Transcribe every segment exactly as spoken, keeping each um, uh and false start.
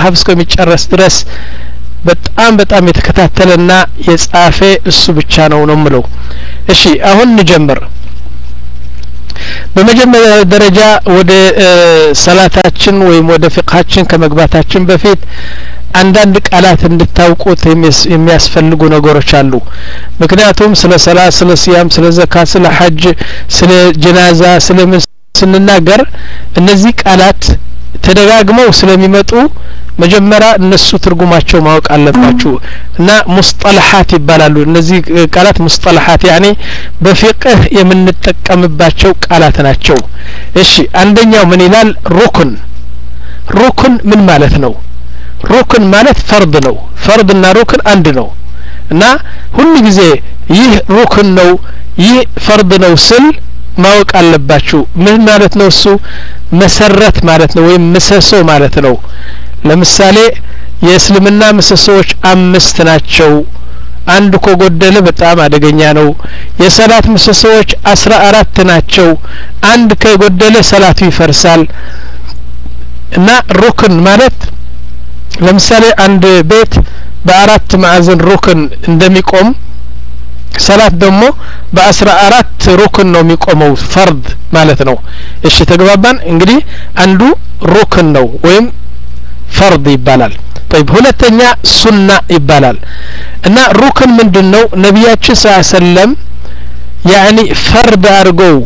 መጽሐፍ እስከሚጨርስ ድረስ በጣም በጣም የተከታተለና የጻፈ እሱ ብቻ ነው ነው ምለው እሺ አሁን እንጀምር በመጀመሪያ ደረጃ ወደ ሰላታችን ወይም ወደ ፍቅሃችን ከመግባታችን በፊት አንዳንድ ቃላት እንድታውቁት የሚያስፈልጉ ነገሮች አሉ ምክንያቱም ስለ ሰላት ስለ ሲያም ስለ ዘካት ስለ ሐጅ ስለ ጀናዛ ስለ ስንናገር እነዚህ ቃላት ተደጋግመው ስለሚመጡ መጀመሪያ እነሱ ትርጉማቸው ማወቅ አለባችሁ እና ሙስጠላሃት ይባላሉ እነዚህ ቃላት ሙስጠላሃት ያኒ በፍቅህ የምንጠቀምባቸው ቃላት ናቸው እሺ አንደኛው ምን ይላል ሩክን ሩክን ምን ማለት ነው ሩክን ማለት ፈርድ ነው ፈርድና ሩክን አንድ ነው እና ሁሉ ጊዜ ይህ ሩክን ነው ይህ ፈርድ ነው ስል ማወቅ አለባችሁ ምን ማለት ነው እሱ መሰረት ማለት ነው ወይም ምሰሶ ማለት ነው ለምሳሌ የእስልምና ምሰሶዎች አምስት ናቸው አንድ ከጎደለ በጣም አደገኛ ነው የሰላት ምሰሶዎች አስራ አራት ናቸው አንድ ከጎደለ ሰላቱ ይፈርሳል እና ሩክን ማለት ለምሳሌ አንድ ቤት በአራት ማዕዘን ሩክን እንደሚቆም ሰላት ደግሞ በአስራ አራት ሩክን ነው የሚቆመው ፈርድ ማለት ነው እሺ ተግባባን እንግዲህ አንዱ ሩክን ነው ወይም ፈርድ ይባላል طيب ሁለተኛ ሱና ይባላል እና ሩክን ምንድነው ነብያችን ሰለላሁ ዐለይሂ ወሰለም ያኒ ፈርድ አድርገው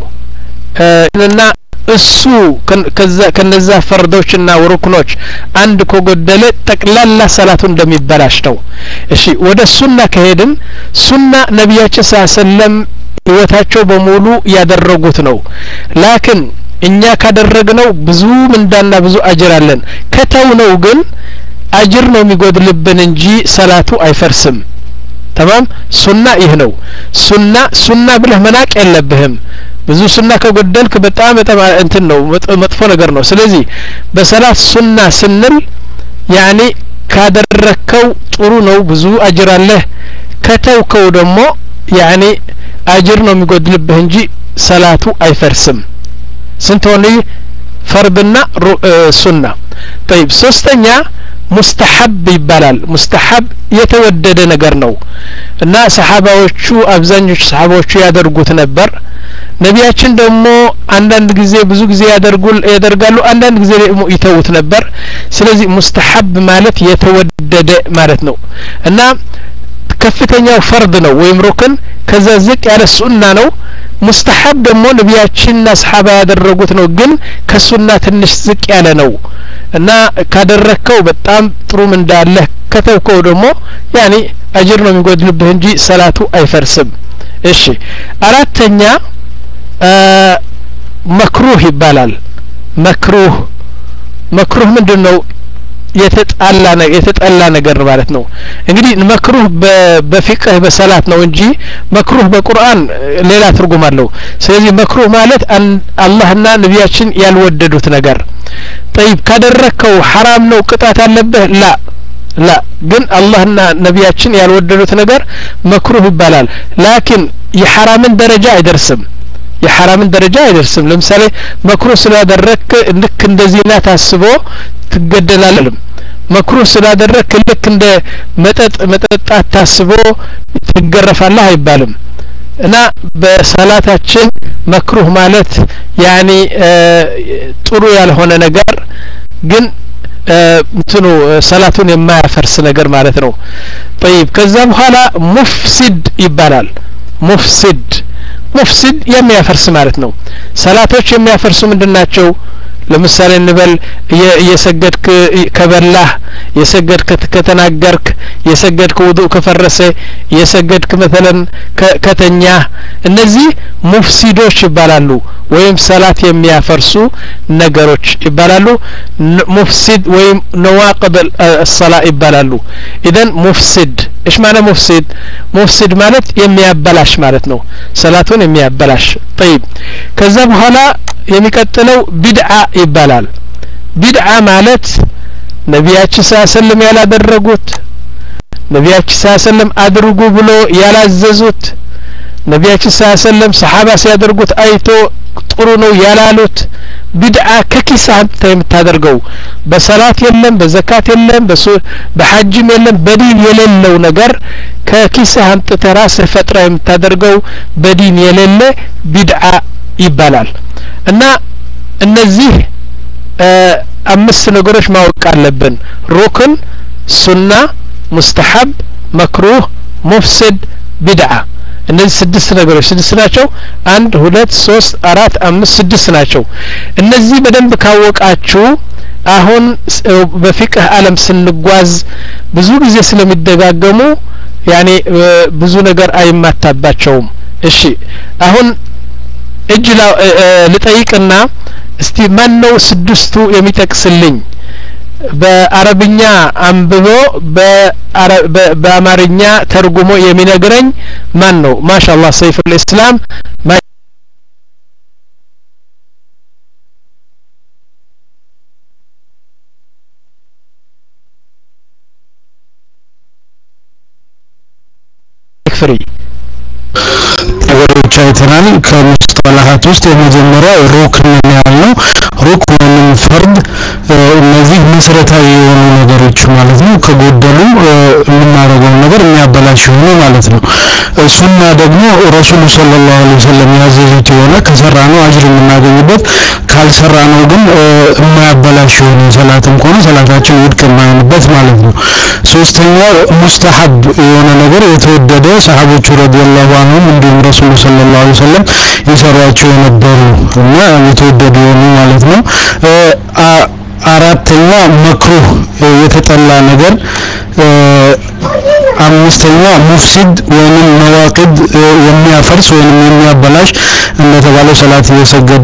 እና እሱ ከዛ ከነዛ ፈርዶችና ሩክኖች አንድ ከጎደለ ጠቅላላ ሰላቱ እንደሚበላሽ ነው እሺ ወደ ሱና ከሄድን ሱና ነብያችን ሰለላሁ ዐለይሂ ወሰለም ህይወታቸው በሙሉ ያደረጉት ነው ላኪን እኛ ካደረግነው ብዙ ምንዳና ብዙ አጅር አለን ከተውነው ግን አጅር ነው የሚጎድልብን እንጂ ሰላቱ አይፈርስም تمام ሱና ይህ ነው ሱና ሱና ብለህ መናቅ የለብህም ብዙ ሱና ከጎደልክ በጣም በጣም እንትን ነው መጥፎ ነገር ነው ስለዚህ በሰላት ሱና ስንል ያኒ ካደረከው ጥሩ ነው ብዙ አጅር አለ ከተውከው ደግሞ ያኒ አጅር ነው የሚጎድልብህ እንጂ ሰላቱ አይፈርስም ስንቶኒ ፈርድና ሱና طيب ሶስተኛ ሙስተሐብ ይባላል ሙስተሐብ የተወደደ ነገር ነው እና ሰሃባዎቹ አብዛኞቹ ሰሃባዎቹ ያደርጉት ነበር ነቢያችን ደግሞ አንዳንድ ጊዜ ብዙ ጊዜ ያደርጉል ያደርጋሉ አንዳንድ ጊዜ ይተውት ነበር ስለዚህ ሙስተሐብ ማለት የተወደደ ማለት ነው እና ከፍተኛው ፈርድ ነው ወይም ሩክን ከዛ ዝቅ ያለ ሱና ነው ሙስተሐብ ደግሞ ነቢያችንና ሰሃባ ያደረጉት ነው ግን ከሱና ትንሽ ዝቅ ያለ ነው እና ካደረከው በጣም ጥሩ እንዳለ ከተውከው ደግሞ ያኒ አጅር ነው የሚጎድልብህ እንጂ ሰላቱ አይፈርስም እሺ አራተኛ መክሩህ ይባላል መክሩህ መክሩህ ምንድነው የተጣላ ነገር የተጣላ ነገር ማለት ነው እንግዲህ መክሩህ በፍቅህ በሰላት ነው እንጂ መክሩህ በቁርአን ሌላ ትርጉም አለው ስለዚህ መክሩህ ማለት አላህና ነብያችን ያልወደዱት ነገር طيب ካደረከው حرام ነው ቅጣት አለበት ላ ላ ግን አላህና ነብያችን ያልወደዱት ነገር መክሩህ ይባላል ላኪን የሐራምን ደረጃ አይደርስም የሐራምን ደረጃ አይደርስም ለምሳሌ መክሩህ ስላደረክ ልክ እንደዚህና ታስቦ ትገደላለህ መክሩህ ስላደረክ ልክ እንደ መጠጥ መጠጣት ታስቦ ትገረፋለህ አይባልም እና በሰላታችን መክሩህ ማለት ያኒ ጥሩ ያልሆነ ነገር ግን እንትኑ ሰላቱን የማያፈርስ ነገር ማለት ነው طيب ከዛ በኋላ ሙፍሲድ ይባላል ሙፍሲድ ሙፍሲድ የሚያፈርስ ማለት ነው ሰላቶች የሚያፈርሱ ምንድናቸው ለምሳሌ እንበል የሰገድክ ከበላህ የሰገድክ ከተናገርክ የሰገድክ ውዱእ ከፈረሰ የሰገድክ مثلا ከተኛ እነዚህ ሙፍሲዶች ይባላሉ ወይም ሰላት የሚያፈርሱ ነገሮች ይባላሉ ሙፍሲድ ወይም ነዋቅድ الصلاه ይባላሉ ኢደን ሙፍሲድ ايش معنى ሙፍሲድ ሙፍሲድ ማለት የሚያበላሽ ማለት ነው ሰላቱን የሚያበላሽ طيب ከዛ በኋላ የሚቀጥለው ቢድዓ ይባላል ቢድዓ ማለት ነብያችን ሰለላሁ ዐለይሂ ወሰለም ያላደረጉት ነብያችን ሰለላሁ ዐለይሂ ወሰለም አድርጉ ብሎ ያላዘዙት ነብያችን ሰለላሁ ዐለይሂ ወሰለም ሰሃባ ሲያደርጉት አይቶ ጥሩ ነው ያላሉት ቢድዓ ከኪስህ አምጥተህ የምታደርገው በሰላት የለም በዘካት የለም በሐጅም የለም በዲን የሌለው ነገር ከኪስህ አምጥተህ ራስህ ፈጥረህ የምታደርገው በዲን የሌለ ቢድዓ ይባላል እና እነዚህ አምስት ነገሮች ማወቅ አለብን ሩክን ሱና ሙስተሐብ መክሩህ ሙፍሲድ ቢድዓ እነዚህ ስድስት ነገሮች ስድስት ናቸው አንድ ሁለት ሶስት አራት አምስት ስድስት ናቸው እነዚህ በደንብ ካወቃችሁ አሁን በፊቅህ ዓለም ስንጓዝ ብዙ ጊዜ ስለሚደጋገሙ ያኔ ብዙ ነገር አይማታባቸውም እሺ አሁን እጅ ልጠይቅና እስቲ ማን ነው ስድስቱ የሚጠቅስልኝ በአረብኛ አንብቦ በአማርኛ ተርጉሞ የሚነግረኝ ማን ነው ማሻአላህ ሰይፉል እስላም ፍሪ ነገሮች አይተናል ከሙስጠላሃት ውስጥ የመጀመሪያው ሩክን ያለው ሩክ ወይም ፈርድ እነዚህ መሰረታዊ የሆኑ ነገሮች ማለት ነው ከጎደሉ የምናደርገው ነገር የሚያበላሽ ነው ማለት ነው ሱና ደግሞ ረሱል ሰለላሁ ዐለይሂ ወሰለም ያዘዙት የሆነ ከሰራነው አጅር የምናገኝበት ካልሰራነው ግን የማያበላሽ ነው ሰላትም ከሆነ ሰላታችን ውድቅ የማይሆንበት ማለት ነው ሶስተኛው ሙስተሐብ የሆነ ነገር የተወደደ ሰሃቦቹ ረዲየላሁ ዐንሁም እንዲሁም ረሱል ሰለላሁ ዐለይሂ ወሰለም ይሰሯቸው የነበሩ እና የተወደዱ የሆኑ ማለት ነው አራተኛ መክሩህ የተጠላ ነገር አምስተኛ ሙፍሲድ ወይንም መዋቂድ የሚያፈርስ ወይንም የሚያበላሽ እንደተባለ ሰላት እየሰገደ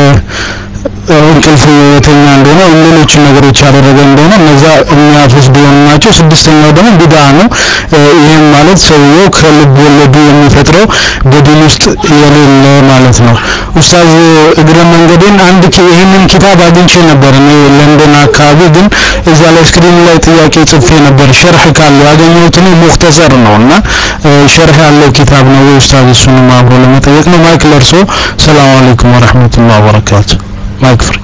እንቅልፍ የተኛ እንደሆነ ሌሎች ነገሮች ያደረገ እንደሆነ እነዛ የሚያፈርስ ናቸው ስድስተኛው ደግሞ ቢድዓ ነው ይሄም ማለት ሰውየው ከልብ ወለዱ የሚፈጥረው በዲን ውስጥ የሌለ ማለት ነው ኡስታዝ እግረ መንገዴን አንድ ይሄንን ኪታብ አግኝቼ ነበር እኔ ለንደን አካባቢ ግን እዛ ላይ ስክሪን ላይ ጥያቄ ጽፌ ነበር ሸርህ ካለው ያገኘሁት ነው ሙክተሰር ነውና ሸርህ ያለው ኪታብ ነው ኡስታዝ እሱንም አብሮ ለመጠየቅ ነው ማይክ ለርሶ ሰላም አለይኩም ወራህመቱላሂ ወበረካቱ ማይክ ፍሪ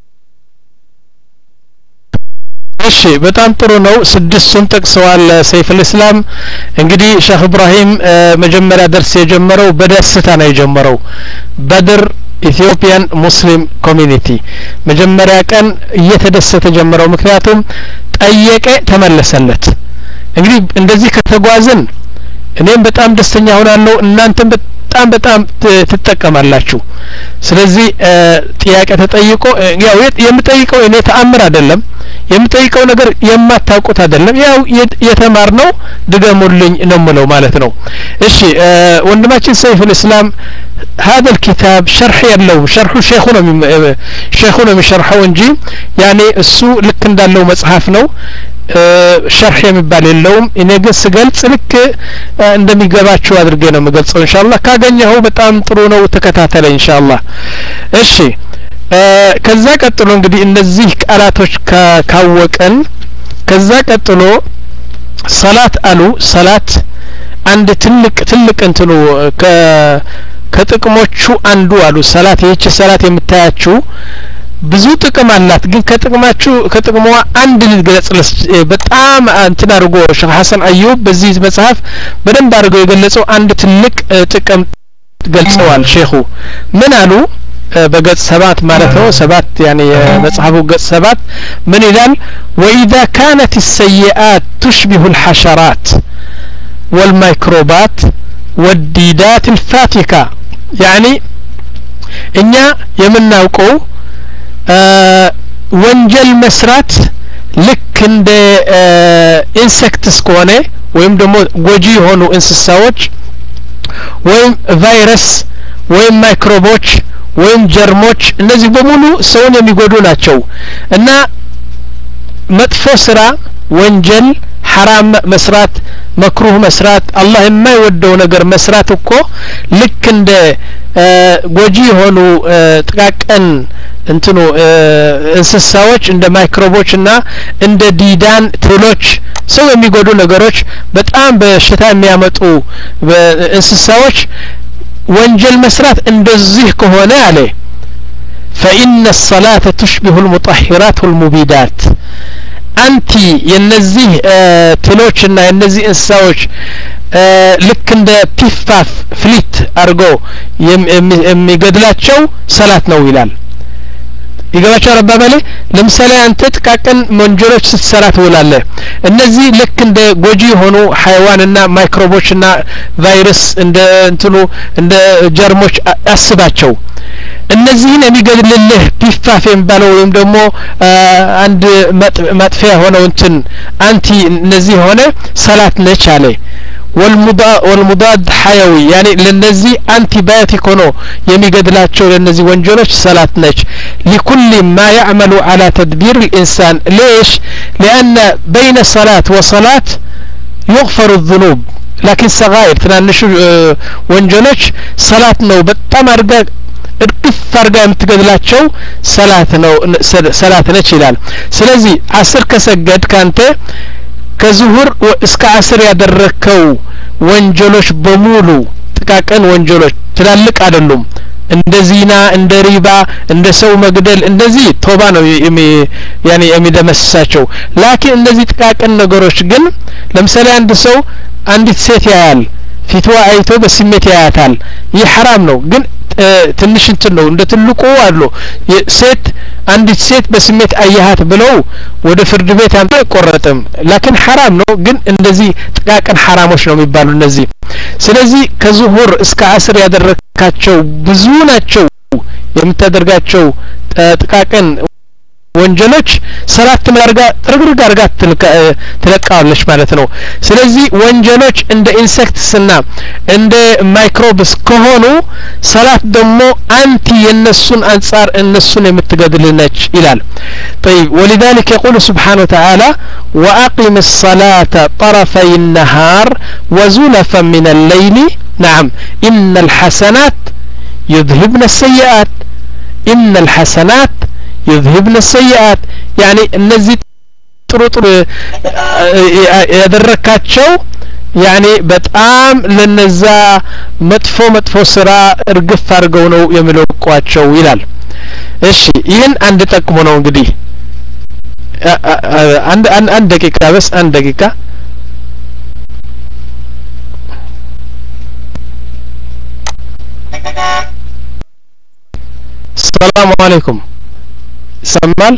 እሺ በጣም ጥሩ ነው ስድስቱን ጠቅሰዋል ሰይፉል እስላም እንግዲህ ሼህ ኢብራሂም መጀመሪያ ደርስ የጀመረው በደስታ ነው የጀመረው በድር ኢትዮጵያን ሙስሊም ኮሚኒቲ መጀመሪያ ቀን እየተደሰተ ጀመረው ምክንያቱም ጠየቀ ተመለሰለት እንግዲህ እንደዚህ ከተጓዝን እኔም በጣም ደስተኛ ሆናለሁ እናንተም በጣም በጣም ትጠቀማላችሁ ስለዚህ ጥያቄ ተጠይቆ ያው የምጠይቀው እኔ ተአምር አይደለም የምጠይቀው ነገር የማታውቁት አይደለም ያው የተማርነው ድገሙልኝ ነው ምለው ማለት ነው እሺ ወንድማችን ሰይፉል እስላም هذا الكتاب شرح يلو شرح شيخنا شيخنا مشرحه እንጂ ያኔ እሱ ልክ እንዳለው መጽሐፍ ነው ሸርህ የሚባል የለውም እኔ ግን ስገልጽ ልክ እንደሚገባችሁ አድርጌ ነው መገልጸው ኢንሻአላህ ካገኘው በጣም ጥሩ ነው ተከታተለኝ ኢንሻአላህ እሺ ከዛ ቀጥሎ እንግዲህ እነዚህ ቃላቶች ካወቀን ከዛ ቀጥሎ ሰላት አሉ ሰላት አንድ ትልቅ ትልቅ እንትኑ ከ ከጥቅሞቹ አንዱ አሉ ሰላት ይህች ሰላት የምታያችሁ ብዙ ጥቅም አላት ግን ከጥቅማችሁ ከጥቅሟ አንድ ልግለጽ በጣም እንትን አድርጎ ሼህ ሐሰን አዩብ በዚህ መጽሐፍ በደንብ አድርገው የገለጸው አንድ ትልቅ ጥቅም ገልጸዋል ሼኹ ምን አሉ በገጽ ሰባት ማለት ነው ሰባት ያኔ መጽሐፉ ገጽ ሰባት ምን ይላል وإذا كانت السيئات تشبه الحشرات والميكروبات والديدات الفاتكة يعني እኛ የምናውቀው ወንጀል መስራት ልክ እንደ ኢንሴክትስ ከሆነ ወይም ደግሞ ጎጂ የሆኑ እንስሳዎች ወይም ቫይረስ ወይም ማይክሮቦች ወይም ጀርሞች እነዚህ በሙሉ ሰውን የሚጎዱ ናቸው እና መጥፎ ስራ ወንጀል حرام መስራት መክሩህ መስራት አላህ የማይወደው ነገር መስራት እኮ ልክ እንደ ጎጂ የሆኑ ጥቃቀን እንትኑ እንስሳዎች እንደ ማይክሮቦችና እንደ ዲዳን ትሎች ሰው የሚጎዱ ነገሮች በጣም በሽታ የሚያመጡ እንስሳዎች ወንጀል መስራት እንደዚህ ከሆነ አለ فإن الصلاة تشبه المطهرات والمبيدات أنت ينزيه اه تلوشنا ينزيه انساوش اه لك عند بيفاف فليت أرجو يم يم يقدلاتشو صلاة نويلال يقولون ربما لي لمثال أنت تكاكن منجلوش ستسرات ولا له النزي لك عند جوجي هونو حيواننا ميكروبوشنا فيروس عند انتلو عند جرموش أسباتشو النزيين የሚገድል ልህ ፒፋፍ የሚባለው ወይም ደግሞ አንድ ማጥፊያ ሆነው እንትን አንቲ እነዚህ ሆነ ሰላት ነች አለ والمضاد حيوي يعني لنزي انتي بايوتيك ሆኖ የሚገድላቸው ለነዚህ ወንጀሎች ሰላት ነች لكل ما يعمل على تدبير الإنسان ليش لأن بين صلاة وصلاة يغفر الذنوب لكن صغائر ትናንሽ ወንጀሎች ሰላት ነው በጣም አርጋ እርግፍ አርጋ የምትገድላቸው ሰላት ነው ሰላት ነች ይላል ስለዚህ አስር ከሰገድ ካንተ ከዙሁር እስከ አስር ያደረከው ወንጀሎች በሙሉ ጥቃቅን ወንጀሎች ትላልቅ አይደሉም እንደ ዚና እንደ ሪባ እንደ ሰው መግደል እንደዚህ ቶባ ነው ያኒ የሚደመስሳቸው ላኪን እንደዚህ ጥቃቅን ነገሮች ግን ለምሳሌ አንድ ሰው አንዲት ሴት ያያል ፊትዋ አይቶ በስሜት ያያታል ይህ حرام ነው ግን ትንሽ እንትን ነው እንደ ትልቁ አሉ ሴት አንዲት ሴት በስሜት አያሃት ብለው ወደ ፍርድ ቤት አንተ ቆረጠም ላኪን حرام ነው ግን እንደዚህ ጥቃቅን حرامዎች ነው የሚባሉ እነዚህ ስለዚህ ከዙሁር እስከ አስር ያደረካቸው ብዙ ናቸው የምታደርጋቸው ጥቃቅን ወንጀሎች ሰላት ማርጋ ጥርግርግ አርጋ ትለቃለች ማለት ነው ስለዚህ ወንጀሎች እንደ ኢንሴክትስና እንደ ማይክሮብስ ከሆኑ ሰላት ደግሞ አንቲ የነሱን አንፃር እነሱን የምትገድልነች ይላል طيب ولذلك يقول سبحانه وتعالى واقم الصلاه طرفي النهار وزلفا من الليل نعم ان الحسنات يذهبن السيئات ان الحسنات يذهبن السيئات يعني النزي ጥሩ ጥሩ ያደረካቸው يعني በጣም ለነዛ መጥፎ መጥፎ ስራ እርግፍ አድርገው ነው የሚለቋቸው ይላል እሺ ይሄን አንድ ጠቅሞ ነው እንግዲህ አንድ አንድ ደቂቃ በስ አንድ ደቂቃ ሰላም አለይኩም سمال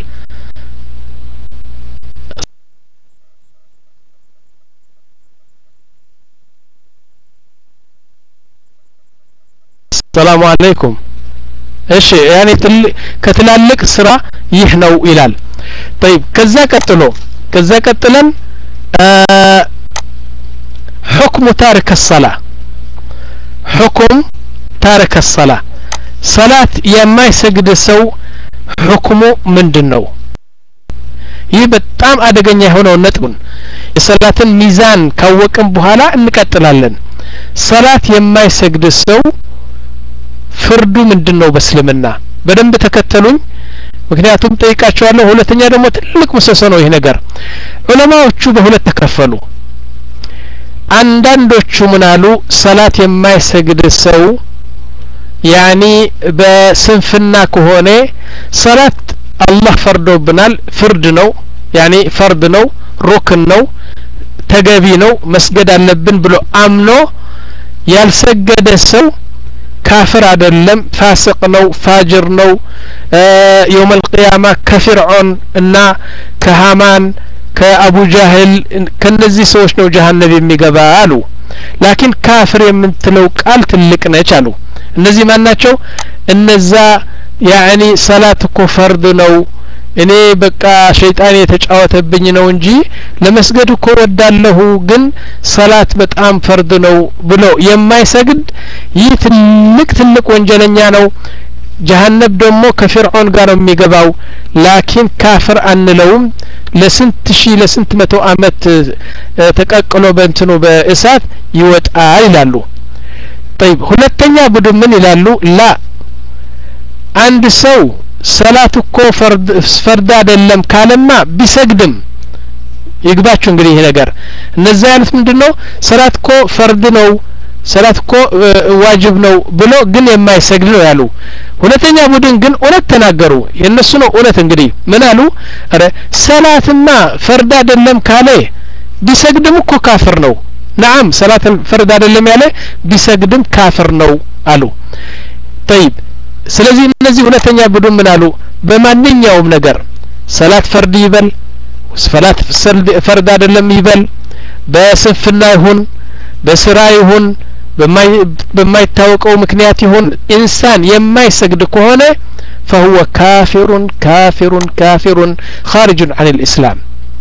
السلام عليكم ايش يعني تل... كتلالك سرا يحنو إلال طيب كذا قتلو كذا قتلن آه حكم تارك الصلاة حكم تارك الصلاة صلاة يما يسجد سو حكمه ምንድነው ይህ በጣም አደገኛ የሆነው ነጥቡን የሰላትን ሚዛን ካወቅን በኋላ እንቀጥላለን ሰላት የማይሰግድ ሰው ፍርዱ ምንድነው በእስልምና በደንብ ተከተሉኝ ምክንያቱም ጠይቃቸዋለሁ ሁለተኛ ደግሞ ትልቅ ምሰሶ ነው ይሄ ነገር ዑለማዎቹ በሁለት ተከፈሉ አንዳንዶቹ ምናሉ ሰላት የማይሰግድ ሰው يعني بسنفنا كهونه صلاة الله فرضو بنال فرد نو يعني فرض نو ركن نو تجابي نو مسجد اللبن بلو امنو يالسجد سو كافر عدلم فاسق نو فاجر نو آه يوم القيامة كفرعون إنا كهامان كأبو جاهل كنزي سوش نو جهنم يميقبالو لكن كافر يمنتلو قال تلك نيشالو እነዚህ ማን ናቸው እነዛ ያኒ ሰላት እኮ ፈርድ ነው እኔ በቃ ሸይጣን የተጫወተብኝ ነው እንጂ ለመስገድ እኮ ወዳለሁ ግን ሰላት በጣም ፈርድ ነው ብሎ የማይሰግድ ይህ ትልቅ ትልቅ ወንጀለኛ ነው ጀሃነም ደግሞ ከፍርዖን ጋር ነው የሚገባው ላኪን ካፍር አንለውም ለስንት ሺ ለስንት መቶ አመት ተቀቅሎ በእንትኑ በእሳት ይወጣል ይላሉ طيب ሁለተኛ ቡድን ምን ይላሉ ላ አንድ ሰው ሰላት እኮ ፈርድ ፈርድ አይደለም ካለማ ቢሰግድም ይግባችሁ እንግዲህ ይሄ ነገር እነዛ ያሉት ምንድነው ሰላት እኮ ፈርድ ነው ሰላት እኮ ዋጅብ ነው ብሎ ግን የማይሰግድ ነው ያሉ ሁለተኛ ቡድን ግን እውነት ተናገሩ የነሱ ነው እውነት እንግዲህ ምን አሉ አረ ሰላትና ፈርድ አይደለም ካለ ቢሰግድም እኮ ካፍር ነው نعم صلاه الفرض አይደለም ያለ ቢሰግድም ካፍር ነው አሉ طيب ስለዚህ እነዚህ ሁለተኛ ቡድን ምን አሉ በማንኛውም ነገር ሰላት ፈርድ ይበል ሰላት ፈርድ አይደለም ይበል በስንፍና ይሁን በስራ ይሁን በማይታወቀው ምክንያት ይሁን ኢንሳን የማይሰግድ ከሆነ فهو كافر كافر كافر خارج عن الإسلام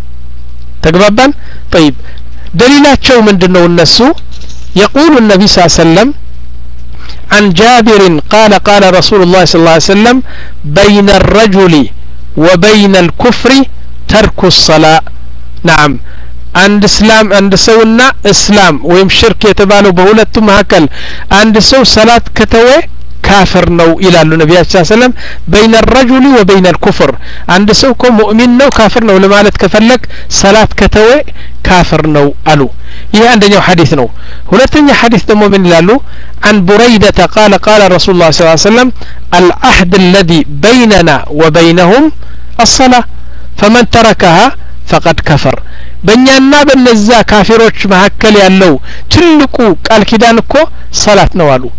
تقبلان طيب دليلاتهم ምንድነው እነሱ يقول النبي صلى الله عليه وسلم عن جابر قال قال رسول الله صلى الله عليه وسلم بين الرجل وبين الكفر ترك الصلاة نعم عند اسلام عند سونا اسلام ويم شرك يتبالو بهولتو مهكل عند سو صلاة كتوى كافر نو الى النبي صلى الله عليه وسلم بين الرجل وبين الكفر عند سو كو مؤمن نو كافر نو لمالت كفلك صلاة كتوى كافر نو قالوا ይሄ አንደኛው ሐዲስ ነው ሁለተኛ ሐዲስ ደግሞ ምን ይላሉ عن بريدة قال قال رسول الله صلى الله عليه وسلم العهد الذي بيننا وبينهم الصلاة فمن تركها فقد كفر በእኛና በነዛ ካፊሮች መካከል ያለው ትልቁ ቃል ኪዳን እኮ ሰላት ነው አሉ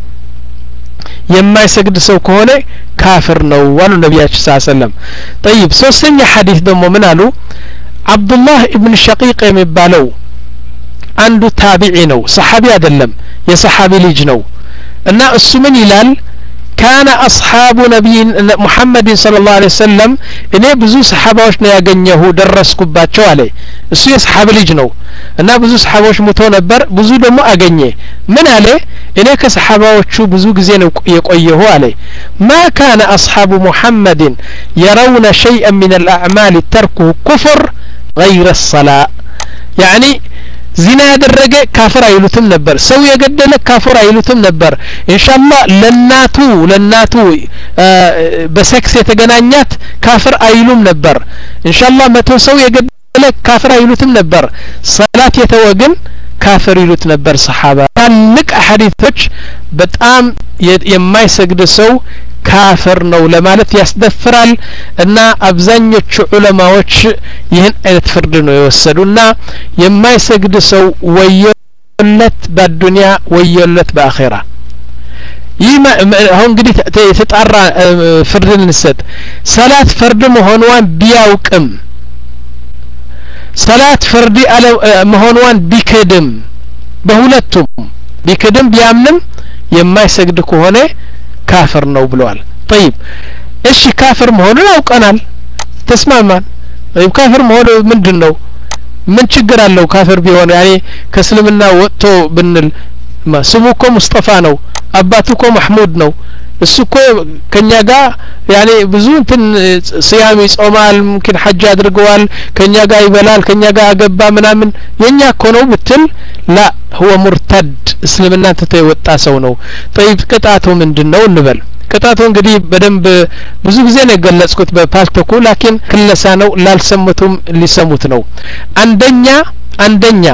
የማይሰግድ ሰው ከሆነ ካፍር ነው አሉ ነብያችን ሰለላሁ ዐለይሂ ወሰለም طيب ሶስተኛ ሐዲስ ደግሞ ምን አሉ አብዱላህ ኢብኑ ሸቂቅ የሚባለው አንዱ ታቢዒ ነው ሰሐቢ አይደለም የሰሐቢ ልጅ ነው እና እሱ ምን ይላል كان أصحاب نبي محمد صلى الله عليه وسلم እኔ ብዙ ሰሐባዎች ነው ያገኘሁ ደረስኩባቸው አለ እሱ የሰሐቢ ልጅ ነው እና ብዙ ሰሐባዎች ሞተው ነበር ብዙ ደግሞ አገኘ ምን አለ እኔ ከሰሐባዎቹ ብዙ ጊዜ ነው የቆየሁ አለ ما كان أصحاب محمد يرون شيئا من الأعمال تركه كفر غير الصلاة يعني ዚና ያደረገ ካፍር አይሉትም ነበር ሰው የገደለ ካፍር አይሉትም ነበር ኢንሻአላህ ለናቱ ለናቱ በሴክስ የተገናኛት ካፍር አይሉም ነበር ኢንሻአላህ መቶ ሰው የገደለ ካፍር አይሉትም ነበር ሰላት የተወግን ካፍር ይሉት ነበር ሰሃባ ታልቅ ሐዲሶች በጣም የማይሰግድ ሰው ካፍር ነው ለማለት ያስደፍራል እና አብዛኞቹ ዑለማዎች ይህን አይነት ፍርድ ነው የወሰዱና የማይሰግድ ሰው ወየለት በዱንያ ወየለት በአኺራ ይማ አሁን እንግዲህ የተጣራ ፍርድን እንሰጥ ሰላት ፈርድ መሆኗን ቢያውቅም ሰላት ፈርድ አለ መሆኗን ቢከድም በሁለቱም ቢከድም ቢያምንም የማይሰግድ ከሆነ ካፍር ነው ብለዋል طيب እሺ ካፍር መሆኑን አውቀናል ተስማማን ወይ ካፍር መሆኑ ምንድነው ምን ችግር አለው ካፍር ቢሆን ያኔ ከእስልምና ወጥቶ ብንል ስሙ እኮ ሙስጠፋ ነው አባቱ እኮ መህሙድ ነው እሱ እኮ ከኛ ጋር ያኔ ብዙ እንትን ሲያም ይጾማል ممكن ሐጅ አድርገዋል ከኛ ጋር ይበላል ከኛ ጋር አገባ ምናምን የኛ እኮ ነው ብትል لا هو مرتد እስልምና ተተ የወጣ ሰው ነው طيب ቅጣቱ ምንድነው እንበል ቅጣቱ እንግዲህ በደንብ ብዙ ጊዜ ነው ገለጽኩት በፓስቶኩ ላኪን ክለሳ ነው ላልሰሙትም ሊሰሙት ነው አንደኛ አንደኛ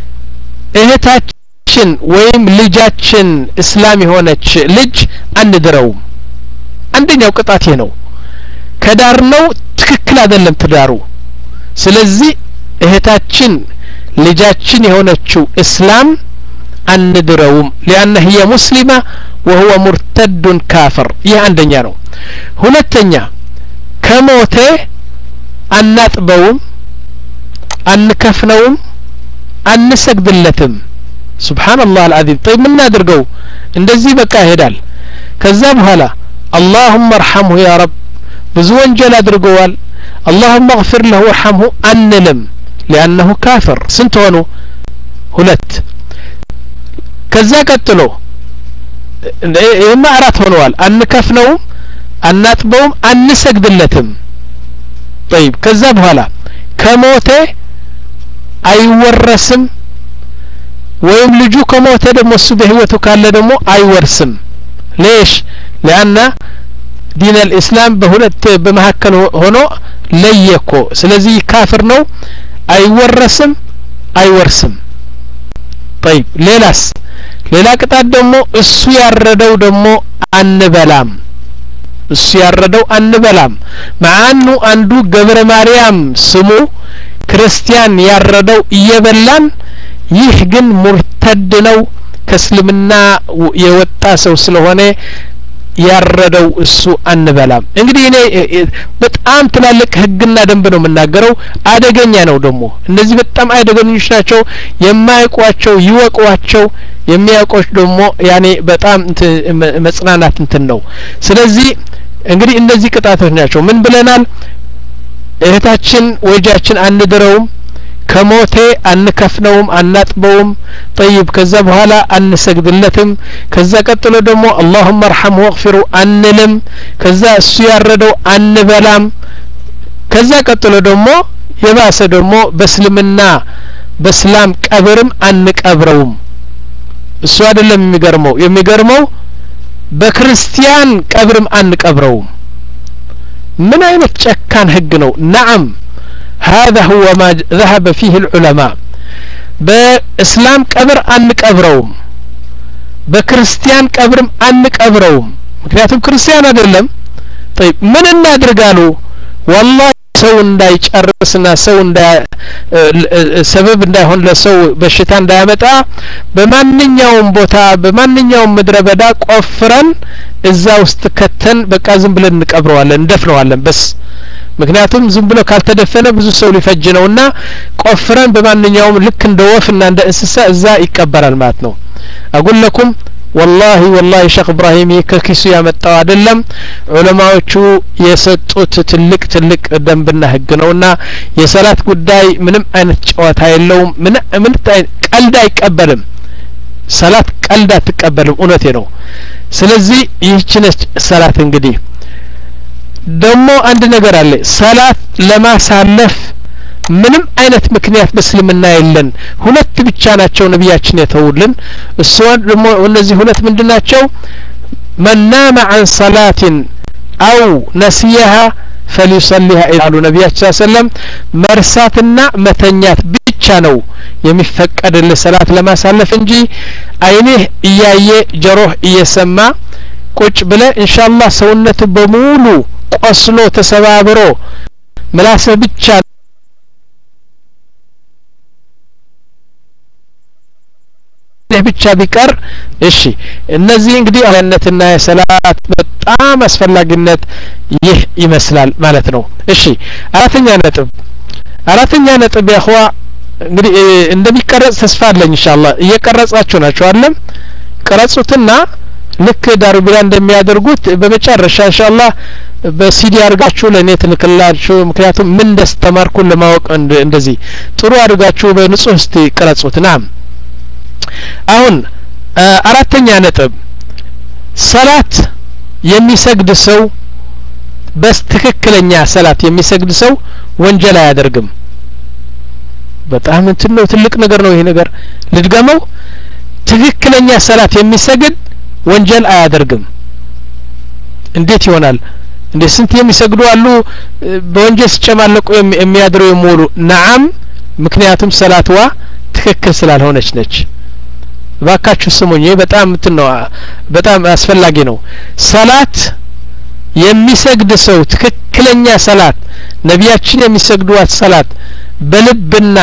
እህታችን ወይም ልጃችን እስላም የሆነች ልጅ አንድረው አንደኛው ቅጣት ነው ከዳር ነው ትክክል አይደለም ትዳሩ ስለዚህ እህታችን ልጃችን የሆነችው እስላም አንድረውም لأن هي مسلمة وهو مرتد كافر ይህ አንደኛ ነው ሁለተኛ ከሞተ አናጥበውም አንከፍነውም አንሰግድለትም سبحان الله العظيم طيب ምን እናድርገው እንደዚህ በቃ ይሄዳል ከዛ በኋላ اللهم ارحمه يا رب ብዙ ወንጀል አድርገዋል اللهم اغفر له وارحمه አንልም لأنه كافر ስንት ሆኑ ሁለት ከዛ ቀጥሎ ይሄማ አራት ሆነዋል አንከፍነውም አናጥበውም አንሰግድለትም طيب ከዛ በኋላ ከሞተ አይወረስም ወይም ልጁ ከሞተ ደግሞ እሱ በህይወቱ ካለ ደግሞ አይወርስም ليش لأن دين الإسلام በሁለት በመሐከል ሆኖ ለየኮ ስለዚህ ካፍር ነው አይወረስም አይወርስም طيب ሌላስ ሌላ ቅጣት ደግሞ እሱ ያረደው ደግሞ አንበላም እሱ ያረደው አንበላም ማአኑ አንዱ ገብረ ማርያም ስሙ ክርስቲያን ያረደው እየበላን ይህ ግን ሙርተድ ነው ከእስልምና የወጣ ሰው ስለሆነ ያረደው እሱ አንበላም እንግዲህ እኔ በጣም ትላልቅ ህግና ደንብ ነው የምናገረው አደገኛ ነው ደግሞ እነዚህ በጣም አደገኞች ናቸው የማይቋቸው ይወቋቸው የሚያውቁት ደግሞ ያኔ በጣም መጽናናት እንትን ነው ስለዚህ እንግዲህ እነዚህ ቅጣቶች ናቸው ምን ብለናል እህታችን ወጃችን አንድረውም ከሞቴ አንከፍነውም አናጥበውም طيب ከዛ በኋላ አንሰግድለትም ከዛ ቀጥሎ ደግሞ اللهم ارحمه واغفره አንልም ከዛ እሱ ያረደው አንበላም ከዛ ቀጥሎ ደግሞ የባሰ ደግሞ በእስልምና በእስላም ቀብርም አንቀብረውም እሱ አይደለም የሚገርመው የሚገርመው በክርስቲያን ቀብርም አንቀብረውም ምን አይነት ጨካን ህግ ነው نعم هذا هو ما ذهب فيه العلماء በእስላም ቀብር አንቀብረውም በክርስቲያን ቀብርም አንቀብረውም ምክንያቱም ክርስቲያን አይደለም طيب ምን እናድርጋሉ والله ሰው እንዳይጨርስና ሰው እንዳ ሰበብ እንዳይሆን ለሰው በሽታ እንዳያመጣ በማንኛውም ቦታ በማንኛውም ምድረ በዳ ቆፍረን እዛ ውስጥ ከተን በቃ ዝም ብለን እንቀብረዋለን እንደፍነዋለን በስ ምክንያቱም ዝም ብሎ ካልተደፈነ ብዙ ሰው ሊፈጅ ነውና ቆፍረን በማንኛውም ልክ እንደ ወፍና እንደ እንስሳ እዛ ይቀበራል ማለት ነው አقول لكم والله والله شيخ ابراهيم ከኪሱ ያመጣው አይደለም ዑለማዎቹ የሰጡት ትልቅ ትልቅ ደንብና ህግ ነውና የሰላት ጉዳይ ምንም አይነት ጨዋታ የለውም ምን ምን ቀልድ አይቀበልም ሰላት ቀልድ አትቀበልም እውነቴ ነው ስለዚህ ይህችነች ሰላት እንግዲህ ደግሞ አንድ ነገር አለ ሰላት ለማሳለፍ ምንም አይነት ምክንያት በእስልምና የለን ሁለት ብቻ ናቸው ነብያችን የተውልን እሱ ደግሞ እነዚህ ሁለት ምንድናቸው من نام عن صلاة أو نسيها فليصليها ይላሉ ነብያችን ሰለላሁ ዐለይሂ ወሰለም መርሳትና መተኛት ብቻ ነው የሚፈቀድል ሰላት ለማሳለፍ እንጂ አይንህ እያየ ጀሮህ እየሰማ ቁጭ ብለ ኢንሻአላህ ሰውነት በሙሉ ቆስሎ ተሰባብሮ ምላስህ ብቻ ብቻ ቢቀር እሺ እነዚህ እንግዲህ አለነትና የሰላት በጣም አስፈላጊነት ይህ ይመስላል ማለት ነው እሺ አራተኛ ነጥብ አራተኛ ነጥብ ያخوا እንግዲህ እንደሚቀረጽ ተስፋ አለኝ ኢንሻአላህ እየቀረጻችሁ ናችሁ አይደል ቀረጹትና ልክ ዳሩቢላ እንደሚያደርጉት በመጨረሻ ኢንሻአላህ በሲዲ አርጋችሁ ለኔ ትልክላችሁ ምክንያቱም ምን እንደስተማርኩ ለማወቅ እንደዚህ ጥሩ አድርጋችሁ በንጹህ እስቲ ቀረጹትና አሁን አራተኛ ነጥብ ሰላት የሚሰግድ ሰው በትክክለኛ ሰላት የሚሰግድ ሰው ወንጀል አያደርግም በጣም እንትን ነው ትልቅ ነገር ነው ይሄ ነገር ልድገመው ትክክለኛ ሰላት የሚሰግድ ወንጀል አያደርግም እንዴት ይሆናል እንዴ ስንት የሚሰግዱ አሉ በወንጀል ሲጨማለቁ የሚያድሩ የሞሉ ነዓም ምክንያቱም ሰላትዋ ትክክል ስላልሆነች ነች ባካችሁ ስሙኝ በጣም እንትን ነው በጣም አስፈላጊ ነው ሰላት የሚሰግድ ሰው ትክክለኛ ሰላት ነብያችን የሚሰግዱት ሰላት በልብና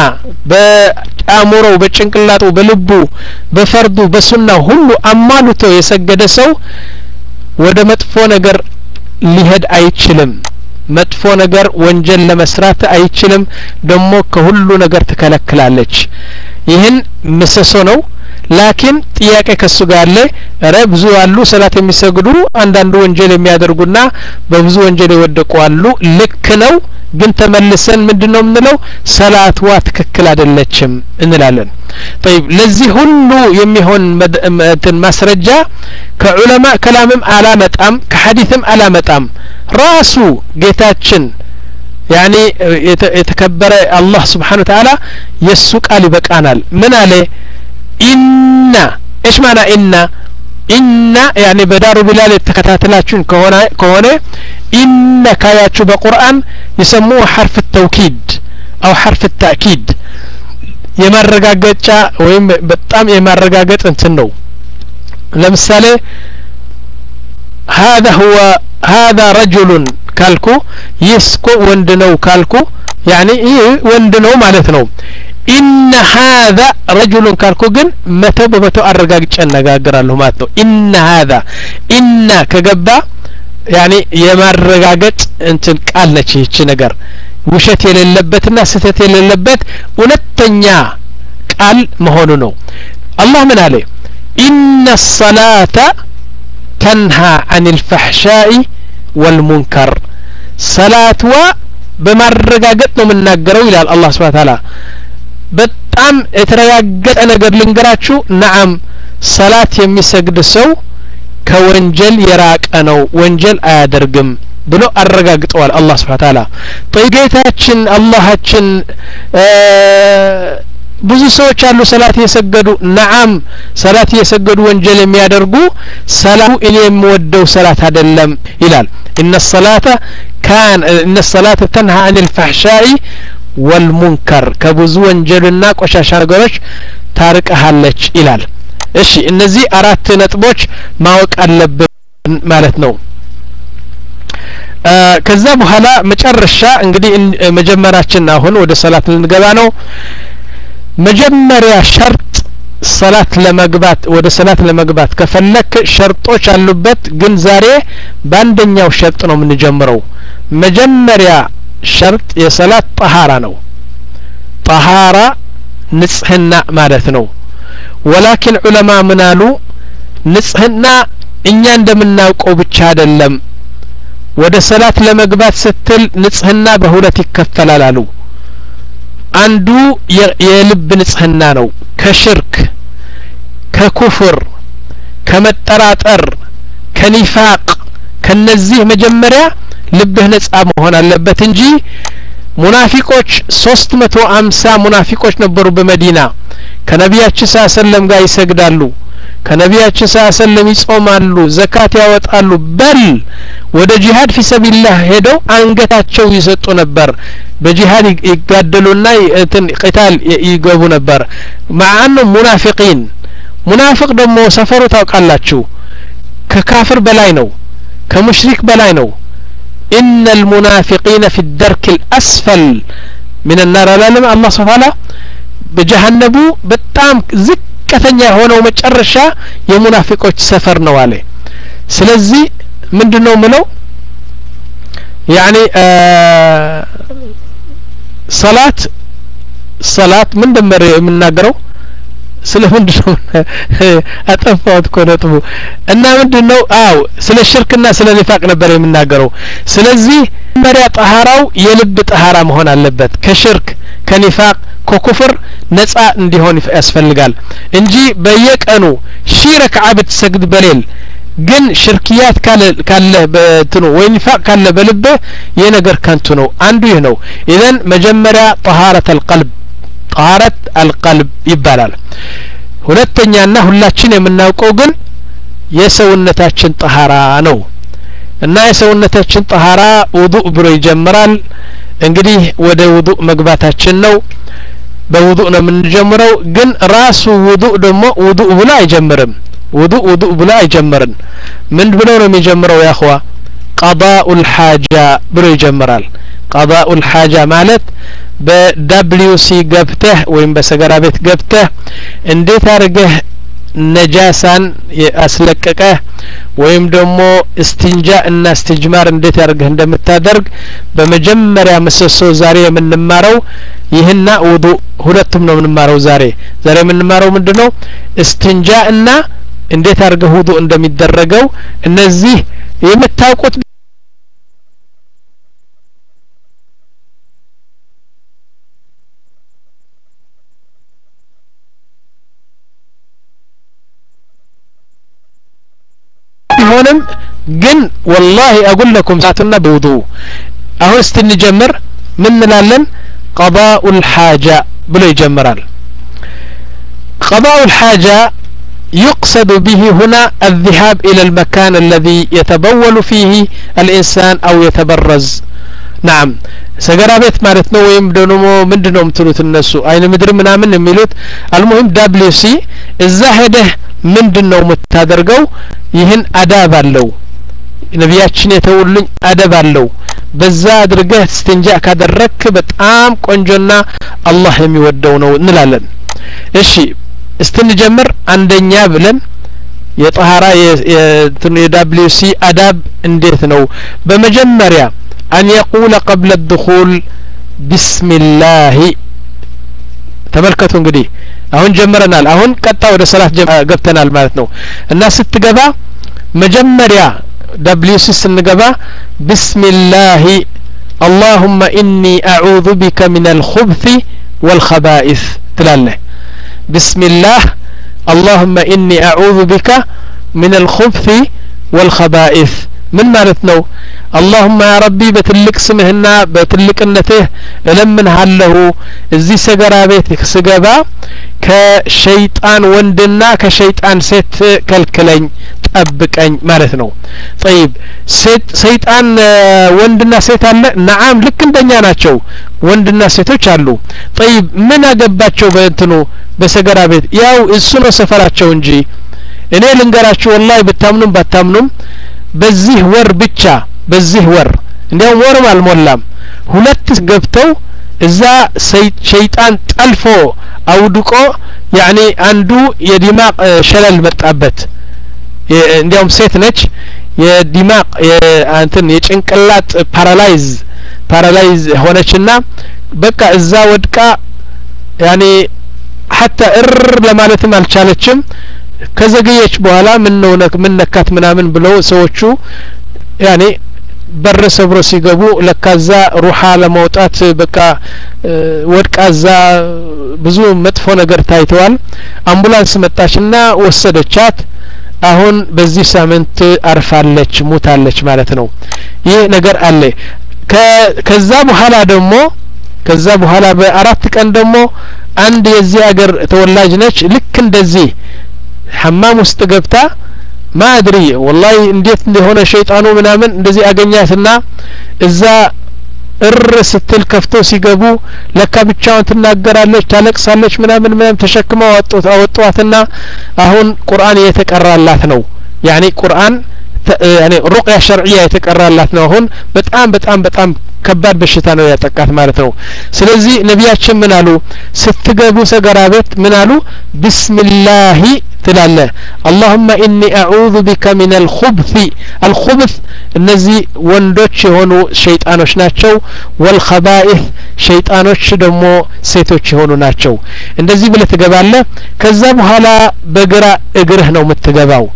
በአእምሮ በጭንቅላቱ በልቡ በፈርዱ በሱና ሁሉ አማሉቶ የሰገደ ሰው ወደ መጥፎ ነገር ሊሄድ አይችልም መጥፎ ነገር ወንጀል ለመስራት አይችልም ደሞ ከሁሉ ነገር ተከለክላለች ይህን ምሰሶ ነው ላኪን ጥያቄ ከሱ ጋር አለ አረ ብዙ አሉ ሰላት የሚሰግዱ አንዳንዱ ወንጀል የሚያደርጉና በብዙ ወንጀል ይወደቁ አሉ ልክ ነው ግን ተመልሰን ምንድነው ምንለው ሰላትዋ ትክክል አይደለችም እንላለን طيب ለዚህ ሁሉ የሚሆን እንትን ማስረጃ ከዑለማ ከላምም አላመጣም ከሐዲስም አላመጣም ራሱ ጌታችን ያኒ የተከበረ አላህ Subhanahu Wa Ta'ala የሱ ቃል ይበቃናል ምን አለ ኢና ايش معنى ኢና ኢና ያኒ በዳሩ ቢላል ተከታተላችሁን ከሆነ ከሆነ ኢነ ካያችሁ በቁርአን يسموه حرف التوكيد او حرف التأكيد የማረጋገጫ ወይም በጣም የማረጋገጥ እንትን ነው ለምሳሌ هذا هو هذا رجل ካልኩ ይስኮ ወንድ ነው ካልኩ يعني ይህ ወንድ ነው ማለት ነው إن هذا رجل ካልኩ ግን መቶ በመቶ አረጋግጬ እናገራለሁ ማለት ነው إن هذا إن ከገባ يعني የማረጋገጥ እንትን ቃል ነች ይቺ ነገር ውሸት የሌለበትና ስህተት የሌለበት እውነተኛ ቃል መሆኑ ነው አላህ ምን አለ إن الصلاة تنهى عن الفحشاء والمنكر صلاتዋ በማረጋገጥ ነው የምናገረው ይላል አላህ Subhanahu Wa Ta'ala በጣም የተረጋገጠ ነገር ልንገራችሁ ነዓም ሰላት የሚሰግድ ሰው ከወንጀል የራቀ ነው ወንጀል አያደርግም ብሎ አረጋግጠዋል አላህ Subhanahu Wa Ta'ala ጠይቄታችን አላህችን ብዙ ሰዎች አሉ ሰላት የሰገዱ ነዓም ሰላት የሰገዱ ወንጀል የሚያደርጉ ሰላቱ እኔ የምወደው ሰላት አይደለም ይላል إن الصلاة كان إن الصلاة تنهى عن الفحشاء والمنكر كبዙ ወንጀልና ቆሻሻ ነገሮች ታርቀሃለች ይላል እሺ እነዚህ አራት ነጥቦች ማወቅ አለብን ማለት ነው ከዛ በኋላ መጨረሻ እንግዲህ መጀመራችን አሁን ወደ ሰላት ልንገባ ነው መጀመሪያ ሸርጥ ሰላት ለመግባት ወደ ሰላት ለመግባት ከፈለክ ሸርጦች አሉበት ግን ዛሬ በአንደኛው ሸርጥ ነው የምንጀምረው መጀመሪያ ሸርጥ የሰላት طهارة ነው طهارة ንጽህና ማለት ነው ወላኪን ዑለማ ምናሉ ንጽህና እኛ እንደምናውቀው ብቻ አይደለም ወደ ሰላት ለመግባት ስትል ንጽህና በሁለት ይከፈላል አሉ አንዱ የልብ ንጽህና ነው ከሽርክ ከኩፍር ከመጠራጠር ከኒፋቅ ከነዚህ መጀመሪያ ልብህ ነጻ መሆን አለበት እንጂ ሙናፊቆች ሶስት መቶ ሃምሳ ሙናፊቆች ነበሩ በመዲና ከነቢያችን ሰለላሁ ዐለይሂ ወሰለም ጋር ይሰግዳሉ ከነቢያችን ሰለላሁ ዐለይሂ ወሰለም ይጾማሉ ዘካት ያወጣሉ በል ወደ ጂሃድ ፊሰቢላህ ሄደው አንገታቸው ይሰጡ ነበር በጂሃድ ይጋደሉና እንትን ቂታል ይገቡ ነበር ማአኑ ሙናፊቂን ሙናፊቅ ደግሞ ሰፈሩ ታውቃላችሁ ከካፍር በላይ ነው ከሙሽሪክ በላይ ነው إن المنافقين في الدرك الأسفل من النار لما الله سبحانه وتعالى بجهنم በጣም ዝቅተኛ ሆነው መጨረሻ የሙናፊቆች ሰፈር ነው አለ ስለዚህ ምንድነው ምለው يعني صلاه صلاه ምን ደመረ የምናገረው ስለምንድነው አጠፋውት ኮነጥቡ እና ምንድነው አው ስለ ሽርክና ስለ ኒፋቅ ነበር የምናገረው ስለዚህ መሪያ طهارው የልብ طهارة መሆን አለበት ከሽርክ ከኒፋቅ ከኩፍር ነፃ እንዲሆን ያስፈልጋል እንጂ በየቀኑ ሺህ ረክዓ ብትሰግድ በሌል ግን ሽርክያት ካለ ካለ በትኑ ወይ ኒፋቅ ካለ በልብ የነገር ከንቱ ነው አንዱ ይህ ነው ኢዘን መጀመሪያ طهارة القلب طهارة القلب ይባላል ሁለተኛና ሁላችን የምናውቀው ግን የሰውነታችን طهارة ነው እና የሰውነታችን طهارة ውዱእ ብሎ ይጀምራል እንግዲህ ወደ ውዱእ መግባታችን ነው በውዱእ ነው የምንጀምረው ግን ራሱ ውዱእ ደግሞ ውዱእ ብሎ አይጀምርም ውዱእ ውዱእ ብሎ አይጀምርም ምን ብሎ ነው የሚጀምረው ያ اخوا قضاء الحاجة ብሎ ይጀምራል قضاء الحاجة ማለት በWC ገብተህ ወይም በሰገራ ቤት ገብተህ እንዴት አርገህ ነጃሳን ያስለቀቀህ ወይም ደግሞ እስቲንጃ እና እስትጅማር እንዴት አርገህ እንደምታደርግ በመጀመሪያ መሰሶ ዛሬ የምንማረው ይህና ውዱእ ሁለቱም ነው የምንማረው ዛሬ ዛሬ የምንማረው ምንድነው እስቲንጃ እና እንዴት አርገህ ውዱእ እንደሚደረገው እነዚህ የምታውቁት ቢሆንም ግን والله اقول لكم ساعتنا بوضوء አሁን ስትንጀምር ምን እንላለን قضاء الحاجة ብሎ ይጀምራል قضاء الحاجة يقصد به هنا الذهاب إلى المكان الذي يتبول فيه الإنسان أو يتبرز نعم ሰገራ ቤት ማለት ነው ወይም ደግሞ ምንድነው የምትሉት እነሱ አይነ ምድር ምናምን የሚሉት المهم دبليو سي እዛ ሄደህ ምንድነው የምታደርገው ይህን አዳብ አለው ነቢያችን የተውልኝ አደብ አለው በዛ አድርገህ እስትንጃ ካደረክ በጣም ቆንጆና አላህ የሚወደው ነው እንላለን እሺ እስትንጀምር አንደኛ ብለን የጣሃራ የደብሊውሲ አዳብ እንዴት ነው በመጀመሪያ أن يقول قبل الدخول بسم الله ተመልከቱ እንግዲህ አሁን ጀምረናል አሁን ቀጣ ወደ ሰላት ገብተናል ማለት ነው እና ስትገባ መጀመሪያ ደብሊውሲ ስንገባ بسم الله اللهم إني أعوذ بك من الخبث والخبائث تلاله بسم الله اللهم إني أعوذ بك من الخبث والخبائث من مالتنا اللهم يا ربي بتلك سمهنا بتلك النته لمن هله زي سجرا بيتك سجبا كشيطان وندنا كشيطان ست كالكلين ጠብቀኝ ማለት ነው طيب ሰይጣን ወንድና ሴት አለ نعم ልክ እንደኛ ናቸው ወንድና ሴቶች አሉ طيب ምን አገባቸው በእንትኑ በሰገራ ቤት ያው እሱ ነው ሰፈራቸው እንጂ እኔ ልንገራችሁ والله ብታምኑም ባታምኑም በዚህ ወር ብቻ በዚህ ወር እንዲያው ወርም አልሞላም ሁለት ገብተው እዛ ሸይጣን ጠልፎ አውድቆ يعني አንዱ የዲማቅ ሸለል መጣበት እንዲያውም ሴት ነች የዲማቅ አንተን የጭንቅላት ፓራላይዝ ፓራላይዝ ሆነችና በቃ እዛ ወድቃ يعني حتى እር ለማለትም አልቻለችም ከዘገየች በኋላ ምን ነው ምን ነካት ምናምን ብለው ሰዎቹ يعني በር ሰብሮ ሲገቡ ለካዛ ሩሃ ለማውጣት በቃ ወድቃዛ ብዙ መጥፎ ነገር ታይተዋል አምቡላንስ መጣችና ወሰደቻት አሁን በዚህ ሳምንት አርፋለች ሞታለች ማለት ነው ይህ ነገር አለ ከዛ በኋላ ደግሞ ከዛ በኋላ በአራት ቀን ደግሞ አንድ የዚህ ሀገር ተወላጅ ነች ልክ እንደዚህ ሐማም ውስጥ ገብታ ማድሪ والله እንዴት እንደሆነ ሸይጣኑ ምናምን እንደዚህ አገኛትና እዛ እር ስትል ከፍቶ ሲገቡ ለካ ብቻዋን ትናገራለች ታለቅሳለች ምናምን ምናምን ተሸክመው አወጡት አወጡአትና አሁን ቁርአን የተቀራላት ነው يعني ቁርአን يعني ሩቅያ ሸርዒያ የተቀራላት ነው አሁን በጣም በጣም በጣም ከባድ በሽታ ነው ያጠቃት ማለት ነው ስለዚህ ነቢያችን ምን አሉ ስትገቡ ሰገራ ቤት ምን አሉ ቢስሚላህ ትላለህ اللهم اني اعوذ بك من الخبث الخبث እነዚህ ወንዶች የሆኑ ሸይጣኖች ናቸው والخبائث ሸይጣኖች ደግሞ ሴቶች የሆኑ ናቸው እንደዚህ ብለህ ትገባለህ ከዛ በኋላ በግራ እግርህ ነው የምትገባው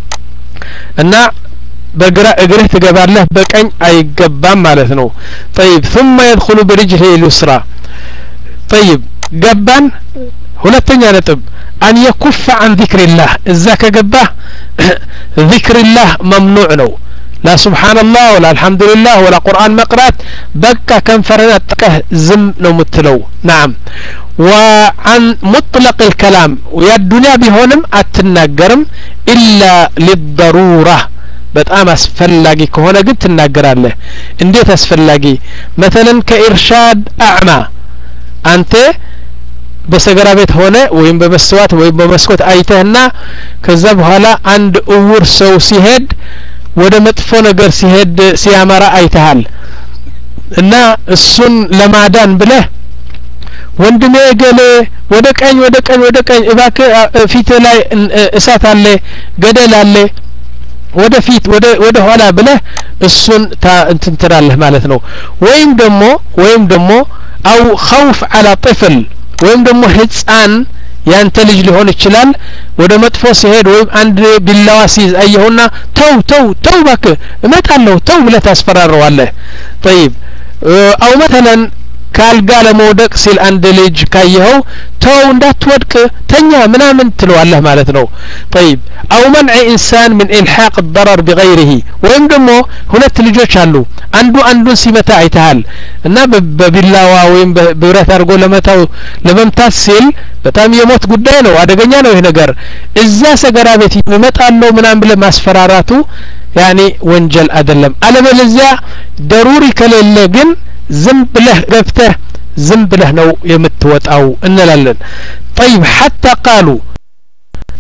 እና በግራ እግርህ ትገባለህ በቀኝ አይገባም ማለት ነው طيب ثم يدخل برجله اليسرى طيب ገባን ሁለተኛ ነጥብ أن يكف عن ذكر الله إذا كجبه ذكر الله ممنوع ነው لا سبحان الله ولا الحمد لله ولا قرآن مقرات بكى كم فرنات تكه زم ነው ምትለው نعم وعن مطلق الكلام ويا الدنيا بهونم አትናገርም إلا للضرورة በጣም አስፈላጊ ከሆነ ግን ትናገራለህ እንዴት አስፈላጊ مثلا كإرشاد أعمى አንተ በሰገራ ቤት ሆነ ወይም በመስተዋት ወይም በመስኮት አይተህና ከዛ በኋላ አንድ እውር ሰው ሲሄድ ወደ መጥፎ ነገር ሲሄድ ሲያመራ አይተሃል እና እሱን ለማዳን ብለህ ወንድሜ ገለ ወደ ቀኝ ወደ ቀኝ ወደ ቀኝ እባክህ ፊት ላይ እሳት አለ ገደል አለ ወደ ፊት ወደ ወደ ኋላ ብለህ እሱን እንትን ትላለህ ማለት ነው ወይም ደግሞ ወይም ደግሞ አው خوف على طفل ወይም ደግሞ ህፃን ያንተ ልጅ ሊሆን ይችላል ወደ መጥፎ ሲሄድ ወይም አንድ ቢላዋ ሲይዝ አየሁና ተው ተው ተው እባክህ እመጣለሁ ተው ብለህ ታስፈራረዋለህ طيب አው مثلا ካልጋ ለመውደቅ ሲል አንድ ልጅ ካየኸው ተው እንዳትወድቅ ተኛ ምናምን ትለዋለህ ማለት ነው طيب አው منع انسان من الحاق الضرر بغيره ወይም ደግሞ ሁለት ልጆች አሉ አንዱ አንዱን ሲመታ አይተሃል እና በቢላዋ ወይም በብረት አድርጎ ለመታው ለመምታት ሲል በጣም የሞት ጉዳይ ነው አደገኛ ነው ይሄ ነገር እዛ ሰገራ ቤት ይመጣለው ምናምን ብለ ማስፈራራቱ يعني ወንጀል አይደለም አለበለዚያ ضروري ከሌለ ግን ዝም ብለህ ገብተህ ዝም ብለህ ነው የምትወጣው እንላለን طيب حتى قالوا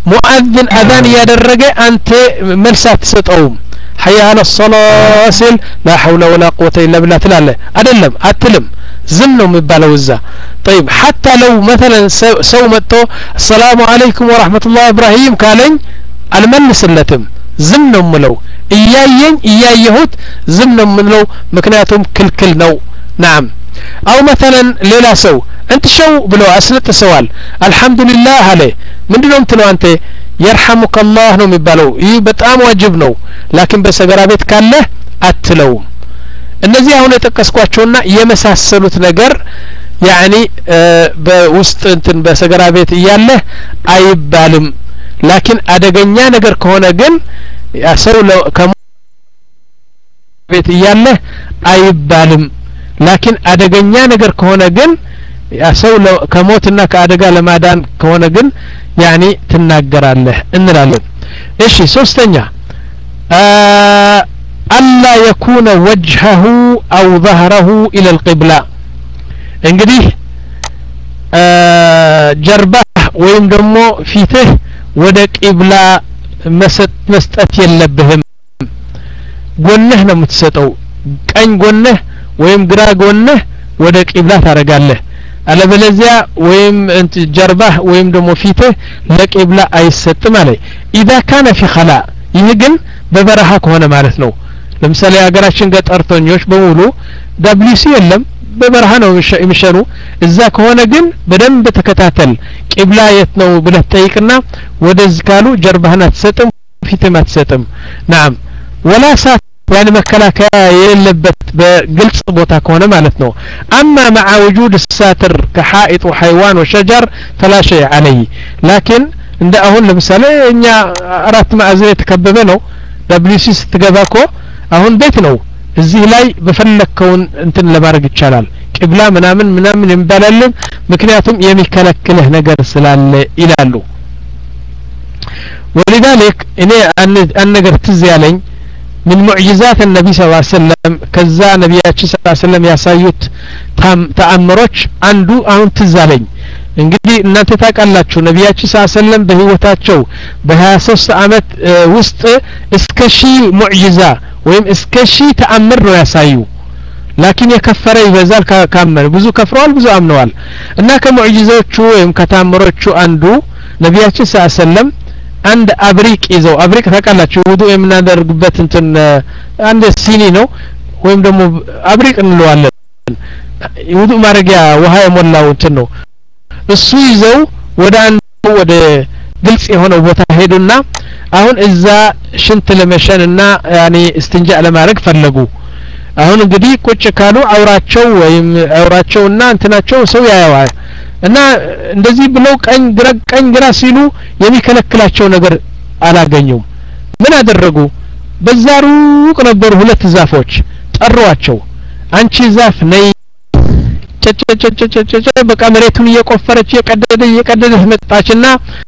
ሙአዚን አዛን ያደረገ አንተ መልስ አትሰጠውም حي على الصلاه سل لا حول ولا قوه الا بالله ትላለህ አይደለም አትልም ዝም ነው የሚባለው እዛ طيب حتى لو مثلا ሰው መጥቶ السلام عليكم ورحمه الله ابراهيم ካለኝ አልመልስለትም ዝም ነው ምለው እያየኝ እያየሁት ዝም ነው ምለው ምክንያቱም ክልክል ነው نعم او مثلا ሌላ ሰው انت شو ብለው አስለጥሰዋል አልহামዱሊላህ አለ ምንድነው ምትለው አንተ يرحمك الله ነው የሚባለው ይህ በጣም ዋጅብ ነው ላኪን በሰገራ ቤት ካለ አትለው እነዚህ አሁን የጠቀስኳቸውና የመሳሰሉት ነገር ያኒ በውስጥ እንትን በሰገራ ቤት እያለ አይባልም ላኪን አደገኛ ነገር ከሆነ ግን ያሰው ከቤት እያለ አይባልም ላኪን አደገኛ ነገር ከሆነ ግን ያሰው ከሞትና ከአደጋ ለማዳን ከሆነ ግን ያኒ ትናገራለህ እንላለን እሺ ሶስተኛ አላ يكون وجهه او ظهره الى القبلة እንግዲህ ጀርባህ ወይም ደግሞ ፊትህ ወደ ቂብላ መስጠት የለብህም ጎንህ ነው የምትሰጠው ቀኝ ጎንህ ወይም ግራ ጎንህ ወደ ቂብላ ታረጋለህ አለበለዚያ ወይም እንት ጀርባህ ወይም ደግሞ ፊትህ ለቂብላ አይሰጥም አለ اذا كان في خلاء ይህ ግን በበረሃ ከሆነ ማለት ነው ለምሳሌ ሀገራችን ገጠርተኞች በሙሉ ደብሊሲ የለም በበረሃ ነው የሚሸኑ እዛ ከሆነ ግን በደንብ ተከታተል ቂብላ የት ነው ብለህ ጠይቅና ወደዚህ ካሉ ጀርባህን አትሰጥም ፊትህን አትሰጥም نعم ولا سات يعني መከላከያ የሌለበት በግልጽ ቦታ ከሆነ ማለት ነው اما مع وجود الساتر كحائط وحيوان وشجر فلا شيء عليه لكن እንደ አሁን ለምሳሌ እኛ አራት ማዕዘን የተከበበ ነው ደብሊሲ ስትገባኮ አሁን ቤት ነው እዚህ ላይ በፈለከውን እንትን ለማድረግ ይቻላል ቂብላ ምናምን ምናምን እንባላለን ምክንያቱም የሚከለክልህ ነገር ስላለ ይላሉ ولذلك እኔ አንነገር ትዝ ያለኝ من معجزات النبي صلى الله عليه وسلم كذا نبياتي صلى الله عليه وسلم ያሳዩት ተአምሮች አንዱ አሁን ትዝ አለኝ እንግዲህ እናንተ ታውቃላችሁ ነብያችን ሰለላሁ ዐለይሂ ወሰለም በህይወታቸው በ23 አመት ውስጥ እስከ ሺህ ሙዕጂዛ ወይም እስከ ሺህ ተአምር ነው ያሳዩ ላኪን የከፈረ ይበዛል ካመነ ብዙ ከፍረዋል ብዙ አምነዋል እና ከሙዕጂዛዎቹ ወይም ከተአምሮቹ አንዱ ነብያችን ሰለላሁ ዐለይሂ ወሰለም አንድ አብሪቅ ይዘው አብሪቅ ታውቃላችሁ ውዱእ የምናደርግበት እንትን አንድ ሲኒ ነው ወይም ደግሞ አብሪቅ እንለዋለን ውዱእ ማድረጊያ ውሃ የሞላው እንትን ነው እሱ ይዘው ወደ አንዱ ወደ ግልጽ የሆነ ቦታ ሄዱና አሁን እዛ ሽንት ለመሸንና ያኒ እስትንጃ ለማድረግ ፈለጉ አሁን እንግዲህ ቁጭ ካሉ አውራቸው ወይም አውራቸውና እንትናቸው ሰው ያያዋል እና እንደዚህ ብለው ቀኝ ግራ ቀኝ ግራ ሲሉ የሚከለክላቸው ነገር አላገኙም ምን አደረጉ በዛሩቅ ነበሩ ሁለት ዛፎች ጠሯቸው አንቺ ዛፍ ነይ ጨጨጨጨጨጨ በቃ መሬቱን እየቆፈረች እየቀደደ እየቀደደ መጣችና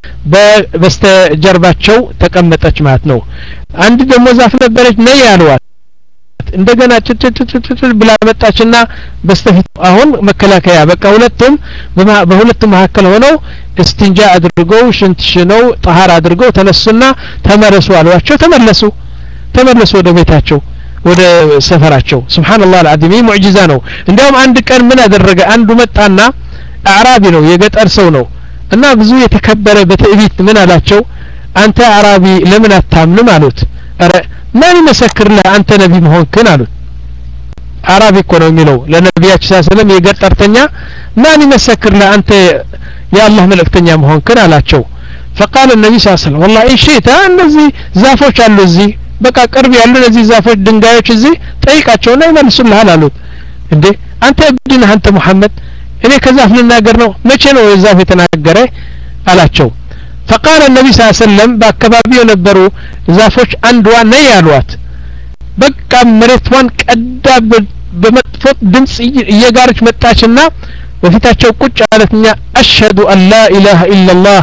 በስተጀርባቸው ተቀመጠች ማለት ነው አንድ ደግሞ ዛፍ ነበረች ነይ ያሏት እንደገና ጨጨጨጨጨ ብላ መጣችና በስተፊት አሁን መከላከያ በቃ ሁለቱም በሁለቱም መካከል ሆነው እስቲንጃ አድርገው ሽንት ሽነው ጣሃር አድርገው ተነሱና ተመለሱ አሏቸው ተመለሱ ተመለሱ ወደ ቤታቸው ወደ ሰፈራቸው ሱብሃንአላህ አልዓዚም ሙዕጂዛ ነው እንዲያውም አንድ ቀን ምን አደረገ አንዱ መጣና አዕራቢ ነው የገጠር ሰው ነው እና ብዙ የተከበረ በትዕቢት ምን አላቸው አንተ አዕራቢ ለምን አታምንም አሉት አረ ማን ይመሰክርልህ አንተ ነብይ መሆንክን አሉት አዕራቢ እኮ ነው የሚለው ለነብያችን ሰለላሁ ዐለይሂ ወሰለም የገጠርተኛ ማን ይመሰክርልህ አንተ የአላህ መልእክተኛ መሆንክን አላቸው فقال النبي صلى الله عليه وسلم والله اي شيء እነዚህ ዛፎች አሉ እዚህ በቃ ቅርብ ያሉ እነዚህ ዛፎች ድንጋዮች እዚህ ጠይቃቸውና ይመልሱልሃል አሉት እንዴ አንተ እብድ ነህ አንተ መሐመድ እኔ ከዛፍ ልናገር ነው መቼ ነው የዛፍ የተናገረ አላቸው فقال النبي صلى الله عليه وسلم በአካባቢው የነበሩ ዛፎች አንዷ ነይ ያሏት በቃ መሬቷን ቀዳ በመጥፎ ድምጽ እየጋረች መጣችና በፊታቸው ቁጭ አለችና አሽهد ان لا اله الا الله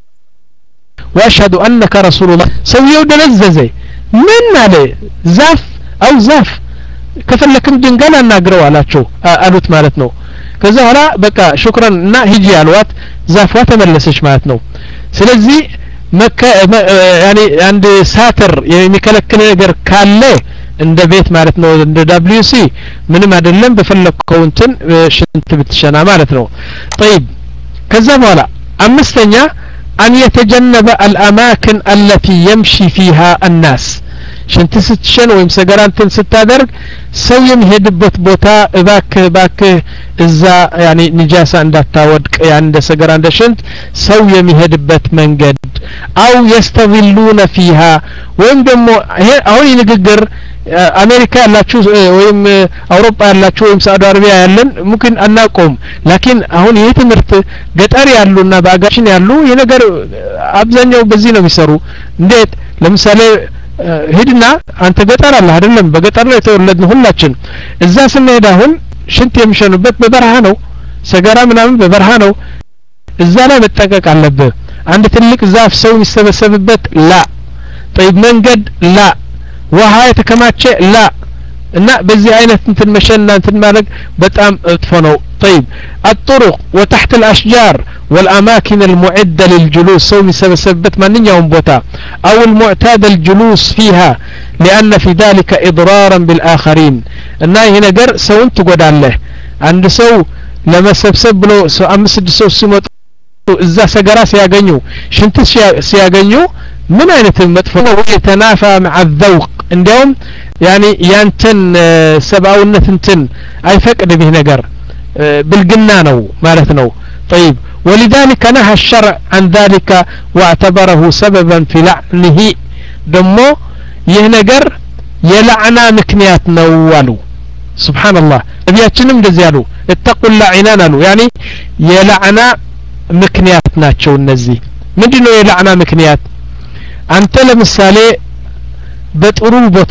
واشهد انك رسول الله ሰውየው ደነዘዘ ምን አለ ዛፍ አው ዛፍ ከፈለክም ድንጋይ አናግረው አላቸው አሉት ማለት ነው ከዛ ኋላ በቃ ሹክራን እና ሂጂ አሏት ዛፏ ተመለሰች ማለት ነው ስለዚህ መከ ያኒ አንድ ሳትር የሚከለክል ነገር ካለ እንደ ቤት ማለት ነው እንደ ደብሊው ሲ ምንም አይደለም በፈለከው እንትን ሽንት ብትሸና ማለት ነው طيب ከዛ በኋላ አምስተኛ أن يتجنب الأماكن التي يمشي فيها الناس ሽንት ስትሸን ወይም ሰገራንትን ስታደርግ ሰው የሚሄድበት ቦታ እባክህ እባክህ እዛ ያኒ ንጃሳ እንዳታወድቅ ያን እንደ ሰገራ እንደ ሽንት ሰው የሚሄድበት መንገድ አው يستظلون فيها ወይም ደግሞ አሁን ንግግር አሜሪካ ያላችሁ ወይም አውሮፓ ያላችሁ ወይም ሳውዲ አረቢያ ያለን ሙምኪን አናቆም ላኪን አሁን ይሄ ትምህርት ገጠር ያሉና ባጋችን ያሉ ይሄ ነገር አብዛኛው በዚህ ነው የሚሰሩ እንዴት ለምሳሌ ሄድና አንተ ገጠር አለ አይደለም በገጠር ነው የተወለድነው ሁላችን እዛ ስንሄድ አሁን ሽንት የሚሸኑበት በበረሃ ነው ሰገራ ምናምን በበረሃ ነው እዛ ላይ መጠቀቅ አለበት አንድ ትልቅ ዛፍ ሰው የሚሰበሰብበት ላ طيب መንገድ ላ ውሃ የተከማቸ ላ እና በዚህ አይነት እንትን መሸና እንትን ማለት በጣም ጥፎ ነው طيب الطرق وتحت الاشجار والاماكن المعده للجلوس سو يسبسبت ማንኛውም ቦታ او المعتاد الجلوس فيها لان في ذلك اضرارا بالاخرين እና ይሄ ነገር ሰውን ትጎዳለህ አንድ ሰው ለመሰብሰብ ብሎ ሰው አምስት ስድስት ሰው ሲመጡ እዛ ሰገራ ሲያገኙ ሽንት ሲያገኙ ምን አይነት መጥፎ ነው የተናፋ مع الذوق እንዲያውም ያኒ ያንተን ሰባውነት እንትን አይፈቅድም ይሄ ነገር ብልግና ነው ማለት ነው طيب ولذلك نهى الشرع عن ذلك واعتبره سببا في لعنه دمو ይህ ነገር የላዕና ምክንያት ነው አሉ ሱብሃንአላህ ነብያችንም እንደዚህ አሉ اتقوا اللعينان አሉ ያኒ የላዕና ምክንያት ናቸው እነዚህ ምንድነው የላዕና ምክንያት አንተ ለምሳሌ በጥሩ ቦታ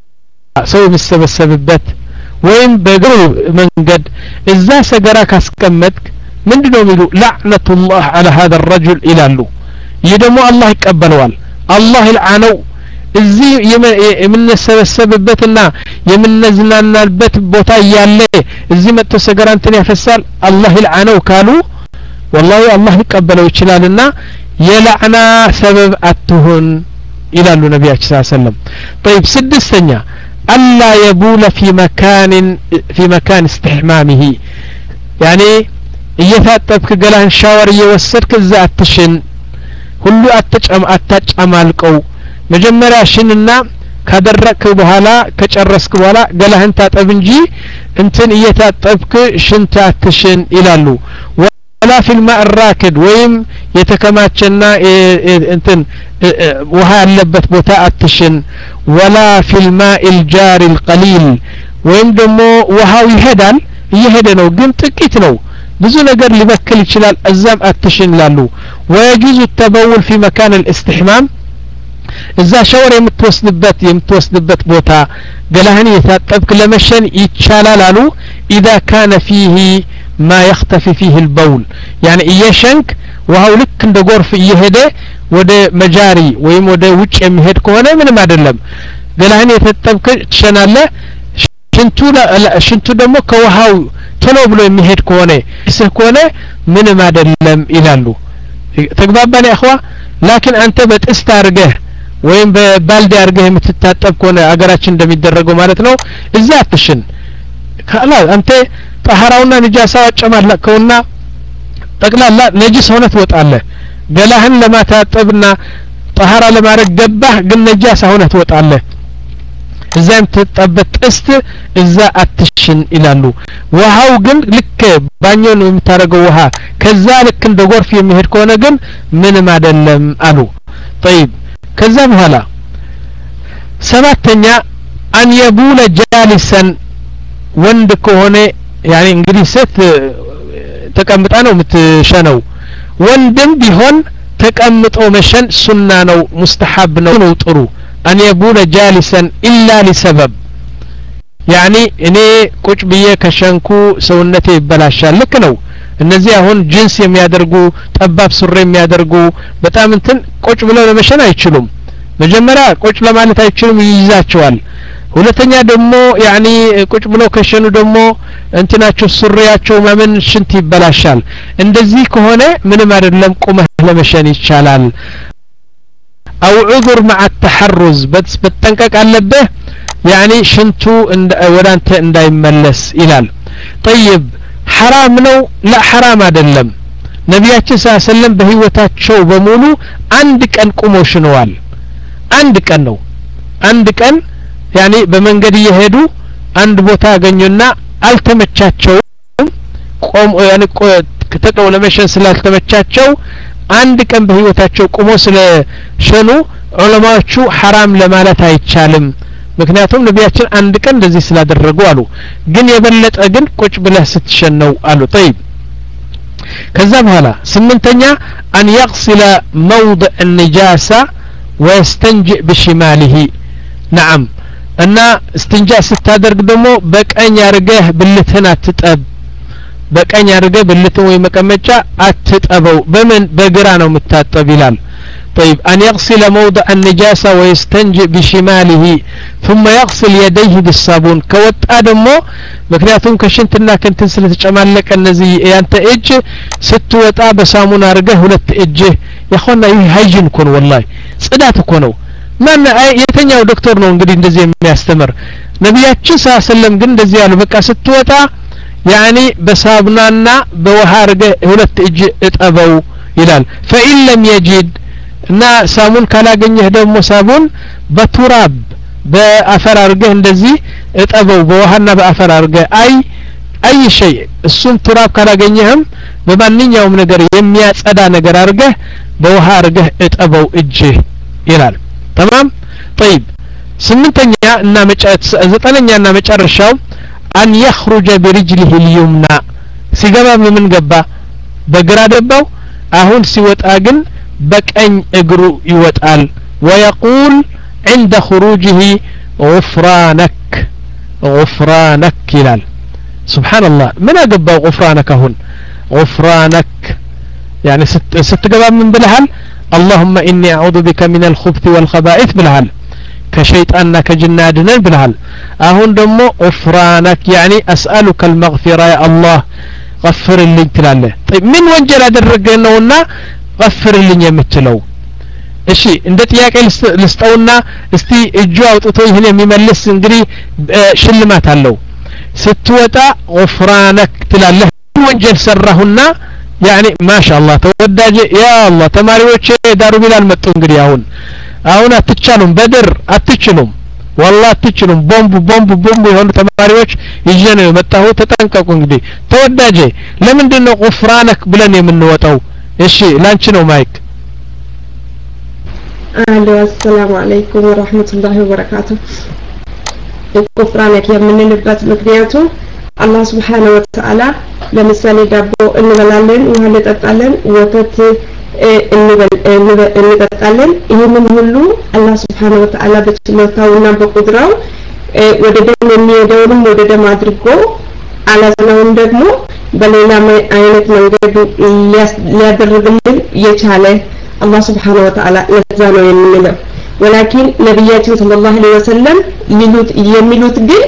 ሰው የሚሰበሰብበት ወይም በግሩ መንገድ እዛ ሰገራ ካስቀመጥክ ምንድነው የሚሉ لعنة على هذا الرجل ይላሉ ይደሞ አላህ ይቀበለዋል አላህ ይልዓነው እዚህ የምንሰበሰብበትና የምንዝናናበት ቦታ ያለ እዚህ መጥቶ ሰገራንትን ያፈሳል አላህ ይልዓነው ካሉ والله አላህ ይቀበለው ይችላልና የላዕና ሰበብ አትሁን ይላሉ ነብያችን ሰለላሁ ዐለይሂ ወሰለም طيب ስድስተኛ ألا يبول في مكان في مكان استحمامه يعني እየታጠብክ ገላህን ሻወር እየወሰድክ እዛ አትሽን ሁሉ አትጨም አታጫማልቀው መጀመሪያ ሽንና ካደረክ በኋላ ከጨረስክ በኋላ ገላህን ታጠብ እንጂ እንትን እየታጠብክ ሽንት አትሽን ይላሉ ወላ في الماء الراكد ወይም የተከማቸና እንትን ውሃ ያለበት ቦታ አትሽን ወላ في الماء الجار القليل ወይም ደግሞ ውሃው ይሄዳል እየሄደ ነው ግን ጥቂት ነው ብዙ ነገር ሊበክል ይችላል እዛም አትሽን ይላሉ ويجوز التبول في مكان الاستحمام እዛ ሻወር የምትወስድበት የምትወስድበት ቦታ ገላህን የታጠብክ ለመሸን ይቻላል አሉ اذا كان فيه ما يختفي فيه البول يعني እየሸንክ ውሃው ልክ እንደ ጎርፍ እየሄደ ወደ መጃሪ ወይም ወደ ውጭ የሚሄድ ከሆነ ምንም አይደለም ገላህን የታጠብክ ትሸናለህ ሽንቱ ሽንቱ ደግሞ ከውሃው ቶሎ ብሎ የሚሄድ ከሆነ እዚህ ከሆነ ምንም አይደለም ይላሉ ተግባባን ያ اخوا لكن አንተ በጥስት አርገህ ወይም በባልዲ አርገህ የምትታጠብ ከሆነ አገራችን እንደሚደረገው ማለት ነው እዛ አትሽን ካላ አንተ طهራውና ንጃሳው አጨማለከውና ጠቅላላ ነጅስ ሆነ ትወጣለህ ገላህን ለማታጠብና طهራ ለማድረግ ገባህ ግን ነጃሳ ሆነ ትወጣለህ እዛም ተጣበት ጥስት እዛ አትሽን ይላሉ ውሃው ግን ልክ ባኞ ነው የምታረገው ውሃ ከዛ ልክ እንደ ጎርፍ የሚሄድ ከሆነ ግን ምንም አይደለም አሉ طيب ከዛ በኋላ ሰባተኛ አን የቡለ ጃሊሰን ወንድ ከሆነ يعني እንግዲህ ሴት ተቀምጣ ነው የምትሸነው ወንድም ቢሆን ተቀምጦ መሸን ሱና ነው ሙስተሐብ ነው ነው ጥሩ أن يبول جالسا إلا لسبب يعني እኔ ቁጭ ብዬ ከሸንኩ ሰውነቴ ይበላሻል ልክ ነው እነዚህ አሁን ጂንስ የሚያደርጉ ጠባብ ሱሪ የሚያደርጉ በጣም እንትን ቁጭ ብለው ለመሸን አይችሉም መጀመሪያ ቁጭ ለማለት አይችሉም ይይዛቸዋል ሁለተኛ ደግሞ يعني ቁጭ ብለው ከሸኑ ደግሞ እንትናቸው ሱሪያቸው ማመን ሽንት ይበላሻል እንደዚህ ከሆነ ምንም አይደለም ቁመህ ለመሸን ይቻላል أو عذر مع التحرز بس بتنكك علبه يعني شنتو ولا أنت انداي ملس إلال طيب حرام نو لا حرام أدلم نبياتي صلى الله عليه وسلم بهيوتات شو بمولو عندك أن كموشنوال عندك أنو عندك أن يعني بمنقد يهدو عند بوتا غنيونا التمتشاتشو قوم يعني كتقوا لمشن سلالتمتشاتشو عندك أن بهيوتاتشو قومو ስለሸኑ ዑለማዎቹ حرام ለማለት አይቻልም ምክንያቱም ነብያችን አንድ ቀን እንደዚህ ስላደረጉ አሉ ግን የበለጠ ግን ቁጭ ብለህ ስትሸነው አሉ طيب ከዛ በኋላ ስምንተኛ أن يغسل موضع النجاسة ويستنجئ بشماله نعم እና استنجاء ስታደርግ ደግሞ በቀኝ አርገህ ብልትህን አትጠብ በቀኝ አርገህ ብልትህን ወይ መቀመጫ አትጠበው በምን በግራ ነው የምታጠብ ይላል طيب أن يغسل موضع النجاسة ويستنجئ بشماله ثم يغسل يديه بالصابون كوت آدمو مكنياتهم كشنتنا كنتن سلتجمالك النزي يانت إج ست وطا بصامون أرقه ولت إجه يا أخوانا يهيجن كون والله صدات كونو من يتنياو دكتور نو انقدي اندزي يستمر نبياتش صلى الله عليه وسلم قن دزي يالو بكا ست وطا يعني بصابنانا بوها أرقه ولت إجه اتأبو يلال فإن لم يجد እና ሳሙን ካላገኘህ ደግሞ ሳሙን በቱራብ በአፈር አርገህ እንደዚህ እጠበው በውሃና በአፈር አርገህ አይ አይ شيء እሱም ቱራብ ካላገኘህም በማንኛውም ነገር የሚያጸዳ ነገር አርገህ በውሃ አርገህ እጠበው እጅህ ይላል تمام طيب ስምንተኛ እና መጨረሻ ዘጠነኛ እና መጨረሻው أن يخرج برجله اليمنى ሲገባ ምን ገባ በግራ ደባው አሁን ሲወጣ ግን بكأن اقرو يوتال ويقول عند خروجه غفرانك غفرانك كلال سبحان الله من أقبى غفرانك هون غفرانك يعني ست, ست قبام من بلهال اللهم إني أعوذ بك من الخبث والخبائث بلهال كشيطاننا كجنادنا بلهال أهون دمو غفرانك يعني أسألك المغفرة يا الله غفر اللي تلاله طيب من وانجل أدرقنا غفرልኝ የምትለው እሺ እንደ ጥያቄ ልስጠውና እስቲ እጁ አውጥቶ ይሄን የሚመልስ እንግዲህ ሽልማት አለው ስትወጣ غفرانك ትላለህ ወንጀል ሰራሁና يعني ما شاء الله ተወዳጅ ያ አላህ ተማሪዎች ዳሩ ቢላል መጡ እንግዲህ አሁን አሁን አትቻሉም በድር አትችሉም والله አትችሉም ቦምብ ቦምብ ቦምብ የሆኑ ተማሪዎች ይዤ ነው የመጣሁ ተጠንቀቁ እንግዲህ ተወዳጅ ለምንድን ነው غفرانك ብለን የምንወጣው እሺ ላንቺ ነው ማይክ አሎ አሰላሙ አለይኩም ወራህመቱላሂ ወበረካቱ غفرانك የምንልበት ምክንያቱ አላህ Subhanahu Wa Ta'ala ለምሳሌ ዳቦ እንበላለን ውሃ እንጠጣለን ወተት እንጠጣለን ይሄንን ሁሉ አላህ Subhanahu Wa Ta'ala በችሎታውና በቁድራው ወደ ደም የሚሄደውንም ወደ ደም አድርጎ አላዘናውን ደግሞ በሌላ አይነት መንገድ ሊያደርግልን የቻለ አላህ Subhanahu Wa Ta'ala ለዛ ነው የምንለው ولكن ነብያችን ሰለላሁ ዐለይሂ ወሰለም ሊሉት የሚሉት ግን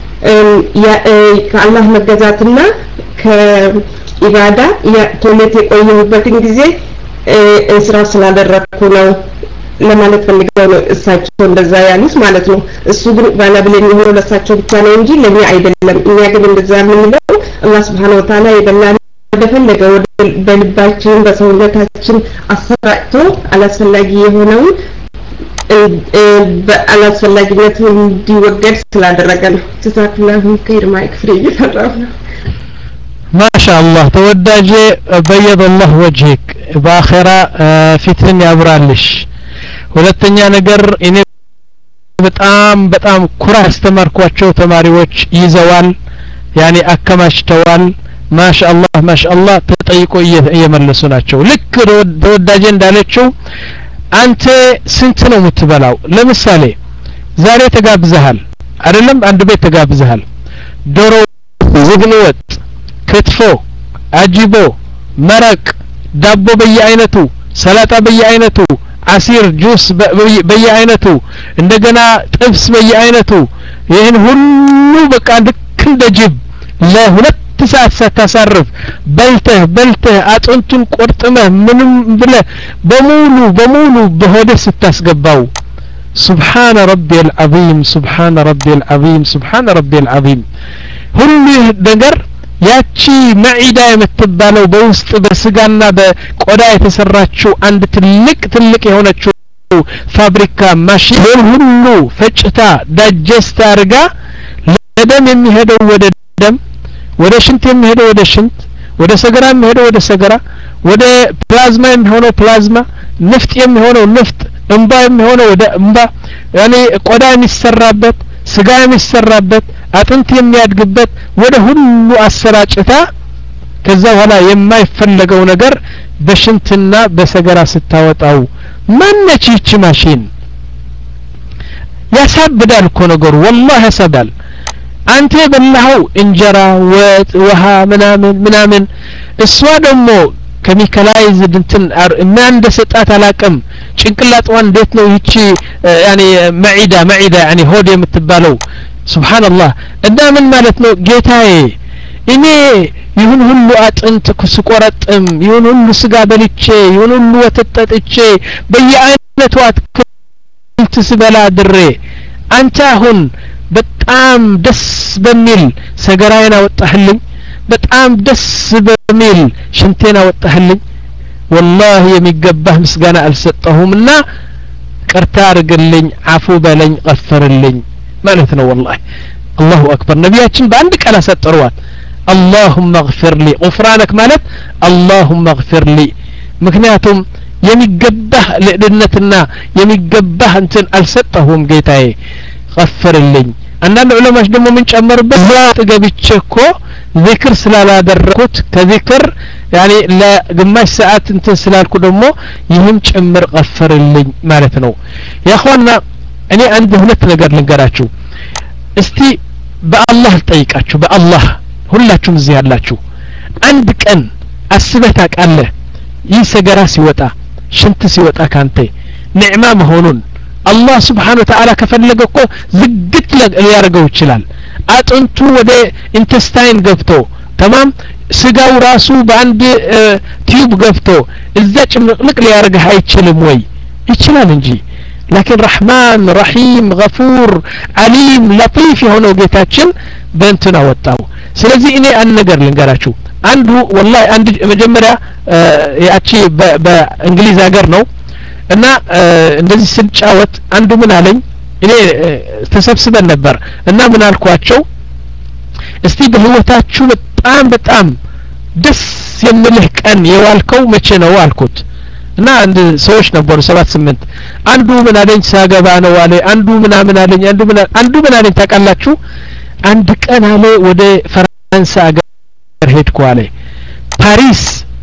ከአላህ መገዛትና ከኢባዳ የቶሌት የቆየሁበትን ጊዜ እስራ ስላደረኩ ነው ለማለት ፈልገው ነው እሳቸው እንደዛ ያሉት ማለት ነው እሱ ግን ባላብለኝ ሆኖ ለሳቸው ብቻ ነው እንጂ ለኛ አይደለም እኛ ግን እንደዛ የምንለው አላህ Subhanahu Wa Ta'ala የበላን በፈለገው በልባችን በሰውነታችን አሰራጭቶ አላስፈላጊ የሆነው በአላስፈላጊነቱ እንዲወገድ ስላደረገ ነው ተሳክላሁ ከይር ማይክ ፍሪ ይፈራው ما شاء الله ተወዳጅ በየድ الله وجهك باخره ፊትን ያብራልሽ ሁለተኛ ነገር እኔ በጣም በጣም ኩራ አስተማርኳቸው ተማሪዎች ይዘዋል ያኒ አከማሽተዋል ማሻአላህ ማሻአላህ ተጠይቆ እየመለሱ ናቸው ልክ ተወዳጅ እንዳለችው አንተ ስንት ነው የምትበላው ለምሳሌ ዛሬ ተጋብዘሃል አይደለም አንድ ቤት ተጋብዘሃል ዶሮ ዝግን ወጥ ክትፎ አጂቦ መረቅ ዳቦ በየአይነቱ ሰላጣ በየአይነቱ አሲር ጁስ በየአይነቱ እንደገና ጥብስ በየአይነቱ ይሄን ሁሉ በቃ ልክ እንደ ጅብ ለሁለት ሰዓት ሳታሳርፍ በልተህ በልተህ አጥንቱን ቆርጥመህ ምንም ብለህ በሙሉ በሙሉ በሆድህ ስታስገባው سبحان ربي العظيم سبحان ربي العظيم سبحان ربي العظيم ሁሉ ነገር ያቺ መዒዳ የምትባለው በውስጥ በስጋና በቆዳ የተሰራችው አንድ ትልቅ ትልቅ የሆነችው ፋብሪካ ማሽን ሁሉ ፈጭታ ዳጀስት አርጋ ለደም የሚሄደው ወደ ደም ወደ ሽንት የሚሄደው ወደ ሽንት ወደ ሰገራ የሚሄደው ወደ ሰገራ ወደ ፕላዝማ የሚሆነው ፕላዝማ ንፍጥ የሚሆነው ንፍጥ እንባ የሚሆነው ወደ እንባ ያኔ ቆዳ የሚሰራበት ስጋ የሚሰራበት አጥንት የሚያድግበት ወደ ሁሉ አሰራጭታ ከዛ በኋላ የማይፈለገው ነገር በሽንትና በሰገራ ስታወጣው ማነች ይቺ ማሽን ያሳብዳል እኮ ነገሩ ወላሂ ያሳብዳል አንተ በላው እንጀራ ወጥ ውሃ ምናምን ምናምን እሷ ደግሞ ኬሚካላይዝድ እንትን ማን እንደሰጣት አላቅም ጭንቅላቷን እንዴት ነው ይቺ ያኒ መዒዳ መዒዳ ያኒ ሆድ የምትባለው ሱብሃንአላህ እና ምን ማለት ነው ጌታዬ እኔ ይሁን ሁሉ አጥንት ስቆረጥም ይሁን ሁሉ ስጋ በልቼ ይሁን ሁሉ ወተት ጠጥቼ በየአይነቱ አትክልት ስበላ ድሬ አንተ አሁን በጣም ደስ በሚል ሰገራዬን አወጣህልኝ በጣም ደስ በሚል ሽንቴን አወጣህልኝ والله የሚገባህ ምስጋና አልሰጠሁምና ቅርታ አርግልኝ አፉ በለኝ غفرልኝ ማለት ነው والله الله اكبر ነብያችን በአንድ ቃል አሰጠሩዋል اللهم اغفر لي غفرانك ማለት اللهم اغفر لي ምክንያቱም የሚገባህ ለድነትና የሚገባህ እንትን አልሰጠሁም ጌታዬ غفرልኝ አንዳንድ ዑለማዎች ደግሞ ምን ጨመሩበት ገብቼ እኮ ذكر ስላላደረኩት ከذكر يعني ለግማሽ ሰዓት እንትን ስላልኩ ደግሞ ይህም ጭምር غفرልኝ ማለት ነው ያ اخوانا እኔ አንድ ሁለት ነገር ልንገራችሁ እስቲ በአላህ ጠይቃችሁ በአላህ ሁላችሁም እዚህ ያላችሁ አንድ ቀን አስበህ ታውቃለህ ይህ ሰገራ ሲወጣ ሽንት ሲወጣ ካንተ ኒዕማ መሆኑን አላህ Subhanahu Wa Ta'ala ከፈለገ እኮ ዝግት ሊያርገው ይችላል አጥንቱ ወደ ኢንተስታይን ገብቶ تمام ስጋው ራሱ በአንድ ቲዩብ ገብቶ እዛ ጭምቅልቅ ሊያርገህ አይችልም ወይ ይችላል እንጂ لكن رحمن رحيم غفور عليم لطيف የሆነው ጌታችን በእንትና ወጣው ስለዚህ እኔ አንድ ነገር ልንገራችሁ አንዱ والله አንድ መጀመሪያ ያቺ በእንግሊዝ ሀገር ነው እና እንደዚህ ስንጫወት አንዱ ምን አለኝ እኔ ተሰብስበን ነበር እና ምን አልኳቸው እስቲ በህይወታችሁ በጣም በጣም ደስ የሚልህ ቀን የዋልከው መቼ ነው አልኩት እና አንድ ሰዎች ነበሩ ሰባት ስምንት አንዱ ምን አለኝ ሳገባ ነው አለ አንዱ ምን አምን አለኝ አንዱ ምን አንዱ ምን አለኝ ታውቃላችሁ አንድ ቀን አለ ወደ ፈረንሳይ ሀገር ሄድኩ አለ ፓሪስ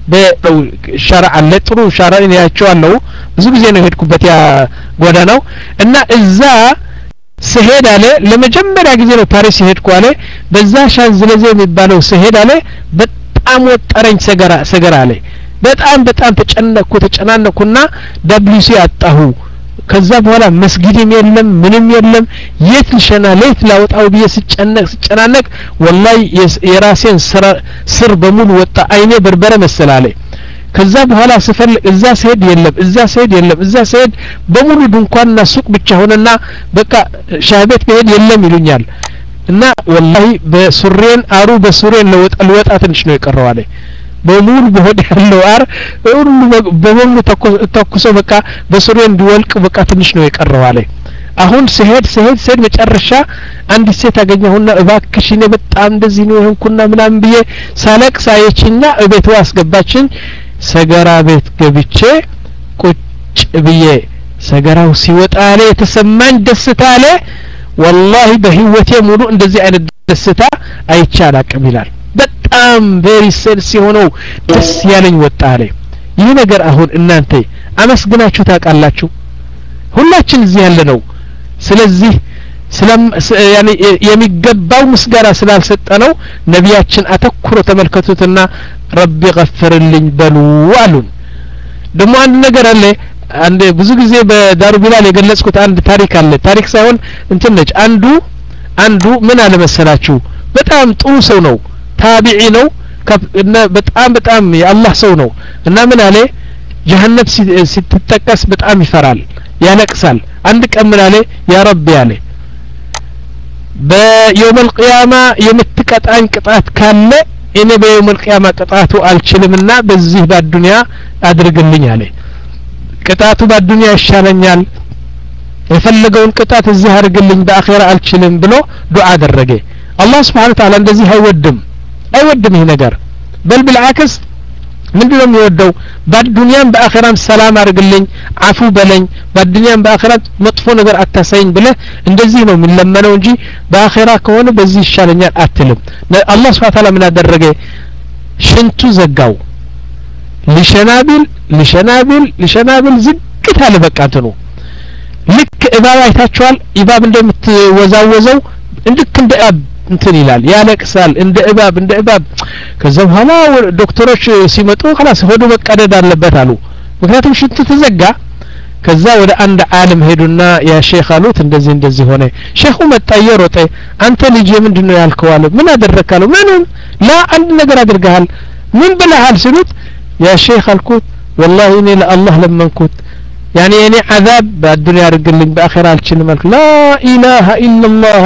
በሻራ አለ ጥሩ ሻራ ነው ያቻለው ብዙ ጊዜ ነው ሄድኩበት ያ ጎዳናው እና እዛ ስሄድ አለ ለመጀመሪያ ጊዜ ነው ፓሪስ ሄድኩ አለ በዛ ሻንዝሊዜ የሚባለው ስሄድ አለ በጣም ወጠረኝ ሰገራ ሰገራ አለ በጣም በጣም ተጨነቅኩ ተጨናነቅኩና ደብሊውሲ አጣሁ ከዛ በኋላ መስጊድም የለም ምንም የለም የት ልሸና ለይት ላውጣው ብዬ ስጨነቅ ስጨናነቅ والله የራሴን ስር በሙሉ ወጣ አይኔ በርበረ መሰላለ ከዛ በኋላ ስፈልግ እዛ ሰይድ የለም እዛ ሰይድ የለም እዛ ሰይድ በሙሉ ድንኳንና ሱቅ ብቻ ሆነና በቃ ሻቤት በሄድ የለም ይሉኛል እና والله በሱሬን አሩ በሱሬን ለወጣ ለወጣ ትንሽ ነው የቀረው አለ በሙሉ በሆድ ያለው አር ሁሉ በሙሉ ተኩሶ በቃ በሱሬን እንዲወልቅ በቃ ትንሽ ነው የቀረው አለ አሁን ሲሄድ ሲሄድ ሲሄድ መጨረሻ አንድ ሴት አገኘሁና እባክሽ እኔ በጣም እንደዚህ ነው የሆንኩና ምናምን ብዬ ሳለቅስ አየችና እቤቷ አስገባችን ሰገራ ቤት ገብቼ ቁጭ ብዬ ሰገራው ሲወጣ አለ የተሰማኝ ደስታ አለ والله በህይወቴ ሙሉ እንደዚህ አይነት ደስታ አይቼ አላቅም ይላል በጣም very sense የሆነው ደስ ያለኝ ወጣ አለ ይህ ነገር አሁን እናንተ አመስግናችሁ ታውቃላችሁ ሁላችን እዚህ ያለ ነው ስለዚህ ስለም ያኒ የሚገባው ምስጋና ስላልሰጠነው ነቢያችን አተኩሮ ተመልከቱትና ረቢ غفرልኝ በሉ አሉን ደሞ አንድ ነገር አለ አንድ ብዙ ጊዜ በዳሩ ቢላል የገለጽኩት አንድ ታሪክ አለ ታሪክ ሳይሆን እንትን ነች አንዱ አንዱ ምን አለ መሰላችሁ በጣም ጥሩ ሰው ነው ታቢዒ ነው በጣም በጣም የአላህ ሰው ነው እና ምን አለ ጀሃነም ሲተጠቀስ በጣም ይፈራል ያለቅሳል አንድ ቀን ምን አለ ያ ረቢ አለ በየውም القيامة የምትቀጣኝ ቅጣት ካለ እኔ በየውም القيامة ቅጣቱ አልችልምና በዚህ በዱንያ አድርግልኝ አለ ቅጣቱ በዱንያ ይሻለኛል የፈለገውን ቅጣት እዚህ አድርግልኝ በአኺራ አልችልም ብሎ ዱዓ አደረገ አላህ Subhanahu Wa Ta'ala እንደዚህ አይወድም አይወድም ይሄ ነገር በል بالعكس ምንድነው የሚወደው በዱንያም በአኺራም ሰላም አድርግልኝ አፉ በለኝ በዱንያም በአኺራም መጥፎ ነገር አታሳይኝ ብለ እንደዚህ ነው የሚለመነው እንጂ በአኺራ ከሆነ በዚህ ይሻለኛል አትልም አላህ Subhanahu Wa Ta'ala ምን አደረገ ሽንቱ ዘጋው ለሸናቢል ለሸናቢል ለሸናቢል ዝቅታ ለበቃት ነው ልክ እባብ አይታችኋል እባብ እንደምትወዛወዘው እንድክ እንደ እንትን ይላል ያለቅሳል እንደ እባብ እንደ እባብ ከዛ በኋላ ዶክተሮች ሲመጡ خلاص ሆዱ መቀደድ አለበት አሉ ምክንያቱም ሽንቱ ተዘጋ ከዛ ወደ አንድ ዓለም ሄዱና ያ ሼክ አሉት እንደዚህ እንደዚህ ሆነ ሼኹ መጣ እየሮጠ አንተ ልጅ ምንድነው ያልከው አለ ምን አደረካለው ምንም ላ አንድ ነገር አድርገሃል ምን ብለሃል ሲሉት ያ ሼክ አልኩት والله እኔ ለአላህ ለመንኩት يعني እኔ عذاب በዱንያ አድርግልኝ በአኺራ አልችልም አልኩ لا اله الا الله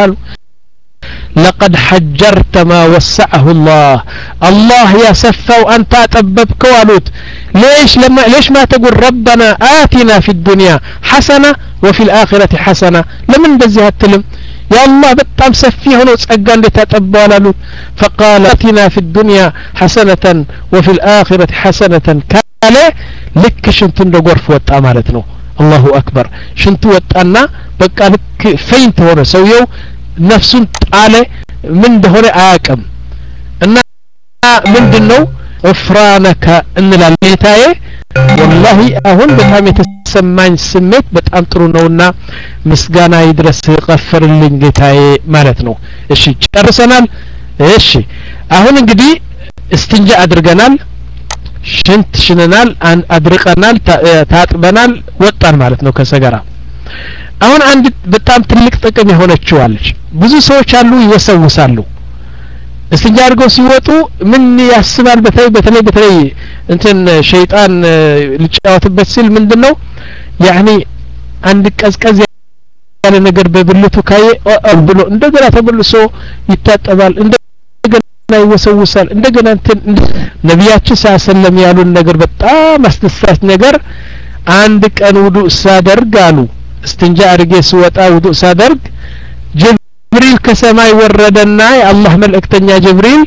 لقد حجرت ما وسعه الله الله يا سفا وانت اطببك قالوت ليش لما ليش ما تقول ربنا آتنا في الدنيا حسنة وفي الآخرة حسنة لمن بزي هتلم يا الله بتام سفي هنا ጸጋ እንደተጠባው አላሉት فقال آتنا في الدنيا حسنة وفي الآخرة حسنة ካለ ልክ ሽንቱ እንደጎርፍ ወጣ ማለት ነው الله أكبر ሽንቱ ወጣና በቃ ልክ ፈይንት ሆነ ሰውየው ነፍሱን ጣለ ምን እንደሆነ አያውቅም እና ምንድነው غفرانك እንላለን ጌታዬ والله አሁን በጣም የተሰማኝ ስሜት በጣም ጥሩ ነውና ምስጋና ይድረስ ቀፈርልኝ ጌታዬ ማለት ነው እሺ ጨርሰናል እሺ አሁን እንግዲህ እስትንጃ አድርገናል ሽንት ሽነናል አድርቀናል ታጥበናል ወጣን ማለት ነው ከሰገራ አሁን አንድ በጣም ትልቅ ጥቅም የሆነችው አለች ብዙ ሰዎች አሉ ይወሰውሳሉ እስትንጃ አድርገው ሲወጡ ምን ያስባል በተለይ በተለይ በተለይ እንትን ሸይጣን ሊጫወትበት ሲል ምንድነው ያኒ አንድ ቀዝቀዝ ያለ ነገር በብልቱ ካየ ብሎ እንደገና ተመልሶ ይታጠባል እንደገና ይወሰውሳል እንደገና እንትን ነብያችን ሰለላሁ ያሉን ነገር በጣም አስተሳች ነገር አንድ ቀን ውዱእ ሳደርግ አሉ እስትንጃ አድርጌ ስወጣ ውዱእ ሳደርግ ጅብሪል ከሰማይ ወረደና የአላህ መልእክተኛ ጅብሪል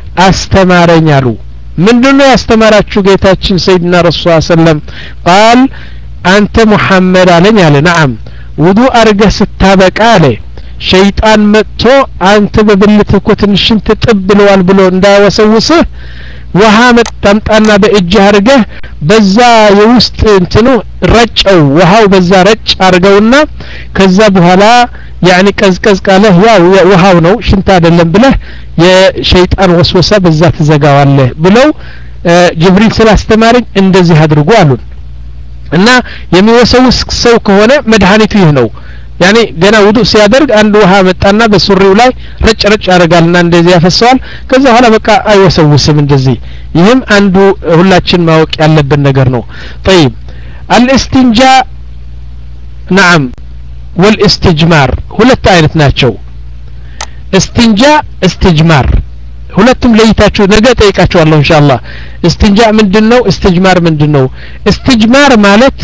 አስተማረኝ አሉ ምንድነው ያስተማራችሁ ጌታችን ሰይድና ረሱል ሰለም قال አንተ ሙሐመድ አለኝ አለ نعم ውዱእ አድርገህ ስታበቃ አለ ሸይጣን መጥቶ አንተ በብልትህ እኮ ትንሽን ትጥብለዋል ብሎ እንዳይወሰውስህ ውሃ መጣምጣና በእጅህ አድርገህ በዛ የውስጥ እንትኑ ረጨው ውሃው በዛ ረጭ አድርገውና ከዛ በኋላ يعني ቀዝቀዝ ካለ ያው ውሃው ነው ሽንት አይደለም ብለህ የሸይጣን ወስወሳ በዛ ተዘጋዋለህ ብለው ጅብሪል ስላስተማረኝ እንደዚህ አድርጉ አሉን እና የሚወሰውስ ሰው ከሆነ መድኃኒቱ ይህ ነው يعني ገና ውዱእ ሲያደርግ አንድ ውሃ መጣና በሱሪው ላይ ረጭ ረጭ ያደርጋልና እንደዚህ ያፈሰዋል ከዛ በኋላ በቃ አይወሰውስም እንደዚህ ይህም አንዱ ሁላችን ማወቅ ያለብን ነገር ነው طيب الاستنجاء نعم والاستجمار ሁለት አይነት ናቸው استنجاء استجمار ሁለቱም ለይታችሁ ነገ ጠይቃችኋለሁ ኢንሻአላህ استنجاء ምንድነው استجمار ምንድነው استجمار ማለት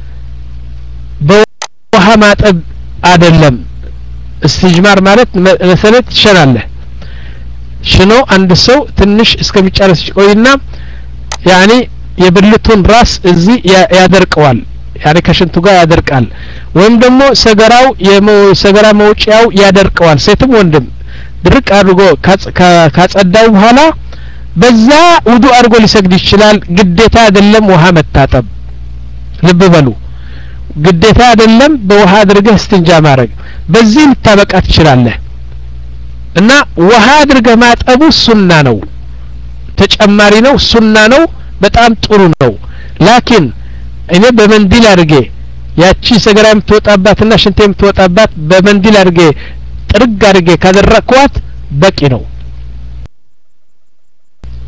በውሃ ማጠብ አይደለም استجمار ማለት መሰረት ትሸናለህ ሽኖ አንድ ሰው ትንሽ እስከሚጨርስ ቆይና يعني የብልቱን ራስ እዚህ ያደርቀዋል يعني ከሽንቱ ጋር ያደርቃል ወይም ደግሞ ሰገራው የሰገራ መውጫው ያደርቀዋል ሴትም ወንድም ድርቅ አድርጎ ካጸዳው በኋላ በዛ ውዱእ አድርጎ ሊሰግድ ይችላል ግዴታ አይደለም ውሃ መታጠብ ልብ በሉ ግዴታ አይደለም በውሃ አድርገህ እስትንጃ ማድረግ በዚህ ልታበቃ ትችላለህ እና ውሃ አድርገህ ማጠቡ ሱና ነው ተጨማሪ ነው ሱና ነው በጣም ጥሩ ነው ላኪን እኔ በመንዲል አድርጌ ያቺ ሰገራ የምትወጣባትና ሽንት የምትወጣባት በመንዲል አድርጌ ጥርግ አድርጌ ካደረኳት በቂ ነው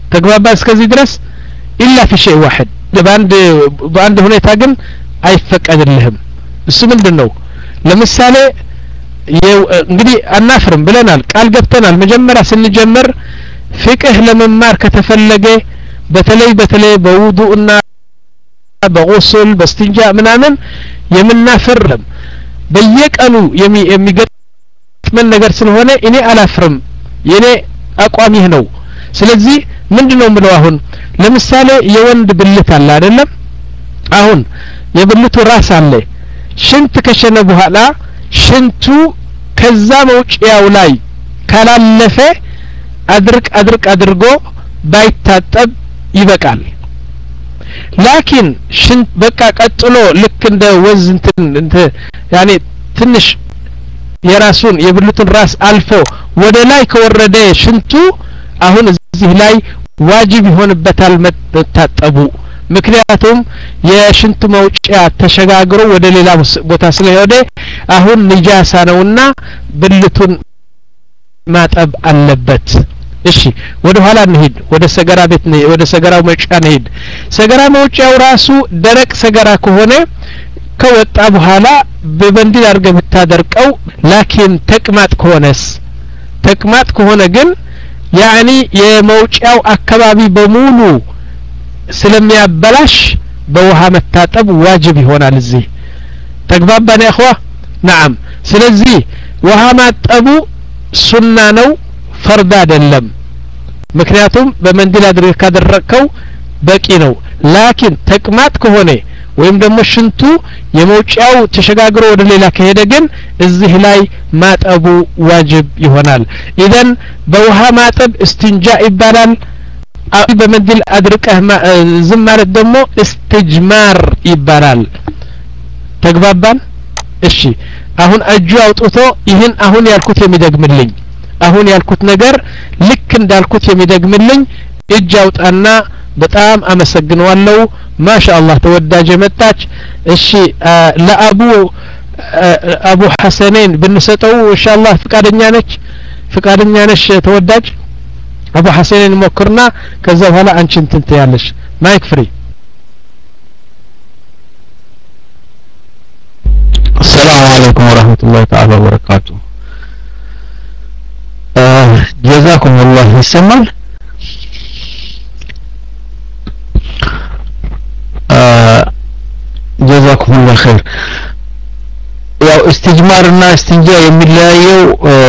ተግባባ እስከዚህ ድረስ إلا في شيء واحد በአንድ በአንድ ሁኔታ ግን አይፈቀድልህም እሱ ምንድነው ለምሳሌ እንግዲህ አናፍርም ብለናል ቃል ገብተናል መጀመሪያ ስንጀምር ፍቅህ ለመማር ከተፈለገ በተለይ በተለይ በውዱእና በغسل በስትንጃ ምናምን የምናፈርም በየቀኑ የሚገጥመን ነገር ስለሆነ እኔ አላፍርም የኔ አቋም ይህ ነው ስለዚህ ምንድነው ምለው አሁን ለምሳሌ የወንድ ብልት አለ አይደለም አሁን የብልቱ ራስ አለ ሽንት ከሸነ በኋላ ሽንቱ ከዛ መውጫው ላይ ካላለፈ አድርቅ አድርቅ አድርጎ ባይታጠብ ይበቃል ላኪን ሽንት በቃ ቀጥሎ ልክ እንደ ወዝ እንትን እንተ ያኔ ትንሽ የራሱን የብልቱን ራስ አልፎ ወደ ላይ ከወረደ ሽንቱ አሁን እዚህ ላይ ዋጅብ ይሆንበታል መታጠቡ ምክንያቱም የሽንቱ መውጫ ተሸጋግሮ ወደ ሌላ ቦታ ስለሄደ አሁን ንጃሳ ነውና ብልቱን ማጠብ አለበት እሺ ወደ ኋላ እንሂድ ወደ ሰገራ ቤት ነው ወደ ሰገራው መውጫ እንሂድ ሰገራ መውጫው ራሱ ደረቅ ሰገራ ከሆነ ከወጣ በኋላ በበንዲል አድርገህ ብታደርቀው ላኪን ተቅማጥ ከሆነስ ተቅማጥ ከሆነ ግን ያኒ የመውጫው አካባቢ በሙሉ ስለሚያበላሽ በውሃ መታጠብ ዋጅብ ይሆናል እዚህ ተግባባን ያخዋ نعم ስለዚህ ውሃ ማጠቡ ሱና ነው ፈርድ አይደለም ምክንያቱም በመንዲል አድርገህ ካደረከው በቂ ነው ላኪን ተቅማጥ ከሆነ ወይም ደግሞ ሽንቱ የመውጫው ተሸጋግሮ ወደ ሌላ ከሄደ ግን እዚህ ላይ ማጠቡ ዋጅብ ይሆናል ኢደን በውሃ ማጠብ እስቲንጃ ይባላል አይ በመንዲል አድርቀህ ዝም ማለት ደግሞ እስትጅማር ይባላል ተግባባን እሺ አሁን እጁ አውጥቶ ይህን አሁን ያልኩት የሚደግምልኝ አሁን ያልኩት ነገር ልክ እንዳልኩት የሚደግምልኝ እጅ አውጣና በጣም አመሰግናለሁ ማሻአላህ ተወዳጀ መጣች እሺ ለአቡ አቡ ሐሰኔን ብንሰጠው ኢንሻአላህ ፍቃደኛ ነች ፍቃደኛ ነሽ ተወዳጅ አቡ ሐሰኔን ሞክርና ከዛ በኋላ አንቺ እንትን ትያለሽ ማይክ ፍሪ السلام عليكم ورحمة الله تعالى وبركاته جزاكم الله يسمال جزاكم الله خير ያው استجمارና استنجا የሚለያየው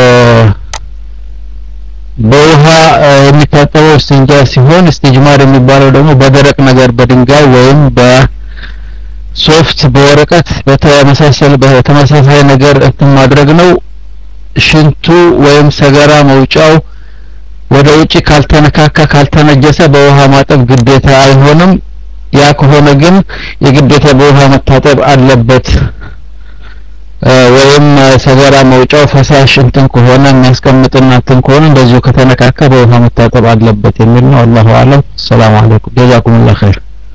በውሃ የሚታጠበው استنجا ሲሆን استجمار የሚባለው ደግሞ በደረቅ ነገር በድንጋይ ወይም በሶፍት በወረቀት በተመሳሳይ በተመሳሳይ ነገር እንትን ማድረግ ነው ሽንቱ ወይም ሰገራ መውጫው ወደ ውጪ ካልተነካካ ካልተነጀሰ በውሃ ማጠብ ግዴታ አይሆንም ያ ከሆነ ግን የግዴታ በውሃ መታጠብ አለበት ወይም ሰገራ መውጫው ፈሳሽ እንትን ከሆነ የሚያስቀምጥና እንትን ከሆነ እንደዚሁ ከተነካካ በውሃ መታጠብ አለበት የሚል ነው አላሁ አለም ሰላም አለይኩም ጀዛኩሙላህ ኸይር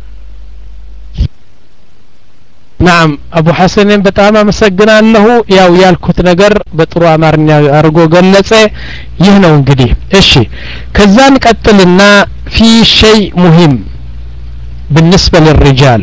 نعم ابو حسن በጣም አመሰግናለሁ ያው ያልኩት ነገር በጥሩ አማርኛ አርጎ ገለጸ ይህ ነው እንግዲህ እሺ ከዛን ቀጥልና في شيء مهم بالنسبه للرجال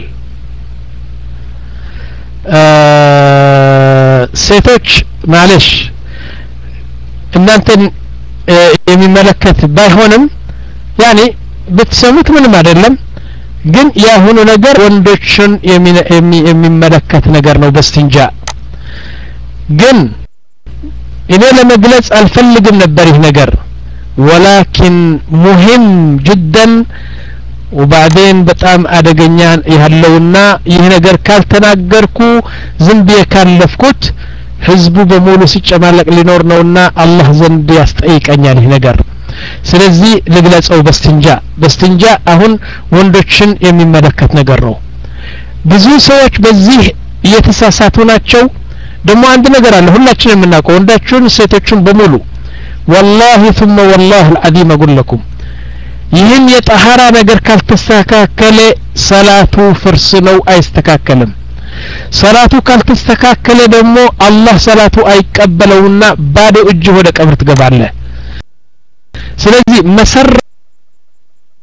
ሴቶች ማለሽ እናንተን የሚመለከት ባይሆንም ያኒ ብትሰሙት ምንም አይደለም ግን ያሁኑ ነገር ወንዶችን የሚመለከት ነገር ነው በስትንጃ ግን እኔ ለመግለጽ አልፈልግም ነበር ይህ ነገር ولكن مهم جدا وبعدين በጣም አደገኛ ያለውና ይህ ነገር ካልተናገርኩ ዝም ብዬ ካለፍኩት ህዝቡ በሙሉ ሲጨማለቅ ሊኖር ነውና አላህ ዘንድ ያስጠይቀኛል ይህ ነገር ስለዚህ ልግለጸው በስትንጃ በስትንጃ አሁን ወንዶችን የሚመለከት ነገር ነው ብዙ ሰዎች በዚህ እየተሳሳቱ ናቸው ደግሞ አንድ ነገር አለ ሁላችንም የምናውቀው ወንዶችን ሴቶችን በሙሉ والله ثم والله العظيم اقول لكم ይህን የጣሃራ ነገር ካልተስተካከለ ሰላቱ ፍርስ ነው አይስተካከልም ሰላቱ ካልተስተካከለ ደግሞ አላህ ሰላቱ አይቀበለውና ባዶ እጅ ወደ ቀብር ትገባለህ ስለዚህ መሰረቱ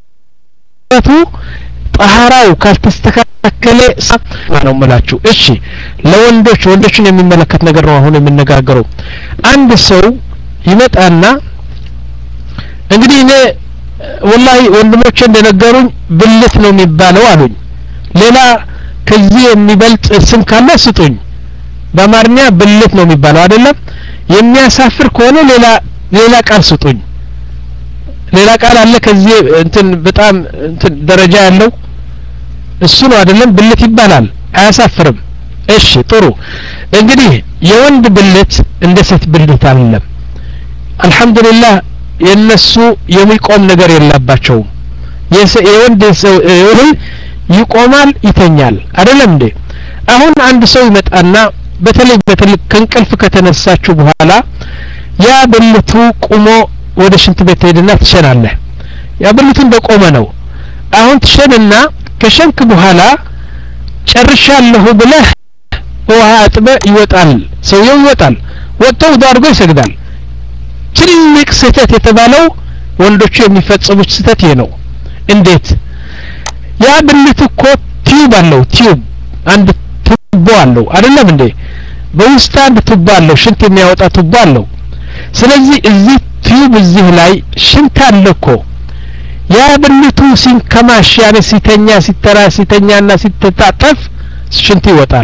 ሰውነቱ ጣሃራው ካልተስተካከለ ነው ማለት እሺ ለወንዶች ወንዶችን የሚመለከት ነገር ነው አሁን የምንነጋገረው አንድ ሰው ይመጣና እንግዲህ እኔ ወላሂ ወንድሞቼ እንደነገሩኝ ብልት ነው የሚባለው አሉኝ ሌላ ከዚህ የሚበልጥ ስም ካለ ስጡኝ በአማርኛ ብልት ነው የሚባለው አይደለም የሚያሳፍር ከሆነ ሌላ ሌላ ቃል ስጡኝ ሌላ ቃል አለ ከዚህ እንትን በጣም እንትን ደረጃ ያለው እሱ ነው አይደለም ብልት ይባላል አያሳፍርም እሺ ጥሩ እንግዲህ የወንድ ብልት እንደ ሴት ብልት አይደለም አልহামዱሊላህ የነሱ የሚቆም ነገር የለባቸው የወንድ ሰው ይሁን ይቆማል ይተኛል አይደለም እንዴ አሁን አንድ ሰው ይመጣና በተለይ በተለይ ከንቅልፍ ከተነሳችሁ በኋላ ያ ብልቱ ቆሞ ወደ ሽንት ቤት ሄድና ትሸናለህ ያ ብልቱ እንደቆመ ነው አሁን ትሸንና ከሸንክ በኋላ ጨርሻለሁ ብለህ ውሃ አጥበ ይወጣል ሰውየው ይወጣል ወጥቶ ዳርጎ ይሰግዳል ትልቅ ስህተት የተባለው ወንዶች የሚፈጽሙት ስህተት ይሄ ነው እንዴት ያ ብልቱ እኮ ቲዩብ አለው ቲዩብ አንድ ቱቦ አለው አይደለም እንዴ በውስጥ አንድ ቱቦ አለው ሽንት የሚያወጣ ቱቦ አለው ስለዚህ እዚህ ቲዩብ እዚህ ላይ ሽንት አለኮ ያ ብልቱ ሲንከማሽ ያለ ሲተኛ ሲተራ ሲተኛና ሲተጣጠፍ ሽንት ይወጣል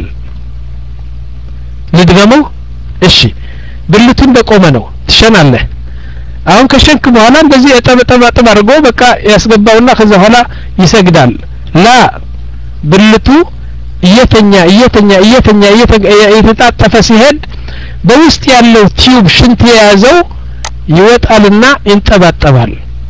ልድገመው እሺ ብልቱ እንደቆመ ነው ትሸናለህ አሁን ከሸንክ በኋላ እንደዚህ እጠበጠበ አድርጎ በቃ ያስገባውና ከዛ በኋላ ይሰግዳል ላ ብልቱ እየተኛ እየተኛ እየተኛ እየተጣጠፈ ሲሄድ በውስጥ ያለው ቲዩብ ሽንት የያዘው ይወጣልና ይንጠባጠባል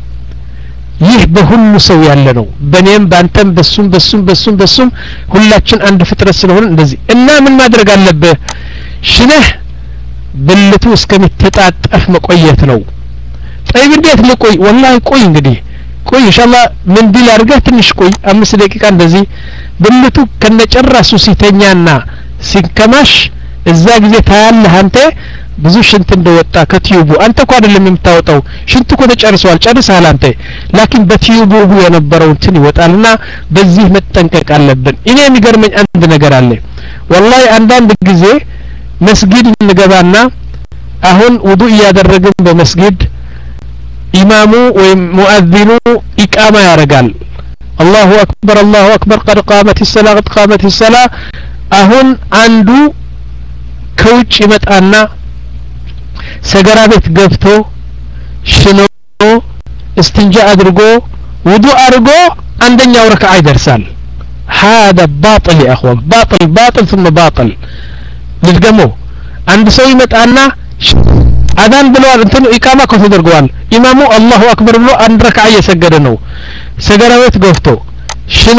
ይህ በሁሉ ሰው ያለ ነው በኔም ባንተም በሱም በሱም በሱም በሱም ሁላችን አንድ ፍጥረት ስለሆነ እንደዚህ እና ምን ማድረግ አለበት ሽነህ ብልቱ እስከሚተጣጠፍ መቆየት ነው طيب እንዴት ልቆይ والله ቆይ እንግዲህ ቆይ ኢንሻአላህ ምን ቢል አድርገህ ትንሽ ቆይ አምስት ደቂቃ እንደዚህ ብልቱ ከነጨራሱ ሲተኛና ሲንከማሽ እዛ ጊዜ ታያለህ አንተ ብዙ ሽንት እንደወጣ ከቲዩቡ አንተ እኮ አይደለም የምታወጣው ሽንት እኮ ተጨርሷል ጨርሰሃል አንተ ላኪን በቲዩቡ የነበረው እንትን ይወጣልና በዚህ መጠንቀቅ አለብን እኔ የሚገርመኝ አንድ ነገር አለ والله አንዳንድ ጊዜ መስጊድ እንገባና አሁን ውዱእ ያደረግን በመስጊድ ኢማሙ ወይም ሙአዚኑ ኢቃማ ያረጋል الله اكبر الله اكبر قد قامت الصلاه قد قامت الصلاه አሁን አንዱ ከውጭ ይመጣና ሰገራ ቤት ገብቶ ሽኖ استنጃ አድርጎ ውዱእ አድርጎ አንደኛው ረክዓ ይደርሳል هذا باطل يا اخوان باطل باطل ثم باطل ልድገመው አንድ ሰው ይመጣና አዳን ብለዋል እንትን ኢቃማ እኮ ተደርጓል ኢማሙ አላሁ አክበር ብሎ አንድ ረክዓ እየሰገደ ነው ሰገራ ቤት ገብቶ ሽኖ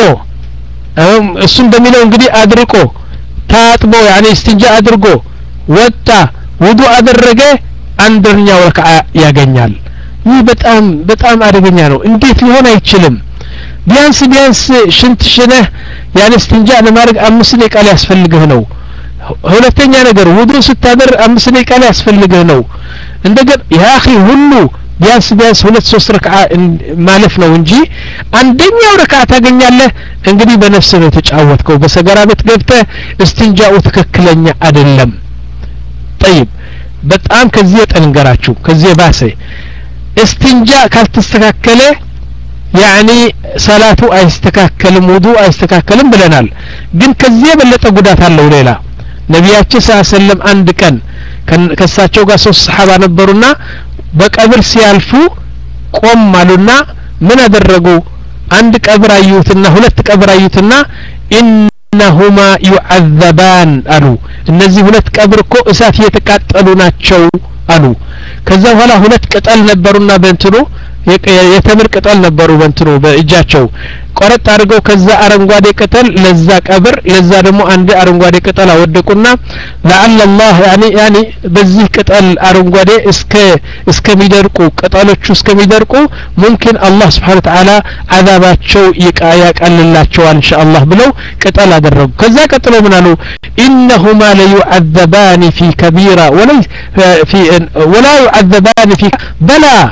እሱ እንደሚለው እንግዲህ አድርቆ ታጥቦ ያኔ استنጃ አድርጎ ወጣ ውዱእ አደረገ አንደኛው ረክዓ ያገኛል ይህ በጣም በጣም አደገኛ ነው እንዴት ሊሆን አይችልም ቢያንስ ቢያንስ ሽንት ሽነህ ያኔ استنጃ ለማድረግ አምስት ደቂቃ ሊያስፈልግህ ነው ሁለተኛ ነገር ውዱእ ስታደር አምስት ደቂቃ ሊያስፈልግህ ነው እንደገና ያ اخي ሁሉ ቢያንስ ቢያንስ ሁለት ሶስት ረክዓ ማለፍ ነው እንጂ አንደኛው ረክዓ ታገኛለህ እንግዲህ በነፍስ ነው የተጫወትከው በሰገራ ቤት ገብተህ استنጃው ትክክለኛ አይደለም طيب በጣም ከዚህ የጠንገራችሁ ከዚህ ባሰ استنጃ ካልተስተካከለ يعني ሰላቱ አይስተካከልም ውዱእ አይስተካከልም ብለናል ግን ከዚህ የበለጠ ጉዳት አለው ሌላ ነብያችን ሰለላሁ አንድ ቀን ከሳቸው ጋር ሶስት ሰሃባ ነበሩና በቀብር ሲያልፉ ቆም አሉና ምን አደረጉ አንድ ቀብር አዩትና ሁለት ቀብር አዩትና ኢነሁማ يعذبان አሉ እነዚህ ሁለት ቀብር እኮ እሳት እየተቃጠሉ ናቸው አሉ ከዛ በኋላ ሁለት ቅጠል ነበሩና በእንትኑ የተምር ቅጠል ነበሩ በእንትኑ በእጃቸው ቆረጥ አድርገው ከዛ አረንጓዴ ቅጠል ለዛ ቀብር ለዛ ደግሞ አንድ አረንጓዴ ቅጠል አወደቁና ለعل الله يعني يعني በዚህ ቅጠል አረንጓዴ እስከ እስከሚደርቁ ቅጠሎቹ እስከሚደርቁ ممكن الله سبحانه وتعالى عذاباቸው ያቃልላቸዋል ኢንሻአላህ ብለው ቅጠል አደረጉ ከዛ ቀጥሎ ምን አሉ انهما لا يعذبان في كبيرة ولا في ولا يعذبان في بلا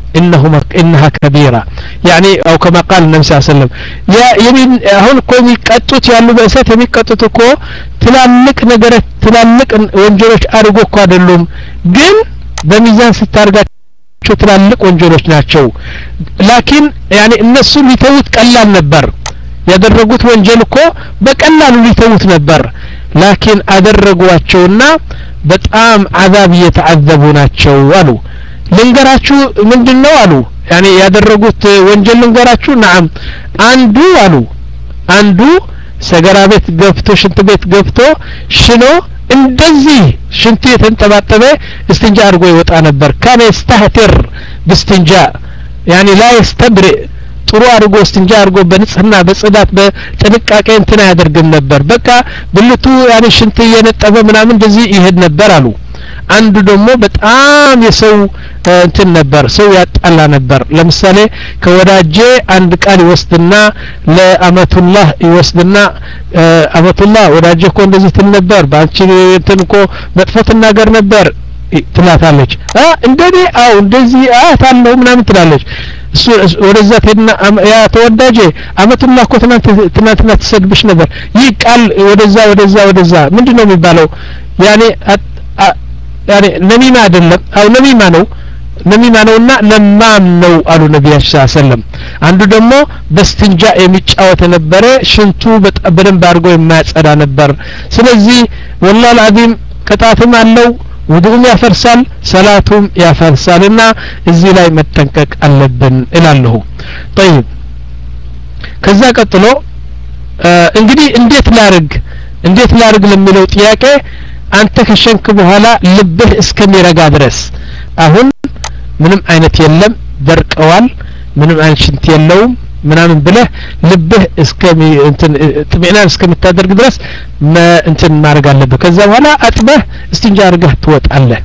إنه إنها كبيرة يعني أو كما قال النبي صلى الله عليه وسلم يا يمين هون كوم يقطط يالو بأسات የሚቀጡት እኮ ትላልቅ ነገር ትላልቅ ወንጀሎች አድርጎ እኮ አይደሉም ግን በሚዛን ስታርጋቸው ትላልቅ ወንጀሎች ናቸው ላኪን يعني እነሱ ሊተውት ቀላል ነበር ያደረጉት ወንጀል እኮ በቀላሉ ሊተውት ነበር ላኪን አደረጓቸውና በጣም عذاب እየተعذቡ ናቸው አሉ ልንገራችሁ ምንድነው አሉ يعني ያደረጉት ወንጀል ልንገራችሁ نعم አንዱ አሉ አንዱ ሰገራ ቤት ገብቶ ሽንት ቤት ገብቶ ሽኖ እንደዚህ ሽንት የተንጠባጠበ استنጃ አድርጎ ይወጣ ነበር ካነ ይስተህተር باستنجاء يعني لا يستبرئ ጥሩ አድርጎ استنجا አድርጎ በንጽህና በጽዳት በጥንቃቄ እንትና ያደርግም ነበር በቃ ብልቱ يعني ሽንት እየነጠበ ምናምን እንደዚህ ይሄድ ነበር አሉ አንዱ ደግሞ በጣም የሰው እንትን ነበር ሰው ያጣላ ነበር ለምሳሌ ከወዳጄ አንድ ቃል ይወስድና ለአመቱላህ ይወስድና አመቱላህ ወዳጄ እኮ እንደዚህ ትል ነበር ባንቺ እንትን እኮ መጥፎት ነገር ነበር ትላታለች አ እንደኔ አው እንደዚህ አታለው ምናምን ትላለች እሱ ወደዛ ተና ያ ተወዳጄ አመቱላህ እኮ ትናንት ትናንትና ተሰድብሽ ነበር ይህ ቃል ወደዛ ወደዛ ወደዛ ምንድነው የሚባለው ያኔ يعني نميمة አይደለም አው ነሚማ ነው ነሚማ ነውና ለማም ነው አሉ ነብያችን ሰለላሁ ዐለይሂ ወሰለም አንዱ ደግሞ በስትንጃ የሚጫወት ነበር ሽንቱ በደንብ አድርጎ የማያጸዳ ነበር ስለዚህ والله العظيم ቅጣትም አለው ውዱም ያፈርሳል ሰላቱም ያፈርሳልና እዚህ ላይ መጠንቀቅ አለብን እላለሁ طيب ከዛ ቀጥሎ እንግዲህ እንዴት ላርግ እንዴት ላርግ ለሚለው ጥያቄ አንተ ከሸንክ በኋላ ልብህ እስከሚረጋ ድረስ አሁን ምንም አይነት የለም ደርቀዋል ምንም አይነት ሽንት የለውም ምናምን ብለህ ልብህ እስከሚ እንትን ጥሚናን እስከምታደርግ ድረስ እንትን ማድረግ አለብህ ከዛ በኋላ አጥበህ እስቲንጃ አድርገህ ትወጣለህ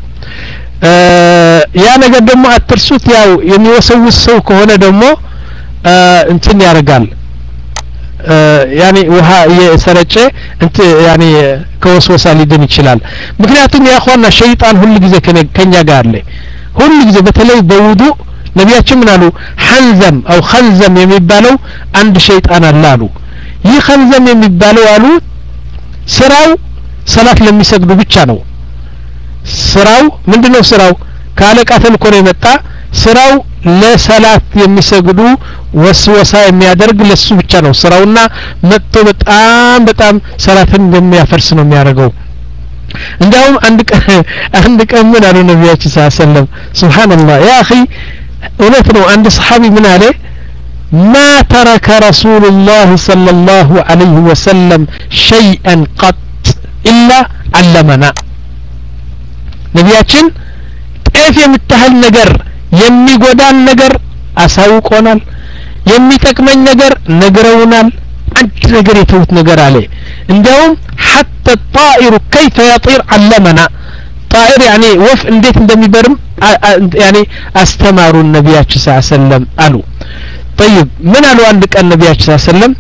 ያ ነገር ደግሞ አትርሱት ያው የሚወሰውስ ሰው ከሆነ ደግሞ እንትን ያደርጋል يعني وها يسرچ انت يعني كوسوسه ሊድን ይችላል ምክንያቱም ያ ኸዋና ሸይጣን ሁሉ ጊዜ ከኛ ጋር አለ ሁሉ ጊዜ በተለይ በውዱ ነብያችን ምን አሉ ሐንዘም አው ኸንዘም የሚባለው አንድ ሸይጣን አለ አሉ ይህ ኸንዘም የሚባለው አሉ ስራው ሰላት ለሚሰግዱ ብቻ ነው ስራው ምንድነው ስራው ካለቃ ተልኮ ነው የመጣ ስራው ለሰላት የሚሰግዱ ወስወሳ የሚያደርግ ለሱ ብቻ ነው ስራውና መጥቶ በጣም በጣም ሰላትን እንደሚያፈርስ ነው የሚያደርገው እንደውም አንድ ቀን አንድ ቀን ምን አሉ ነብያችን ሰለላሁ ዐለይሂ ወሰለም ሱብሃንአላህ ያ اخي እውነት ነው አንድ ሰሃቢ ምን አለ ما ترك رسول الله صلى الله عليه وسلم شيئا قط الا علمنا ነብያችን ጤፍ የምታህል ነገር የሚጎዳን ነገር አሳውቆናል የሚጠቅመኝ ነገር ነግረውናል አንድ ነገር የተውት ነገር አለ እንደውም حتى الطائر كيف يطير علمنا طائر يعني وف እንዴት እንደሚበርም يعني አስተማሩ ነብያችን ሰለላሁ ዐለይሂ ወሰለም አሉ طيب ምን አሉ አንድ ቀን ነብያችን ሰለላሁ ዐለይሂ ወሰለም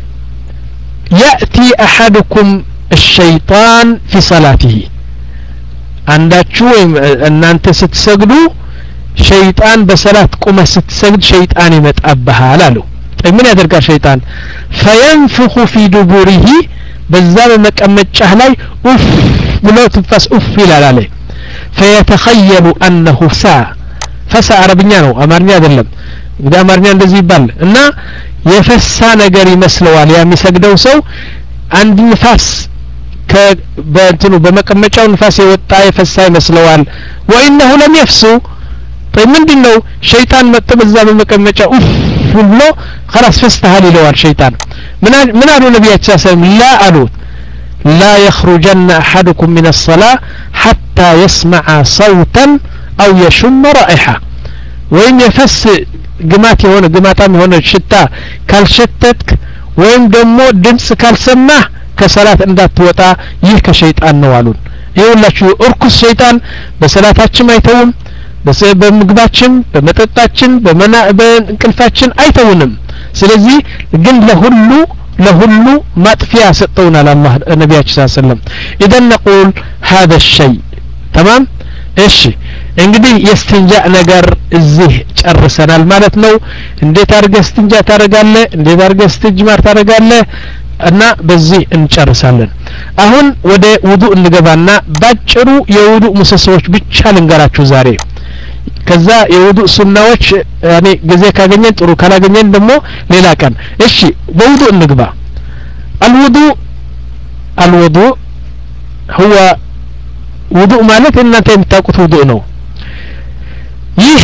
يأتي أحدكم الشيطان في صلاته አንዳችሁ እናንተ ስትሰግዱ ሸይጣን በሰላት ቆመ ስትሰግድ ሸይጣን ይመጣብሃል አሉ ምን ያደርጋል ሸይጣን فينفخ في دبره በዛ በመቀመጫህ ላይ ኡፍ ብሎ ትንፋስ ኡፍ ይላል አለ فيتخيل انه فسا فسا አረብኛ ነው አማርኛ አይደለም እንግዲህ አማርኛ እንደዚህ ይባል እና የፈሳ ነገር ይመስለዋል ያ የሚሰግደው ሰው አንድ ንፋስ ከበእንትኑ በመቀመጫው ንፋስ የወጣ የፈሳ ይመስለዋል وانه لم يفسو طيب ምንድነው ሸይጣን መጥቶ በዛ በመቀመጫ ኡፍ ብሎ خلاص فستها ይለዋል ሸይጣን ምን አሉ ነብያችን ሰለላሁ ዐለይሂ ወሰለም لا አሉ لا يخرجن احدكم من الصلاه حتى يسمع صوتا او يشم رائحه ወይም የፈስ ግማት የሆነ ግማታም የሆነ ሽታ ካልሸተትክ ወይም ደግሞ ድምጽ ካልሰማህ ከሰላት እንዳትወጣ ይህ ከሸይጣን ነው አሉን ይኸውላችሁ እርኩስ ሸይጣን በሰላታችን አይተውም በምግባችን በመጠጣችን በእንቅልፋችን አይተውንም ስለዚህ ግን ለሁሉ ለሁሉ ማጥፊያ ሰጠውናል አላህ ነብያችን ሰለላሁ ዐለይሂ ወሰለም اذا نقول هذا الشيء تمام እሺ እንግዲህ የስትንጃ ነገር እዚህ ጨርሰናል ማለት ነው እንዴት አድርገህ ስትንጃ ታደርጋለህ እንዴት አድርገህ ስትጅማር ታደርጋለህ እና በዚህ እንጨርሳለን አሁን ወደ ውዱእ እንገባና ባጭሩ የውዱእ ምሰሶች ብቻ ልንገራችሁ ዛሬ ከዛ የውዱእ ሱናዎች ያኔ ጊዜ ካገኘን ጥሩ ካላገኘን ደግሞ ሌላ ቀን እሺ በውዱእ እንግባ الوضوء الوضوء هو ውዱእ ማለት እናንተ የምታውቁት ውዱእ ነው ይህ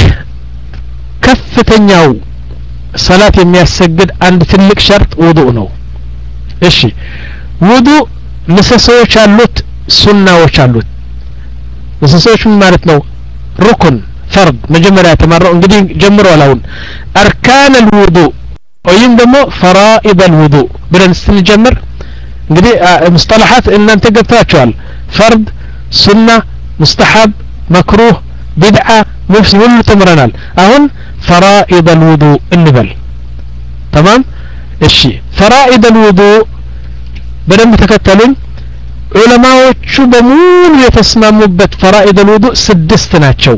ከፍተኛው ሰላት የሚያሰግድ አንድ ትልቅ ሸርጥ ውዱእ ነው እሺ ውዱእ ምሰሶዎች አሉት ሱናዎች አሉት ምሰሶዎች ማለት ነው ሩክን ፈርድ መጀመሪያ ተማረው እንግዲህ ጀምረዋል አሁን አርካን الوضوء ወይም ደግሞ ፈራኢድ الوضوء ብለን ስንጀምር እንግዲህ ሙስጠላሃት እናንተ ገብታችኋል ፈርድ ሱና ሙስተሐብ መክሩህ ቢድዓ ሙፍሲድ ሁሉ ተምረናል አሁን ፈራኢድ الوضوء እንበል تمام እሺ ፈራኢድ الوضوء በደንብ ተከተሉኝ ዑለማዎቹ በሙሉ የተስማሙበት ፈራኢድ الوضوء ስድስት ናቸው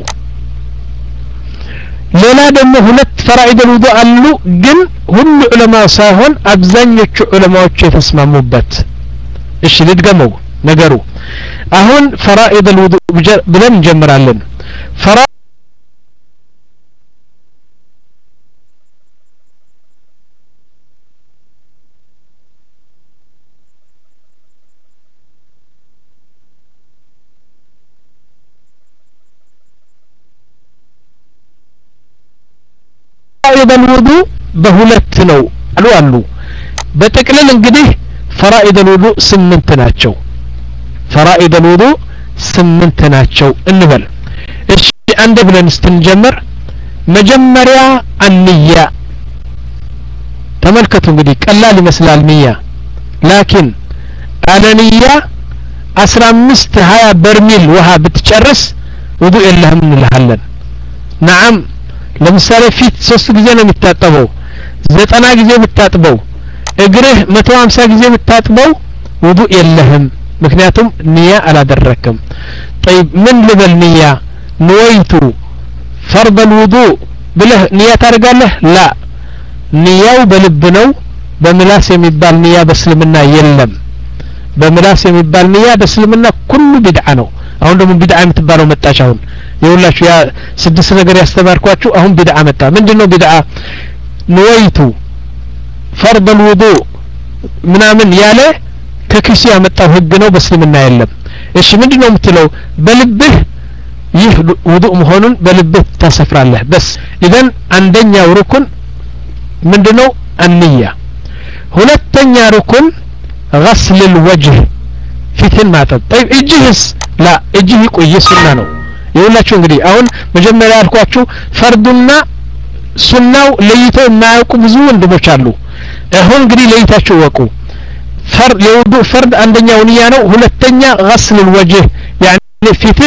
ሌላ ደግሞ ሁለት ፈራኢድ الوضوء አሉ ግን ሁሉ ዑለማ ሳይሆን አብዛኞቹ ዑለማዎች የተስማሙበት እሺ ልድገመው ነገሩ አሁን ፈራኢድ الوضوء ብለን እንጀምራለን ፈራ ፈራኢድ الوضوء በሁለት ነው አሉ አሉ በጥቅልል እንግዲህ ፈራኢድ الوضوء ስምንት ናቸው ፈራኢድ الوضوء ስምንት ናቸው እንበል እሺ አንድ ብለን ስትንጀምር መጀመሪያ አንያ ተመልከቱ እንግዲህ ቀላል ይመስላል ንያ ላኪን አለንያ አስራ አምስት ሀያ በርሚል ውሃ ብትጨርስ ውዱእ የለህም እንልሃለን نعم ለምሳሌ ፊት ሶስት ጊዜ ነው የሚታጠበው ዘጠና ጊዜ ብታጥበው እግርህ መቶ ሀምሳ ጊዜ ብታጥበው ውዱእ የለህም ምክንያቱም ንያ አላደረክም طيب ምን ልበል ንያ ንወይቱ ፈርድ الوضوء ብለህ ንያ ታደርጋለህ ላ ንያው በልብ ነው በምላስ የሚባል ንያ በእስልምና የለም በምላስ የሚባል ንያ በእስልምና ሁሉ ቢድዓ ነው አሁን ደግሞ ቢድዓ የምትባለው መጣች አሁን የሁላችሁ ያ ስድስት ነገር ያስተማርኳችሁ አሁን ቢድዓ መጣ ምንድነው ቢድዓ ንወይቱ ፈርድ الوضوء ምናምን ያለ ከኪሱ ያመጣው ህግ ነው በእስልምና የለም እሺ ምንድነው የምትለው በልብህ ይህ ውዱእ መሆኑን በልብህ ታሰፍራለህ በስ ኢዘን አንደኛው ሩክን ምንድነው አንያ ሁለተኛ ሩክን غسل الوجه ፊትን ማጠብ طيب እጅህስ ላ እጅህ ይቆይ ሱና ነው ይኸውላችሁ እንግዲህ አሁን መጀመሪያ ያልኳችሁ ፈርዱና ሱናው ለይተው የማያውቁ ብዙ ወንድሞች አሉ አሁን እንግዲህ ለይታችሁ ወቁ ፈርድ የውዱእ ፈርድ አንደኛው ንያ ነው ሁለተኛ غسل الوجه يعني ፊትህ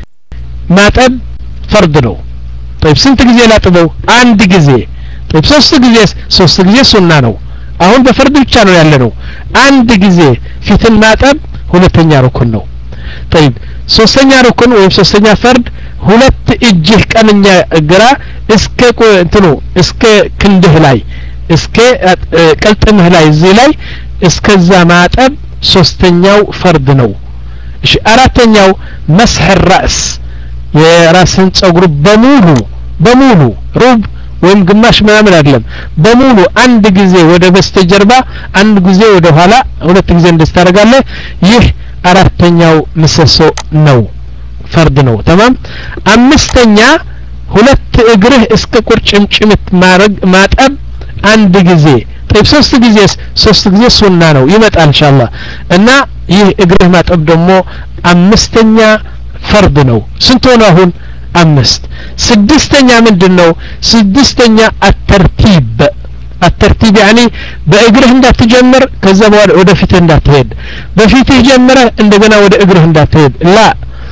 ማጠብ ፈርድ ነው طيب ስንት ጊዜ ላጥበው አንድ ጊዜ طيب ሶስት ጊዜ ሶስት ጊዜ ሱና ነው አሁን በፈርድ ብቻ ነው ያለነው አንድ ጊዜ ፊትን ማጠብ ሁለተኛ ሩክን ነው طيب ሶስተኛ ሩክን ወይም ሶስተኛ ፈርድ ሁለት እጅህ ቀንኛ ግራ እስከ እንትኑ እስከ ክንድህ ላይ እስከ ቀልጥምህ ላይ እዚህ ላይ እስከዛ ማጠብ ሶስተኛው ፈርድ ነው እሺ አራተኛው መስህ الراس የራስን ጸጉር በሙሉ በሙሉ ሩብ ወይም ግማሽ ምናምን አይደለም በሙሉ አንድ ጊዜ ወደ በስተጀርባ አንድ ጊዜ ወደ ኋላ ሁለት ጊዜ እንደስታረጋለህ ይህ አራተኛው ምሰሶ ነው ፈርድ ነው ተማም አምስተኛ ሁለት እግርህ እስከ ቁርጭምጭሚት ማረግ ማጠብ አንድ ጊዜ طيب ሶስት ጊዜ ሶስት ጊዜ ሱና ነው ይመጣል ኢንሻአላህ እና ይህ እግርህ ማጠብ ደግሞ አምስተኛ ፈርድ ነው ስንት ሆነ አሁን አምስት ስድስተኛ ምንድነው ስድስተኛ الترتيب الترتيب يعني በእግርህ እንዳትጀምር ከዛ በኋላ ወደ ፊት እንዳትሄድ በፊትህ ጀምረህ እንደገና ወደ እግርህ እንዳትሄድ ላ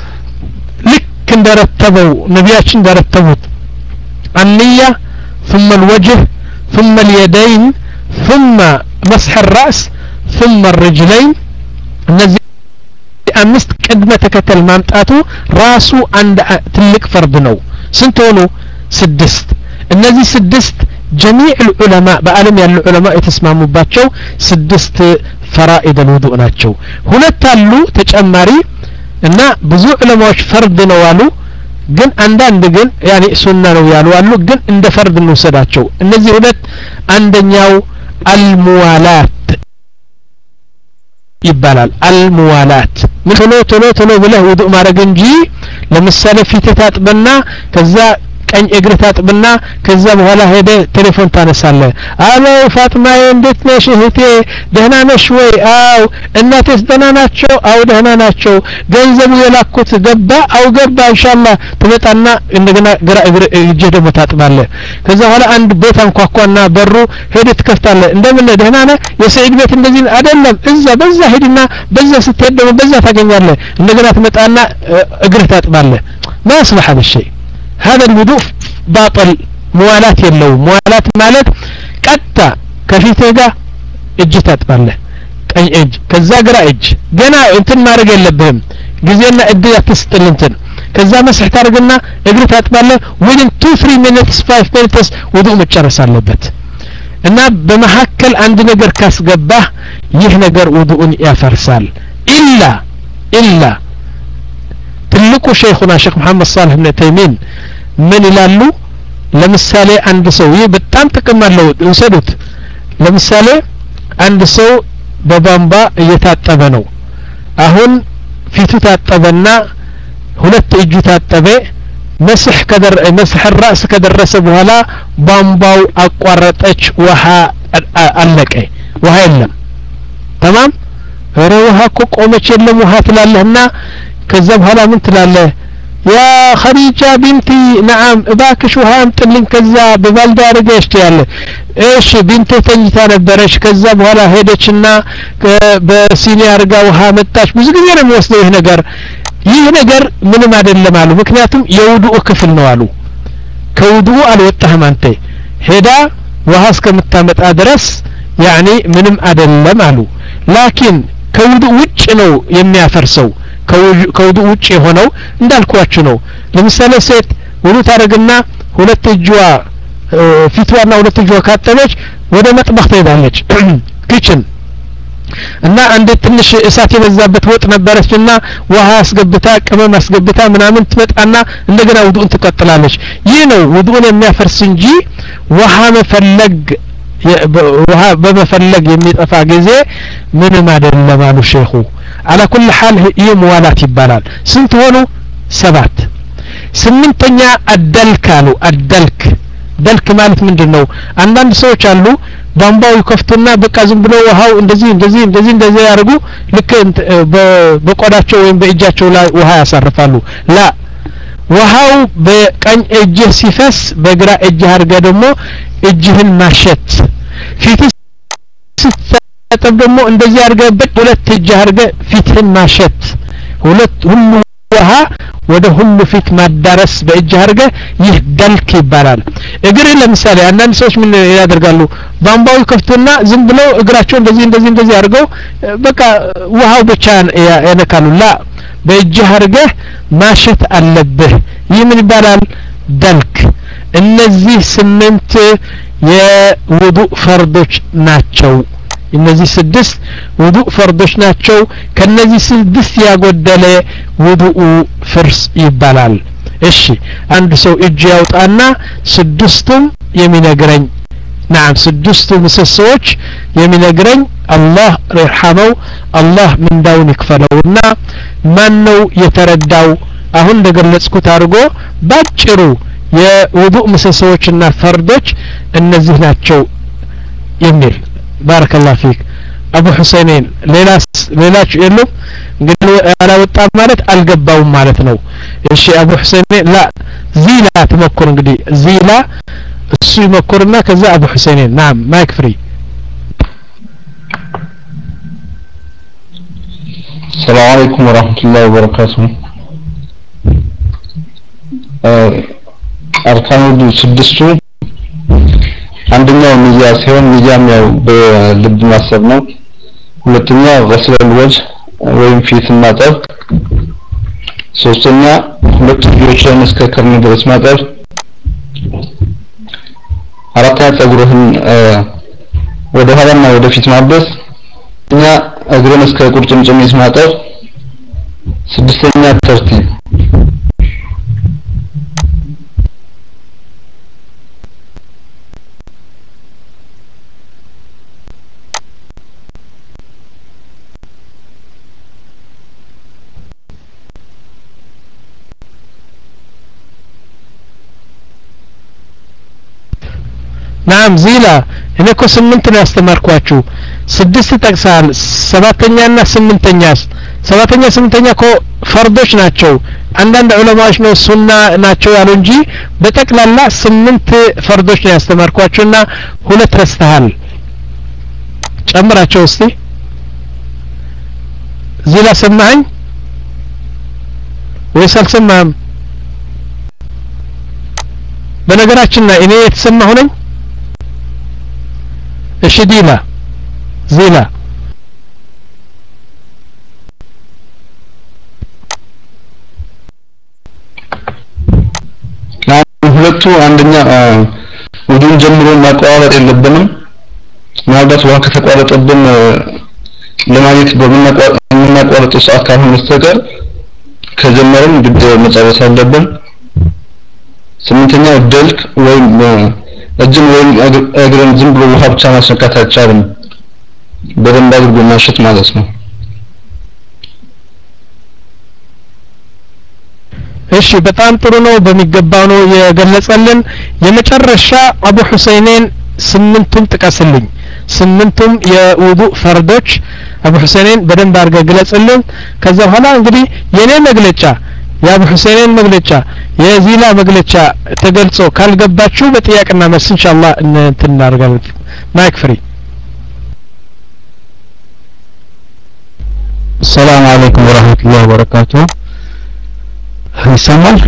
ልክ እንደረተበው ነቢያችን እንደረተቡት النية ثم الوجه ثم اليدين ثم مسح الرأس ثم الرجلين እነዚህ አምስት ቅድመ ተከተል ማምጣቱ ራሱ አንድ ትልቅ ፈርድ ነው ስንት ሆኑ ስድስት እነዚህ ስድስት جميع العلماء بعالم ያሉ ዑለማ የተስማሙባቸው ስድስት ፈራኢድ الوضوء ናቸው ሁለት አሉ ተጨማሪ እና ብዙ ዑለማዎች ፈርድ ነው አሉ ግን አንዳንድ ግን ያኒ ሱና ነው ያሉ አሉ ግን እንደ ፈርድ እንወሰዳቸው እነዚህ ሁለት አንደኛው አልሙዋላት ይባላል አልሙዋላት ቶሎ ቶሎ ቶሎ ብለህ ውዱእ ማድረግ እንጂ ለምሳሌ ፊት ታጥበና ከዛ ቀኝ እግር ታጥብና ከዛ በኋላ ሄደ ቴሌፎን ታነሳለህ አሎ ፋጥማዬ እንዴት ነሽ እህቴ ደህና ነሽ ወይ አው እናቴስ ደህና ናቸው አው ደህና ናቸው ገንዘቡ የላኩት ገባ አው ገባ ኢንሻአላህ ትመጣና እንደገና ግራ እግር እጅ ደግሞ ታጥባለህ ከዛ በኋላ አንድ ቤት አንኳኳና በሩ ሄደ ትከፍታለህ እንደምን ደህና ነህ የሰይድ ቤት እንደዚህ አይደለም እዛ በዛ ሄድና በዛ ስትሄድ ደግሞ በዛ ታገኛለህ እንደገና ትመጣና እግር ታጥባለህ ما يصلح هذا الشيء هذا الوضوء باطل موالات يلو موالات مالت قطع كفيته ጋር እጅ ታጥባለህ ቀኝ እጅ ከዛ ግራ እጅ ገና እንትን ማድረግ የለብህም ጊዜና እድል አትስጥል እንትን ከዛ መስህ ታርግና እግር ታጥባለህ within two three minutes five minutes ውዱእ መጨረስ አለበት እና በመሐከል አንድ ነገር ካስገባህ ይህ ነገር ውዱእን ያፈርሳል ኢላ ኢላ ትልቁ ሸይኹና ሼክ መሐመድ ሷሊህ ኢብኑ ተይሚን ምን ይላሉ ለምሳሌ አንድ ሰው ይህ በጣም ጥቅም አለው እንሰዱት ለምሳሌ አንድ ሰው በባምባ እየታጠበ ነው አሁን ፊቱ ታጠበና ሁለት እጁ ታጠበ መስህ ከደር መስህ الراس ከደረሰ በኋላ ባምባው አቋረጠች ውሃ አለቀ ውሃ የለም تمام ኧረ ውሃ እኮ ቆመች የለም ውሃ ትላለህና ከዛ በኋላ ምን ትላለህ ያ ኸዲጃ ቢንቲ نعم እባክሽ ውሃ አምጥልኝ ከዛ በባልዳ አድርገሽ ትያለህ እሺ ቢንቴ ተኝታ ነበረች ከዛ በኋላ ሄደችና በሲኒ አርጋ ውሃ መጣች ብዙ ጊዜ ነው የሚወስደው ይሄ ነገር ይህ ነገር ምንም አይደለም አሉ ምክንያቱም የውዱእ ክፍል ነው አሉ ከውዱእ አልወጣህም አንተ ሄዳ ውሃ እስከምታመጣ ድረስ ያኒ ምንም አይደለም አሉ ላኪን ከውዱእ ውጭ ነው የሚያፈርሰው ከውዱእ ውጭ የሆነው እንዳልኳችሁ ነው ለምሳሌ ሴት ውዱእ ታረግና ሁለት እጇ ፊቷና ሁለት እጇ ካጠበች ወደ መጥበኽ ትሄዳለች ኪችን እና አንድ ትንሽ እሳት የበዛበት ወጥ ነበረችና ውሃ አስገብታ ቅመም አስገብታ ምናምን ትመጣና እንደገና ውዱእን ትቀጥላለች ይህ ነው ውዱእን የሚያፈርስ እንጂ ውሃ መፈለግ ውሃ በመፈለግ የሚጠፋ ጊዜ ምንም አይደለም አሉ ሼኹ على كل حال هي موالات ይባላል ስንት ሆኑ ሰባት ስምንተኛ አደልክ አሉ አደልክ ደልክ ማለት ምንድነው አንዳንድ ሰዎች አሉ ባምባው ይከፍቱና በቃ ዝም ብለው ውሃው እንደዚህ እንደዚህ እንደዚህ እንደዚህ ያርጉ ልክ በቆዳቸው ወይም በእጃቸው ላይ ውሃ ያሳርፋሉ ላ ውሃው በቀኝ እጅ ሲፈስ በግራ እጅ አርገ ደግሞ እጅህን ማሸት ፊት አጠብ ደግሞ እንደዚህ አርገበት ሁለት እጅ አርገ ፊትህን ማሸት ሁለት ሁሉ ውሃ ወደ ሁሉ ፊት ማዳረስ በእጅ አርገ ይህ ደልክ ይባላል እግር ለምሳሌ አንዳንድ ሰዎች ምን ያደርጋሉ ባምባው ከፍቱና ዝም ብለው እግራቸው እንደዚህ እንደዚህ እንደዚህ አርገው በቃ ውሃው ብቻ ያነካሉ ላ በእጅ አርገ ማሸት አለብህ ይህ ምን ይባላል ደልክ እነዚህ ስምንት የውዱእ ፈርዶች ናቸው እነዚህ ስድስት ውዱእ ፈርዶች ናቸው ከነዚህ ስድስት ያጎደለ ውዱኡ ፍርስ ይባላል እሺ አንድ ሰው እጅ ያውጣና ስድስቱም የሚነግረኝ نعم ስድስቱ ምሰሶች የሚነግረኝ አላህ ረህመው አላህ ምንዳውን ይክፈለውና ማን ነው የተረዳው አሁን እንደገለጽኩት አድርጎ ባጭሩ የውዱእ ምሰሶችና ፈርዶች እነዚህ ናቸው የሚል بارك الله فيك ابو حسينين ሌላስ ሌላች የለም እንግዲህ ያላወጣ ማለት አልገባውም ማለት ነው እሺ አቡ ሁሰይን ላ ዚላ ተመክሩ እንግዲህ ዚላ እሱ ይመክርና ከዛ አቡ ሁሰይን نعم ማይክ ፍሪ السلام عليكم ورحمة الله وبركاته أركان الوضوء ስድስቱ አንደኛው ንያ ሲሆን ንያም ያው በልብ ማሰብ ነው ሁለተኛው غسل الوجه ወይም ፊት ማጠብ ሶስተኛ ሁለት እጆችን እስከ ከርኒ ድረስ ማጠብ አራተኛ ፀጉርህን ወደ ኋላና ወደ ፊት ማበስ እኛ እግርን እስከ ቁርጭምጭሚት ማጠብ ስድስተኛ ተርቲብ ናም ዚላ እኔ እኮ ስምንት ነው ያስተማርኳችሁ ስድስት ጠቅሳል ሰባተኛና ስምንተኛስ ሰባተኛ ስምንተኛ እኮ ፈርዶች ናቸው አንዳንድ ዑለማዎች ነው ሱና ናቸው ያሉ እንጂ በጠቅላላ ስምንት ፈርዶች ነው ያስተማርኳችሁና ሁለት ረስተሃል ጨምራቸው እስቲ ዚላ ሰማኸኝ ወይስ አልሰማህም በነገራችን ላይ እኔ የተሰማሁ ነኝ እሺ ዲላ ዚላ ሁለቱ አንደኛ ወዲን ጀምሮ ማቋረጥ የለብንም ማለት ውሃ ከተቋረጠብን ለማየት በምናቋርጠው ሰዓት ካልሆነ በስተቀር ከጀመረን ግድ መጨረስ አለብን ስምንተኛው ደልክ ወይም እጅን ወይም እግርን ዝም ብሎ ውሃ ብቻ ማስነካት አይቻልም በደንብ አድርጎ ማሸት ማለት ነው እሺ በጣም ጥሩ ነው በሚገባው ነው የገለጸልን የመጨረሻ አቡ ሁሰይንን ስምንቱም ጥቀስልኝ ስምንቱም የውዱእ ፈርዶች አቡ ሁሰይንን በደንብ አድርገህ ግለጽልን ከዛ በኋላ እንግዲህ የኔ መግለጫ የአቡ ሁሰይንን መግለጫ የዚላ መግለጫ ተገልጾ ካልገባችሁ በጥያቄና መልስ ኢንሻአላህ እንትናርጋለን ማይክ ፍሪ السلام عليكم ورحمة الله وبركاته ይሰማል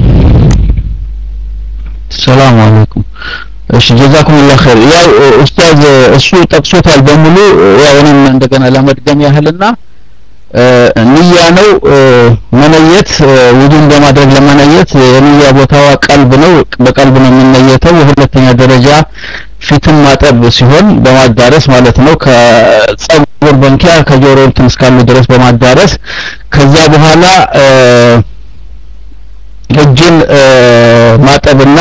السلام عليكم እሺ ጀዛኩሙላህ ኸይር ያው ኡስታዝ እሱ ጠቅሶታል በሙሉ ያው እኔም እንደገና ለመድገም ያህልና ንያ ነው መነየት ውዱን በማድረግ ለመነየት የንያ ቦታዋ ቀልብ ነው በቀልብ ነው የሚነየተው ሁለተኛ ደረጃ ፊትን ማጠብ ሲሆን በማዳረስ ማለት ነው ከጸጉር በንኪያ ከጆሮ እንትን እስካሉ ድረስ በማዳረስ ከዛ በኋላ እጅን ማጠብና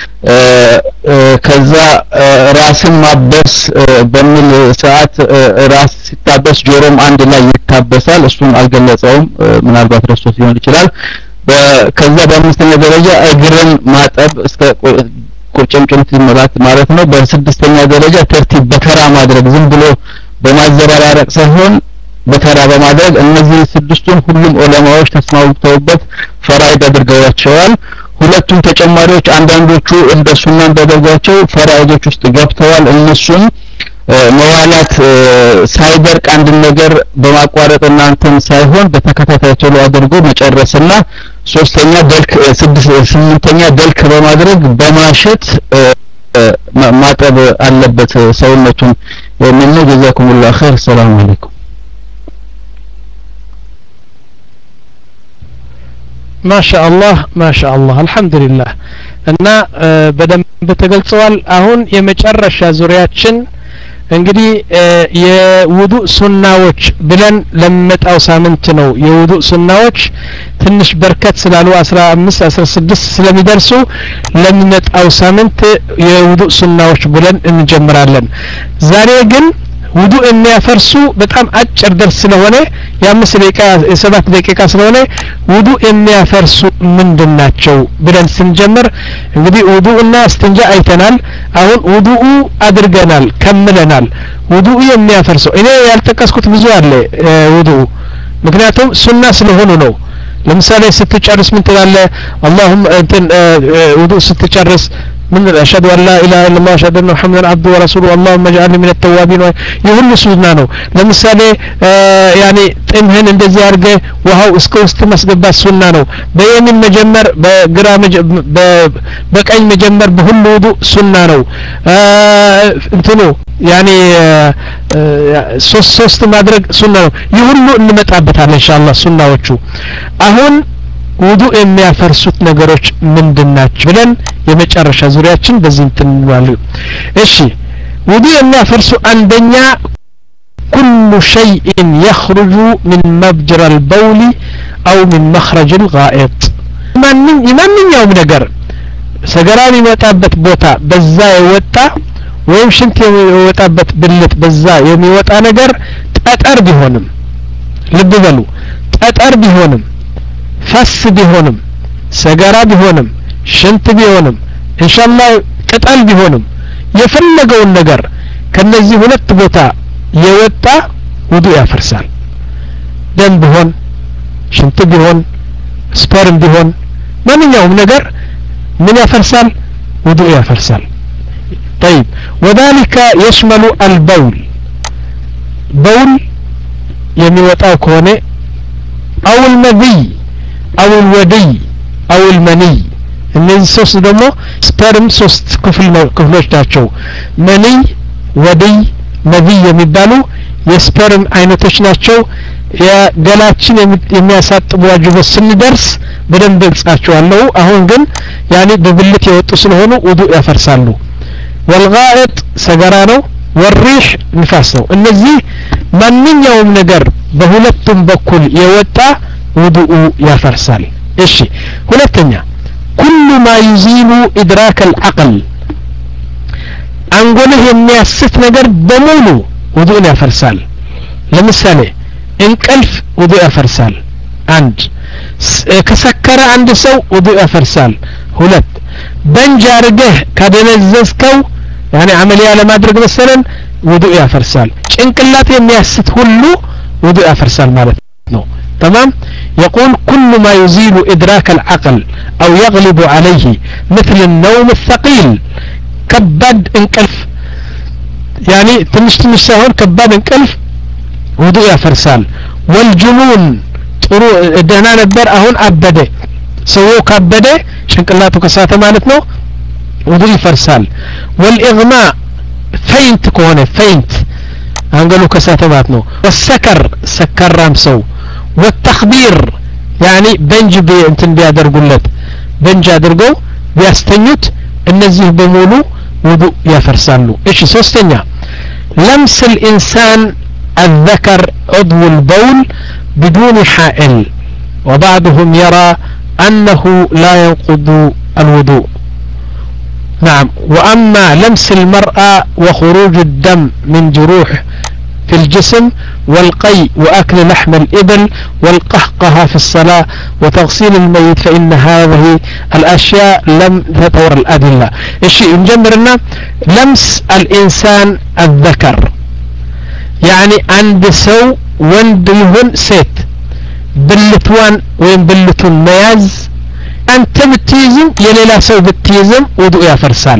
ከዛ ራስን ማበስ በሚል ሰዓት ራስ ሲታበስ ጆሮም አንድ ላይ ይታበሳል እሱን አልገለጸውም ምናልባት ረስቶት ሊሆን ይችላል ከዛ በአምስተኛ ደረጃ እግርን ማጠብ እስከ ቁርጭምጭሚት ማለት ማለት ነው በስድስተኛ ደረጃ ተርቲብ በተራ ማድረግ ዝም ብሎ በማዘራራቅ ሳይሆን በተራ በማድረግ እነዚህ ስድስቱን ሁሉም ዑለማዎች ተስማምተውበት ፈራኢድ አድርገዋቸዋል ሁለቱም ተጨማሪዎች አንዳንዶቹ እንደ ሱና እንዳደረጓቸው ፈራኢዶች ውስጥ ገብተዋል እነሱም መዋላት ሳይደርቅ አንድ ነገር በማቋረጥና አንተም ሳይሆን በተከታታይ ቶሎ አድርጎ መጨረስና ሶስተኛ ደልክ ስድስት ስምንተኛ ደልክ በማድረግ በማሸት ማጠብ አለበት ሰውነቱን ወምን ጀዛኩሙላህ ኸይር ሰላም አለይኩም ما شاء الله ما شاء الله الحمد لله እና በደንብ ተገልጿል አሁን የመጨረሻ ዙሪያችን እንግዲህ የውዱእ ሱናዎች ብለን ለመጣው ሳምንት ነው የውዱእ ሱናዎች ትንሽ በርከት ስላሉ አስራ አምስት አስራ ስድስት ስለሚደርሱ ለመጣው ሳምንት የውዱእ ሱናዎች ብለን እንጀምራለን ዛሬ ግን ውዱእ የሚያፈርሱ በጣም አጭር ደርስ ስለሆነ የአምስት ደቂቃ የሰባት ደቂቃ ስለሆነ ውዱእ የሚያፈርሱ ምንድናቸው ብለን ስንጀምር እንግዲህ ውዱእና እስትንጃ አይተናል አሁን ውዱእ አድርገናል ከመለናል ውዱእ የሚያፈርሰው እኔ ያልተቀስኩት ብዙ አለ ውዱእ ምክንያቱም ሱና ስለሆነ ነው ለምሳሌ ስትጨርስ ምን ትላለህ اللهم እንትን ውዱእ ስትጨርስ من أشهد أن لا إله إلا الله أشهد أن محمدا عبده ورسوله اللهم اجعلني من التوابين يهل سنة ነው ለምሳሌ يعني ጥምህን እንደዚህ አድርገህ ውሃው እስከ ውስጥ ማስገባት ሱና ነው በየሚን መጀመር በግራ በቀኝ መጀመር በሁሉ ውዱእ ሱና ነው እንትኑ يعني ሶስት ሶስት ማድረግ ሱና ነው ይሁሉ እንመጣበታለን ኢንሻአላህ ሱናዎቹ አሁን ውዱእ የሚያፈርሱት ነገሮች ምንድናቸው ብለን የመጨረሻ ዙሪያችን በዚህ እንትንዋል እሺ ውዱእ የሚያፈርሱ አንደኛ كل شيء يخرج من مبجر البول أو من مخرج الغائط من ማንኛውም ነገር ሰገራ የሚወጣበት ቦታ በዛ ይወጣ ወይም ሽንት የሚወጣበት ብልት በዛ የሚወጣ ነገር ጠጠር ቢሆንም ልብ በሉ ጠጠር ቢሆንም ፈስ ቢሆንም ሰገራ ቢሆንም ሽንት ቢሆንም ኢንሻአላህ ቅጠል ቢሆንም የፈለገውን ነገር ከነዚህ ሁለት ቦታ የወጣ ውዱእ ያፈርሳል ደም ቢሆን ሽንት ቢሆን ስፐርም ቢሆን ማንኛውም ነገር ምን ያፈርሳል ውዱእ ያፈርሳል طيب وذلك يشمل البول بول የሚወጣው ከሆነ أو المذي أو الودي أو المني እነዚህ ሶስት ደግሞ ስፐርም ሶስት ክፍል ነው ክፍሎች ናቸው መኒ ወዲ መዚ የሚባሉ የስፐርም አይነቶች ናቸው የገላችን የሚያሳጥቡ ዋጅቦች ስንደርስ በደንብ እንጻቸዋለሁ አሁን ግን ያኒ በብልት የወጡ ስለሆኑ ውዱእ ያፈርሳሉ والغائط ሰገራ ነው والريح ንፋስ ነው እነዚህ ማንኛውም ነገር በሁለቱም በኩል የወጣ ውዱእ ያፈርሳል እሺ ሁለተኛ كل ما يزيل إدراك العقل አንጎልህ የሚያስት ነገር በሙሉ ውዱእ ያፈርሳል ለምሳሌ እንቅልፍ ውዱእ ያፈርሳል አንድ ከሰከረ አንድ ሰው ውዱእ ያፈርሳል ሁለት በንጅ አርገህ ካደነዘዝከው يعني عمليه ለማድረግ መሰለን ውዱእ ያፈርሳል ጭንቅላት የሚያስት ሁሉ ውዱእ ያፈርሳል ማለት ነው تمام يقول كل ما يزيل إدراك العقل أو يغلب عليه مثل النوم الثقيل كبد انقلف يعني تنش تنش ساهون كبد انقلف ውዱእ ያፈርሳል والجنون ጥሩ ደህና ነበር አሁን አበደ ሰው ካበደ ጭንቅላቱ ከሳተ ማለት ነው ውዱእ ይፈርሳል والإغماء فينت كونه فينت አንገሉ ከሳተ ማለት ነው والسكر سكرام ሰው والتخدير يعني በንጅ እንትን ቢያደርጉለት በንጅ አድርገው ቢያስተኙት እነዚህ በሙሉ ውዱእ ያፈርሳሉ እሺ ሶስተኛ لمس الإنسان الذكر عضو البول بدون حائل وبعضهم يرى أنه لا ينقض الوضوء نعم وأما لمس المرأة وخروج الدم من جروح في الجسم والقي وأكل لحم الإبل والقهقه في الصلاة وتغسيل الميت فإن هذه الأشياء لم تتور الأدلة الشيء نجمرنا لمس الإنسان الذكر يعني عند سو وند يهون سيت بلتوان وين بلتون مياز أنت بتيزم يليلا سو بتيزم ودو يا فرسال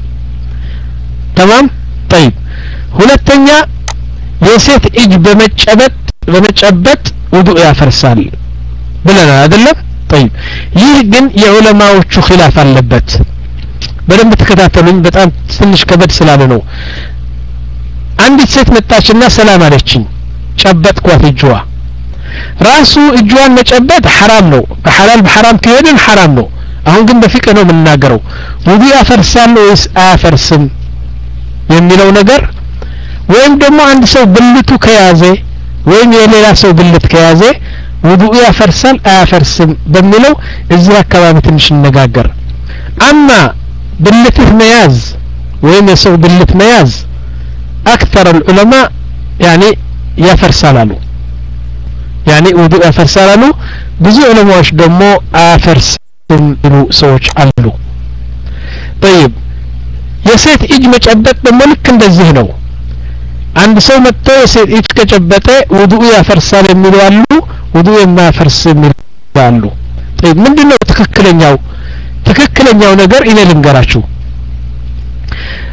تمام طيب هنا التنيا የሴት እጅ በመጨበጥ በመጨበጥ ውዱእ ያፈርሳል ብለና አይደለም طيب ይህ ግን የዑለማዎቹ ኺላፍ አለበት በደንብ ተከታተሉኝ በጣም ትንሽ ከበድ ስላለ ነው አንዲት ሴት መጣችና ሰላም አለችኝ ጨበጥኳት እጇ ራሱ እጇን መጨበጥ حرام ነው በሐላል በሐራም ከሄድን حرام ነው አሁን ግን በፊቅህ ነው የምናገረው ውዱእ ያፈርሳል ወይስ አያፈርስም የሚለው ነገር ወይም ደግሞ አንድ ሰው ብልቱ ከያዘ ወይም የሌላ ሰው ብልት ከያዘ ውዱእ ያፈርሳል አያፈርስም በሚለው እዚህ አካባቢ ትንሽ እንነጋገር አማ ብልትህ መያዝ ወይም የሰው ብልት መያዝ أكثر العلماء يعني يفرسالالو يعني ውዱእ ያፈርሳሉ ብዙ ዑለማዎች ደግሞ አያፈርስም ይሉ ሰዎች አሉ طيب የሴት እጅ መጨበጥ ደግሞ ልክ እንደዚህ ነው አንድ ሰው መጥቶ የሴት እጅ ከጨበጠ ውዱእ ያፈርሳል የሚሉ አሉ ውዱእ የማያፈርስ የሚሉ አሉ طيب ምንድነው ትክክለኛው ትክክለኛው ነገር እኔ ልንገራችሁ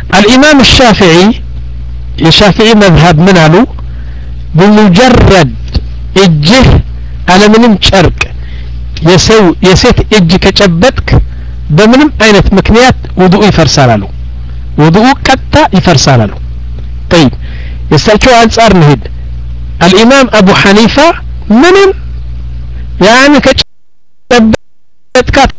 الإمام الشافعي الشافعي مذهب من قالوا بمجرد እጅህ አለምንም ጨርቅ የሰው የሴት እጅ ከጨበጥክ በምንም አይነት ምክንያት ውዱእ ይፈርሳል አሉ ውዱእ ቀጣ ይፈርሳል አሉ طيب የሳቸው አንፃር ነህድ الإمام أبو حنيفة ምንም يعني ከጨበጥካት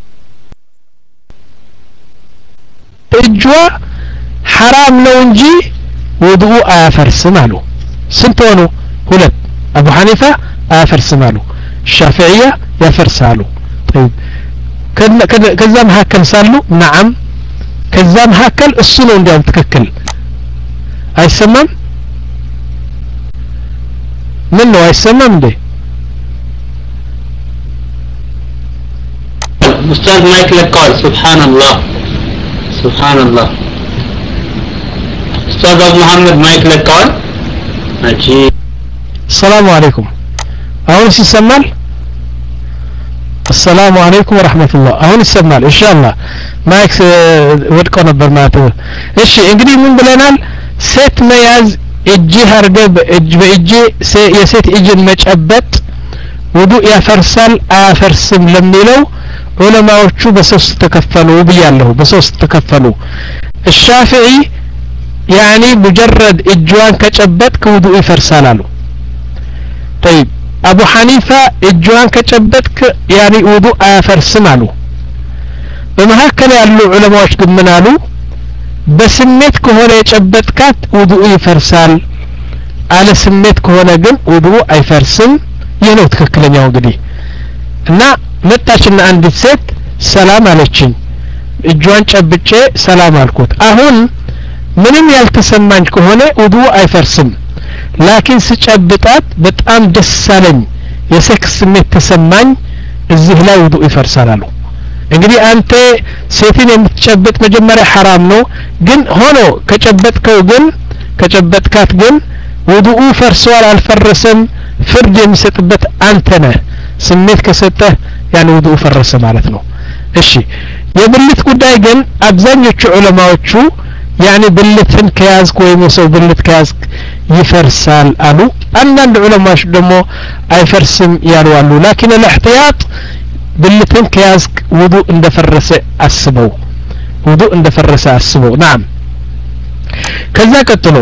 እጇ حرام ነው እንጂ ውዱእ አያፈርስም አሉ ስንት ሆኑ ሁለት أبو حنيفة አያፈርስም አሉ الشافعية ያፈርሳሉ طيب ከዛ መካከል ሳሉ نعم ከዛ መካከል እሱ ነው እንዲያው ትክክል አይሰማም ምን ነው አይሰማም እንዴ ኡስታዝ ማይክ ለቀዋል ሱብሃንአላህ ሱብሃንአላህ ኡስታዝ አቡ መሐመድ ማይክ ለቀዋል አጂ السلام عليكم አሁን ሲሰማል السلام عليكم ورحمة الله አሁን ይሰማል ኢንሻአላህ ማይክ ወድቆ ነበር ማለት ነው እሺ እንግዲህ ምን ብለናል ሴት መያዝ እጅ አርገ በእጅ በእጅ የሴት እጅን መጨበጥ ውዱእ ያፈርሳል አያፈርስም ለሚለው ዑለማዎቹ በሶስት ተከፈሉ ብያለሁ በሶስት ተከፈሉ الشافعي يعني مجرد እጇን ከጨበጥክ ውዱእ ይፈርሳል አሉ طيب أبو حنيفة እጇን ከጨበጥክ يعني ውዱእ አያፈርስም አሉ በመካከል ያሉ ዑለማዎች ግን ምን አሉ በስሜት ከሆነ የጨበጥካት ውዱእ ይፈርሳል አለ ስሜት ከሆነ ግን ውዱእ አይፈርስም ይህ ነው ትክክለኛው እንግዲህ እና መጣችና አንዲት ሴት ሰላም አለችኝ እጇን ጨብጬ ሰላም አልኩት አሁን ምንም ያልተሰማኝ ከሆነ ውዱእ አይፈርስም ላኪን ስጨብጣት በጣም ደስ አለኝ የሴክስ ስሜት ተሰማኝ እዚህ ላይ ውዱእ ይፈርሳል አሉ እንግዲህ አንተ ሴትን የምትጨብጥ መጀመሪያ حرام ነው ግን ሆኖ ከጨበጥከው ግን ከጨበጥካት ግን ውዱኡ ፈርሷል አልፈረሰም ፍርድ የሚሰጥበት አንተ ነህ ስሜት ከሰጠህ ያን ውዱኡ ፈረሰ ማለት ነው እሺ የብልት ጉዳይ ግን አብዛኞቹ ዑለማዎቹ ያኒ ብልትን ከያዝክ ወይ ሰው ብልት ከያዝክ ይፈርሳል አሉ አንዳንድ ዑለማዎች ደግሞ አይፈርስም ያሉ አሉ ላኪን الاحتياط ብልትን ከያዝክ ውዱእ እንደፈረሰ አስበው ውዱእ እንደፈረሰ አስበው نعم ከዛ ቀጥሎ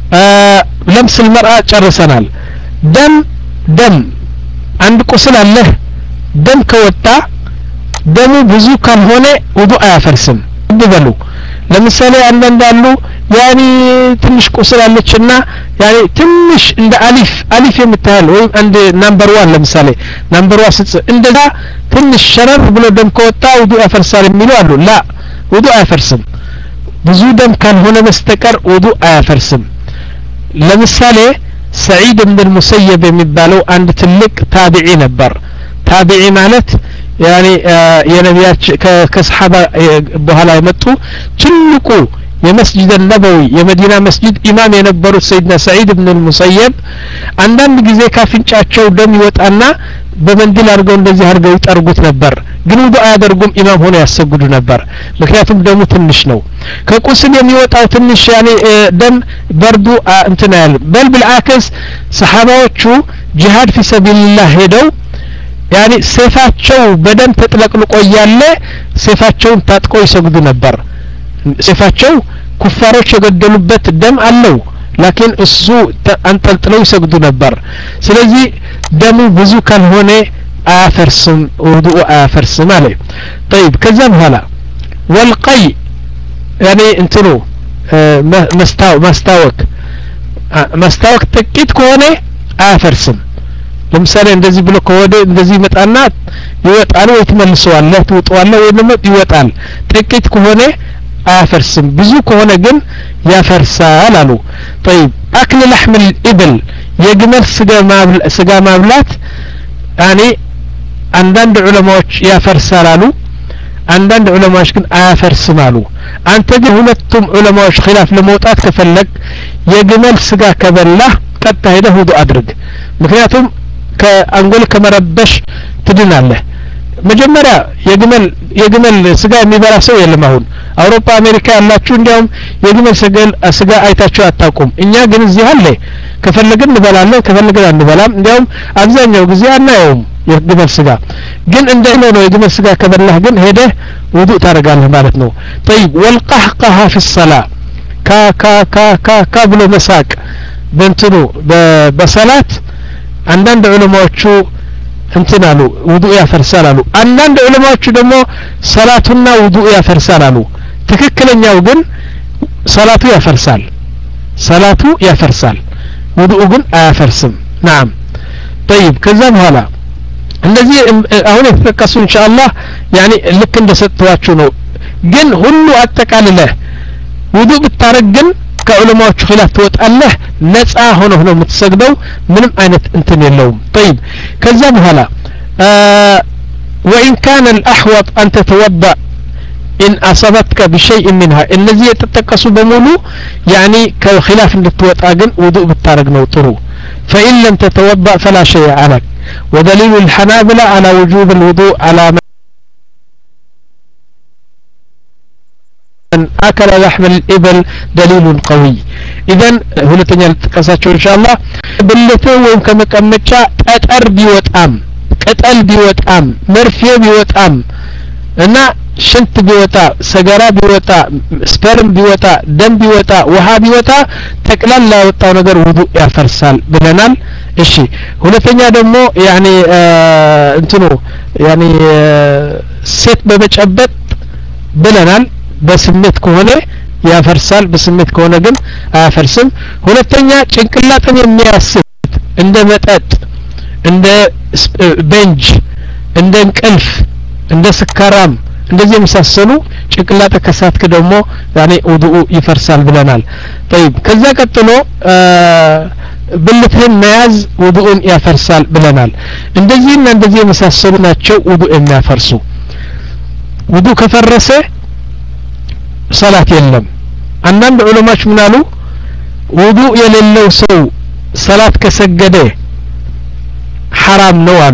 ለምስ المرأة ጨርሰናል ደም ደም አንድ ቁስል አለ ደም ከወጣ ደሙ ብዙ ካልሆነ ውዱእ አያፈርስም በሉ ለምሳሌ አንዳንድ አሉ ያኒ ትንሽ ቁስል አለችና ያኒ ትንሽ እንደ አሊፍ አሊፍ የምታህል ወይ አንድ ናምበር ዋን ለምሳሌ ናምበር ዋን ስጽ እንደዛ ትንሽ ሸረር ብሎ ደም ከወጣ ውዱእ ያፈርሳል የሚሉ አሉ ላ ውዱእ አያፈርስም ብዙ ደም ካልሆነ በስተቀር ውዱእ አያፈርስም ለምሳሌ ሰዒድ ኢብኑ ሙሰይብ የሚባለው አንድ ትልቅ ታቢዒ ነበር ታቢዒ ማለት ያኒ የነቢያች ከሰሃባ በኋላ የመጡ ትልቁ የመስጂድ النبوي የመዲና መስጂድ ኢማም የነበሩት ሰይድና ሰዒድ ኢብኑ ሙሰይብ አንዳንድ ጊዜ ካፍንጫቸው ደም ይወጣና በመንዲል አድርገው እንደዚህ አድርገው ይጠርጉት ነበር ግን ውዱእ አያደርጉም ኢማም ሆነ ያሰግዱ ነበር ምክንያቱም ደሙ ትንሽ ነው ከቁስል የሚወጣው ትንሽ ያኒ ደም በርዱ እንትና ያለ በል بالعكس ሰሃባዎቹ ጂሃድ في سبيل الله ሄደው ያኒ ሰይፋቸው በደም ተጥለቅልቆ ያለ ሰይፋቸውን ታጥቀው ይሰግዱ ነበር ሰይፋቸው ኩፋሮች የገደሉበት ደም አለው ላኪን እሱ አንጠልጥለው ይሰግዱ ነበር ስለዚህ ደሙ ብዙ ካልሆነ አያፈርስም ውዱእ አያፈርስም አለ طيب ከዛ በኋላ ወልቀይ ያኒ እንትኑ መስታው ማስታወክ ማስታወክ ጥቂት ከሆነ አያፈርስም ለምሳሌ እንደዚህ ብሎ ከወደ እንደዚህ መጣና ይወጣል ወይ ተመልሰዋለህ ትወጣዋለህ ወይ ደግሞ ይወጣል ጥቂት ከሆነ አያፈርስም ብዙ ከሆነ ግን ያፈርሳል አሉ طيب اكل لحم الابل የግመል ስጋ ማብላት ስጋ ማብላት ያኒ አንዳንድ ዑለማዎች ያፈርሳል አሉ አንዳንድ ዑለማዎች ግን አያፈርስም አሉ አንተ ግን ሁለቱም ዑለማዎች ኺላፍ ለመውጣት ከፈለግ የግመል ስጋ ከበላህ ቀጣ ሄደህ ውዱእ አድርግ ምክንያቱም ከአንጎል ከመረበሽ ትድናለህ መጀመሪያ የግመል የግመል ስጋ የሚበላ ሰው የለም አሁን አውሮፓ አሜሪካ ያላችሁ እንዲያውም የግመል ስጋ አይታችሁ አታውቁም እኛ ግን እዚህ አለ ከፈለግን እንበላለን ከፈለግን አንበላም እንዲያውም አብዛኛው ጊዜ አናየውም የግመል ስጋ ግን እንደሆነ ነው የግመል ስጋ ከበላህ ግን ሄደህ ውዱእ ታደርጋለህ ማለት ነው طيب والقهقه في الصلاه ካ ካ ካ ካ ካ ብሎ መሳቅ በእንትኑ በሰላት አንዳንድ ዑለማዎቹ እንትን አሉ ውዱእ ያፈርሳል አሉ አንዳንድ ዑለማዎቹ ደግሞ ሰላቱና ውዱእ ያፈርሳል አሉ ትክክለኛው ግን ሰላቱ ያፈርሳል ሰላቱ ያፈርሳል ውዱእ ግን አያፈርስም نعم طيب ከዛ በኋላ እንደዚህ አሁን የተጠቀሱ ኢንሻአላህ ያኒ ልክ እንደሰጥቷችሁ ነው ግን ሁሉ አጠቃልለህ ውዱእ ብታረግ ግን ከዑለማዎቹ ኺላፍ ትወጣለህ ነፃ ሆኖ ሆኖ የምትሰግደው ምንም አይነት እንትን የለውም طيب ከዛ በኋላ وإن كان الأحوط أن تتوضأ إن أصابتك بشيء منها الذي يتتقص بمولو يعني كخلاف እንድትወጣ ግን ውዱእ ብታረግ ነው ጥሩ فإن لم تتوضأ فلا شيء عليك ودليل الحنابلة على وجوب الوضوء على من أكل لحم الإبل دليل قوي إذن ሁለተኛ ልትቀሳቸው ኢንሻአላህ ብልትህ ወይም ከመቀመጫ ጠጠር ቢወጣም ቅጠል ቢወጣም መርፌ ቢወጣም እና ሽንት ቢወጣ ሰገራ ቢወጣ ስፐርም ቢወጣ ደም ቢወጣ ውሃ ቢወጣ ጠቅላላ ያወጣው ነገር ውዱእ ያፈርሳል ብለናል እሺ ሁለተኛ ደግሞ ያኒ እንትኑ ያኒ ሴት በመጨበጥ ብለናል በስሜት ከሆነ ያፈርሳል በስሜት ከሆነ ግን አያፈርስም ሁለተኛ ጭንቅላትን የሚያስት እንደ መጠጥ እንደ ቤንጅ እንደ እንቅልፍ እንደ ስካራም እንደዚህ የመሳሰሉ ጭንቅላተ ከሳትክ ደግሞ ያኔ ውዱእ ይፈርሳል ብለናል طيب ከዛ ቀጥሎ ብልትህን መያዝ ውዱእን ያፈርሳል ብለናል እንደዚህና እንደዚህ የመሳሰሉ ናቸው ውዱእ የሚያፈርሱ ውዱእ ከፈረሰ ሰላት የለም አንዳንድ ዑለማዎች ምን አሉ ውዱእ የሌለው ሰው ሰላት ከሰገደ ሐራም ነው አሉ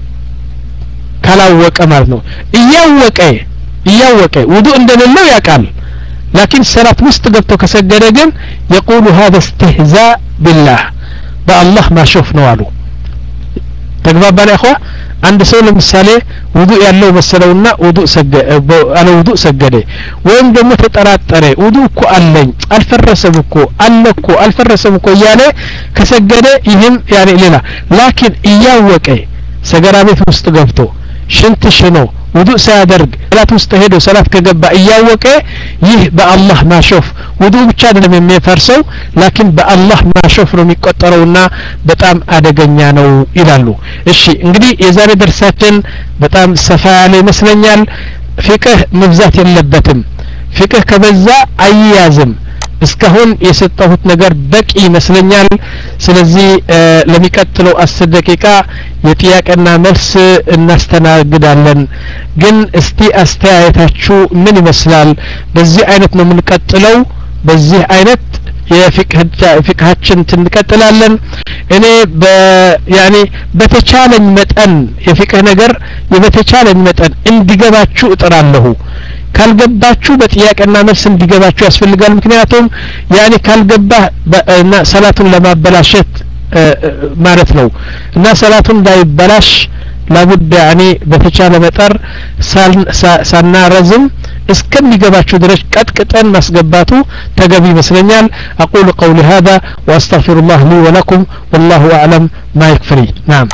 ካላወቀ ማለት ነው እያወቀ እያወቀ ውዱእ እንደሌለው ያውቃል لكن ሰላት ውስጥ ገብቶ ከሰገደ ግን يقول هذا استهزاء بالله بالله ما شوف ነው አሉ ተግባባን ያخوا አንድ ሰው ለምሳሌ ውዱእ ያለው መሰለውና ውዱእ ሰገደ አለ ውዱእ ሰገደ ወይም ደግሞ ተጠራጠረ ውዱእ እኮ አለኝ አልፈረሰም እኮ አለ እኮ አልፈረሰም እኮ ያለ ከሰገደ ይህም ያኔ ሌላ لكن እያወቀ ሰገራ ቤት ውስጥ ገብቶ ሽንት ሽኖ ውዱእ ሳያደርግ ሰላት ውስጥ ሄዶ ሰላት ከገባ እያወቀ ይህ በአላህ ማሾፍ ውዱእ ብቻ አይደለም የሚፈርሰው لكن በአላህ ማሾፍ ነው የሚቆጠረውና በጣም አደገኛ ነው ይላሉ እሺ እንግዲህ የዛሬ ደርሳችን በጣም ሰፋ ያለ ይመስለኛል ፍቅህ መብዛት የለበትም ፍቅህ ከበዛ አይያዝም እስካሁን የሰጠሁት ነገር በቂ ይመስለኛል ስለዚህ ለሚቀጥለው አስር ደቂቃ የጥያቄና መልስ እናስተናግዳለን ግን እስቲ አስተያየታችሁ ምን ይመስላል በዚህ አይነት ነው የምንቀጥለው በዚህ አይነት የፍቅሃችን እንቀጥላለን እኔ በ ያኒ በተቻለኝ መጠን የፍቅህ ነገር የበተቻለኝ መጠን እንዲገባችሁ እጥራለሁ ካልገባችሁ በጥያቄና መልስ እንዲገባችሁ ያስፈልጋል ምክንያቱም ያኒ ካልገባህ እና ሰላቱን ለማበላሸት ማለት ነው እና ሰላቱን እንዳይበላሽ لابد يعني በተቻለ መጠር ሳናረዝም እስከሚገባችሁ ድረስ ቀጥቅጠን ማስገባቱ ተገቢ ይመስለኛል اقول قولي هذا واستغفر الله لي ولكم والله اعلم ما يكفي نعم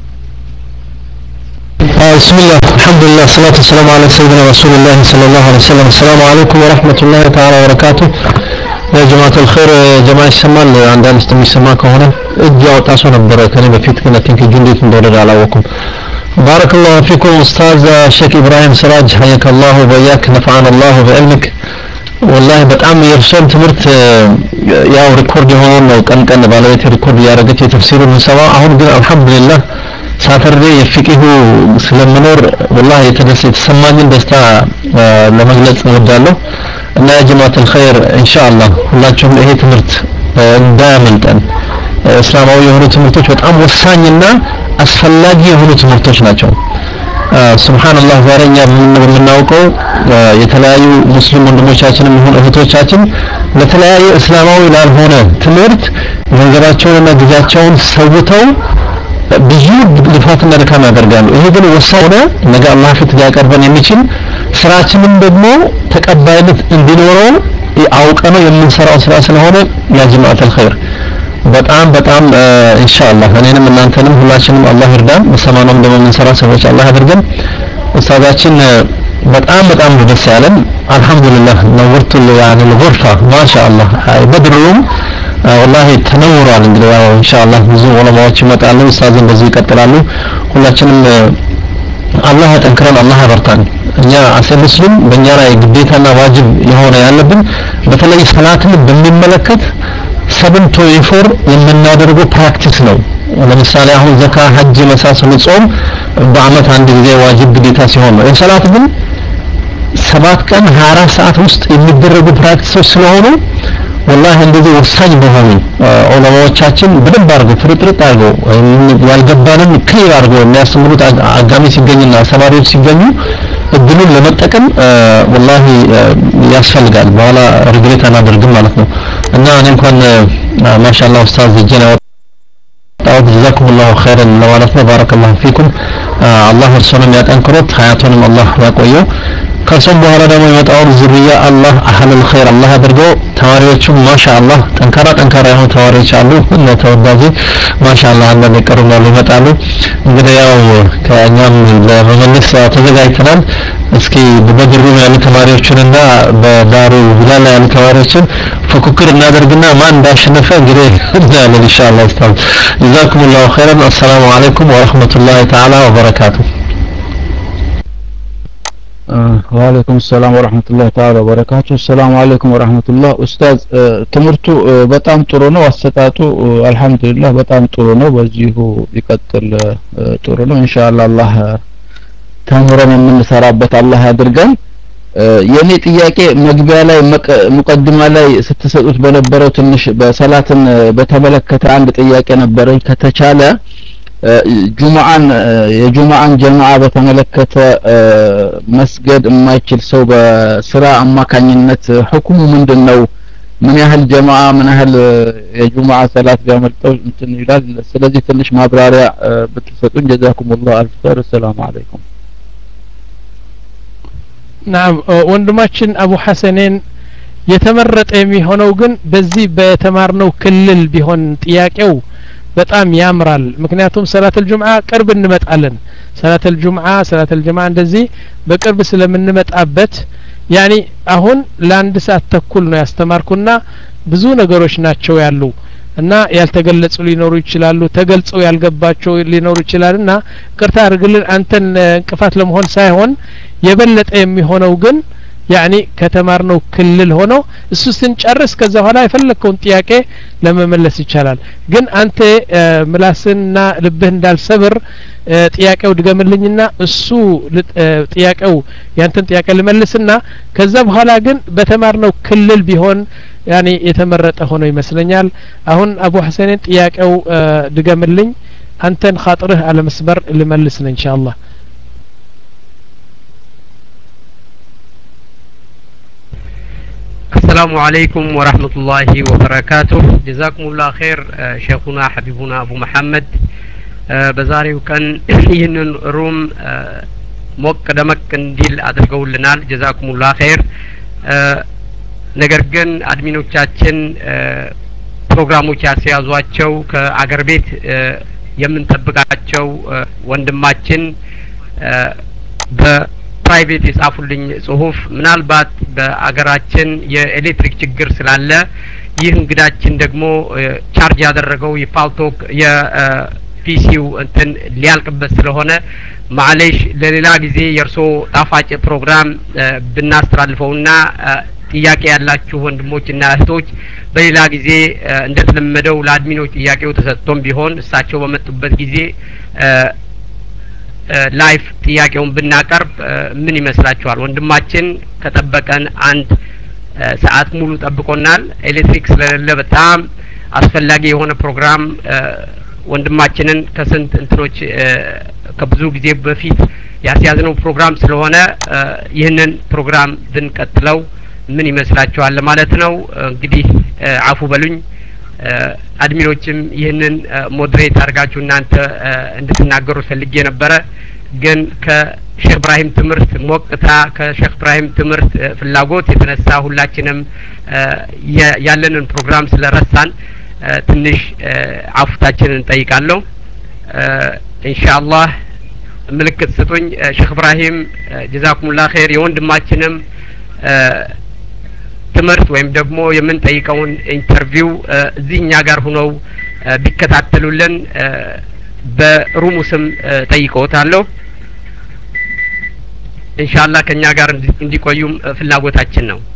بسم الله الحمد لله والصلاة والسلام على سيدنا رسول الله صلى الله عليه وسلم السلام عليكم ورحمة الله تعالى وبركاته يا جماعة الخير جماعة الشمال عندنا استمي سماك هنا اجاو تاسو نبرة كان بفيت كنا تنك جندي تندور على وكم بارك الله فيكم أستاذ الشيخ إبراهيم سراج حياك الله وبياك نفعنا الله بعلمك والله بتعم يرسل تمرت يا ريكورد هون كان كان بالويت ريكورد يا رجت تفسير من سوا أهون الحمد لله ሳተርዴ የፍቂሁ ስለመኖር والله የተደሰ የተሰማኝን ደስታ ለመግለጽ እወዳለሁ እና ጀማዓት الخير ኢንሻአላህ ሁላችሁም ይሄ ትምህርት እንዳያመልጠን እስላማዊ የሆኑ ትምህርቶች በጣም ወሳኝና አስፈላጊ የሆኑ ትምህርቶች ናቸው ሱብሃንአላህ ዛሬኛ የምናውቀው የተለያዩ ሙስሊም ወንድሞቻችንም ይሁን እህቶቻችን ለተለያየ እስላማዊ ላልሆነ ትምህርት ገንዘባቸውንና ጊዜያቸውን ሰውተው ብዙ ልፋትና ድካም ያደርጋሉ። ይሄ ግን ወሳኝ ሆነ ነገ አላህ ፊት ሊያቀርበን የሚችል ስራችንን ደግሞ ተቀባይነት እንዲኖረው አውቀነው የምንሰራው ስራ ስለሆነ ያ ጀማዓተል ኸይር በጣም በጣም ኢንሻአላህ እኔንም እናንተንም ሁላችንም አላህ ይርዳን። በሰማኑም ደግሞ የምንሰራ ሰዎች አላህ ያድርገን። ኡስታዛችን በጣም በጣም ደስ ያለን አልহামዱሊላህ ነውርቱ ያለ الغرፋ ማሻአላህ በድሩም والله ተነውሯል። እንግዲህ ያው ኢንሻአላህ ብዙ ዑለማዎች ይመጣሉ፣ ኡስታዝ እንደዚህ ይቀጥላሉ። ሁላችንም አላህ ያጠንክረን፣ አላህ ያበርታን። እኛ አሰ ሙስሊም በእኛ ላይ ግዴታና ዋጅብ የሆነ ያለብን በተለይ ሰላትን በሚመለከት ሰብን ቱ ፎር የምናደርገው ፕራክቲስ ነው። ለምሳሌ አሁን ዘካ፣ ሐጅ መሳሰሉ ጾም በአመት አንድ ጊዜ ዋጅብ ግዴታ ሲሆን ነው። ሰላት ግን ሰባት ቀን ሃያ አራት ሰዓት ውስጥ የሚደረጉ ፕራክቲሶች ስለሆኑ والله እንደዚህ ወሳኝ በሆኑ ዑለማዎቻችን በደንብ አድርገው ፍርጥርጥ አድርገው ያልገባንን ክሊር አድርገው የሚያስተምሩት አጋሚ ሲገኝና ሰማሪዎች ሲገኙ እድሉን ለመጠቀም والله ያስፈልጋል። በኋላ ሪግሬት አናደርግም ማለት ነው። እና እኔ እንኳን ማሻአላህ ኡስታዝ ጀና ወጣው جزاكم الله خيرا ለማለት ነው። ባረከላሁ ፊኩም። አላህ እርሱንም ያጠንክሮት ሀያቱንም አላህ ያቆየው። ከሰም በኋላ ደግሞ የመጣውን ዝርያ አላህ አህለል ኸይር አላህ አድርገው። ተማሪዎቹም ማሻአላህ ጠንካራ ጠንካራ የሆኑ ተማሪዎች አሉ እና ተወዳጅ ማሻአላህ አንዳንድ ይቀሩናሉ ይመጣሉ። እንግዲህ ያው ከእኛም ለመመለስ ተዘጋጅተናል። እስኪ በበድሩ ያሉ ተማሪዎችንና በዳሩ ቢላል ያሉ ተማሪዎችን ፉክክር እናደርግና ማን እንዳሸነፈ እንግዲህ እናያለን ኢንሻአላህ። ኡስታዝ ጀዛኩሙላሁ ኸይራን። አሰላሙ አለይኩም ወራህመቱላሂ ተዓላ ወበረካቱ። ወአለይኩም ሰላም ወራህመቱላሂ ተዓላ ወበረካቱ። ሰላም አለይኩም ወራህመቱላህ። ኡስታዝ ትምህርቱ በጣም ጥሩ ነው፣ አሰጣጡ አልহামዱሊላህ በጣም ጥሩ ነው። በዚሁ ይቀጥል፣ ጥሩ ነው ኢንሻአላህ። አላህ ተምረን የምንሰራበት አላህ ያድርገን። የኔ ጥያቄ መግቢያ ላይ ሙቀድማ ላይ ስትሰጡት በነበረው ትንሽ በሰላትን በተመለከተ አንድ ጥያቄ ነበረኝ። ከተቻለ ጁማአን የጁማአን ጀማዓ በተመለከተ መስገድ የማይችል ሰው በስራ አማካኝነት ሁክሙ ምንድነው? ምን ያህል ጀማዓ ምን ያህል የጁማዓ ሰላት ቢያመልጠው እንትን ይላል። ስለዚህ ትንሽ ማብራሪያ ብትሰጡኝ ጀዛኩሙላህ አልፍ ኸይር። ሰላም አለይኩም። ናም ወንድማችን አቡ ሐሰኔን የተመረጠ የሚሆነው ግን በዚህ በተማርነው ክልል ቢሆን ጥያቄው በጣም ያምራል። ምክንያቱም ሰላተል ጁምዓ ቅርብ እንመጣለን። ሰላተል ጁምዓ ሰላተል ጀማዓ እንደዚህ በቅርብ ስለምንመጣበት ያኒ አሁን ለአንድ ሰዓት ተኩል ነው ያስተማርኩና ብዙ ነገሮች ናቸው ያሉ እና ያልተገለጹ ሊኖሩ ይችላሉ፣ ተገልጸው ያልገባቸው ሊኖሩ ይችላልና ቅርታ አድርግልን። አንተን እንቅፋት ለመሆን ሳይሆን የበለጠ የሚሆነው ግን ያኒ ከተማርነው ክልል ሆኖ እሱ ስንጨርስ ከዛ በኋላ የፈለከውን ጥያቄ ለመመለስ ይቻላል። ግን አንተ ምላስና ልብህ እንዳልሰብር ጥያቄው ድገምልኝና እሱ ጥያቄው ያንተን ጥያቄ ልመልስና ከዛ በኋላ ግን በተማርነው ክልል ቢሆን ያኒ የተመረጠ ሆኖ ይመስለኛል። አሁን አቡ ሐሰኔን ጥያቄው ድገምልኝ፣ አንተን ኻጥርህ አለመስበር ልመልስ ነው ኢንሻአላህ። السلام عليكم ورحمة الله وبركاته. جزاكم الله خير شيخنا حبيبنا أبو محمد. بزاريو كان ይህንን ሩም ሞቅ ደመቅ እንዲል አድርገውልናል። جزاكم الله خير። ነገር ግን አድሚኖቻችን ፕሮግራሞች ያስያዟቸው ከአገር ቤት የምንጠብቃቸው ወንድማችን በፕራይቬት የጻፉልኝ ጽሁፍ ምናልባት በአገራችን የኤሌክትሪክ ችግር ስላለ ይህ እንግዳችን ደግሞ ቻርጅ ያደረገው የፓልቶክ የፒሲው እንትን ሊያልቅበት ስለሆነ ማለሽ ለሌላ ጊዜ የርሶ ጣፋጭ ፕሮግራም ብናስተላልፈውና ጥያቄ ያላችሁ ወንድሞችና እህቶች በሌላ ጊዜ እንደተለመደው ለአድሚኖች ጥያቄው ተሰጥቶም ቢሆን እሳቸው በመጡበት ጊዜ ላይፍ ጥያቄውን ብናቀርብ ምን ይመስላችኋል? ወንድማችን ከጠበቀን አንድ ሰዓት ሙሉ ጠብቆናል። ኤሌክትሪክ ስለሌለ በጣም አስፈላጊ የሆነ ፕሮግራም ወንድማችንን ከስንት እንትኖች ከብዙ ጊዜ በፊት ያስያዝነው ፕሮግራም ስለሆነ ይህንን ፕሮግራም ብንቀጥለው ምን ይመስላችኋል ማለት ነው። እንግዲህ አፉ በሉኝ አድሚኖችም ይህንን ሞዴሬት አድርጋችሁ እናንተ እንድትናገሩ ፈልጌ ነበረ ግን ከሼክ ኢብራሂም ትምህርት ሞቅታ ከሼክ ኢብራሂም ትምህርት ፍላጎት የተነሳ ሁላችንም ያለንን ፕሮግራም ስለረሳን ትንሽ አፉታችንን እንጠይቃለሁ። ኢንሻአላህ ምልክት ስጡኝ። ሼክ ኢብራሂም ጀዛኩሙላህ ኸይር የወንድማችንም ትምህርት ወይም ደግሞ የምንጠይቀውን ኢንተርቪው እዚህኛ ጋር ሆነው ቢከታተሉልን በሩሙ ስም ጠይቀውታለሁ። ኢንሻአላህ ከኛ ጋር እንዲቆዩም ፍላጎታችን ነው።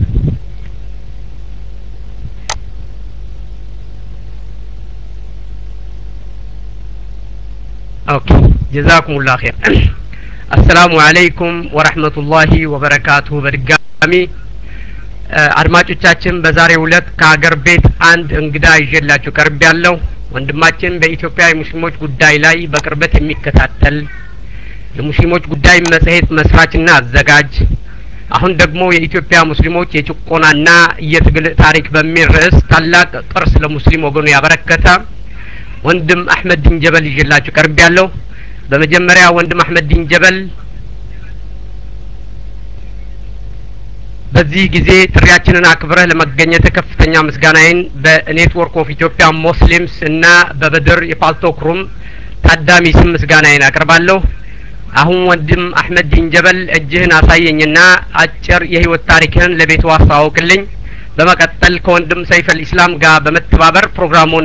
ኦኬ ጀዛኩሙላህ ኸይር። አሰላሙ አለይኩም ወራህመቱላሂ ወበረካቱሁ። በድጋሚ አድማጮቻችን በዛሬው ዕለት ከሀገር ቤት አንድ እንግዳ ይዤላችሁ ቀርብ ያለው ወንድማችን በኢትዮጵያ የሙስሊሞች ጉዳይ ላይ በቅርበት የሚከታተል የሙስሊሞች ጉዳይ መጽሔት መስራችና አዘጋጅ አሁን ደግሞ የኢትዮጵያ ሙስሊሞች የጭቆናና የትግል ታሪክ በሚል ርዕስ ታላቅ ቅርስ ለሙስሊም ወገኑ ያበረከተ ወንድም አህመድ ዲን ጀበል ይዤላችሁ ቀርብ ያለው። በመጀመሪያ ወንድም አህመድ ዲን ጀበል በዚህ ጊዜ ጥሪያችንን አክብረህ ለመገኘት ከፍተኛ ምስጋናዬን በኔትወርክ ኦፍ ኢትዮጵያ ሙስሊምስ እና በበድር የፓልቶክ ሩም ታዳሚ ስም ምስጋናዬን አቀርባለሁ። አሁን ወንድም አህመድ ዲን ጀበል እጅህን አሳየኝና አጭር የህይወት ታሪክህን ለቤቱ አስተዋውቅልኝ። በመቀጠል ከወንድም ሰይፍ አልኢስላም ጋር በመተባበር ፕሮግራሙን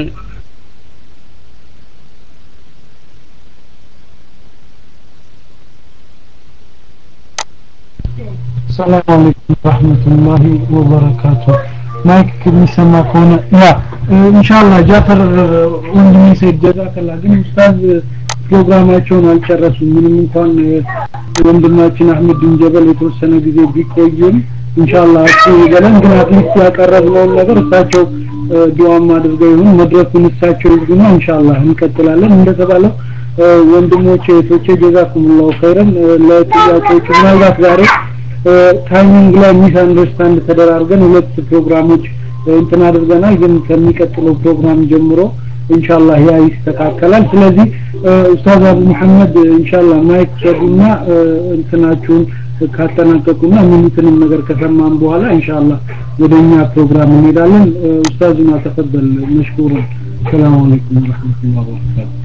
السلام عليكم ورحمة الله وبركاته. مايك كميسا ما كونا لا ان شاء الله جعفر وندمي سيد جزاك الله ግን ኡስታዝ ፕሮግራማቸውን አልጨረሱም። ምንም እንኳን ወንድማችን አህመድ ዲን ጀበል የተወሰነ ጊዜ ቢቆዩም ኢንሻአላህ እሱ ይገለን ግን አትሊስት ያቀረብነው ነገር እሳቸው ዱዓም አድርገው ይሁን መድረኩን እሳቸው ይዙና ኢንሻአላህ እንቀጥላለን። እንደተባለው ወንድሞቼ እህቶቼ ጀዛኩሙላሁ ኸይረን ለጥያቄዎቹ ምናልባት ዛሬ ታይሚንግ ላይ ሚስ አንደርስታንድ ተደራርገን ሁለት ፕሮግራሞች እንትን አድርገናል ግን ከሚቀጥለው ፕሮግራም ጀምሮ ኢንሻአላህ ያ ይስተካከላል። ስለዚህ ኡስታዝ አቡ መሐመድ ኢንሻአላህ ማይክ ሰዱና እንትናችሁን ካጠናቀቁና ምንትንም ነገር ከሰማን በኋላ ኢንሻአላህ ወደኛ ፕሮግራም እንሄዳለን። ኡስታዝና ተፈضل مشكورا. السلام عليكم ورحمة الله وبركاته.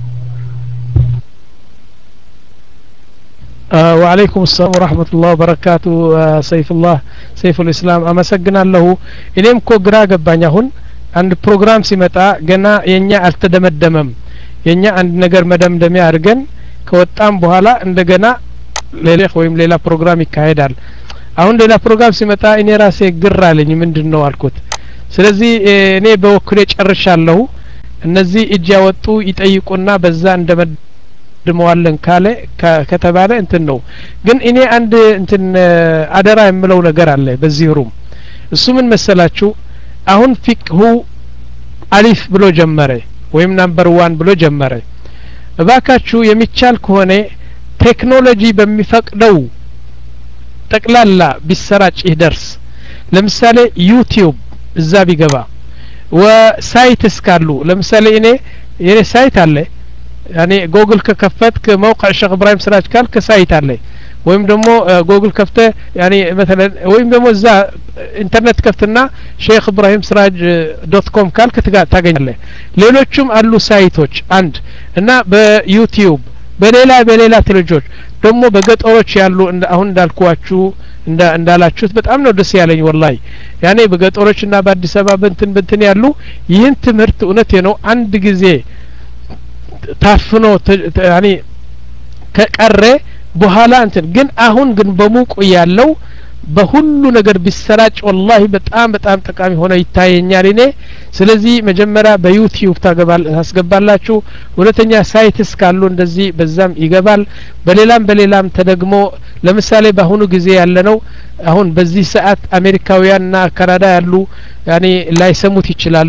وعليكم السلام ورحمة الله وبركاته. سيف الله سيف الإسلام አመሰግናለሁ። እኔም እኮ ግራ ገባኝ። አሁን አንድ ፕሮግራም ሲመጣ ገና የኛ አልተደመደመም የኛ አንድ ነገር መደምደሚያ አድርገን ከወጣም በኋላ እንደገና ሌላ ወይም ሌላ ፕሮግራም ይካሄዳል። አሁን ሌላ ፕሮግራም ሲመጣ እኔ ራሴ ግራ አለኝ ምንድነው አልኩት። ስለዚህ እኔ በወክሌ ጨርሻለሁ። እነዚህ እጅ ያወጡ ይጠይቁና በዛ እንደመ ደመዋለን ካለ ከተባለ እንትን ነው። ግን እኔ አንድ እንትን አደራ የምለው ነገር አለ በዚህ ሩም። እሱ ምን መሰላችሁ አሁን ፊቅሁ አሊፍ ብሎ ጀመረ ወይም ናምበር ዋን ብሎ ጀመረ። እባካችሁ የሚቻል ከሆነ ቴክኖሎጂ በሚፈቅደው ጠቅላላ ቢሰራጭ ይደርስ። ለምሳሌ ዩቲዩብ እዛ ቢገባ ወሳይትስ ካሉ ለምሳሌ እኔ የኔ ሳይት አለ ያኔ ጎግል ከከፈትክ موقع ሼክ ኢብራሂም ስራጅ ካልክ ሳይት አለ ወይም ደግሞ ጎግል ከፍተ ያኔ مثلا ወይም ደግሞ እዛ ኢንተርኔት ከፍትና ሼክ ኢብራሂም ስራጅ ዶት ኮም ካልክ ታገኛለህ። ሌሎችም አሉ ሳይቶች አንድ እና በዩቲዩብ በሌላ በሌላ ቴሌጆች ደግሞ በገጠሮች ያሉ አሁን እንዳልኳችሁ እንዳላችሁት በጣም ነው ደስ ያለኝ ወላሂ። ያኔ በገጠሮችና በአዲስ አበባ በእንትን በእንትን ያሉ ይህን ትምህርት እውነቴ ነው አንድ ጊዜ ታፍኖ ያኔ ከቀረ በኋላ እንትን ግን አሁን ግን በሙቁ ያለው በሁሉ ነገር ቢሰራጭ ወላሂ በጣም በጣም ጠቃሚ ሆነ ይታየኛል እኔ። ስለዚህ መጀመሪያ በዩቲዩብ ታስገባላችሁ። ሁለተኛ ሳይትስ ካሉ እንደዚህ በዛም ይገባል። በሌላም በሌላም ተደግሞ ለምሳሌ በአሁኑ ጊዜ ያለነው አሁን በዚህ ሰዓት አሜሪካውያንና ካናዳ ያሉ ያኔ ላይሰሙት ይችላሉ።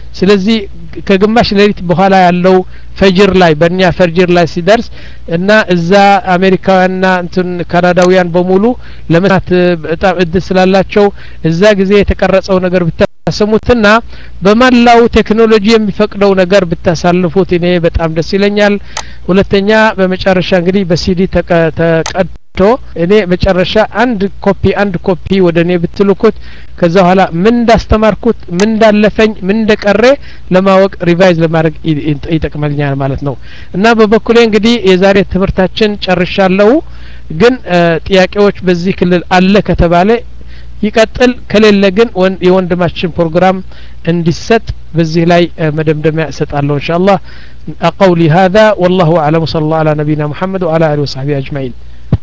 ስለዚህ ከግማሽ ሌሊት በኋላ ያለው ፈጅር ላይ በእኛ ፈጅር ላይ ሲደርስ እና እዛ አሜሪካውያንና እንትን ካናዳውያን በሙሉ ለመስራት በጣም እድል ስላላቸው እዛ ጊዜ የተቀረጸው ነገር ብታሰሙትና በመላው ቴክኖሎጂ የሚፈቅደው ነገር ብታሳልፉት እኔ በጣም ደስ ይለኛል። ሁለተኛ በመጨረሻ እንግዲህ በሲዲ ተቀድ እኔ መጨረሻ አንድ ኮፒ አንድ ኮፒ ወደኔ ብትልኩት ከዛ በኋላ ምን እንዳስተማርኩት ምን እንዳለፈኝ ምን እንደቀረ ለማወቅ ሪቫይዝ ለማድረግ ይጠቅመኛል ማለት ነው። እና በበኩሌ እንግዲህ የዛሬ ትምህርታችን ጨርሻለሁ። ግን ጥያቄዎች በዚህ ክልል አለ ከተባለ ይቀጥል፣ ከሌለ ግን የወንድማችን ፕሮግራም እንዲሰጥ በዚህ ላይ መደምደሚያ እሰጣለሁ ኢንሻአላህ። أقولي هذا والله أعلم صلى الله على نبينا محمد وعلى آله وصحبه أجمعين.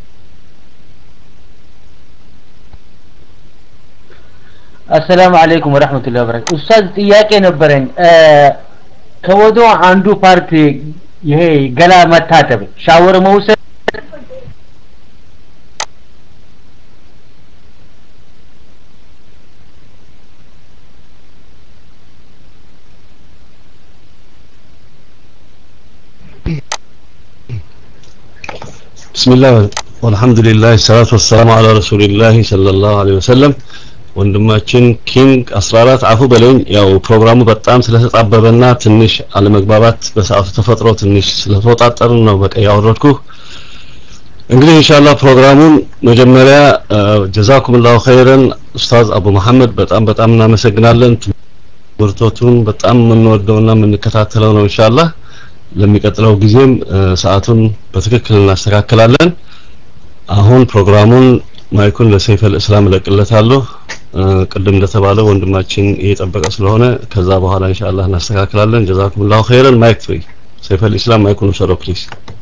السلام عليكم ورحمة الله وبركاته. أستاذ ጥያቄ ነበረኝ ከወዶ አንዱ ፓርት ይሄ ገላ መታጠብ ሻወር መውሰድ بسم الله والحمد لله الصلاة والسلام على رسول الله صلى الله عليه وسلم. ወንድማችን ኪንግ አስራ አራት አፉ በለኝ ያው ፕሮግራሙ በጣም ስለተጣበበና ትንሽ አለመግባባት በሰዓቱ ተፈጥሮ ትንሽ ስለተወጣጠርን ነው በቃ ያወረድኩ። እንግዲህ ኢንሻአላህ ፕሮግራሙን መጀመሪያ ጀዛኩሙላሁ ኸይረን ኡስታዝ አቡ መሐመድ በጣም በጣም እናመሰግናለን። ትምህርቶቱን በጣም የምንወደውና የምንከታተለው ነው ኢንሻአላህ። ለሚቀጥለው ጊዜም ሰዓቱን በትክክል እናስተካክላለን። አሁን ፕሮግራሙን ማይኩን ለሰይፈ الاسلام ለቅለታለሁ። ቅድም እንደተባለው ወንድማችን እየጠበቀ ስለሆነ ከዛ በኋላ ኢንሻአላህ እናስተካክላለን። ጀዛኩሙላሁ ኸይረን። ማይክ ፍሪ ሰይፈ الاسلام ማይኩን ሰሮ ፕሊዝ።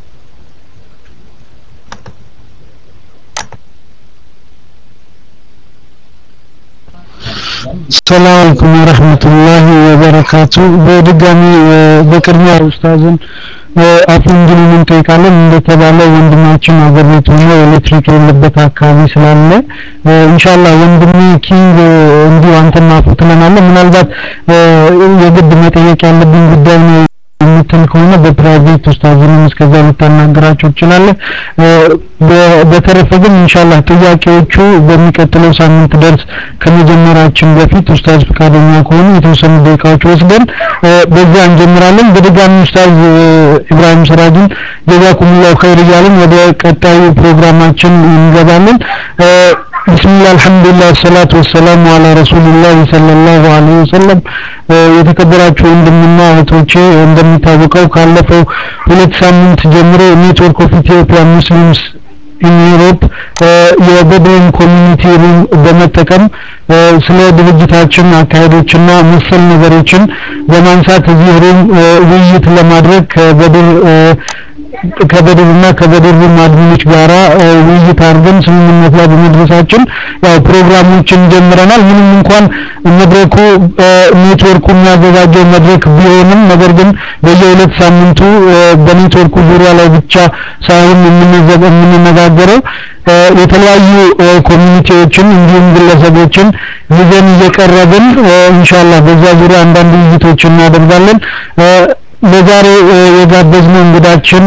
ሰላም አለይኩም ወራህመቱላሂ ወበረካቱ። በድጋሚ በቅድሚያ ኡስታዝን አፉን እንድንምን ጠይቃለን። እንደተባለው ወንድማችን አገር ቤት ሆኖ ኤሌክትሪክ የሌለበት አካባቢ ስላለ ኢንሻአላህ ወንድሜ ኪንግ እንዲሁ አንተና አፉ ትለናለህ። ምናልባት የግድ መጠየቅ ያለብን ጉዳይ ነው የምትል ከሆነ በፕራይቬት ኡስታዝን እስከዛ ልታናገራቸው ትችላለህ። በተረፈ ግን ኢንሻአላህ ጥያቄዎቹ በሚቀጥለው ሳምንት ደርስ ከመጀመራችን በፊት ኡስታዝ ፈቃደኛ ከሆኑ የተወሰኑ ደቂቃዎች ወስደን በዛ እንጀምራለን። በድጋሚ ኡስታዝ ኢብራሂም ሰራጅን ጀዛኩሙላሁ ኸይር እያልን ወደ ቀጣዩ ፕሮግራማችን እንገባለን። ቢስሚላህ አልሐምዱሊላህ ሰላቱ ወሰላሙ ዐላ ረሱሊላህ ሰለላሁ ዐለይሂ ወሰለም። የተከበራችሁ ወንድምና እህቶቼ እንደሚታወቀው ካለፈው ሁለት ሳምንት ጀምሮ ኔትወርክ ኦፍ ኢትዮጵያ ሙስሊምስ ኢን ዩሮፕ የበድን ኮሚኒቲ ሩም በመጠቀም ስለ ድርጅታችን አካሄዶችና መሰል ነገሮችን በማንሳት እዚህ ሩም ውይይት ለማድረግ ከበድር ከበድርና ከበድር ማድሚኖች ጋራ ውይይት አድርገን ስምምነት ላይ በመድረሳችን ያው ፕሮግራሞችን ጀምረናል። ምንም እንኳን መድረኩ ኔትወርኩ የሚያዘጋጀው መድረክ ቢሆንም ነገር ግን በየሁለት ሳምንቱ በኔትወርኩ ዙሪያ ላይ ብቻ ሳይሆን የምንነጋገረው የተለያዩ ኮሚኒቲዎችን እንዲሁም ግለሰቦችን ይዘን እየቀረብን ኢንሻአላህ በዛ ዙሪያ አንዳንድ ውይይቶችን እናደርጋለን። ለዛሬ የጋበዝነው እንግዳችን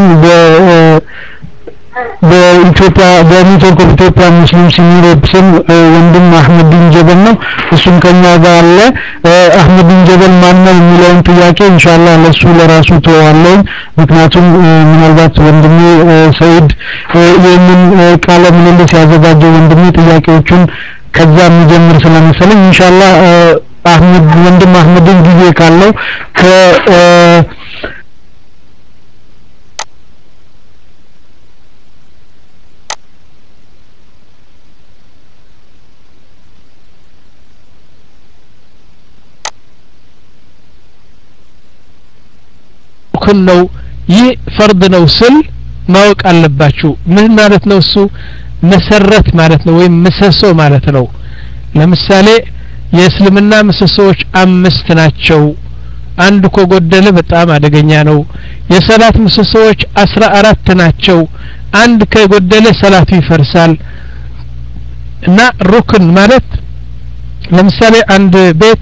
በኢትዮጵያ በኔትወርክ ኦፍ ኢትዮጵያ ሙስሊምስ ኢን ዩሮፕ ስም ወንድም አህመዲን ጀበል ነው። እሱም ከኛ ጋር አለ። አህመዲን ጀበል ማን ነው የሚለውን ጥያቄ ኢንሻአላህ ለሱ ለራሱ ተዋለው። ምክንያቱም ምናልባት ወንድሜ ሰይድ ይህንን ቃለ ምልልስ ያዘጋጀው ወንድሜ ጥያቄዎቹን ከዛ የሚጀምር ስለመሰለኝ ኢንሻአላህ አህመድ ወንድም አህመድን ጊዜ ካለው ከ ነው ይህ ፈርድ ነው ስል ማወቅ አለባችሁ። ምን ማለት ነው? እሱ መሰረት ማለት ነው ወይም ምሰሶ ማለት ነው። ለምሳሌ የእስልምና ምሰሶዎች አምስት ናቸው። አንድ ከጎደለ በጣም አደገኛ ነው። የሰላት ምሰሶዎች አስራ አራት ናቸው። አንድ ከጎደለ ሰላቱ ይፈርሳል። እና ሩክን ማለት ለምሳሌ አንድ ቤት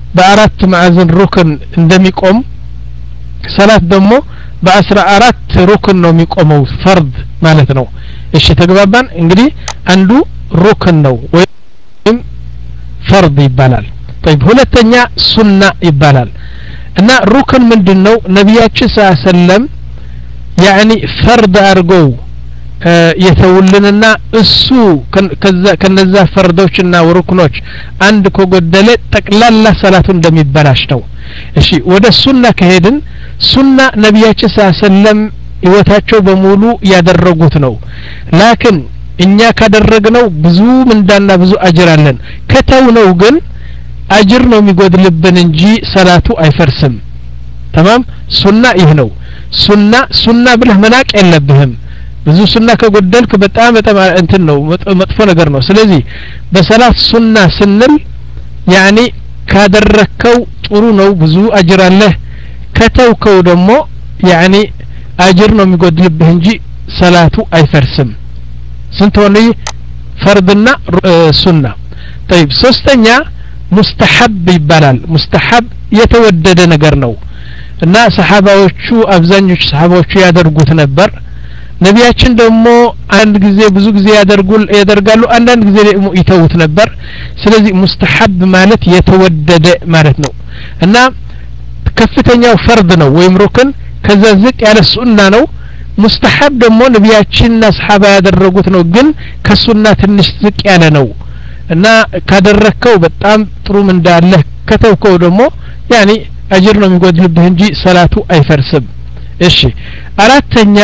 በአራት ማዕዘን ሩክን እንደሚቆም ሰላት ደግሞ በአስራ አራት ሩክን ነው የሚቆመው ፈርድ ማለት ነው እሺ ተግባባን እንግዲህ አንዱ ሩክን ነው ወይም ፈርድ ይባላል طيب ሁለተኛ ሱና ይባላል እና ሩክን ምንድነው ነብያችን ሰለላሁ ያኒ ፈርድ አርገው የተውልንና እሱ ከዛ ከነዛ ፈርዶችና ሩክኖች አንድ ከጎደለ ጠቅላላ ሰላቱ እንደሚበላሽ ነው እሺ ወደ ሱና ከሄድን ሱና ነብያችን ሰለላሁ ህይወታቸው በሙሉ ያደረጉት ነው ላኪን እኛ ካደረግነው ብዙ ምንዳና ብዙ አጅር አለን ከተውነው ግን አጅር ነው የሚጎድልብን እንጂ ሰላቱ አይፈርስም تمام ሱና ይህ ነው ሱና ሱና ብለህ መናቅ የለብህም ብዙ ሱና ከጎደልክ በጣም በጣም እንትን ነው መጥፎ ነገር ነው ስለዚህ በሰላት ሱና ስንል ያኒ ካደረከው ጥሩ ነው ብዙ አጅር አለ ከተውከው ደግሞ ያኒ አጅር ነው የሚጎድልብህ እንጂ ሰላቱ አይፈርስም ስንት ሆነ ፈርድና ሱና طيب ሶስተኛ ሙስተሐብ ይባላል ሙስተሐብ የተወደደ ነገር ነው እና ሰሃባዎቹ አብዛኞቹ ሰሃባዎቹ ያደርጉት ነበር ነቢያችን ደግሞ አንድ ጊዜ ብዙ ጊዜ ያደርጉ ያደርጋሉ አንዳንድ ጊዜ ይተውት ነበር ስለዚህ ሙስተሐብ ማለት የተወደደ ማለት ነው እና ከፍተኛው ፈርድ ነው ወይም ሩክን ከዛ ዝቅ ያለ ሱና ነው ሙስተሐብ ደግሞ ነቢያችንና ሰሃባ ያደረጉት ነው ግን ከሱና ትንሽ ዝቅ ያለ ነው እና ካደረከው በጣም ጥሩ እንዳለ ከተውከው ደግሞ ያኒ አጅር ነው የሚጎድልብህ እንጂ ሰላቱ አይፈርስም እሺ አራተኛ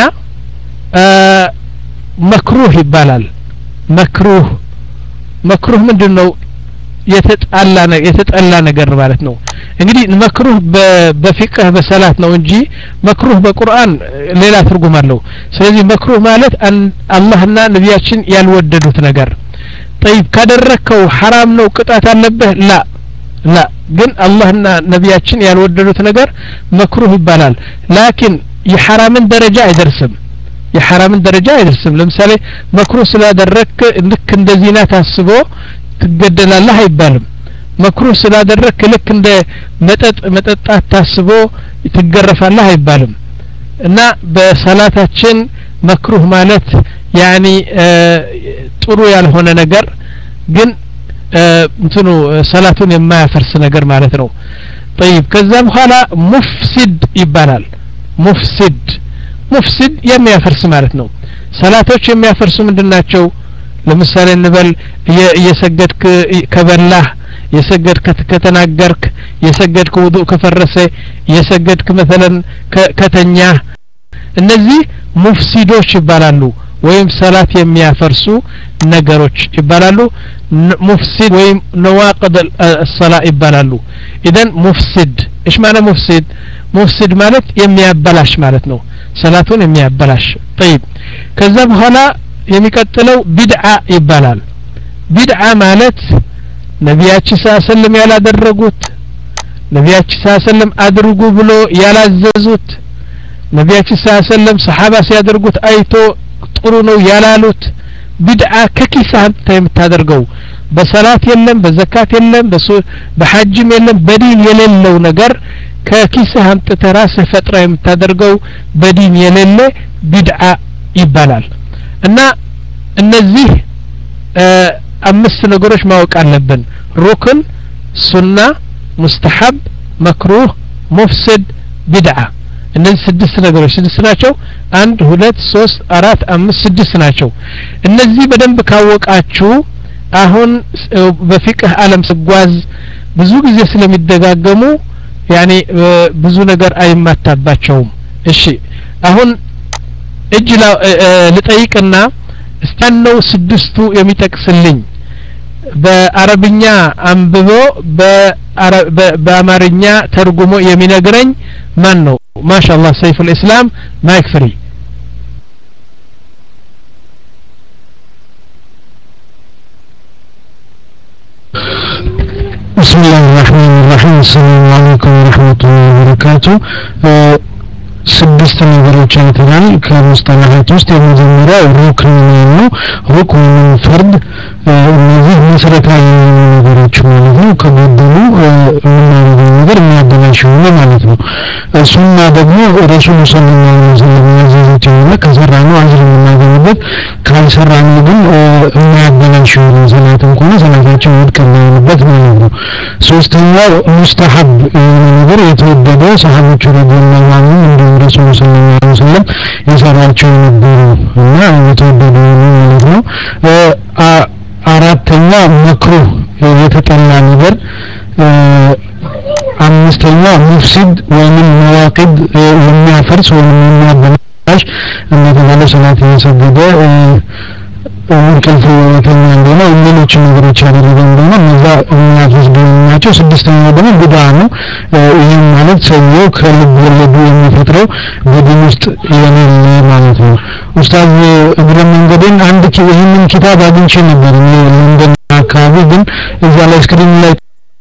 መክሩህ ይባላል መክሩህ መክሩህ ምንድነው የተጣላ ነገር የተጣላ ነገር ማለት ነው እንግዲህ መክሩህ በፊቅህ በሰላት ነው እንጂ መክሩህ በቁርአን ሌላ ትርጉም አለው ስለዚህ መክሩህ ማለት አላህና ነብያችን ያልወደዱት ነገር طيب ካደረከው حرام ነው ቅጣት አለብህ ላ ላ ግን አላህና ነብያችን ያልወደዱት ነገር መክሩህ ይባላል ላኪን የሐራምን ደረጃ አይደርስም የሐራምን ደረጃ አይደርስም ለምሳሌ መክሩህ ስላደረክ ልክ እንደ ዚና ታስቦ ትገደላለህ አይባልም መክሩህ ስላደረክ ልክ እንደ መጠጥ መጠጣት ታስቦ ትገረፋለህ አይባልም እና በሰላታችን መክሩህ ማለት ያኒ ጥሩ ያልሆነ ነገር ግን እንትኑ ሰላቱን የማያፈርስ ነገር ማለት ነው طيب ከዛ በኋላ ሙፍሲድ ይባላል ሙፍሲድ ሙፍሲድ የሚያፈርስ ማለት ነው ሰላቶች የሚያፈርሱ ምንድናቸው ለምሳሌ እንበል እየሰገድክ ከበላህ የሰገድክ ከተናገርክ የሰገድክ ውዱእ ከፈረሰ የሰገድክ مثلا ከተኛ እነዚህ ሙፍሲዶች ይባላሉ ወይም ሰላት የሚያፈርሱ ነገሮች ይባላሉ ሙፍሲድ ወይም ነዋቅድ الصلاه ይባላሉ اذا ሙፍሲድ ايش معنى ሙፍሲድ ሙፍሲድ ማለት የሚያበላሽ ማለት ነው ሰላቱን የሚያበላሽ طيب ከዛ በኋላ የሚቀጥለው ቢድዓ ይባላል ቢድዓ ማለት ነብያችን ሰለላሁ ያላደረጉት ነብያችን ሰለላሁ አድርጉ ብሎ ያላዘዙት ነብያችን ሰለላሁ ሰሃባ ሲያደርጉት አይቶ ጥሩ ነው ያላሉት ቢድዓ ከኪሳህ የምታደርገው በሰላት የለም በዘካት የለም በሐጅም የለም በዲን የሌለው ነገር ከኪሳህ አምጥተህ ራስህ ፈጥራ የምታደርገው በዲን የሌለ ቢድዓ ይባላል እና እነዚህ አምስት ነገሮች ማወቅ አለብን ሩክን ሱና ሙስተሐብ መክሩህ ሙፍሲድ ቢድዓ እነዚህ ስድስት ነገሮች ስድስት ናቸው አንድ ሁለት ሶስት አራት አምስት ስድስት ናቸው እነዚህ በደንብ ካወቃችሁ አሁን በፊቅህ ዓለም ስጓዝ ብዙ ጊዜ ስለሚደጋገሙ ያኒ ብዙ ነገር አይማታባቸውም እሺ አሁን እጅ ልጠይቅና እስታነው ስድስቱ የሚጠቅስልኝ በአረብኛ አንብቦ በአማርኛ ተርጉሞ የሚነግረኝ ማን ነው ማሻአላህ ሰይፍ الاسلام ማይክ ፍሪ بسم الله الرحمن الرحيم السلام عليكم ورحمة الله وبركاته ስድስት ነገሮች አይተናል ከሙስጠላሃት ውስጥ የመጀመሪያው ሩክን ነው ሩክን ፈርድ እነዚህ መሰረታዊ ነገሮች ማለት ነው ከጎደሉ የምናደርገው ነገር የሚያበላሽው ማለት ነው ሱና ደግሞ ረሱል ሰለላሁ ዐለይሂ ወሰለም ያዘዙት የሆነ ከሰራነው አጅር የምናገኝበት ካልሰራነው ግን የሚያበላሽው ነው ሰላትም ከሆነ ሰላታችን ውድቅ የሚሆንበት ማለት ነው ሶስተኛው ሙስተሐብ የሆነ ነገር የተወደደ ሰሃቦች ረዲየላሁ ዐንሁም እንደ ረሱል ሰለላሁ ዐለይሂ ወሰለም የሰራቸው ነበሩ እና የተወደደ ማለት ነው አራተኛ መክሩህ የተጠላ ነገር አምስተኛ ሙፍሲድ ወይም መዋቂድ የሚያፈርስ ወይም የሚያበላሽ እንደተባለ ሰላት የሰገደ እንቅልፍ የተኛ እንደሆነ ሌሎች ነገሮች ያደረገ እንደሆነ እነዛ የሚያፈስዱ ናቸው ስድስተኛው ደግሞ ጉዳ ነው ይህም ማለት ሰውየው ከልብ ወለዱ የሚፈጥረው በዲን ውስጥ የሌለ ማለት ነው ኡስታዝ እግረ መንገድን አንድ ይህንን ኪታብ አግኝቼ ነበር ለንደን አካባቢ ግን እዛ ላይ ስክሪን ላይ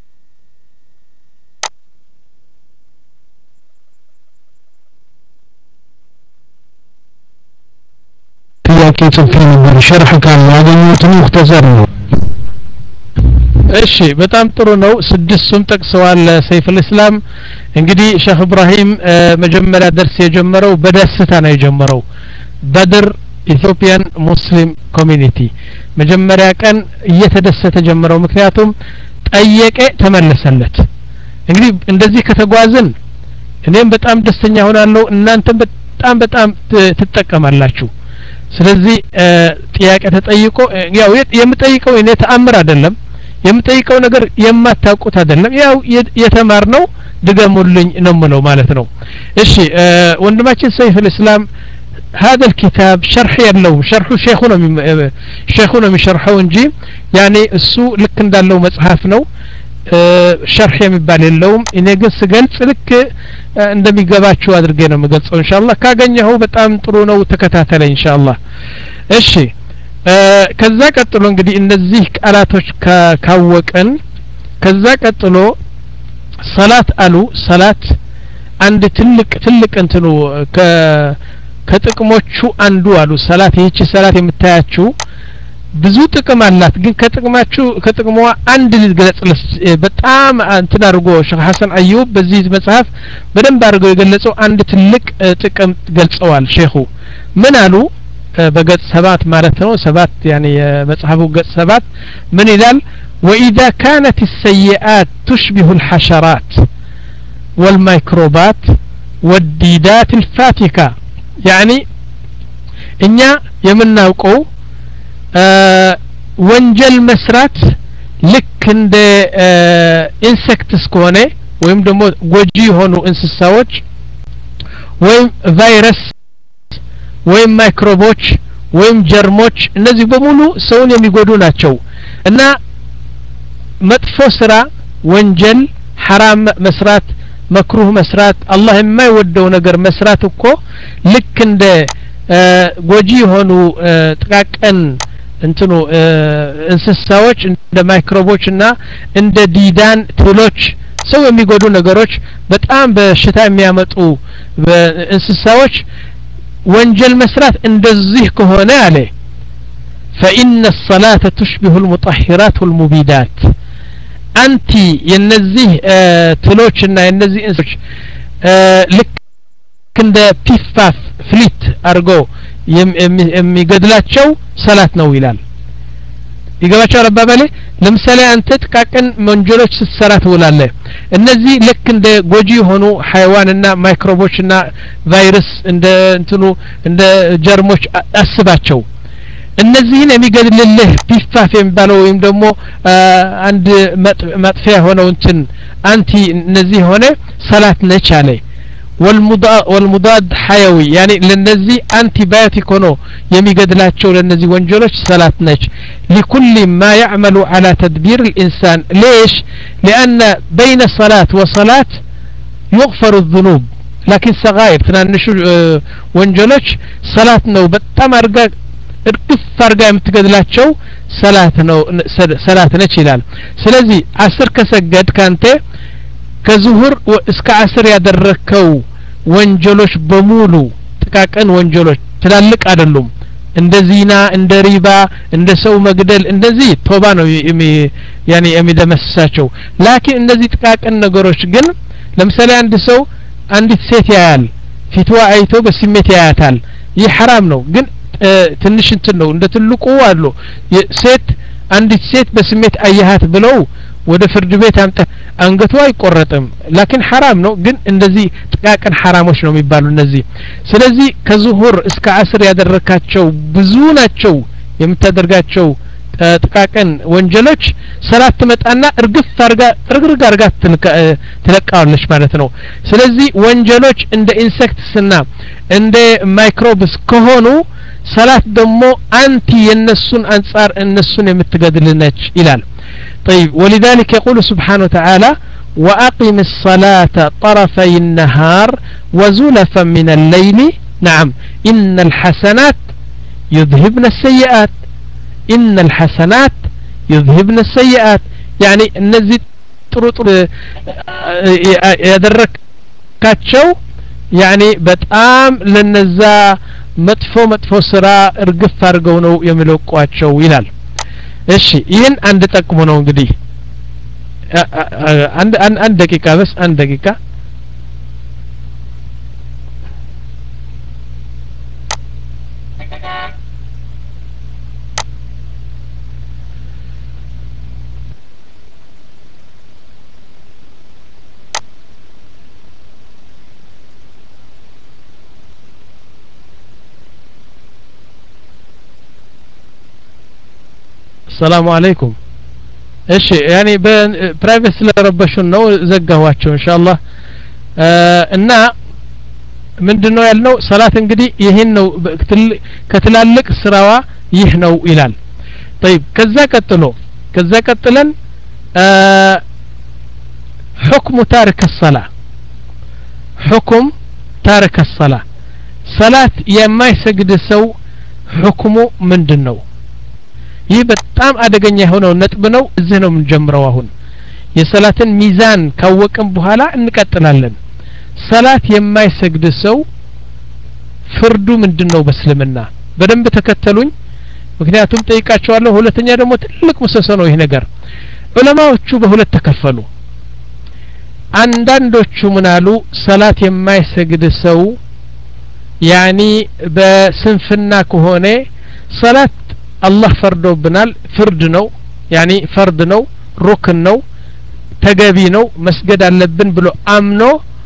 ጥያቄ ጽፌ ነበር ሸርህ ካለ ያገኘሁትን ሙክተሰር ነው እሺ በጣም ጥሩ ነው ስድስቱም ጠቅሰዋል ሰይፍ الاسلام እንግዲህ ሼህ ኢብራሂም መጀመሪያ ደርስ የጀመረው በደስታ ነው የጀመረው በድር ኢትዮጵያን ሙስሊም ኮሚኒቲ መጀመሪያ ቀን እየተደሰተ ጀመረው ምክንያቱም ጠየቀ ተመለሰለት እንግዲህ እንደዚህ ከተጓዝን እኔም በጣም ደስተኛ ሆናለሁ እናንተም በጣም በጣም ትጠቀማላችሁ ስለዚህ ጥያቄ ተጠይቆ ያው የምጠይቀው እኔ ተአምር አይደለም የምጠይቀው ነገር የማታውቁት አይደለም ያው የተማርነው ድገሙልኝ ነው ምለው ማለት ነው እሺ ወንድማችን ሰይፍ الاسلام هذا الكتاب شرح يلو شرح شيخنا شيخنا የሚሸርሐው እንጂ ያኔ እሱ ልክ እንዳለው መጽሐፍ ነው ሸርህ የሚባል የለውም እኔ ግን ስገልጽ ልክ እንደሚገባችሁ አድርጌ ነው የምገልጸው ኢንሻአላህ ካገኘው በጣም ጥሩ ነው ተከታተለ ኢንሻአላህ እሺ ከዛ ቀጥሎ እንግዲህ እነዚህ ቃላቶች ካወቀን ከዛ ቀጥሎ ሰላት አሉ ሰላት አንድ ትልቅ ትልቅ እንትኑ ከ ከጥቅሞቹ አንዱ አሉ ሰላት ይህች ሰላት የምታያችሁ ብዙ ጥቅም አላት ግን ከጥቅማችሁ ከጥቅሟ አንድ ልግለጽ በጣም እንትን አድርጎ ሼህ ሐሰን አዩብ በዚህ መጽሐፍ በደንብ አድርገው የገለጸው አንድ ትልቅ ጥቅም ገልጸዋል ሼኹ ምን አሉ በገጽ ሰባት ማለት ነው ሰባት يعني መጽሐፉ ገጽ ሰባት ምን ይላል واذا كانت السيئات تشبه الحشرات والميكروبات والديدات الفاتكة يعني እኛ የምናውቀው ወንጀል መስራት ልክ እንደ ኢንሴክትስ ከሆነ ወይም ደግሞ ጎጂ የሆኑ እንስሳዎች ወይም ቫይረስ ወይም ማይክሮቦች ወይም ጀርሞች እነዚህ በሙሉ ሰውን የሚጎዱ ናቸው እና መጥፎ ስራ ወንጀል حرام መስራት መክሩህ መስራት አላህ የማይወደው ነገር መስራት እኮ ልክ እንደ ጎጂ የሆኑ ጥቃቀን እንትኑ እንስሳዎች እንደ ማይክሮቦች እና እንደ ዲዳን ትሎች ሰው የሚጎዱ ነገሮች በጣም በሽታ የሚያመጡ እንስሳዎች ወንጀል መስራት እንደዚህ ከሆነ አለ فإن الصلاة تشبه المطهرات والمبيدات أنت የነዚህ ትሎችና የነዚህ እንስሶች ልክ እንደ ፒፋፍ ፍሊት አርጎ የሚገድላቸው ሰላት ነው ይላል ይገባቻው አባባሌ ለምሳሌ አንተ ጥቃቅን ወንጀሎች ስትሰራ ትውላለህ እነዚህ ልክ እንደ ጎጂ ሆኑ ሐይዋንና ማይክሮቦችና ቫይረስ እንደ እንትኑ እንደ ጀርሞች አስባቸው እነዚህን የሚገድልልህ ፒፋፍ የሚባለው ወይም ደግሞ አንድ ማጥፊያ ሆነው እንትን አንቲ እነዚህ ሆነ ሰላት ነች አለ والمضاد حيوي يعني لنزي انتي بايوتيك ሆኖ የሚገድላቸው ለነዚህ ወንጀሎች ሰላት ነች لكل ما يعمل على تدبير الانسان ليش لان بين الصلاه والصلاه يغفر الذنوب لكن صغائر ትናንሽ ወንጀሎች ሰላት ነው በጣም አርጋ እርግፍ አርጋ የምትገድላቸው ሰላት ነው ሰላት ነች ይላል ስለዚህ አስር ከሰገድ ካንተ ከዙሁር እስከ አስር ያደረከው ወንጀሎች በሙሉ ጥቃቅን ወንጀሎች ትላልቅ አይደሉም እንደ ዚና እንደ ሪባ እንደ ሰው መግደል እንደዚህ ቶባ ነው ያኒ የሚደመስሳቸው ላኪን እንደዚህ ጥቃቅን ነገሮች ግን ለምሳሌ አንድ ሰው አንዲት ሴት ያያል ፊትዋ አይቶ በስሜት ያያታል ይህ حرام ነው ግን ትንሽ እንትን ነው እንደ ትልቁ አሉ ሴት አንዲት ሴት በስሜት አያሃት ብለው ወደ ፍርድ ቤት አምጣ አንገቷ አይቆረጥም ላኪን حرام ነው ግን እንደዚህ ጥቃቅን حرامዎች ነው የሚባሉ እነዚህ ስለዚህ ከዙሁር እስከ አስር ያደረካቸው ብዙ ናቸው የምታደርጋቸው ጥቃቅን ወንጀሎች ሰላት መጣና እርግፍ አርጋ እርግርግ አርጋ ትለቃዋለች ማለት ነው ስለዚህ ወንጀሎች እንደ ኢንሴክትስና እንደ ማይክሮብስ ከሆኑ ሰላት ደግሞ አንቲ የነሱን አንፃር እነሱን የምትገድልነች ይላል طيب ولذلك يقول سبحانه وتعالى وأقم الصلاة طرفي النهار وزلفا من الليل نعم إن الحسنات يذهبن السيئات إن الحسنات يذهبن السيئات يعني النزي طرطر يدرك كاتشو يعني بتقام للنزا መጥፎ መጥፎ ስራ እርግፍ አድርገው ነው የሚለቋቸው ይላል እሺ ይሄን አንድ ጠቅሞ ነው እንግዲህ አንድ አንድ ደቂቃ በስ አንድ ደቂቃ السلام عليكم ايش يعني برايفت ስለረበሹን ነው ዘጋዋቸው ኢንሻአላህ እና ምንድነው ያልነው ሰላት እንግዲህ ይሄን ነው ከትላልቅ ስራዋ ይህ ነው ይላል طيب ከዛ ቀጥሎ ከዛ ቀጥለን حكم تارك الصلاه حكم تارك الصلاه صلاه የማይሰግድ ሰው حكمه ምንድነው ይህ በጣም አደገኛ የሆነው ነጥብ ነው እዚህ ነው የምንጀምረው አሁን የሰላትን ሚዛን ካወቅን በኋላ እንቀጥላለን ሰላት የማይሰግድ ሰው ፍርዱ ምንድነው በእስልምና በደንብ ተከተሉኝ ምክንያቱም ጠይቃቸዋለሁ ሁለተኛ ደግሞ ትልቅ ምሰሶ ነው ይሄ ነገር ዑለማዎቹ በሁለት ተከፈሉ አንዳንዶቹ ምናሉ ሰላት የማይሰግድ ሰው ያኒ በስንፍና ከሆነ ሰላት الله فرض بنال فرد نو يعني فرض نو ركن نو تجابي نو مسجد አለብን ብሎ አምኖ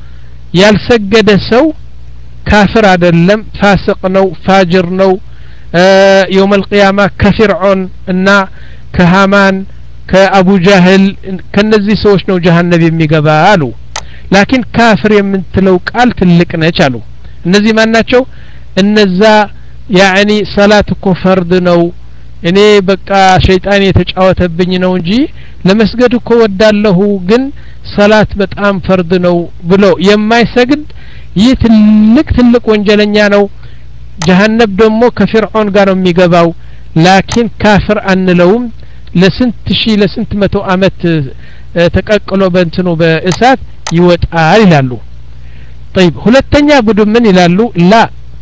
ያልሰገደ ሰው ካፍር አይደለም ፋሲቅ ነው ፋጅር ነው يوم القيامه كفرعون እና ከሃማን ከአቡ ጃህል ከነዚህ ሰዎች ነው ጀሃነም የሚገባ አሉ ላኪን ካፍር የምንትለው ቃል ትልቅ ነች አሉ እነዚህ ማን ናቸው እነዛ ያኒ ሰላት እኮ ፈርድ ነው እኔ በቃ ሸይጣን የተጫወተብኝ ነው እንጂ ለመስገድ እኮ ወዳለሁ ግን ሰላት በጣም ፈርድ ነው ብሎ የማይሰግድ ይህ ትልቅ ትልቅ ወንጀለኛ ነው ጀሃነም ደግሞ ከፍርዖን ጋር ነው የሚገባው ላኪን ካፍር አንለውም ለስንት ሺ ለስንት መቶ አመት ተቀቅሎ በእንትኑ በእሳት ይወጣል ይላሉ طيب ሁለተኛ ቡድን ምን ይላሉ ላ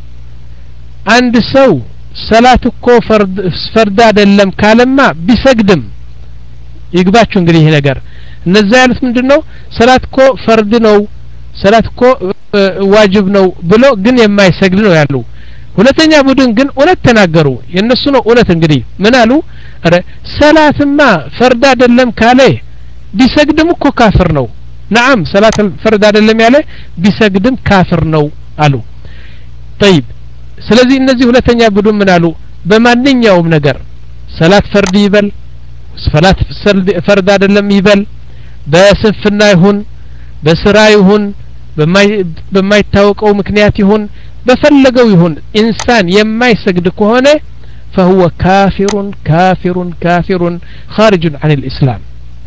አንድ ሰው ሰላት እኮ ፈርድ ፈርድ አይደለም ካለማ ቢሰግድም ይግባችሁ እንግዲህ ይሄ ነገር እነዛ ያሉት ምንድነው ሰላት እኮ ፈርድ ነው ሰላት እኮ ዋጅብ ነው ብሎ ግን የማይሰግድ ነው ያሉ ሁለተኛ ቡድን ግን እውነት ተናገሩ የነሱ ነው እውነት እንግዲህ ምን አሉ አረ ሰላትማ ፈርድ አይደለም ካለ ቢሰግድም እኮ ካፍር ነው نعم ሰላት ፈርድ አይደለም ያለ ቢሰግድም ካፍር ነው አሉ طيب ስለዚህ እነዚህ ሁለተኛ ቡድን ምን አሉ በማንኛውም ነገር ሰላት ፈርድ ይበል ሰላት ፈርድ አይደለም ይበል በስንፍና ይሁን በስራ ይሁን በማይታወቀው ምክንያት ይሁን በፈለገው ይሁን ኢንሳን የማይሰግድ ከሆነ فهو كافر كافر كافر خارج عن الإسلام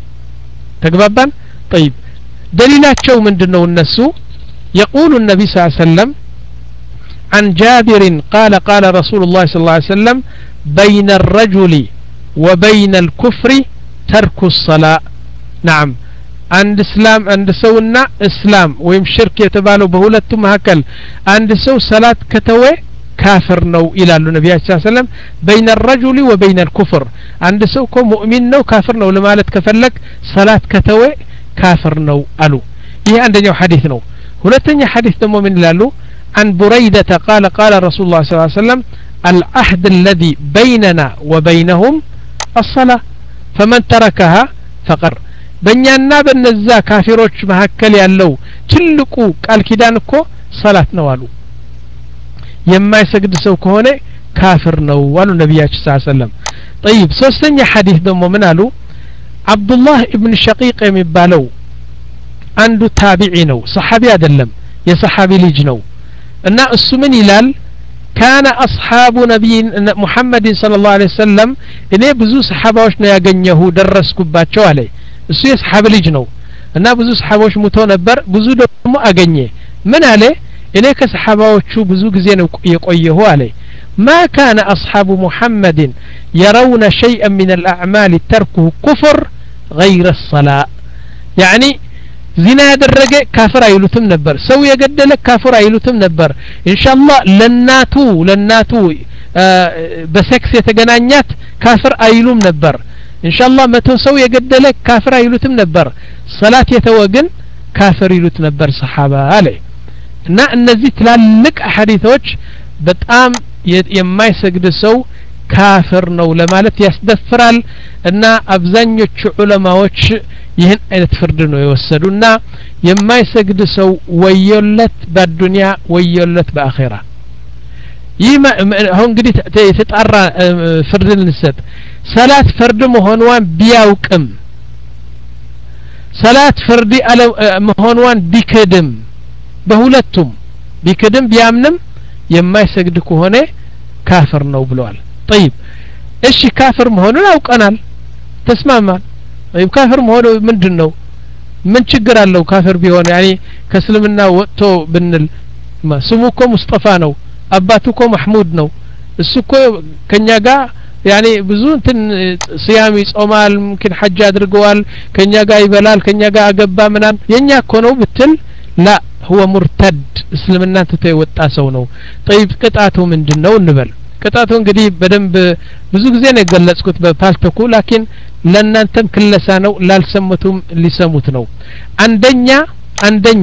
تقببان طيب دليلاتቸው ምንድነው እነሱ يقول النبي صلى الله عليه وسلم عن جابر قال قال رسول الله صلى الله عليه وسلم بين الرجل وبين الكفر ترك الصلاة نعم አንድ እስላም አንድ ሰውና እስላም ወይም ሽርክ የተባለው በሁለቱ መካከል አንድ ሰው ሰላት ከተወ ካፍር ነው ይላሉ ነብያችን ሰለላሁ ዐለይሂ ወሰለም በይነ الرجل وبين الكفر አንድ ሰው እኮ ሙእሚን ነው ካፍር ነው ለማለት ከፈለክ ሰላት ከተወ ካፍር ነው አሉ ይሄ አንደኛው ሐዲስ ነው ሁለተኛ ሐዲስ ደግሞ ምን ይላሉ عن بريدة قال قال رسول الله صلى الله عليه وسلم العهد الذي بيننا وبينهم الصلاة فمن تركها فقر በእኛና በነዛ ካፊሮች መካከል ያለው ትልቁ ቃል ኪዳን እኮ ሰላት ነው አሉ የማይሰግድ ሰው ከሆነ ካፍር ነው አሉ ነብያችን ሰለላሁ ዐለይሂ ወሰለም طيب ሶስተኛ ሐዲስ ደግሞ ምን አሉ አብዱላህ ኢብኑ ሸቂቅ የሚባለው አንዱ ታቢዒ ነው ሰሐቢ አይደለም የሰሐቢ ልጅ ነው እና እሱ ምን ይላል كان اصحاب نبي محمد صلى الله عليه وسلم እኔ ብዙ ሰሐባዎች ነው ያገኘሁ ደረስኩባቸው አለ እሱ የሰሐቢ ልጅ ነው እና ብዙ ሰሐቦች ሙቶ ነበር ብዙ ደግሞ አገኘ ምን አለ እኔ ከሰሐባዎቹ ብዙ ጊዜ ነው የቆየሁ አለ ما كان اصحاب محمد يرون شيئا من الاعمال تركه كفر غير الصلاه يعني ዚና ያደረገ ካፍር አይሉትም ነበር ሰው የገደለ ካፍር አይሉትም ነበር ኢንሻአላህ ለናቱ ለናቱ በሴክስ የተገናኛት ካፍር አይሉም ነበር ኢንሻአላህ መቶ ሰው የገደለ ካፍር አይሉትም ነበር ሰላት የተወግን ካፍር ይሉት ነበር ሰሃባ አለ እና እነዚህ ትላልቅ ሐዲሶች በጣም የማይሰግድ ሰው ካፍር ነው ለማለት ያስደፍራል እና አብዛኞቹ ዑለማዎች ይህን አይነት ፍርድ ነው የወሰዱና የማይሰግድ ሰው ወየለት በዱንያ ወየለት በአኺራ ይህ አሁን እንግዲህ የተጣራ ፍርድ ልንሰጥ ሰላት ፍርድ መሆኗን ቢያውቅም ሰላት ፍርድ አለ መሆኗን ቢክድም በሁለቱም ቢክድም ቢያምንም የማይሰግድ ከሆነ ካፍር ነው ብለዋል طيب እሺ ካፍር መሆኑን አውቀናል ተስማማን طيب ካፍር መሆኑ ምንድነው ምን ችግር አለው ካፍር ቢሆን يعني ከእስልምና ወጥቶ ብንል ስሙ እኮ ሙስጠፋ ነው አባቱ እኮ መህሙድ ነው እሱ እኮ ከኛ ጋር يعني ብዙ እንትን ሲያም ይጾማል ممكن ሐጅ አድርገዋል ከኛ ጋር ይበላል ከኛ ጋር አገባ ምናም የኛ እኮ ነው ብትል لا هو مرتد እስልምና ተተ የወጣ ሰው ነው طيب ቅጣቱ ምንድነው እንበል ቅጣቱ እንግዲህ በደንብ ብዙ ጊዜ ነው የገለጽኩት በፓልተኩ ላኪን ለናንተም ክለሳ ነው ላልሰሙትም ሊሰሙት ነው አንደኛ አንደኛ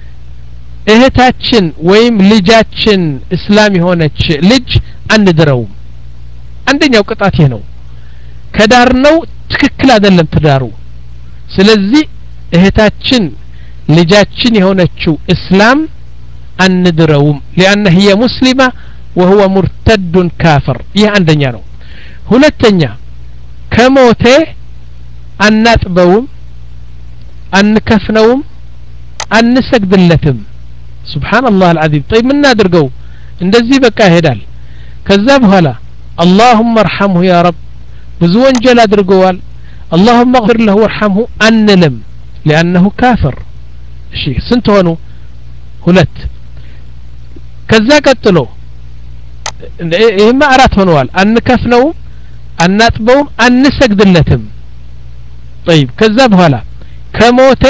እህታችን ወይም ልጃችን እስላም የሆነች ልጅ አንድረው አንደኛው ቅጣት ይሄ ነው ከዳር ነው ትክክል አይደለም ትዳሩ ስለዚህ እህታችን ልጃችን የሆነችው እስላም አንድረውም لأن هي مسلمة وهو مرتد كافر ይህ አንደኛ ነው ሁለተኛ ከሞተ አናጥበውም አንከፍነውም አንሰግድለትም سبحان الله العظيم طيب ምን እናድርገው እንደዚህ በቃ ይሄዳል ከዛ በኋላ اللهم ارحمه يا رب ብዙ ወንጀል አድርገዋል اللهم اغفر له وارحمه አንልም لأنه كافر እሺ ስንት ሆኑ ሁለት ከዛ ቀጥሎ ይሄማ አራት ሆነዋል አንከፍነውም አናጥበውም አንሰግድለትም طيب ከዛ በኋላ ከሞተ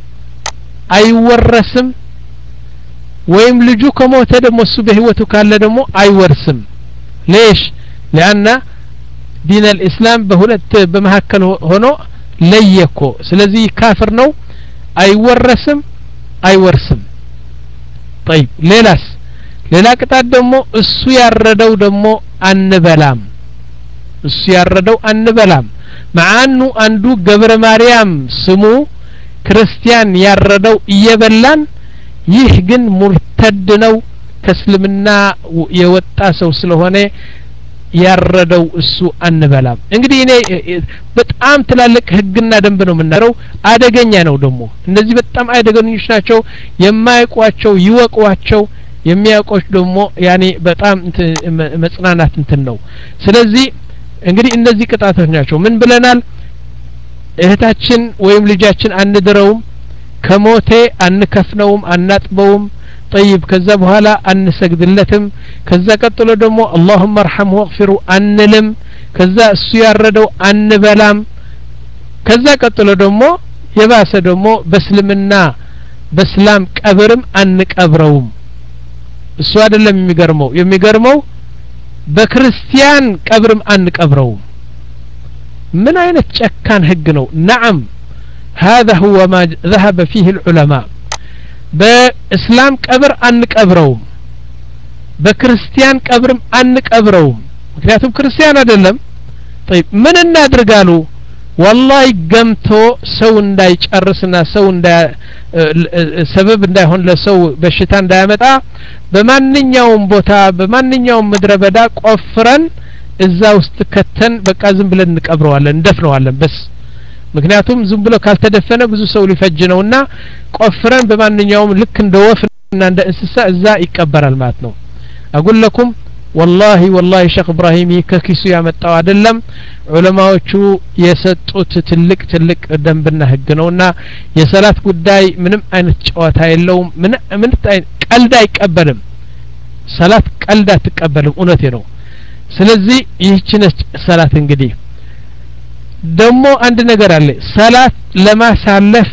አይወረስም ወይም ልጁ ከሞተ ደግሞ እሱ በህይወቱ ካለ ደግሞ አይወርስም ليش لأن دين الإسلام በሁለት በመሐከል ሆኖ ለየኮ ስለዚህ ካፍር ነው አይወረስም አይወርስም طيب ሌላስ ሌላ ቅጣት ደግሞ እሱ ያረደው ደግሞ አንበላም እሱ ያረደው አንበላም ማአኑ አንዱ ገብረ ማርያም ስሙ ክርስቲያን ያረደው እየበላን ይህ ግን ሙርተድ ነው ከእስልምና የወጣ ሰው ስለሆነ ያረደው እሱ አንበላም እንግዲህ እኔ በጣም ትላልቅ ህግና ደንብ ነው የምናረው አደገኛ ነው ደግሞ እነዚህ በጣም አደገኞች ናቸው የማይቋቸው ይወቋቸው የሚያቆሽ ደግሞ ያኔ በጣም መጽናናት እንትን ነው ስለዚህ እንግዲህ እነዚህ ቅጣቶች ናቸው ምን ብለናል እህታችን ወይም ልጃችን አንድረውም ከሞቴ አንከፍነውም አናጥበውም طيب ከዛ በኋላ አንሰግድለትም ከዛ ቀጥሎ ደግሞ اللهم ارحمه واغفره አንልም ከዛ እሱ ያረደው አንበላም ከዛ ቀጥሎ ደግሞ የባሰ ደግሞ በእስልምና በእስላም ቀብርም አንቀብረውም እሱ አይደለም የሚገርመው የሚገርመው በክርስቲያን ቀብርም አንቀብረውም ምን አይነት ጨካን ህግ ነው نعم هذا هو ما ذهب فيه العلماء በእስላም ቀብር አንቀብረውም በክርስቲያን ቀብርም አንቀብረውም ምክንያቱም ክርስቲያን አይደለም طيب ምን እናድርጋሉ والله ገምቶ ሰው እንዳይጨርስና ሰው እንዳ ሰበብ እንዳይሆን ለሰው በሽታ እንዳያመጣ በማንኛውም ቦታ በማንኛውም ምድረበዳ ቆፍረን እዛ ውስጥ ከተን በቃ ዝም ብለን እንቀብረዋለን እንደፍነዋለን በስ ምክንያቱም ዝም ብሎ ካልተደፈነ ብዙ ሰው ሊፈጅ ነውና ቆፍረን በማንኛውም ልክ እንደ ወፍና እንደ እንስሳ እዛ ይቀበራል ማለት ነው አقول لكم والله والله شيخ ابراهيم ከኪሱ ያመጣው አይደለም ዑለማዎቹ የሰጡት ትልቅ ትልቅ ደንብና ህግ ነውና የሰላት ጉዳይ ምንም አይነት ጨዋታ የለውም ምን ምን ቀልድ አይቀበልም ሰላት ቀልድ አትቀበልም እውነቴ ነው ስለዚህ ይህችን ሰላት እንግዲህ ደሞ አንድ ነገር አለ ሰላት ለማሳለፍ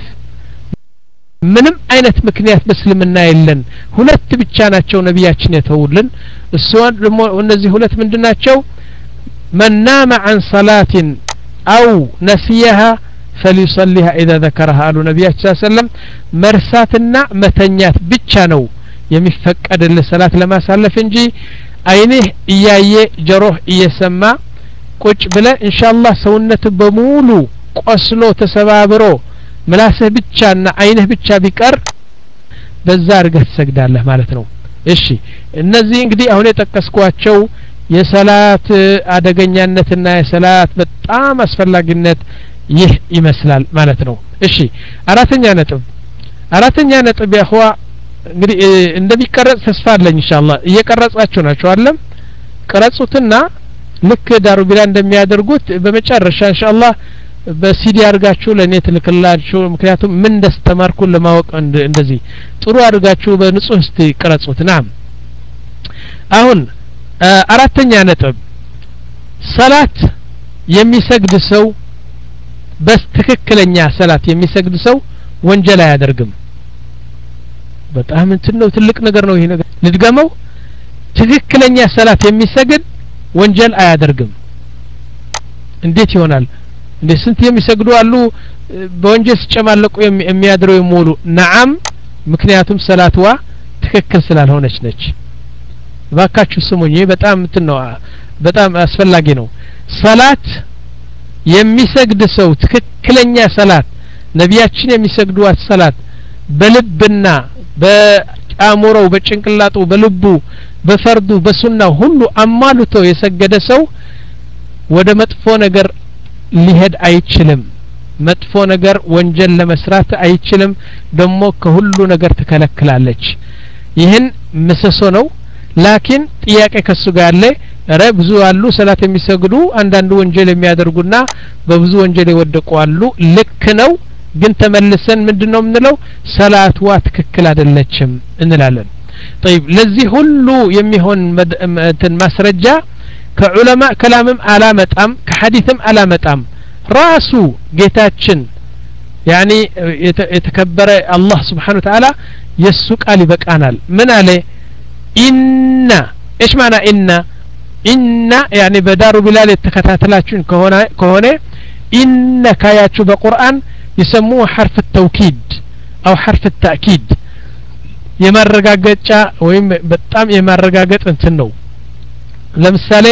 ምንም አይነት ምክንያት በእስልምና የለን ሁለት ብቻ ናቸው ነብያችን የተውልን እሱ ደሞ እነዚህ ሁለት ምንድናቸው من نام عن صلاة أو نسيها فليصليها إذا ذكرها قالوا نبي صلى الله عليه وسلم مرساتنا متنيات ብቻ ነው የሚፈቀድ ለሰላት ለማሳለፍ እንጂ አይንህ እያየ ጀሮህ እየሰማ ቁጭ ብለ ኢንሻአላህ ሰውነት በሙሉ ቆስሎ ተሰባብሮ ምላስህ ብቻና አይንህ ብቻ ቢቀር በዛ አርገህ ትሰግዳለህ ማለት ነው እሺ እነዚህ እንግዲህ አሁን የጠቀስኳቸው የሰላት አደገኛነትና የሰላት በጣም አስፈላጊነት ይህ ይመስላል ማለት ነው እሺ አራተኛ ነጥብ አራተኛ ነጥብ ያخوا እንግዲህ እንደሚቀረጽ ተስፋ አለኝ ኢንሻአላህ እየቀረጻችሁ ናችሁ አይደለም ቀረጹትና ልክ ዳሩ ቢላ እንደሚያደርጉት በመጨረሻ ኢንሻአላህ በሲዲ አርጋችሁ ለኔ ትልክላችሁ ምክንያቱም ምን እንደስተማርኩ ለማወቅ እንደዚህ ጥሩ አድርጋችሁ በንጹህ እስቲ ቀረጹት ናም አሁን አራተኛ ነጥብ ሰላት የሚሰግድ ሰው በትክክለኛ ሰላት የሚሰግድ ሰው ወንጀል አያደርግም በጣም እንትን ነው ትልቅ ነገር ነው ይሄ ነገር ልድገመው ትክክለኛ ሰላት የሚሰግድ ወንጀል አያደርግም እንዴት ይሆናል እንደ ስንት የሚሰግዱ አሉ በወንጀል ሲጨማለቁ የሚያድሩ ይሞሉ ነዓም ምክንያቱም ሰላትዋ ትክክል ስላልሆነች ነች ባካችሁ ስሙኝ በጣም እንትን ነው በጣም አስፈላጊ ነው ሰላት የሚሰግድ ሰው ትክክለኛ ሰላት ነቢያችን የሚሰግዱት ሰላት በልብና በአእምሮው በጭንቅላቱ በልቡ በፈርዱ በሱናው ሁሉ አማልቶ የሰገደ ሰው ወደ መጥፎ ነገር ሊሄድ አይችልም መጥፎ ነገር ወንጀል ለመስራት አይችልም ደሞ ከሁሉ ነገር ተከለክላለች ይህን ምሰሶ ነው ላኪን ጥያቄ ከሱ ጋር አለ ረ ብዙ አሉ ሰላት የሚሰግዱ አንዳንድ ወንጀል የሚያደርጉና በብዙ ወንጀል ይወደቁ አሉ ልክ ነው ግን ተመልሰን ምንድነው ምንለው ሰላትዋ ትክክል አይደለችም እንላለን طيب ለዚህ ሁሉ የሚሆን እንትን ማስረጃ ከዑለማ ከላምም አላመጣም ከሐዲስም አላመጣም ራሱ ጌታችን يعني የተከበረ አላህ Subhanahu Wa Ta'ala የሱ ቃል ይበቃናል ምን አለ ኢና ايش معنى ان ان يعني بدار بلال የተከታተላችሁን ከሆነ ከሆነ ان ካያችሁ በቁርአን يسموه حرف التوكيد او حرف التأكيد የማረጋገጫ ወይም በጣም የማረጋገጥ እንትን ነው ለምሳሌ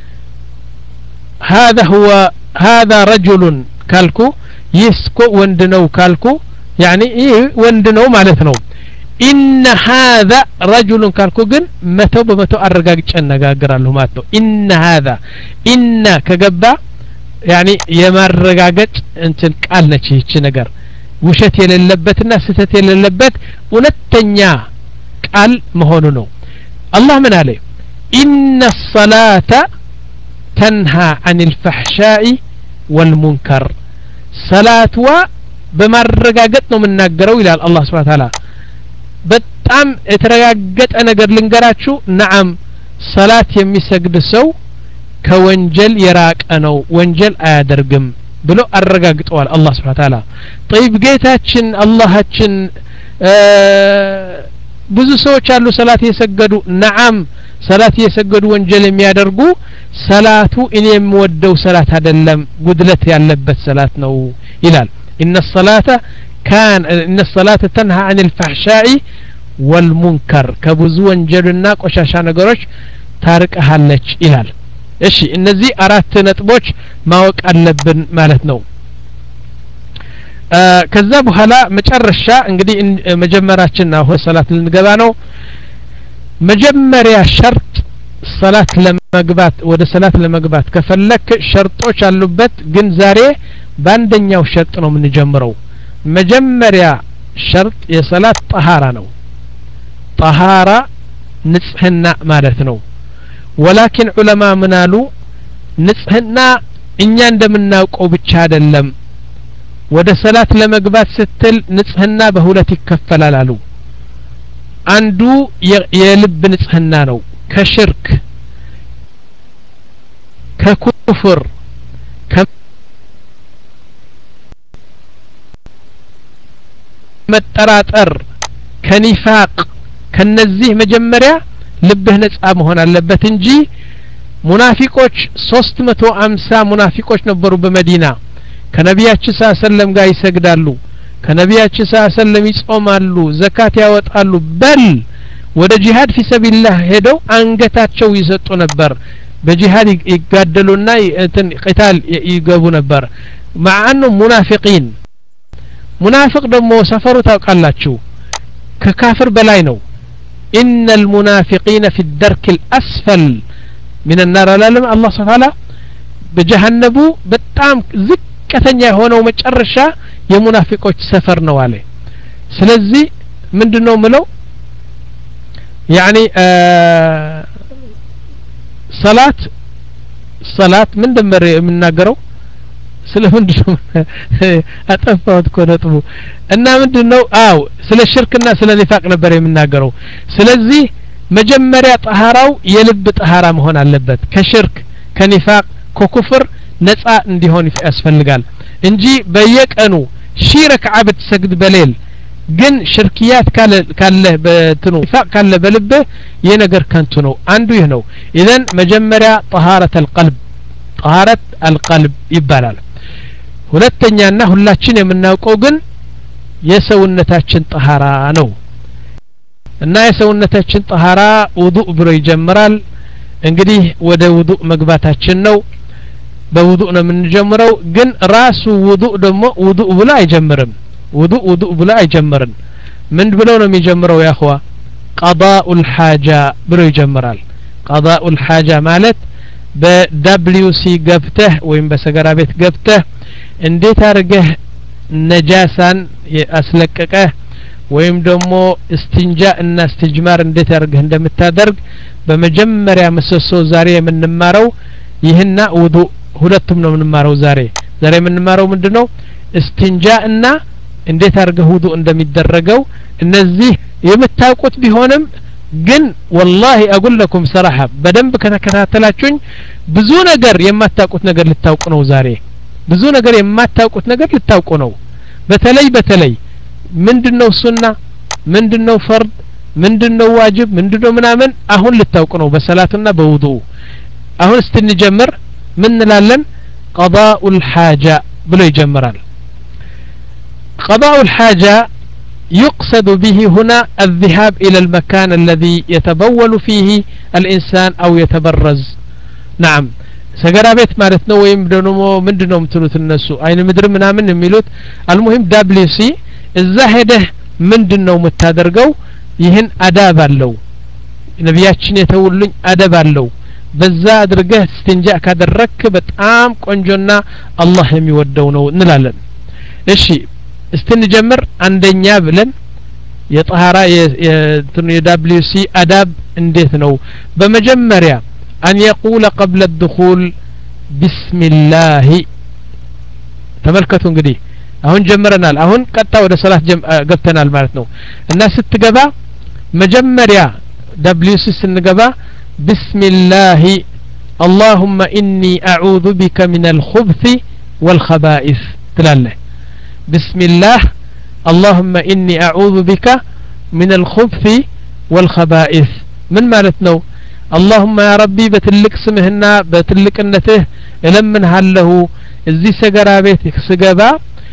هذا هو هذا رجل ካልኩ ይስኮ ወንድ ነው ካልኩ يعني ይህ ወንድ ነው ማለት ነው ان هذا رجل ካልኩ ግን መቶ በመቶ አረጋግጬ እናጋግራለሁ ማለት ነው ان هذا ان ከገባ يعني የማረጋገጥ እንትን ቃል ነች ይህች ነገር ውሸት የሌለበትና ስተት የሌለበት እውነተኛ ቃል መሆኑ ነው አላህ ምን አለ ان الصلاه تنهى عن الفحشاء والمنكر صلاتዋ በማረጋገጥ ነው የምናገረው ይላል አላህ Subhanahu Wa Ta'ala በጣም የተረጋገጠ ነገር ልንገራችሁ ነዓም ሰላት የሚሰግድ ሰው ከወንጀል የራቀ ነው ወንጀል አያደርግም ብሎ አረጋግጠዋል አላህ Subhanahu Ta'ala طيب ጌታችን አላህችን ብዙ ሰዎች አሉ ሰላት የሰገዱ ነዓም ሰላት የሰገዱ ወንጀል የሚያደርጉ ሰላቱ እኔ የምወደው ሰላት አይደለም ጉድለት ያለበት ሰላት ነው ይላል إن الصلاة كان إن الصلاة تنهى عن الفحشاء والمنكر كبዙ ወንጀልና ቆሻሻ ነገሮች ታርቀሃለች ይላል እሺ እነዚህ አራት ነጥቦች ማወቅ አለብን ማለት ነው ከዛ በኋላ መጨረሻ እንግዲህ መጀመራችን አሁን ሰላት ልንገባ ነው መጀመሪያ ሸርጥ ሰላት ለመግባት ወደ ሰላት ለመግባት ከፈለክ ሸርጦች አሉበት ግን ዛሬ በአንደኛው ሸርጥ ነው የምንጀምረው መጀመሪያ ሸርጥ የሰላት طهارة ነው طهارة ንጽህና ማለት ነው ولكن علماء ምናሉ ንጽህና እኛ እንደምናውቀው ብቻ አይደለም ወደ ሰላት ለመግባት ስትል ንጽህና በሁለት ይከፈላል አሉ አንዱ የልብ ንጽህና ነው ከሽርክ ከኩፍር ከመጠራጠር ከኒፋቅ ከነዚህ መጀመሪያ ልብህ ነጻ መሆን አለበት እንጂ ሙናፊቆች ሶስት መቶ ሃምሳ ሙናፊቆች ነበሩ በመዲና ከነቢያችን ሰለላሁ ዐለይሂ ወሰለም ጋር ይሰግዳሉ ከነቢያችን ሰለላሁ ዐለይሂ ወሰለም ይጾማሉ ዘካት ያወጣሉ በል ወደ ጂሃድ ፊሰቢላህ ሄደው አንገታቸው ይሰጡ ነበር በጂሃድ ይጋደሉና እንትን ቂታል ይገቡ ነበር ማአኑ ሙናፊቂን ሙናፊቅ ደግሞ ሰፈሩ ታውቃላችሁ ከካፍር በላይ ነው إن المنافقين في الدرك الأسفل من النار العالم الله سبحانه وتعالى بجهنم በጣም ዝቅተኛ የሆነው መጨረሻ የሙናፊቆች ሰፈር ነው አለ ስለዚህ ምንድነው ምለው يعني صلاه صلاه ምን ደመረ የምናገረው ስለምንድነው አጠፋውት ኮነጥቡ እና ምንድነው አው ስለ ሽርክና ስለ ኒፋቅ ነበር የምናገረው ስለዚህ መጀመሪያ طهራው የልብ طهራ መሆን አለበት ከሽርክ ከኒፋቅ ከኩፍር ነፃ እንዲሆን ያስፈልጋል እንጂ በየቀኑ ሺረክ አብድ ሰግድ በሌል ግን ሽርክያት ካለ ካለ በትኑ ኒፋቅ ካለ በልብ የነገር ከንቱ ነው አንዱ ይህ ነው اذا መጀመሪያ طهارة القلب طهارة القلب ይባላል ሁለተኛና ሁላችን የምናውቀው ግን የሰውነታችን طهارة ነው እና የሰውነታችን طهارة ውዱእ ብሎ ይጀምራል እንግዲህ ወደ ውዱእ መግባታችን ነው በውዱእ ነው የምንጀምረው ግን ራሱ ውዱእ ደግሞ ውዱእ ብሎ አይጀምርም ውዱእ ውዱእ ብሎ አይጀምርም ምን ብሎ ነው የሚጀምረው ያ اخوا قضاء الحاجة ብሎ ይጀምራል قضاء الحاجة ማለት በWC ገብተህ ወይም በሰገራ ቤት ገብተህ እንዴት አርገህ ነጃሳን ያስለቀቀህ ወይም ደግሞ እስቲንጃ እና እስትጅማር እንዴት አርገህ እንደምታደርግ በመጀመሪያ መሰሶ ዛሬ የምንማረው ይህና ውዱእ ሁለቱም ነው የምንማረው ዛሬ ዛሬ የምንማረው ምንድነው እስቲንጃ እና እንዴት አርገህ ውዱእ እንደሚደረገው እነዚህ የምታውቁት ቢሆንም ግን والله اقول لكم صراحه በደንብ ከተከታተላችሁኝ ብዙ ነገር የማታውቁት ነገር ልታውቁ ነው ዛሬ ብዙ ነገር የማታውቁት ነገር ልታውቁ ነው በተለይ በተለይ ምንድነው ሱና ምንድነው ፈርድ ምንድነው ዋጅብ ምንድነው ምናምን አሁን ልታውቁ ነው በሰላትና በውዱእ አሁን ስትንጀምር ምን እንላለን قضاء الحاجة ብሎ ይጀምራል قضاء الحاجة يقصد به هنا الذهاب إلى المكان الذي يتبول فيه الإنسان أو يتبرز نعم ሰገራ ቤት ማለት ነው ወይም ደግሞ ምንድነው ምትሉት እነሱ አይነ ምድር ምናምን የሚሉት አልሙሂም ዳብሊሲ እዛ ሄደህ ምንድነው የምታደርገው ይህን አዳብ አለው ነብያችን የተውልኝ አዳብ አለው በዛ አድርገህ ስትንጃ ካደረክ በጣም ቆንጆና አላህ የሚወደው ነው እንላለን እሺ استنجمر አንደኛ ብለን የطهارة የWC አዳብ እንዴት ነው በመጀመሪያ أن يقول قبل الدخول بسم الله ተመልከቱ እንግዲህ አሁን ጀምረናል አሁን ቀጣ ወደ ሰላት ገብተናል ማለት ነው እና ስትገባ መጀመሪያ WC ስንገባ بسم الله اللهم إني أعوذ بك من الخبث والخبائث تلاله بسم الله اللهم إني أعوذ بك من الخبث والخبائث من مالتنا اللهم يا ربي بتلك سمهنا بتلك النته لمن هله الزي سجرا بيتك سجبا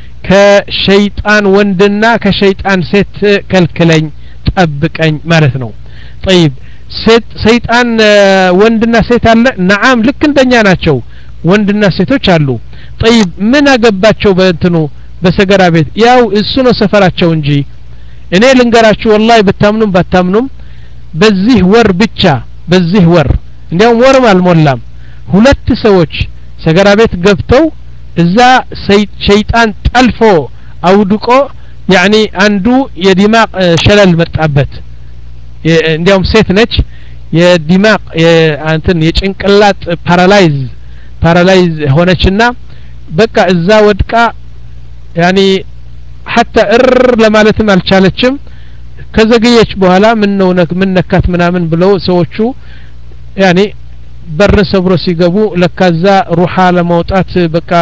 كشيطان وندنا كشيطان ست كالكلين تأبكين مالتنا طيب ست سيطان وندنا ست على نعم لك እንደኛ ናቸው ወንድና ሴቶች አሉ طيب ምን አገባቸው በእንትኑ በሰገራ ቤት ያው እሱ ነው ሰፈራቸው እንጂ እኔ ልንገራችሁ والله በታምኑም ባታምኑም በዚህ ወር ብቻ በዚህ ወር እንዲያው ወርም አልሞላም ሁለት ሰዎች ሰገራ ቤት ገብተው እዛ ሸይጣን ጠልፎ አውድቆ يعني አንዱ የዲማቅ ሸለል መጣበት እንዲያውም ሴት ነች የዲማቅ አንተን የጭንቅላት ፓራላይዝ ፓራላይዝ ሆነችና በቃ እዛ ወድቃ يعني حتى እር ለማለትም አልቻለችም ከዘገየች በኋላ ምን ነው ምን ነካት ምናምን ብለው ሰዎቹ يعني በር ሰብሮ ሲገቡ ለካዛ ሩሃ ለማውጣት በቃ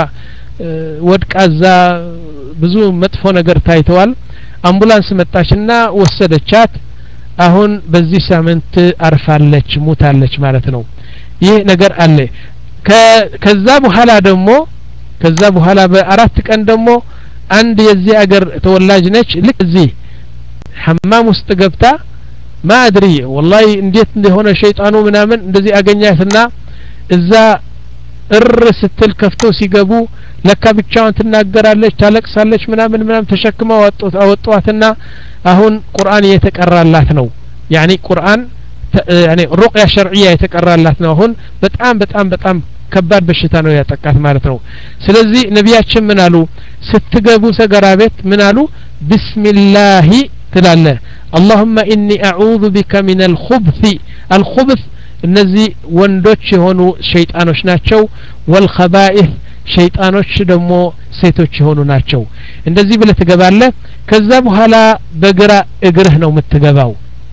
ወድቃዛ ብዙ መጥፎ ነገር ታይተዋል አምቡላንስ መጣችና ወሰደቻት አሁን በዚህ ሳምንት አርፋለች ሞታለች ማለት ነው ይህ ነገር አለ ከዛ በኋላ ደግሞ ከዛ በኋላ በአራት ቀን ደግሞ አንድ የዚህ አገር ተወላጅ ነች ልክ እዚህ ሐማም ውስጥ ገብታ ما ادري والله እንዴት እንደሆነ ሸይጣኑ ምናምን እንደዚህ አገኛትና እዛ እር ስትል ከፍተው ሲገቡ ለካ ብቻዋን ትናገራለች ታለቅሳለች ምናምን ምናምን ተሸክመው ወጣት አወጣዋትና አሁን ቁርአን እየተቀራላት ነው يعني ቁርአን يعني ሩቅያ ሸርዒያ የተቀራላት ነው አሁን በጣም በጣም በጣም ከባድ በሽታ ነው ያጠቃት ማለት ነው ስለዚህ ነብያችን ምን አሉ ስትገቡ ሰገራ ቤት ምን አሉ ቢስሚላህ ትላለ اللهم إني أعوذ بك من الخبث الخبث እነዚህ ወንዶች የሆኑ ሸይጣኖች ናቸው والخبائث ሸይጣኖች ደግሞ ሴቶች የሆኑ ናቸው እንደዚህ ብለ ትገባለህ ከዛ በኋላ በግራ እግርህ ነው የምትገባው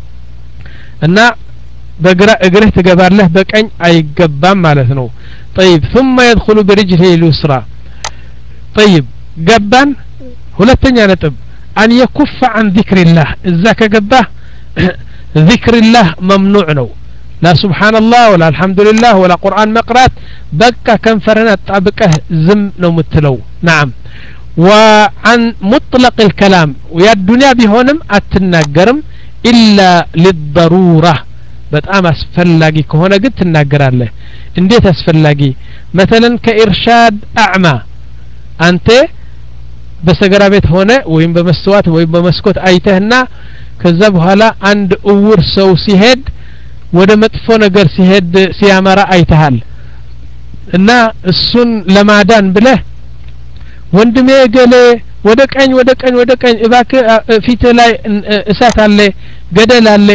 እና በግራ እግርህ ትገባለህ በቀኝ አይገባም ማለት ነው طيب ثم يدخل برجله اليسرى طيب ገባን ሁለተኛ ነጥብ أن يكف عن ذكر الله إذا كجبه ذكر الله ممنوع ነው لا سبحان الله ولا الحمد لله ولا قرآن مقرات بقى كم فرنا طابقه زم ነው ምትለው نعم وعن مطلق الكلام ويا الدنيا بهونم አትናገርም إلا للضرورة በጣም አስፈላጊ ከሆነ ግን ትናገራለህ እንዴት አስፈላጊ مثلا كإرشاد أعمى أنت በሰገራ ቤት ሆነ ወይም በመስተዋት ወይም በመስኮት አይተህና ከዛ በኋላ አንድ እውር ሰው ሲሄድ ወደ መጥፎ ነገር ሲሄድ ሲያመራ አይተሃል እና እሱን ለማዳን ብለህ ወንድሜ ገለ ወደ ቀኝ ወደ ቀኝ ወደ ቀኝ እባክ ፊት ላይ እሳት አለ ገደል አለ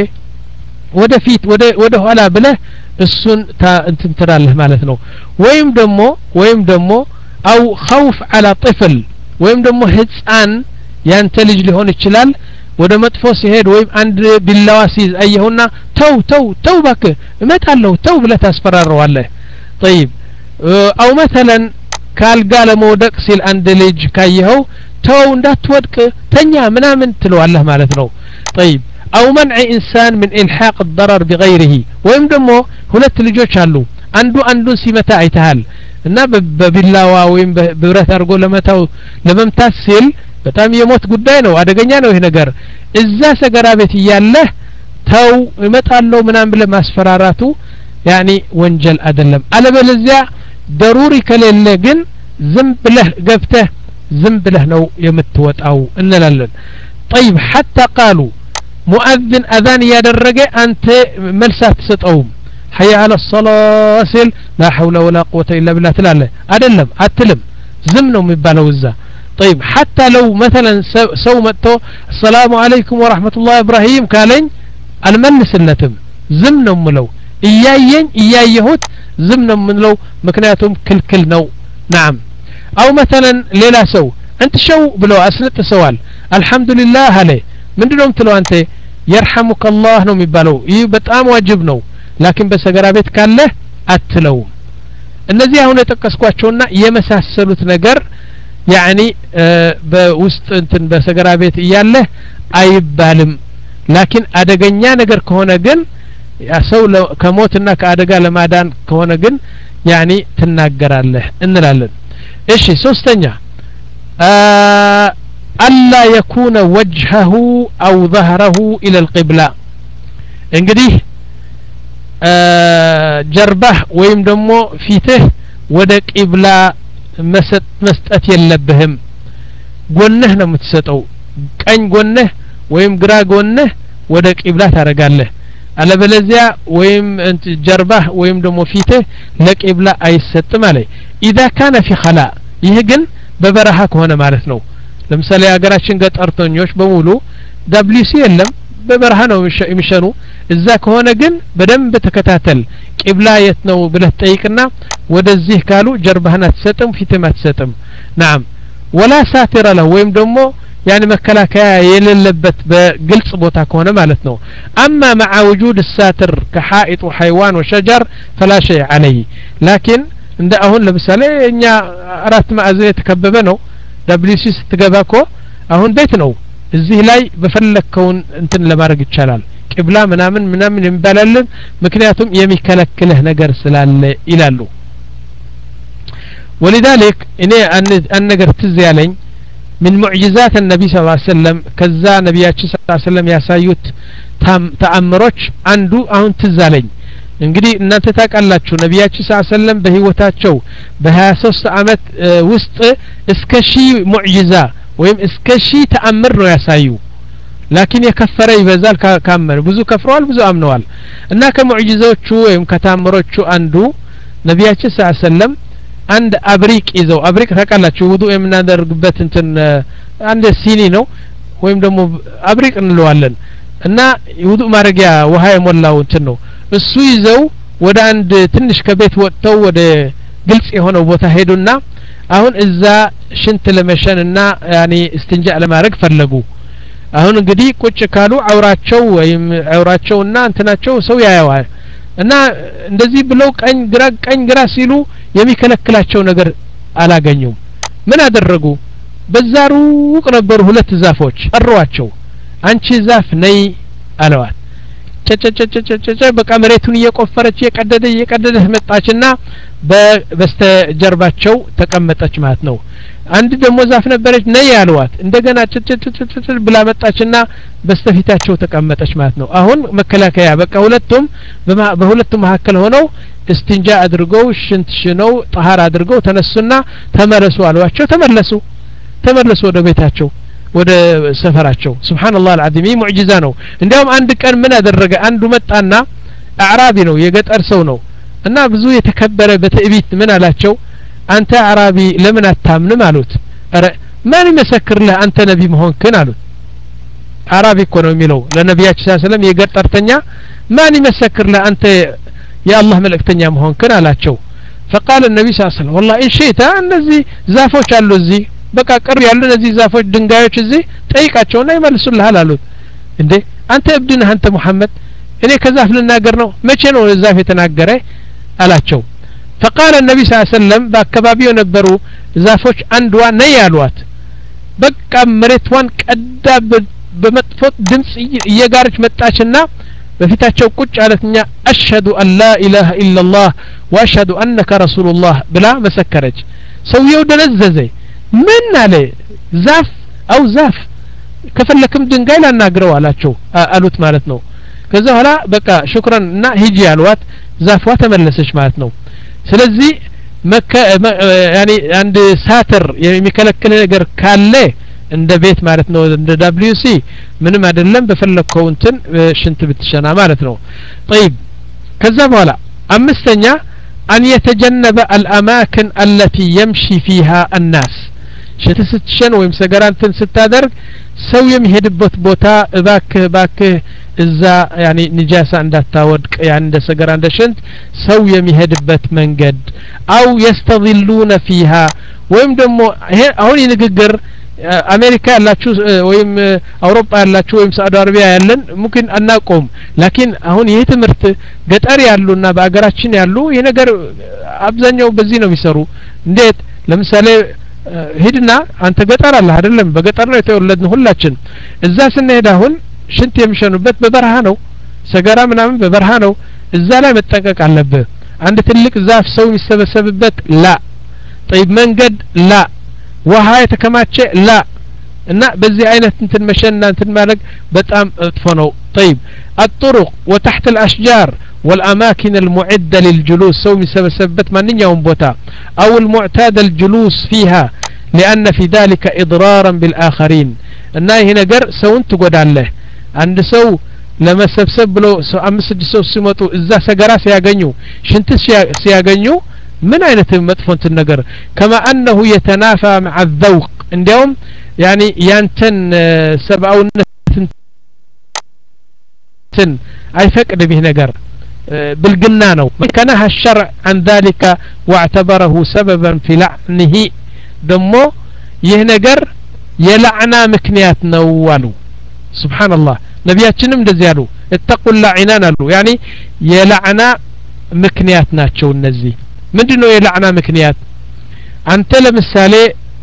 ወደ ፊት ወደ ወደ ኋላ ብለህ እሱን እንትን ትራለህ ማለት ነው ወይም ደግሞ ወይም ደግሞ አው خوف على طفل ወይም ደግሞ ህፃን ያንተ ልጅ ሊሆን ይችላል ወደ መጥፎ ሲሄድ ወይም አንድ ቢላዋ ሲይዝ አየሁና ተው ተው ተው ባክ እመጣለሁ ተው ብለህ ታስፈራራዋለህ طيب አው مثلا ካልጋ ለመውደቅ ሲል አንድ ልጅ ካየኸው ተው እንዳትወድቅ ተኛ ምናምን ትለዋለህ ማለት ነው طيب አው منع انسان من الحاق الضرر بغيره ወይም ደግሞ ሁለት ልጆች አሉ አንዱ አንዱን ሲመታ አይተሃል እና በቢላዋ ወይም በብረት አርጎ ለመታው ለመምታት ሲል በጣም የሞት ጉዳይ ነው አደገኛ ነው ይሄ ነገር እዛ ሰገራ ቤት ያለህ ተው እመጣለሁ ምናምን ብለ ማስፈራራቱ يعني ወንጀል አይደለም አለበለዚያ ضروري ከሌለ ግን ዝም ብለህ ገብተህ ዝም ብለህ ነው የምትወጣው እንላለን طيب حتى قالوا مؤذن اذان ያደረገ አንተ መልሳት ሰጠው حي على الصلاة سل لا حول ولا قوة إلا بالله تلاله أدلم أتلم زمنهم يبالو الزا طيب حتى لو مثلا سو متو السلام عليكم ورحمة الله إبراهيم كالين المنس النتم زمنهم لو إيايين إيايهوت زمنهم من لو مكناتهم كل كل نو نعم أو مثلا ليلا سو أنت شو بلو أسنت سوال الحمد لله عليه من دونهم تلو أنت يرحمك الله نوم يبالو يبتقام واجب نو لكن بسجرا بيت كان له أتلو እነዚህ አሁን የጠቀስኳቸውና የመሳሰሉት ነገር ያኒ በውስጥ እንትን በሰገራ ቤት እያለ አይባልም ላኪን አደገኛ ነገር ከሆነ ግን ያሰው ከሞትና ከአደጋ ለማዳን ከሆነ ግን ያኒ ትናገራለህ እንላለን እሺ ሶስተኛ አላ يكون وجهه او ظهره الى القبلة እንግዲህ ጀርባህ ወይም ደግሞ ፊትህ ወደ ቂብላ መስጠት የለብህም ጎንህ ነው የምትሰጠው ቀኝ ጎንህ ወይም ግራ ጎንህ ወደ ቂብላ ታረጋለህ አለበለዚያ ወይም ጀርባህ ወይም ደግሞ ፊትህ ለቂብላ አይሰጥም አለ اذا كان في خلاء ይህ ግን በበረሃ ከሆነ ማለት ነው ለምሳሌ ሀገራችን ገጠርተኞች በሙሉ ደብሊሲ የለም በበረሃ ነው የሚሸኑ እዛ ከሆነ ግን በደንብ ተከታተል ቂብላ የት ነው ብለህ ጠይቅና ወደዚህ ካሉ ጀርባህን አትሰጥም ፊትህን አትሰጥም نعم ولا ساتر له ወይም ደግሞ يعني መከላከያ የሌለበት በግልጽ ቦታ ከሆነ ማለት ነው اما مع وجود الساتر كحائط وحيوان وشجر فلا شيء عليه لكن እንደ አሁን ለምሳሌ እኛ አራት ማዕዘን የተከበበ ነው ደብሊሲ ስትገባኮ አሁን ቤት ነው እዚህ ላይ በፈለከውን እንትን ለማድረግ ይቻላል ቂብላ ምናምን ምናምን ይባላልን ምክንያቱም የሚከለክልህ ነገር ስላለ ይላሉ ولذلك እኔ አንድ ነገር ትዝ ያለኝ من معجزات النبي صلى الله عليه وسلم ከዛ ነብያችን صلى الله عليه وسلم ያሳዩት ተአምሮች አንዱ አሁን ትዝ አለኝ እንግዲህ እናንተ ታውቃላችሁ ነብያችን صلى الله عليه وسلم በህይወታቸው በ23 አመት ውስጥ እስከ ሺህ ሙዕጂዛ ወይም እስከ ሺህ ተአምር ነው ያሳዩ ላኪን የከፈረ ይበዛል ካመነ ብዙ ከፍረዋል ብዙ አምነዋል እና ከሙዕጂዛዎቹ ወይም ከተአምሮቹ አንዱ ነብያችን صلى الله عليه وسلم አንድ አብሪቅ ይዘው አብሪቅ ታውቃላችሁ ውዱእ የምናደርግበት እንትን አንድ ሲኒ ነው ወይም ደግሞ አብሪቅ እንለዋለን እና ውዱእ ማድረጊያ ውሃ የሞላው እንትን ነው እሱ ይዘው ወደ አንድ ትንሽ ከቤት ወጥተው ወደ ግልጽ የሆነው ቦታ ሄዱና አሁን እዛ ሽንት ለመሸንና ያኒ እስትንጃ ለማድረግ ፈለጉ አሁን እንግዲህ ቁጭ ካሉ አውራቸው ወይም አውራቸውና እንትናቸው ሰው ያያዋል እና እንደዚህ ብለው ቀኝ ግራ ቀኝ ግራ ሲሉ የሚከለክላቸው ነገር አላገኙም ምን አደረጉ በዛሩቅ ነበሩ ሁለት ዛፎች አሯቸው አንቺ ዛፍ ነይ አለዋት ጨጨጨጨጨጨ በቃ መሬቱን እየቆፈረች እየቀደደ እየቀደደ መጣችና በስተጀርባቸው ተቀመጠች ማለት ነው አንድ ደግሞ ዛፍ ነበረች ነይ ያለዋት እንደገና ጨጨጨጨጨ ብላ መጣችና በስተፊታቸው ተቀመጠች ማለት ነው አሁን መከላከያ በቃ ሁለቱም በሁለቱም መካከል ሆነው እስቲንጃ አድርገው ሽንት ሽነው ጣሃር አድርገው ተነሱና ተመለሱ አሏቸው ተመለሱ ተመለሱ ወደ ቤታቸው ወደ ሰፈራቸው ሱብሃንአላህ አልዓዚም ሙዕጂዛ ነው እንዲያውም አንድ ቀን ምን አደረገ አንዱ መጣና አዕራቢ ነው የገጠር ሰው ነው እና ብዙ የተከበረ በትዕቢት ምን አላቸው አንተ አዕራቢ ለምን አታምንም አሉት አረ ማን ይመሰክርልህ አንተ ነብይ መሆንክን አሉት አዕራቢ እኮ ነው የሚለው ለነብያችን ሰለላሁ ዐለይሂ ወሰለም የገጠርተኛ ማን ይመሰክርልህ አንተ የአላህ መልእክተኛ መሆንክን አላቸው فقال النبي صلى الله عليه وسلم والله ان شئت እነዚህ ዛፎች አሉ እዚህ በቃ ቀር ያሉ እነዚህ ዛፎች ድንጋዮች እዚህ ጠይቃቸውና ይመልሱልሃል አሉት እንዴ አንተ እብድ ነህ አንተ መሐመድ እኔ ከዛፍ ልናገር ነው መቼ ነው ዛፍ የተናገረ አላቸው فقال النبي صلى الله عليه وسلم በአካባቢው ነበሩ ዛፎች አንዷ ነይ ያሏት በቃ መሬቷን ቀዳ በመጥፎ ድምጽ እየጋረች መጣችና በፊታቸው ቁጭ አለችኛ አሽهد ان لا اله الا الله واشهد انك رسول الله ብላ መሰከረች ሰውየው ደነዘዘ ምን አለ ዛፍ አው ዛፍ ከፈለክም ድንጋይ ላናግረው አላቸው አሉት ማለት ነው ከዛ ኋላ በቃ ሽክራን እና ሂጂ ያሏት ዛፏ ተመለሰች ማለት ነው ስለዚህ መከ ያኒ አንድ ሳተር የሚከለክል ነገር ካለ እንደ ቤት ማለት ነው እንደ ደብሊውሲ ምንም አይደለም በፈለከው እንትን ሽንት ብትሸና ማለት ነው طيب ከዛ በኋላ አምስተኛ أن يتجنب الأماكن التي يمشي فيها الناس ስትሽን ወይም ሰገራንትን ስታደርግ ሰው የሚሄድበት ቦታ እባክህ እባክህ እዛ ያኒ ንጃሳ እንዳታወድቅ ያን እንደ ሰገራ እንደ ሽንት ሰው የሚሄድበት መንገድ አው يستظلون فيها ወይም ደግሞ ይሄ አሁን ንግግር አሜሪካ ያላችሁ ወይም አውሮፓ ያላችሁ ወይም ሳዑዲ አረቢያ ያለን ሙምኪን አናቆም ላኪን አሁን ይሄ ትምህርት ገጠር ያሉና በአገራችን ያሉ ይሄ ነገር አብዛኛው በዚህ ነው የሚሰሩ እንዴት ለምሳሌ ሄድና አንተ ገጠር አለ አይደለም በገጠር ነው የተወለድን ሁላችን እዛ ስንሄድ አሁን ሽንት የሚሸኑበት በበረሃ ነው ሰገራ ምናምን በበረሃ ነው እዛ ላይ መጠንቀቅ አለበት አንድ ትልቅ ዛፍ ሰው የሚሰበሰብበት ላ طيب መንገድ ላ ውሃ የተከማቸ ላ እና በዚህ አይነት እንትን መሸና እንትን ማድረግ በጣም ጥፎ ነው طيب الطرق وتحت الاشجار والاماكن المعده للجلوس سو يسبسبت مانياوم بوتا او المعتاد الجلوس فيها لان في ذلك اضرارا بالاخرين እና ይሄ ነገር ሰውን ትጎዳለህ አንድ ሰው ለመሰብሰብ ብሎ አምስት ሰው ሲመጡ እዛ ሰገራ ሲያገኙ ሽንት ሲያገኙ من أين تمدفون النجر كما أنه يتنافى مع الذوق اليوم يعني ينتن سبعون تن أي فكر به نجر بالجنانو كنها الشرع عن ذلك واعتبره سببا في لعنه دمو يهنجر يلعنا مكنيات نوالو سبحان الله نبياتنا مدزيالو اتقوا اللعنان له يعني يلعنا مكنيات ناتشو النزي ምንድነው የላዕና ምክንያት አንተ ለምሳሌ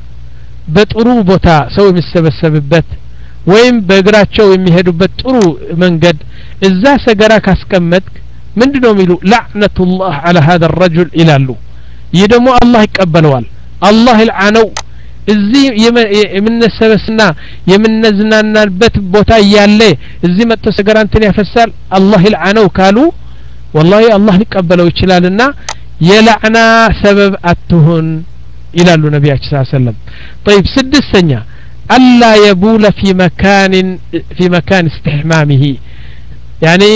በጥሩ ቦታ ሰው የሚሰበሰብበት ወይም በእግራቸው የሚሄዱበት ጥሩ መንገድ እዛ ሰገራ ካስቀመጥክ ምንድነው የሚሉ ለዕነቱላህ على هذا الرجل ይላሉ ይህ ደግሞ አላህ ይቀበለዋል አላህ ይልዓነው እዚህ የምንሰበስና የምንዝናናበት ቦታ ያለ እዚህ መጥቶ ሰገራ እንትን ያፈሳል አላህ ይልዓነው ካሉ والله አላህ ሊቀበለው ይችላልና يلعنا سبب أتهن إلى النبي صلى الله عليه وسلم طيب سدسنيا ألا يبول في مكان في مكان استحمامه يعني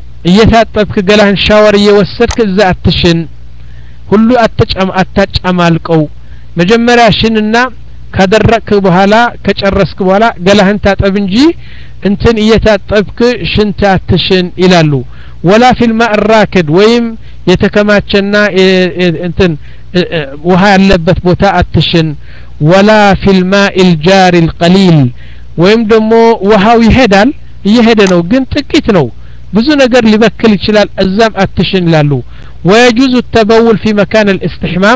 يتطبك قالهن شاور يوسدك إذا أتشن كله أتجأم أتجأم القو مجمرا شننا كدرك بهلا كجرسك بهلا قالهن تطبنجي انتن يتطبك شنت أتشن إلى له ولا في الماء الراكد ويم يتكماتشنا انتن وها اللبت بوتا أتشن ولا في الماء الجاري القليل ويم دمو وها يهدال يهدنو قن تكيتنو بزو نقر لبكل يشلال الزام أتشن لالو ويجوز التبول في مكان الاستحمام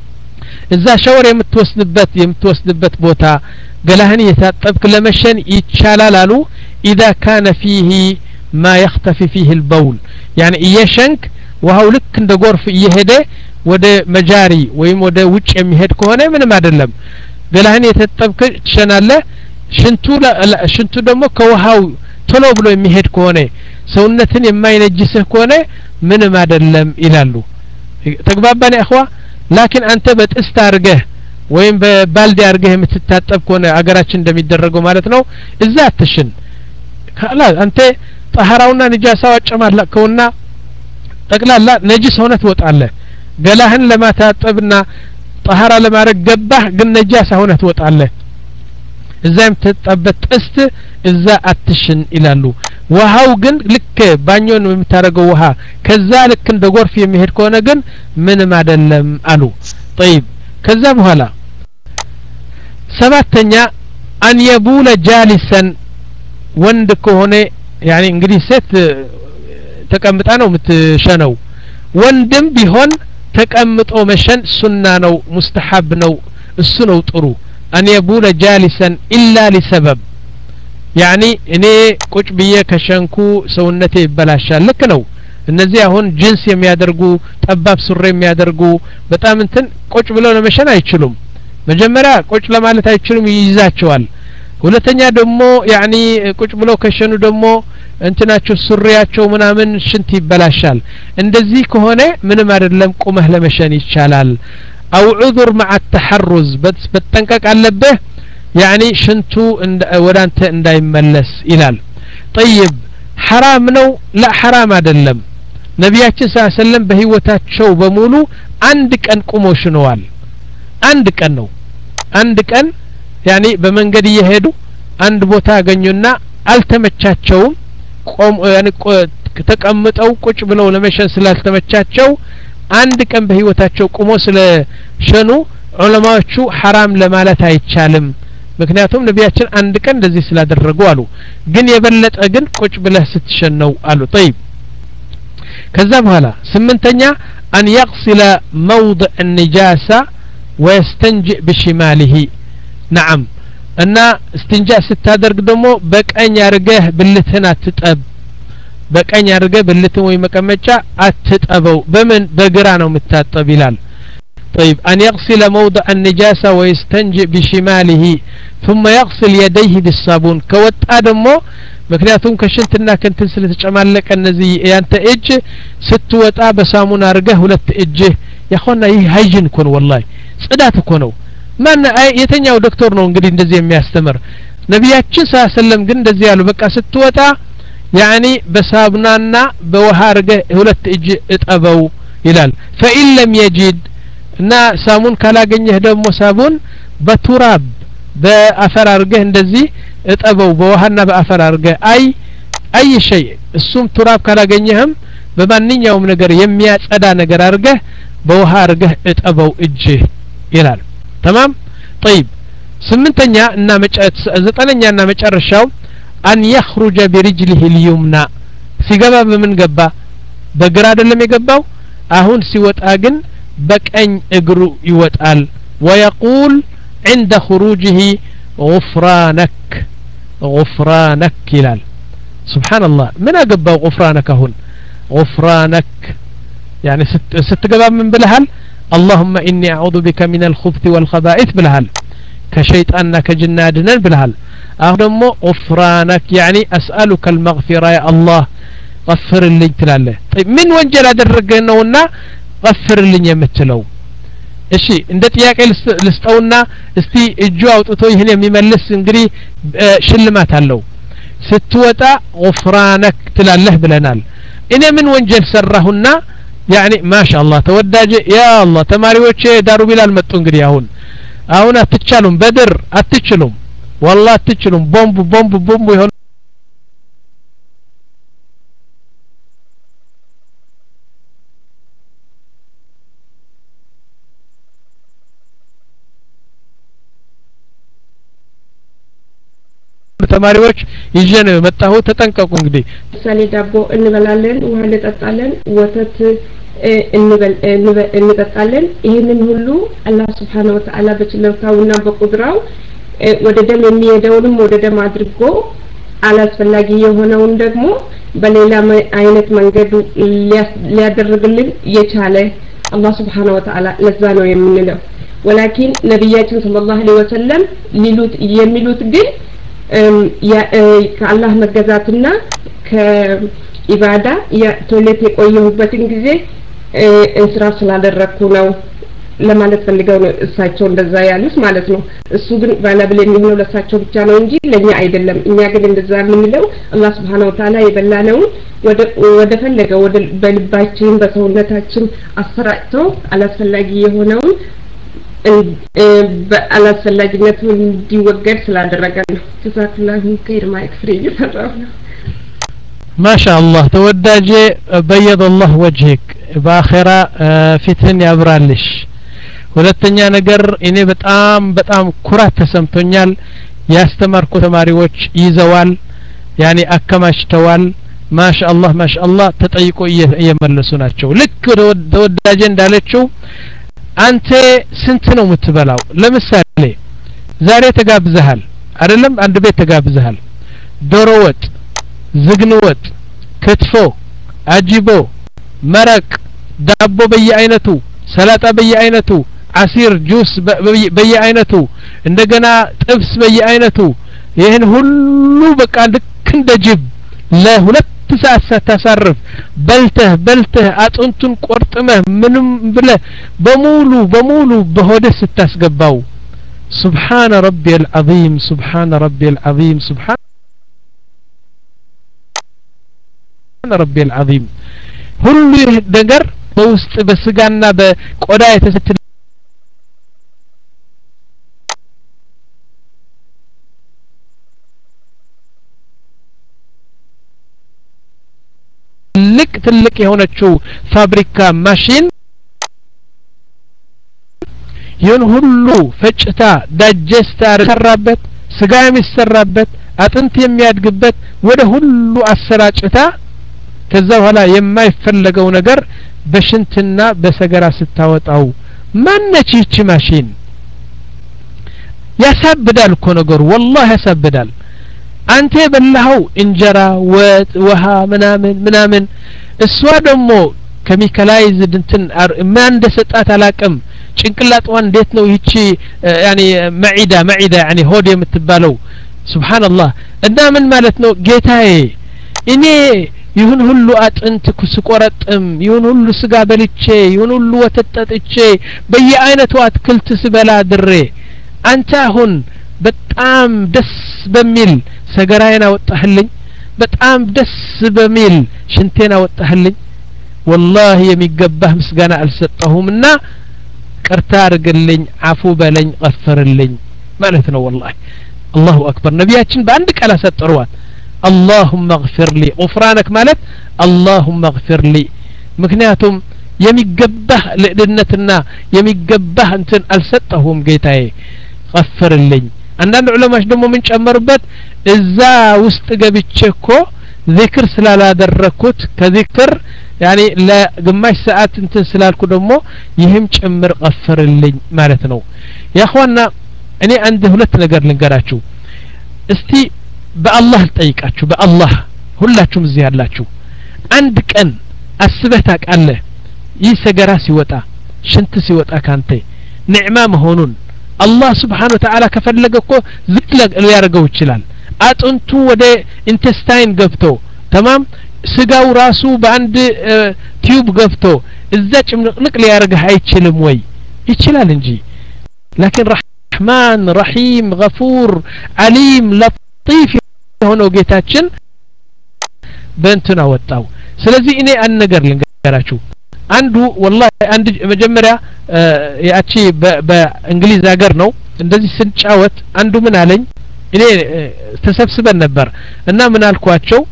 إذا شاور يمتوسدبت يمتوسدبت بوتا قالهن يتطبك لمشن يتشالالالو إذا كان فيه ما يختفي فيه البول يعني يشنك وهو لك عند غرف يهده وده مجاري ويم وده وجه يمهد كونه من ما دلم قالهن يتطبك تشناله شنتو لا شنتو دمو كوهاو تلو بلو يمهد كونه سونتن يما ينجسه كونه من ما دلم ይላሉ ተግባባን يا اخوا لكن انت بتستارجه ወይም በባልዲ አርገህ የምትታጠብ ከሆነ አገራችን እንደሚደረገው ማለት ነው እዛ አትሽን ካላ አንተ طهراውና ንጃሳው አጨማለከውና ጠቅላላ ነጅስ ሆነ ትወጣለህ ገላህን ለማታጠብና طهራ ለማድረግ ገባህ ግን ነጃሳ ሆነ ትወጣለህ እዛም ተጣበት ጥስት እዛ አትሽን ይላሉ ውሃው ግን ልክ ባኞን የምታረገው ውሃ ከዛ ልክ እንደ ጎርፍ የሚሄድ ከሆነ ግን ምንም አይደለም አሉ طيب ከዛ በኋላ ሰባተኛ አን የቡለ ጃሊሰን ወንድ ከሆነ يعني እንግዲህ ሴት ተቀምጣ ነው የምትሸነው ወንድም ቢሆን ተቀምጦ መሸን ሱና ነው ሙስተሐብ ነው እሱ ነው ጥሩ أن يبول جالسا إلا لسبب يعني እኔ ቁጭ ብዬ ከሸንኩ ሰውነቴ ይበላሻል ልክ ነው እነዚህ አሁን ጂንስ የሚያደርጉ ጠባብ ሱሪ የሚያደርጉ በጣም እንትን ቁጭ ብለው ለመሸን አይችሉም መጀመሪያ ቁጭ ለማለት አይችሉም ይይዛቸዋል ሁለተኛ ደግሞ يعني ቁጭ ብለው ከሸኑ ደግሞ እንትናቸው ሱሪያቸው ምናምን ሽንት ይበላሻል እንደዚህ ከሆነ ምንም አይደለም ቁመህ ለመሸን ይቻላል أو عذر مع التحرز بس بتنكك علبه يعني شنتو ودانت انداي ملس إلال طيب حرام نو لا حرام عدلم نبياتي صلى الله عليه وسلم بهيوتات شو بمولو عندك أن قمو شنوال عندك أنو عندك أن يعني بمنقد يهدو عند بوتا غنيونا التمتشاتشو قوم يعني تقمت أو كوش بلو لمشان سلال تمتشاتشو አንድ ቀን በህይወታቸው ቆሞ ስለ ሸኑ ዑለማዎቹ حرام ለማለት አይቻልም ምክንያቱም ነቢያችን አንድ ቀን እንደዚህ ስላደረጉ አሉ ግን የበለጠ ግን ቁጭ ብለህ ስትሸነው አሉ طيب ከዛ በኋላ ስምንተኛ أن يغسل موضع النجاسة ويستنجئ بشماله نعم እና استنجاء ስታደርግ ደግሞ በቀኝ አርገህ ብልትህን አትጠብ በቀኝ አርገህ ብልትህን ወይ መቀመጫ አትጠበው በምን በግራ ነው የምታጠብ ይላል طيب أن يغسل موضع النجاسة ويستنجئ بشماله ثم يغسل يديه بالصابون كوጣ ደግሞ ምክንያቱም ከሽንትና ከንትን ስለተጨማለቀ እነዚህ ያንተ እጅ ስትወጣ በሳሙና አርገህ ሁለት እጅ ያሆና ይህ ሃይጂን ኮን والله ጽዳት እኮ ነው ማን የተኛው ዶክተር ነው እንግዲህ እንደዚህ የሚያስተምር ነብያችን ሰለላሁ ግን እንደዚህ ያሉ በቃ ስትወጣ يعني በሳሙናና በውሃ አርገህ ሁለት እጅ እጠበው ይላል فإن لم يجد እና ሳሙን ካላገኘህ ደግሞ ሳቡን በቱራብ በአፈር አርገህ እንደዚህ እጠበው በውሃና በአፈር አርገህ አይ አይ شيء እሱም ቱራብ ካላገኘህም በማንኛውም ነገር የሚያጸዳ ነገር አርገህ በውሃ አርገህ እጠበው እጅ ይላል تمام طيب ስምንተኛ እና ዘጠነኛ እና መጨረሻው أن يخرج برجله اليمنى ሲገባ በምን ገባ በግራ አይደለም የገባው አሁን ሲወጣ ግን በቀኝ እግሩ ይወጣል ويقول عند خروجه غفرانك غفرانك ይላል سبحان الله من አገባው غفرانك አሁን غفرانك يعني ስትገባ ምን ብለሃል اللهم إني أعوذ بك من الخبث والخبائث بلهال كشيطاننا كجنا دنن بلهال أهدمو غفرانك يعني أسألك المغفرة يا الله غفر لي تلاله طيب من وانجل أدرقنونا غفر لي يمتلو እሺ እንደ ጥያቄ ልስጠውና እስቲ እጁ አውጥቶ ይሄን የሚመልስ እንግዲህ ሽልማት አለው ስትወጣ غفرانك ትላለህ ብለናል እኔ ምን ወንጀል ሰራሁና يعني ما شاء الله ተወዳጀ يا الله ተማሪዎች ዳሩ ቢላል መጡ እንግዲህ አሁን አሁን አትቻሉም በድር አትችሉም والله አትችሉም ቦምብ ቦምብ ቦምብ ይሆን ተማሪዎች ይዤ ነው መጣሁ ተጠንቀቁ እንግዲህ ምሳሌ ዳቦ እንበላለን ውሃ እንጠጣለን ወተት እንበል እንጠጣለን ይሄንን ሁሉ አላህ Subhanahu Wa Ta'ala በችሎታውና በቁድራው ወደ ደም የሚሄደውንም ወደ ደም አድርጎ አላስፈላጊ የሆነውን ደግሞ በሌላ አይነት መንገድ ሊያደርግልን የቻለ አላህ Subhanahu Wa Ta'ala ለዛ ነው የምንለው ወላኪን ነብያችን ሰለላሁ ዐለይሂ ወሰለም ሊሉት የሚሉት ግን ከአላህ መገዛትና ከኢባዳ የቶሌት የቆየሁበትን ጊዜ እንስራ ስላደረኩ ነው ለማለት ፈልገው ነው እሳቸው እንደዛ ያሉት ማለት ነው እሱ ግን ባላብል የሚሆነው ለሳቸው ብቻ ነው እንጂ ለኛ አይደለም እኛ ግን እንደዛ የምንለው አላህ Subhanahu Wa Ta'ala የበላነው ወደ ወደ ፈለገው ወደ በልባችን በሰውነታችን አሰራጭቶ አላስፈላጊ የሆነው በአላስፈላጊነቱ እንዲወገድ ስላደረገ ነው ተዛክላሁ ከይር ማይክ ፍሪ ይፈራው ما شاء الله ተወዳጀ بيض الله وجهك باخره ፊትን ያብራልሽ ሁለተኛ ነገር እኔ በጣም በጣም ኩራት ተሰምቶኛል ያስተማርኩ ተማሪዎች ይዘዋል ያኒ አከማሽተዋል ما شاء الله ما شاء الله ተጠይቆ እየመለሱ ናቸው ልክ ተወዳጀ እንዳለችው አንተ ስንት ነው የምትበላው ለምሳሌ ዛሬ ተጋብዘሃል አይደለም አንድ ቤት ተጋብዘሃል ዶሮ ወጥ ዝግን ወጥ ክትፎ አጂቦ መረቅ ዳቦ በየአይነቱ ሰላጣ በየአይነቱ አሲር ጁስ በየአይነቱ እንደገና ጥብስ በየአይነቱ ይሄን ሁሉ በቃ ልክ እንደ ጅብ ለሁለት ሰዓት ሳታሳርፍ በልተህ በልተህ አጥንቱን ቆርጥመህ ምንም ብለህ በሙሉ በሙሉ በሆድህ ስታስገባው سبحان ربي العظيم سبحان ربي العظيم سبحان ربي العظيم ሁሉ ነገር በውስጥ በስጋና በቆዳ የተሰተ ትልቅ ትልቅ የሆነችው ፋብሪካ ማሽን ይሁን ሁሉ ፈጭታ ዳጀስት አርሰራበት ስጋ የሚሰራበት አጥንት የሚያድግበት ወደ ሁሉ አሰራጭታ ከዛ በኋላ የማይፈለገው ነገር በሽንትና በሰገራ ስታወጣው ማነች ይቺ ማሽን? ያሳብዳል እኮ ነገሩ ወላሂ ያሳብዳል። አንተ የበላኸው እንጀራ ወጥ ውሃ ምናምን ምናምን እሷ ደግሞ ኬሚካላይዝድ እንትን ማን እንደሰጣት አላቅም። ጭንቅላቷ እንዴት ነው ይቺ ያኒ መዒዳ መዒዳ ያኒ ሆድ የምትባለው ሱብሃንአላህ። እና ምን ማለት ነው ጌታዬ እኔ ይሁን ሁሉ አጥንት ስቆረጥም ይሁን ሁሉ ስጋ በልቼ ይሁን ሁሉ ወተት ጠጥቼ በየአይነቱ አትክልት ስበላ ድሬ አንተ አሁን በጣም ደስ በሚል ሰገራዬን አወጣህልኝ፣ በጣም ደስ በሚል ሽንቴን አወጣህልኝ። ወላሂ የሚገባህ ምስጋና አልሰጠሁምና ቅርታ አድርግልኝ፣ አፉ በለኝ፣ ቀፍርልኝ ማለት ነው። ወላሂ አላሁ አክበር። ነቢያችን በአንድ ቃል አሰጠሩዋት اللهم اغفر لي غفرانك ማለት اللهم اغفر لي ምክንያቱም የሚገባህ ለድነትና የሚገባህ እንትን አልሰጠሁም ጌታዬ ቀፍርልኝ። አንዳንድ ዑለማዎች ደግሞ ምን ጨመሩበት እዛ ውስጥ ገብቼ እኮ ዚክር ስላላደረኩት ከዚክር ያኒ ለግማሽ ሰዓት እንትን ስላልኩ ደግሞ ይህም ጭምር ቀፍርልኝ ማለት ነው። ያخواና እኔ አንድ ሁለት ነገር ልንገራችሁ እስቲ በአላህ ልጠይቃችሁ በአላህ ሁላችሁም እዚህ ያላችሁ አንድ ቀን አስበህ ታውቃለህ ይህ ሰገራ ሲወጣ ሽንት ሲወጣ ካንተ ኒዕማ መሆኑን አላህ Subhanahu Wa Ta'ala ከፈለገ እኮ ዝቅ ሊያደርገው ይችላል። አጥንቱ ወደ ኢንተስታይን ገብቶ ተማም ስጋው ራሱ በአንድ ቲዩብ ገብቶ እዛ ጭምልቅልቅ ሊያደርግህ አይችልም ወይ? ይችላል እንጂ لكن رحمن رحيم غفور عليم لطيف ሆኖ ጌታችን በእንትና ወጣው። ስለዚህ እኔ አንድ ነገር ልንገራችሁ አንዱ ወላሂ አንድ መጀመሪያ ያቺ በእንግሊዝ ሀገር ነው እንደዚህ ስንጫወት አንዱ ምን አለኝ እኔ ተሰብስበን ነበር እና ምን አልኳቸው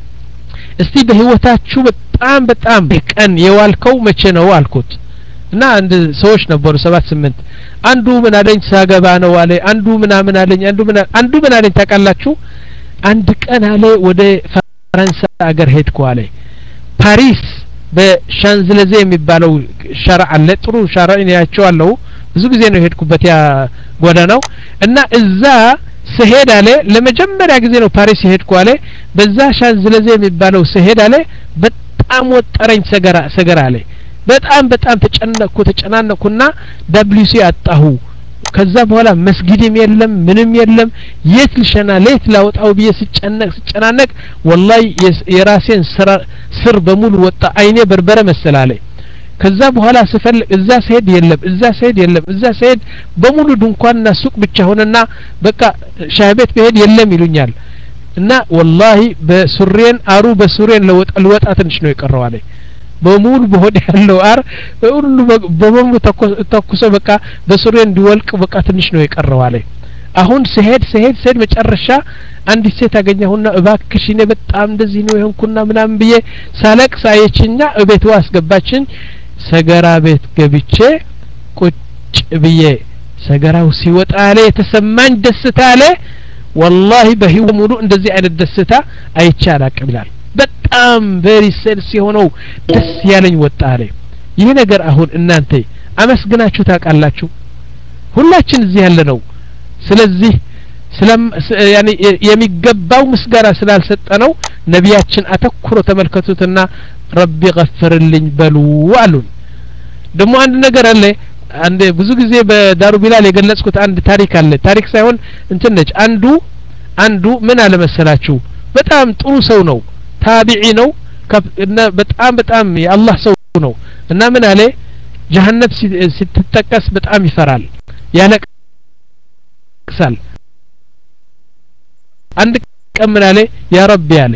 እስቲ በህይወታችሁ በጣም በጣም ቀን የዋልከው መቼ ነው አልኩት እና አንድ ሰዎች ነበሩ ሰባት ስምንት አንዱ ምን አለኝ ሳገባ ነው አለ አንዱ ምናምን አለኝ አንዱ ምን አንዱ ምን አለኝ ታውቃላችሁ አንድ ቀን አለ ወደ ፈረንሳይ ሀገር ሄድኩ አለ ፓሪስ በሻንዝሊዜ የሚባለው ሸራ አለ ጥሩ ሸራ ያያቸዋለሁ ብዙ ጊዜ ነው ሄድኩበት ያ ጎዳናው እና እዛ ስሄድ አለ ለመጀመሪያ ጊዜ ነው ፓሪስ ሄድኩ አለ በዛ ሻንዝሊዜ የሚባለው ስሄድ አለ በጣም ወጠረኝ ሰገራ ሰገራ አለ በጣም በጣም ተጨነቅኩ ተጨናነቅኩና ደብሊውሲ አጣሁ ከዛ በኋላ መስጊድም የለም ምንም የለም የት ልሸና ለየት ላወጣው ብዬ ሲጨነቅ ሲጨናነቅ ወላሂ የራሴን ስር በሙሉ ወጣ አይኔ በርበረ መሰላለ ከዛ በኋላ ስፈልግ እዛ ሰይድ የለም እዛ ሰይድ የለም እዛ ሰይድ በሙሉ ድንኳንና ሱቅ ብቻ ሆነና በቃ ሻይ ቤት በሄድ የለም ይሉኛል እና ወላሂ በሱሬን አሩ በሱሬን ለወጣ ለወጣ ትንሽ ነው የቀረው አለ በሙሉ በሆድ ያለው አር ሁሉ በሙሉ ተኩሶ በቃ በሱሬ እንዲወልቅ በቃ ትንሽ ነው የቀረው አለ አሁን ሲሄድ ሲሄድ ሲሄድ መጨረሻ አንድ ሴት አገኘሁና እባክሽ እኔ በጣም እንደዚህ ነው የሆንኩና ምናምን ብዬ ሳለቅስ አየችኛ እቤቷ አስገባችኝ ሰገራ ቤት ገብቼ ቁጭ ብዬ ሰገራው ሲወጣ አለ የተሰማኝ ደስታ አለ ወላሂ በህይወት ሙሉ እንደዚህ አይነት ደስታ አይቼ አላቅም ይላል በጣም very ሴንስ የሆነው ደስ ያለኝ ወጣ አለ ይሄ ነገር አሁን እናንተ አመስግናችሁ ታውቃላችሁ ሁላችን እዚህ ያለ ነው ስለዚህ ስለም ያኒ የሚገባው ምስጋና ስላልሰጠነው ነቢያችን አተኩሮ ተመልከቱትና ረቢ ገፍርልኝ በሉ አሉን ደግሞ አንድ ነገር አለ አንድ ብዙ ጊዜ በዳሩ ቢላል የገለጽኩት አንድ ታሪክ አለ ታሪክ ሳይሆን እንትን ነች አንዱ አንዱ ምን አለ መሰላችሁ በጣም ጥሩ ሰው ነው ታቢዒ ነው እና በጣም በጣም የአላህ ሰው ነው እና ምን አለ ጀሃነም ስትጠቀስ በጣም ይፈራል ያለቅሳል አንድ ቀን ምን አለ ያ ረቢ አለ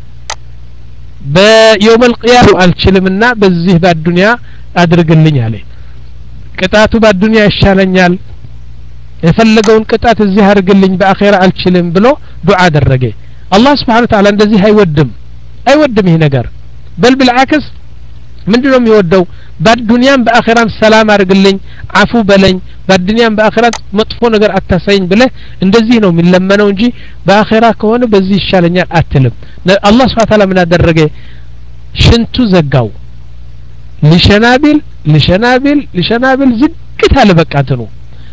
በየውም القيامة አልችልምና በዚህ በዱንያ አድርግልኝ አለ ቅጣቱ በዱንያ ይሻለኛል የፈለገውን ቅጣት እዚህ አድርግልኝ በአኺራ አልችልም ብሎ ዱዓ አደረገ አላህ Subhanahu Wa Ta'ala እንደዚህ አይወድም አይወድም ይሄ ነገር በል بالعكس ምንድነው የሚወደው በዱንያም በአኺራም ሰላም አድርግልኝ አፉ በለኝ በአዱንያም በአኺራት መጥፎ ነገር አታሳይኝ ብለህ እንደዚህ ነው የሚለመነው እንጂ በአኺራ ከሆነ በዚህ ይሻለኛል አትልም አላህ Subhanahu Ta'ala ምን አደረገ ሽንቱ ዘጋው ለሸናቢል ለሸናቢል ለሸናቢል ዝግት አለ በቃት ነው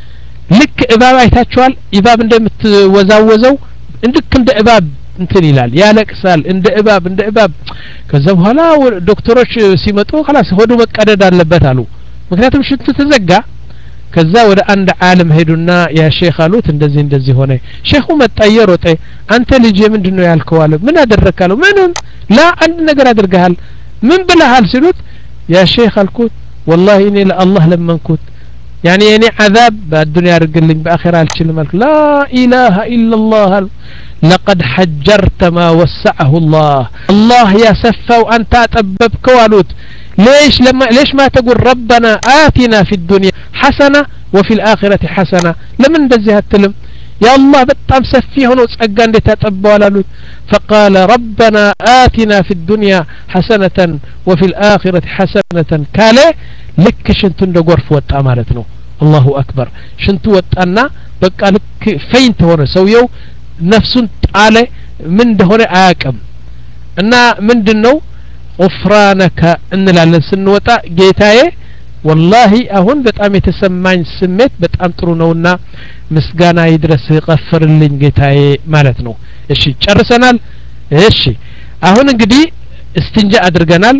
ልክ እባብ አይታችኋል እባብ እንደምትወዛወዘው እንድክ እንደ እባብ እንትን ይላል ያለቅሳል እንደ እባብ እንደ እባብ ከዛ በኋላ ዶክተሮች ሲመጡ خلاص ሆዱ መቀደድ አለበት አሉ ምክንያቱም ሽንቱ ተዘጋ ከዛ ወደ አንድ ዓለም ሄዱና ያ ሼክ አሉት እንደዚህ እንደዚህ ሆነ ሼኹ መጣየ ሮጠ አንተ ልጅ ምንድነው ያልከው አለ ምን አደረካለው ምንም ላ አንድ ነገር አድርገሃል ምን ብለሃል ሲሉት ያ ሼክ አልኩት والله اني لله لمنكوت يعني يعني عذاب بالدنيا رجلين باخره الكلمه لا اله الا الله لقد حجرت ما وسعه الله الله يا سفا وانت طببك والوت ليش لما ليش ما تقول ربنا آتنا في الدنيا حسنه وفي الاخره حسنه لمن እንደዚህ አትልም يا الله በጣም ሰፊ ሆኖ ጸጋ እንዴት ያጠባዋል አሉት فقال ربنا آتنا في الدنيا حسنه وفي الاخره حسنه ካለ ልክ ሽንቱ እንደጎርፍ ወጣ ማለት ነው الله اكبر ሽንቱ ወጣና በቃ ልክ ፈይንት ሆነ ሰውየው ነፍሱን ጣለ ምን እንደሆነ አያውቅም እና ምንድነው غفرانك እንላለን ስንወጣ ጌታዬ والله አሁን በጣም የተሰማኝ ስሜት በጣም ጥሩ ነውና ምስጋና ይድረስ ይغفርልኝ ጌታዬ ማለት ነው እሺ ጨርሰናል እሺ አሁን እንግዲህ እስትንጃ አድርገናል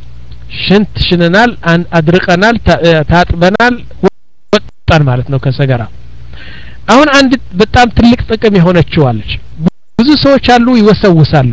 ሽንት ሽነናል አድርቀናል ታጥበናል ወጣን ማለት ነው ከሰገራ አሁን አንድ በጣም ትልቅ ጥቅም የሆነችው አለች ብዙ ሰዎች አሉ ይወሰውሳሉ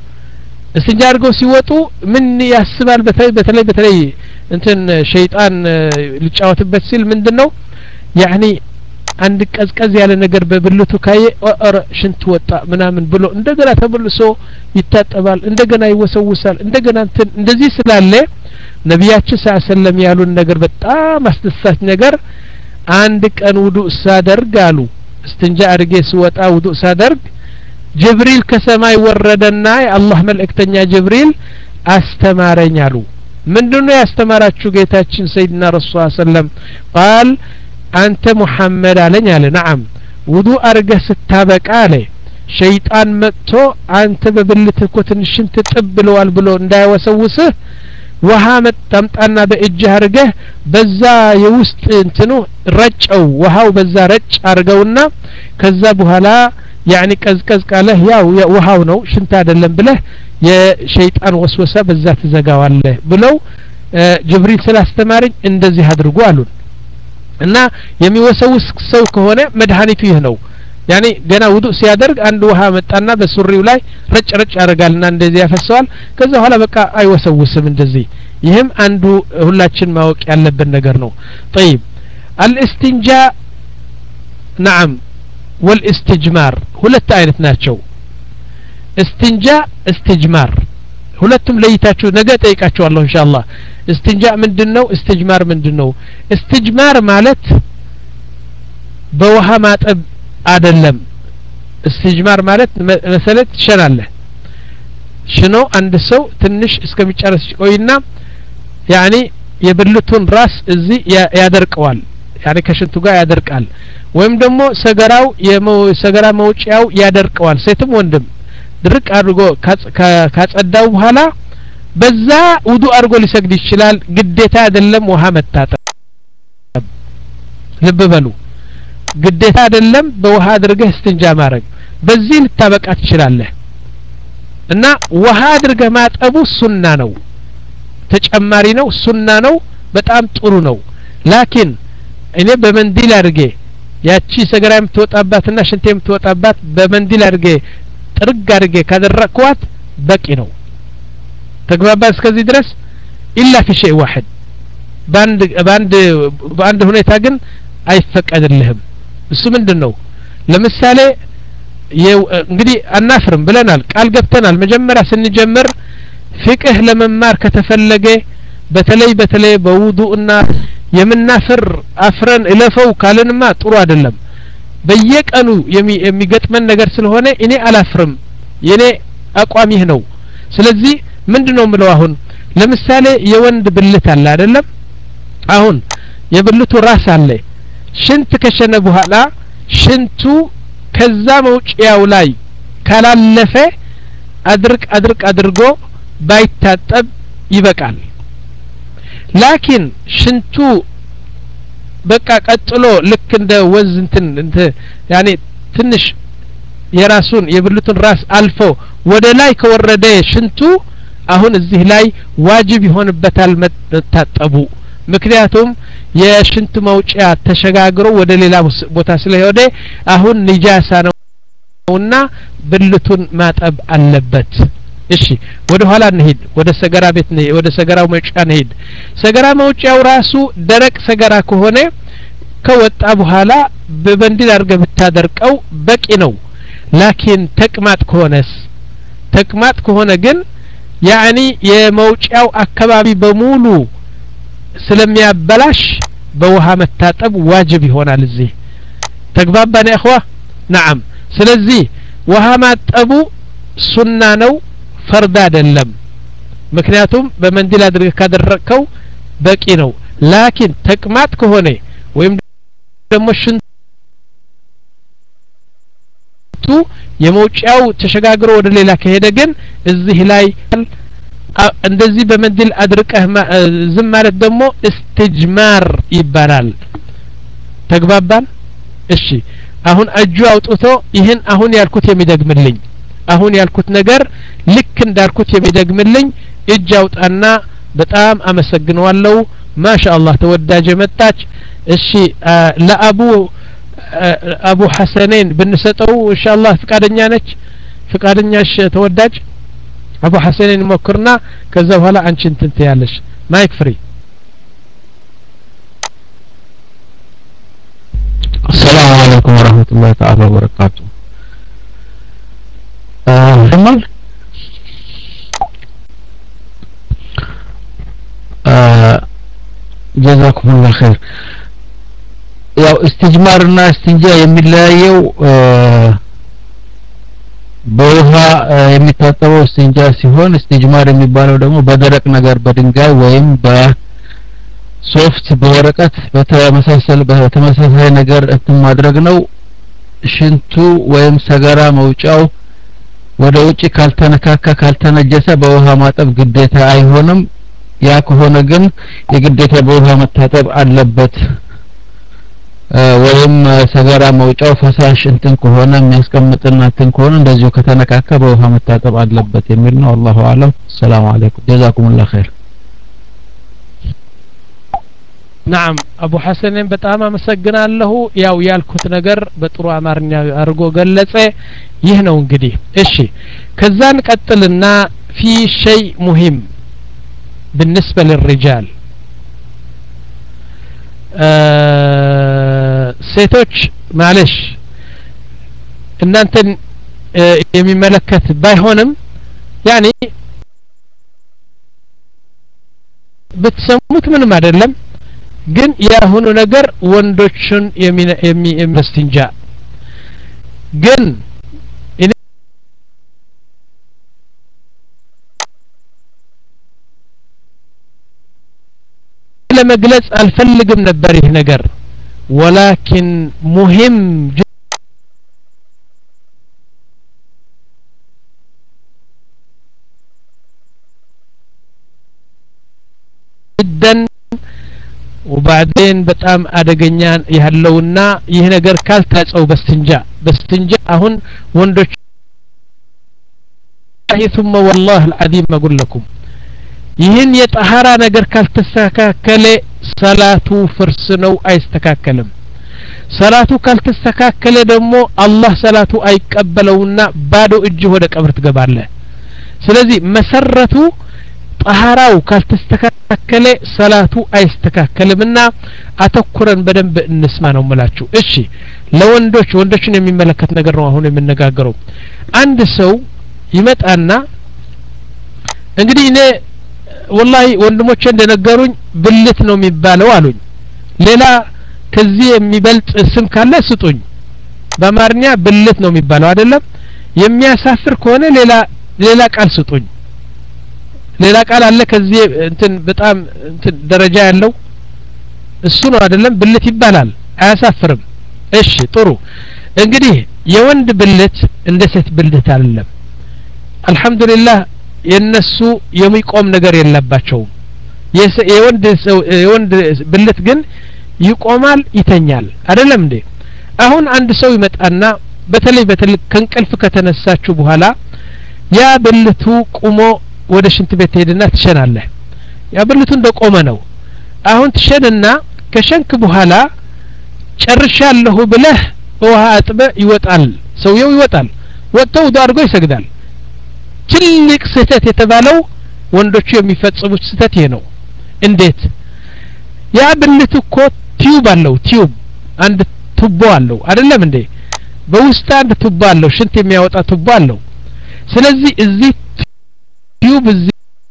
እስትንጃ አድርገው ሲወጡ ምን ያስባል በተለይ በተለይ በተለይ እንትን ሸይጣን ሊጫወትበት ሲል ምንድነው ያኒ አንድ ቀዝቀዝ ያለ ነገር በብልቱ ካየ ኦር ሽንት ወጣ ምናምን ብሎ እንደገና ተመልሶ ይታጠባል እንደገና ይወሰውሳል እንደገና እንትን እንደዚህ ስላለ ነብያችን ሰለላሁ ያሉን ነገር በጣም አስደሳች ነገር አንድ ቀን ውዱእ ሳደርግ አሉ እስትንጃ አድርጌ ስወጣ ውዱእ ሳደርግ ጅብሪል ከሰማይ ወረደና የአላህ መልእክተኛ ጅብሪል አስተማረኝ አሉ ምንድነው ያስተማራችሁ ጌታችን ሰይድና ረሱል ሰለም قال አንተ ሙሐመድ አለኝ አለ نعم ውዱእ አድርገህ ስታበቃ አለ ሸይጣን መጥቶ አንተ በብልትህ እኮ ትንሽ ትጥብ ብለዋል ብሎ እንዳይወሰውስህ ውሃ መጣምጣና በእጅህ አድርገህ በዛ የውስጥ እንትኑ ረጨው ውሃው በዛ ረጭ አድርገውና ከዛ በኋላ يعني ቀዝቀዝ ካለ ያው ውሃው ነው ሽንት አይደለም ብለህ የሸይጣን ወስወሳ በዛ ተዘጋዋለህ ብለው ጅብሪል ስላስተማረኝ እንደዚህ አድርጉ አሉን እና የሚወሰውስ ሰው ከሆነ መድኃኒቱ ይህ ነው يعني ገና ውዱእ ሲያደርግ አንድ ውሃ መጣና በሱሪው ላይ ረጭ ረጭ ያደርጋልና እንደዚህ ያፈሰዋል ከዛ በኋላ በቃ አይወሰውስም እንደዚህ ይህም አንዱ ሁላችን ማወቅ ያለበት ነገር ነው طيب الاستنجاء نعم والاستجمار ሁለት አይነት ናቸው استنجاء استجمار ሁለቱም ለይታችሁ ነገ ጠይቃችኋለሁ ኢንሻአላህ استنجاء ምንድነው استجمار ምንድነው استجمار ማለት በውሃ ማጠብ አይደለም استجمار ማለት መሰለት ትሸናለህ ሽኖ አንድ ሰው ትንሽ እስከሚጨርስ ቆይና ያኒ የብልቱን ራስ እዚህ ያደርቀዋል ያኒ ከሽንቱ ጋር ያደርቃል ወይም ደግሞ ሰገራው የሰገራ መውጫው ያደርቀዋል ሴትም ወንድም ድርቅ አድርጎ ካጸዳው በኋላ በዛ ውዱእ አድርጎ ሊሰግድ ይችላል ግዴታ አይደለም ውሃ መታጠብ ልብ በሉ ግዴታ አይደለም በውሃ አድርገህ እስትንጃ ማድረግ በዚህ ልታበቃ ትችላለህ እና ውሃ አድርገህ ማጠቡ ሱና ነው ተጨማሪ ነው ሱና ነው በጣም ጥሩ ነው ላኪን እኔ በመንዲል አድርጌ ያቺ ሰገራ የምትወጣባትና ሽንት የምትወጣባት በመንዲል አድርጌ ጥርግ አድርጌ ካደረኳት በቂ ነው ተግባባ እስከዚህ ድረስ ኢላ في شيء واحد ባንድ ባንድ ባንድ ሁኔታ ግን አይፈቀድልህም እሱ ምንድነው ለምሳሌ እንግዲህ አናፍርም ብለናል ቃል ገብተናል መጀመሪያ ስንጀምር ፍቅህ ለመማር ከተፈለገ በተለይ በተለይ በውዱእና የምናፍር አፍረን እለፈው ካለንማ ጥሩ አይደለም በየቀኑ የሚገጥመን ነገር ስለሆነ እኔ አላፍርም የኔ አቋም ይህ ነው ስለዚህ ምንድነው ምለው አሁን ለምሳሌ የወንድ ብልት አለ አይደለም አሁን የብልቱ ራስ አለ ሽንት ከሸነ በኋላ ሽንቱ ከዛ መውጫው ላይ ካላለፈ አድርቅ አድርቅ አድርጎ ባይታጠብ ይበቃል ላኪን ሽንቱ በቃ ቀጥሎ ልክ እንደ ወንዝ እንትን እንተ ያኔ ትንሽ የራሱን የብልቱን ራስ አልፎ ወደ ላይ ከወረደ ሽንቱ አሁን እዚህ ላይ ዋጅብ ይሆንበታል መታጠቡ ምክንያቱም የሽንት መውጫ ተሸጋግሮ ወደ ሌላ ቦታ ስለሄደ አሁን ንጃሳ ነውና ብልቱን ማጠብ አለበት እሺ ወደ ኋላ እንሂድ ወደ ሰገራ ቤት ነው ወደ ሰገራው መውጫ እንሂድ ሰገራ መውጫው ራሱ ደረቅ ሰገራ ከሆነ ከወጣ በኋላ በበንዲል አድርገህ ብታደርቀው በቂ ነው ላኪን ተቅማጥ ከሆነስ ተቅማጥ ከሆነ ግን ያኒ የመውጫው አካባቢ በሙሉ ስለሚያበላሽ በውሃ መታጠብ ዋጅብ ይሆናል እዚህ ተግባባን يا اخوه نعم ስለዚህ ውሃ ማጠቡ ሱና ነው ፈርድ አይደለም ምክንያቱም በመንዲል አድርገህ ካደረከው በቂ ነው ላኪን ተቅማጥ ከሆነ ወይም ደግሞ ሽንቱ የመውጫው ተሸጋግሮ ወደ ሌላ ከሄደ ግን እዚህ ላይ እንደዚህ በመንዲል አድርቀህ ዝም ማለት ደግሞ እስትጅማር ይባላል ተግባባን እሺ አሁን እጁ አውጥቶ ይሄን አሁን ያልኩት የሚደግምልኝ አሁን ያልኩት ነገር ልክ እንዳልኩት የሚደግምልኝ እጅ አውጣና በጣም አመሰግነዋለሁ ማሻአላህ ተወዳጀ መጣች እሺ ለአቡ አቡ ሐሰነን ብንሰጠው ኢንሻአላህ ፍቃደኛ ነች ፍቃደኛሽ ተወዳጅ አቡ ሐሰነን ሞክርና ከዛ በኋላ አንቺ እንትን ትያለሽ ማይክ ፍሪ السلام عليكم ورحمة الله تعالى وبركاته جمال جزاكم الله خير ያው استجمارና استنጃ የሚለያየው በውሃ የሚታጠበው استنጃ ሲሆን استجمار የሚባለው ደግሞ በደረቅ ነገር በድንጋይ ወይም በሶፍት በወረቀት በተመሳሰለ በተመሳሳይ ነገር እንትን ማድረግ ነው ሽንቱ ወይም ሰገራ መውጫው ወደ ውጪ ካልተነካካ ካልተነጀሰ በውሃ ማጠብ ግዴታ አይሆንም ያ ከሆነ ግን የግዴታ በውሃ መታጠብ አለበት ወይም ሰገራ መውጫው ፈሳሽ እንትን ከሆነ የሚያስቀምጥና እንትን ከሆነ እንደዚሁ ከተነካካ በውሃ መታጠብ አለበት የሚል ነው አላሁ አለም ሰላም አለይኩም ጀዛኩሙላህ ኸይር نعم ابو حسن በጣም አመሰግናለሁ ያው ያልኩት ነገር በጥሩ አማርኛ አርጎ ገለጸ ይህ ነው እንግዲህ እሺ ከዛን ቀጥልና في شيء مهم بالنسبة للرجال ሴቶች ማለሽ እናንተን የሚመለከት ባይሆንም ያኒ ብትሰሙት ምንም አይደለም ግን ያሁኑ ነገር ወንዶችን የሚመስንጃ ግን ለመግለጽ አልፈልግም ነበር ይህ ነገር ولكن مهم جدا وبعدين በጣም አደገኛ ያለውና ይህ ነገር ካልታጸው በስተንጃ በስተንጃ አሁን ወንዶች ثم والله العظيم اقول لكم ይህን የጣሃራ ነገር ካልተስተካከለ ሰላቱ ፍርስ ነው አይስተካከልም ሰላቱ ካልተስተካከለ ደግሞ አላህ ሰላቱ አይቀበለውና ባዶ እጅ ወደ ቀብር ትገባለህ ስለዚህ መሰረቱ ጣሃራው ካልተስተካከለ ሰላቱ አይስተካከልምና አተኩረን በደንብ እንስማ ነው መላችሁ እሺ ለወንዶች ወንዶችን የሚመለከት ነገር ነው አሁን የምንነጋገረው አንድ ሰው ይመጣና እንግዲህ እኔ والله ወንድሞቼ እንደነገሩኝ ብልት ነው የሚባለው አሉኝ ሌላ ከዚህ የሚበልጥ ስም ካለ ስጡኝ በአማርኛ ብልት ነው የሚባለው አይደለም የሚያሳፍር ከሆነ ሌላ ሌላ ቃል ስጡኝ ሌላ ቃል አለ ከዚህ እንትን በጣም እንትን ደረጃ ያለው እሱ ነው አይደለም ብልት ይባላል አያሳፍርም እሺ ጥሩ እንግዲህ የወንድ ብልት እንደ ሴት ብልት አይደለም አልহামዱሊላህ የነሱ የሚቆም ነገር የለባቸውም የወንድ የወንድ ብልት ግን ይቆማል ይተኛል አይደለም እንዴ አሁን አንድ ሰው ይመጣና በተለይ በተለይ ከንቅልፍ ከተነሳችሁ በኋላ ያ ብልቱ ቆሞ ወደ ሽንት ቤት ሄድና ትሸናለህ ያ ብልቱ እንደቆመ ነው አሁን ትሸንና ከሸንክ በኋላ ጨርሻለሁ ብለህ ውሃ አጥበ ይወጣል ሰውየው ይወጣል ወጥቶ ዳርጎ ይሰግዳል ትልቅ ስህተት የተባለው ወንዶቹ የሚፈጽሙት ስህተት ይሄ ነው እንዴት ያ ብልት እኮ ቲዩብ አለው ቲዩብ አንድ ቱቦ አለው አይደለም እንዴ በውስጥ አንድ ቱቦ አለው ሽንት የሚያወጣ ቱቦ አለው ስለዚህ እዚህ ቲዩብ እዚህ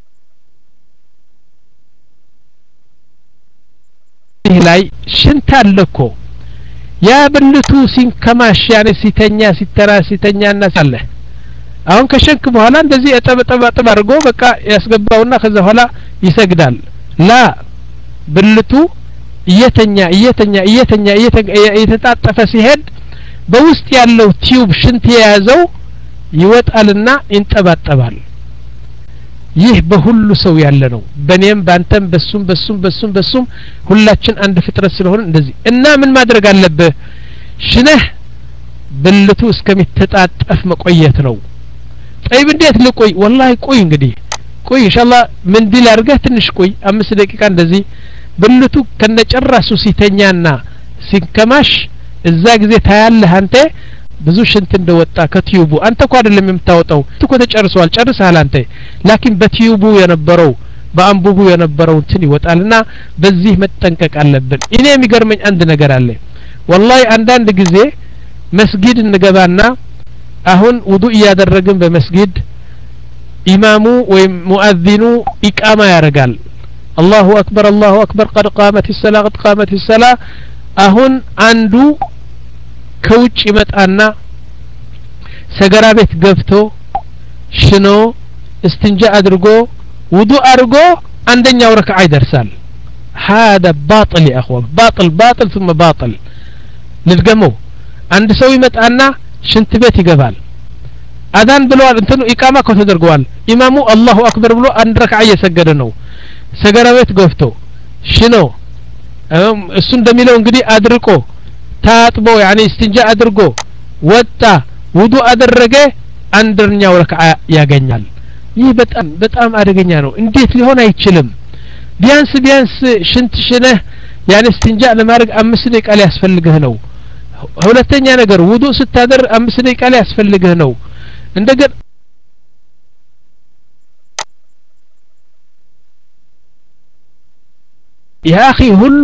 ላይ ሽንት አለኮ ያ ብልቱ ሲንከማሽ ያኔ ሲተኛ ሲተራ ሲተኛና ሳለ አሁን ከሸንክ በኋላ እንደዚህ እጠበጠበ አጥብ አድርጎ በቃ ያስገባውና ከዛ በኋላ ይሰግዳል ላ ብልቱ እየተኛ እየተኛ እየተኛ እየተጣጠፈ ሲሄድ በውስጥ ያለው ቲዩብ ሽንት የያዘው ይወጣልና ይንጠባጠባል ይህ በሁሉ ሰው ያለ ነው በኔም ባንተም በሱም በሱም በሱም በሱም ሁላችን አንድ ፍጥረት ስለሆነ እንደዚህ እና ምን ማድረግ አለበት ሽነህ ብልቱ እስከሚተጣጠፍ መቆየት ነው طيب እንዴት ልቆይ والله ቆይ እንግዲህ ቆይ ኢንሻአላህ ምን ዲል አርገህ ትንሽ ቆይ አምስት ደቂቃ እንደዚህ ብልቱ ከነጨራሱ ሲተኛና ሲንከማሽ እዛ ጊዜ ታያለህ አንተ ብዙ ሽንት እንደወጣ ከቲዩቡ አንተ እኮ አይደለም የምታወጣው እኮ ተጨርሷል ጨርሰሃል አንተ ላኪን በቲዩቡ የነበረው በአንቡቡ የነበረው እንትን ይወጣልና በዚህ መጠንቀቅ አለብን እኔ የሚገርመኝ አንድ ነገር አለ والله አንዳንድ ጊዜ መስጊድ እንገባና አሁን ውዱእ ያደረግን በመስጊድ ኢማሙ ወይ ሙአዚኑ ኢቃማ ያረጋል الله اكبر الله اكبر قد قامت الصلاه قد قامت الصلاه አሁን አንዱ ከውጭ ይመጣና ሰገራ ቤት ገብቶ ሽኖ استنجا አድርጎ ውዱእ አድርጎ አንደኛው ረክዓ ይደርሳል هذا باطل يا اخوان باطل باطل ثم باطل ልድገመው አንድ ሰው ይመጣና ሽንት ቤት ይገባል አዳን ብለዋል እንትኑ ኢቃማ ከተደርጓል ኢማሙ አላሁ አክበር ብሎ አንድ ረክዓ እየሰገደ ነው ሰገራ ቤት ገብቶ ሽኖ እሱ እንደሚለው እንግዲህ አድርቆ ታጥቦ ያኒ استنجا አድርጎ ወጣ ውዱእ አደረገ አንደኛው ረክዓ ያገኛል ይህ በጣም በጣም አደገኛ ነው እንዴት ሊሆን አይችልም ቢያንስ ቢያንስ ሽንት ሽነህ ያኒ استنجا ለማድረግ አምስት ደቂቃ ሊያስፈልግህ ነው ሁለተኛ ነገር ውዱእ ስታደር አምስት ደቂቃ ሊያስፈልግህ ነው እንደገና ያ اخي ሁሉ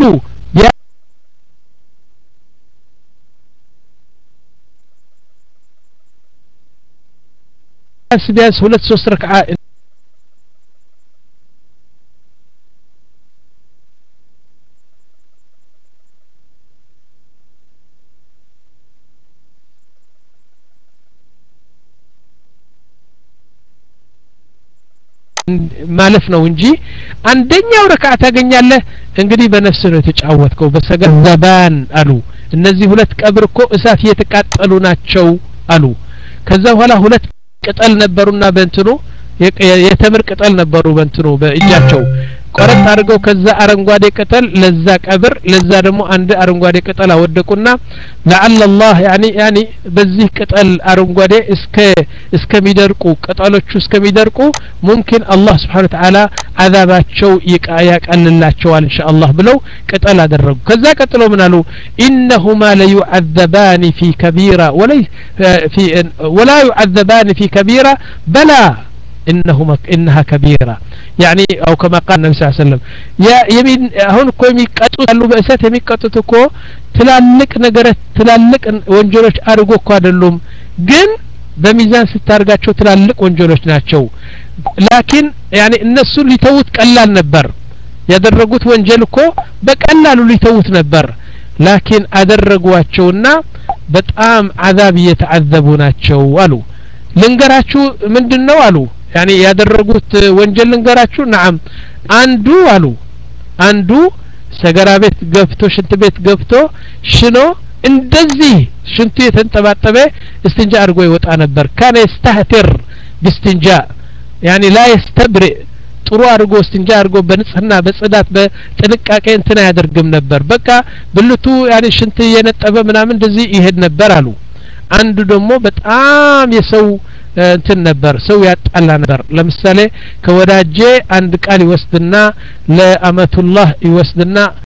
ቢያንስ ቢያንስ ሁለት ሶስት ረክዓ ማለፍ ነው እንጂ አንደኛው ረክዓ ታገኛለህ እንግዲህ በነፍስ ነው የተጫወትከው በሰገር ዘባን አሉ እነዚህ ሁለት ቀብር እኮ እሳት እየተቃጠሉ ናቸው አሉ ከዛ በኋላ ሁለት ቅጠል ነበሩና በእንትኑ የተምር ቅጠል ነበሩ በእንትኑ በእጃቸው ቆረጥ አድርገው ከዛ አረንጓዴ ቅጠል ለዛ ቀብር ለዛ ደግሞ አንድ አረንጓዴ ቅጠል አወደቁና لعل الله يعني يعني በዚህ ቅጠል አረንጓዴ እስከ እስከሚደርቁ ቅጠሎቹ እስከሚደርቁ ممكن الله سبحانه وتعالى عذاباቸው ያቀልላቸዋል ኢንሻአላህ ብለው ቅጠል አደረጉ ከዛ ቀጥሎ ምን አሉ انهما لا يعذبان في كبيرة ولا في ولا يعذبان في كبيرة بلا انهما انها كبيرة يعني او كما قال النبي صلى الله عليه وسلم يا يمين هون እኮ የሚቀጡ ያሉ በእሳት የሚቀጡት እኮ ትላልቅ ነገራት ትላልቅ ወንጀሎች አድርጎ እኮ አይደሉም ግን በሚዛን ስታርጋቸው ትላልቅ ወንጀሎች ናቸው ላኪን يعني እነሱ ሊተውት ቀላል ነበር ያደረጉት ወንጀል እኮ በቀላሉ ሊተውት ነበር ላኪን አደረጓቸውና በጣም عذاب እየተعذቡ ናቸው አሉ ልንገራችሁ ምንድነው አሉ يعني ያደረጉት ወንጀል ልንገራችሁ نعم አንዱ አሉ አንዱ ሰገራ ቤት ገብቶ ሽንት ቤት ገብቶ ሽኖ እንደዚህ ሽንቱ የተንጠባጠበ استنጃ አድርጎ ይወጣ ነበር ካነ ይስተህተር በስትንጃ ያኒ ላ ይስተብሪ ጥሩ አድርጎ استنጃ አድርጎ በንጽህና በጽዳት በጥንቃቄ እንትና ያደርግም ነበር በቃ ብልቱ ያኒ ሽንት የነጠበ ምናምን እንደዚህ ይሄድ ነበር አሉ አንዱ ደግሞ በጣም የሰው እንትን ነበር ሰው ያጣላ ነበር ለምሳሌ ከወዳጄ አንድ ቃል ይወስድና ለአመቱላህ ይወስድና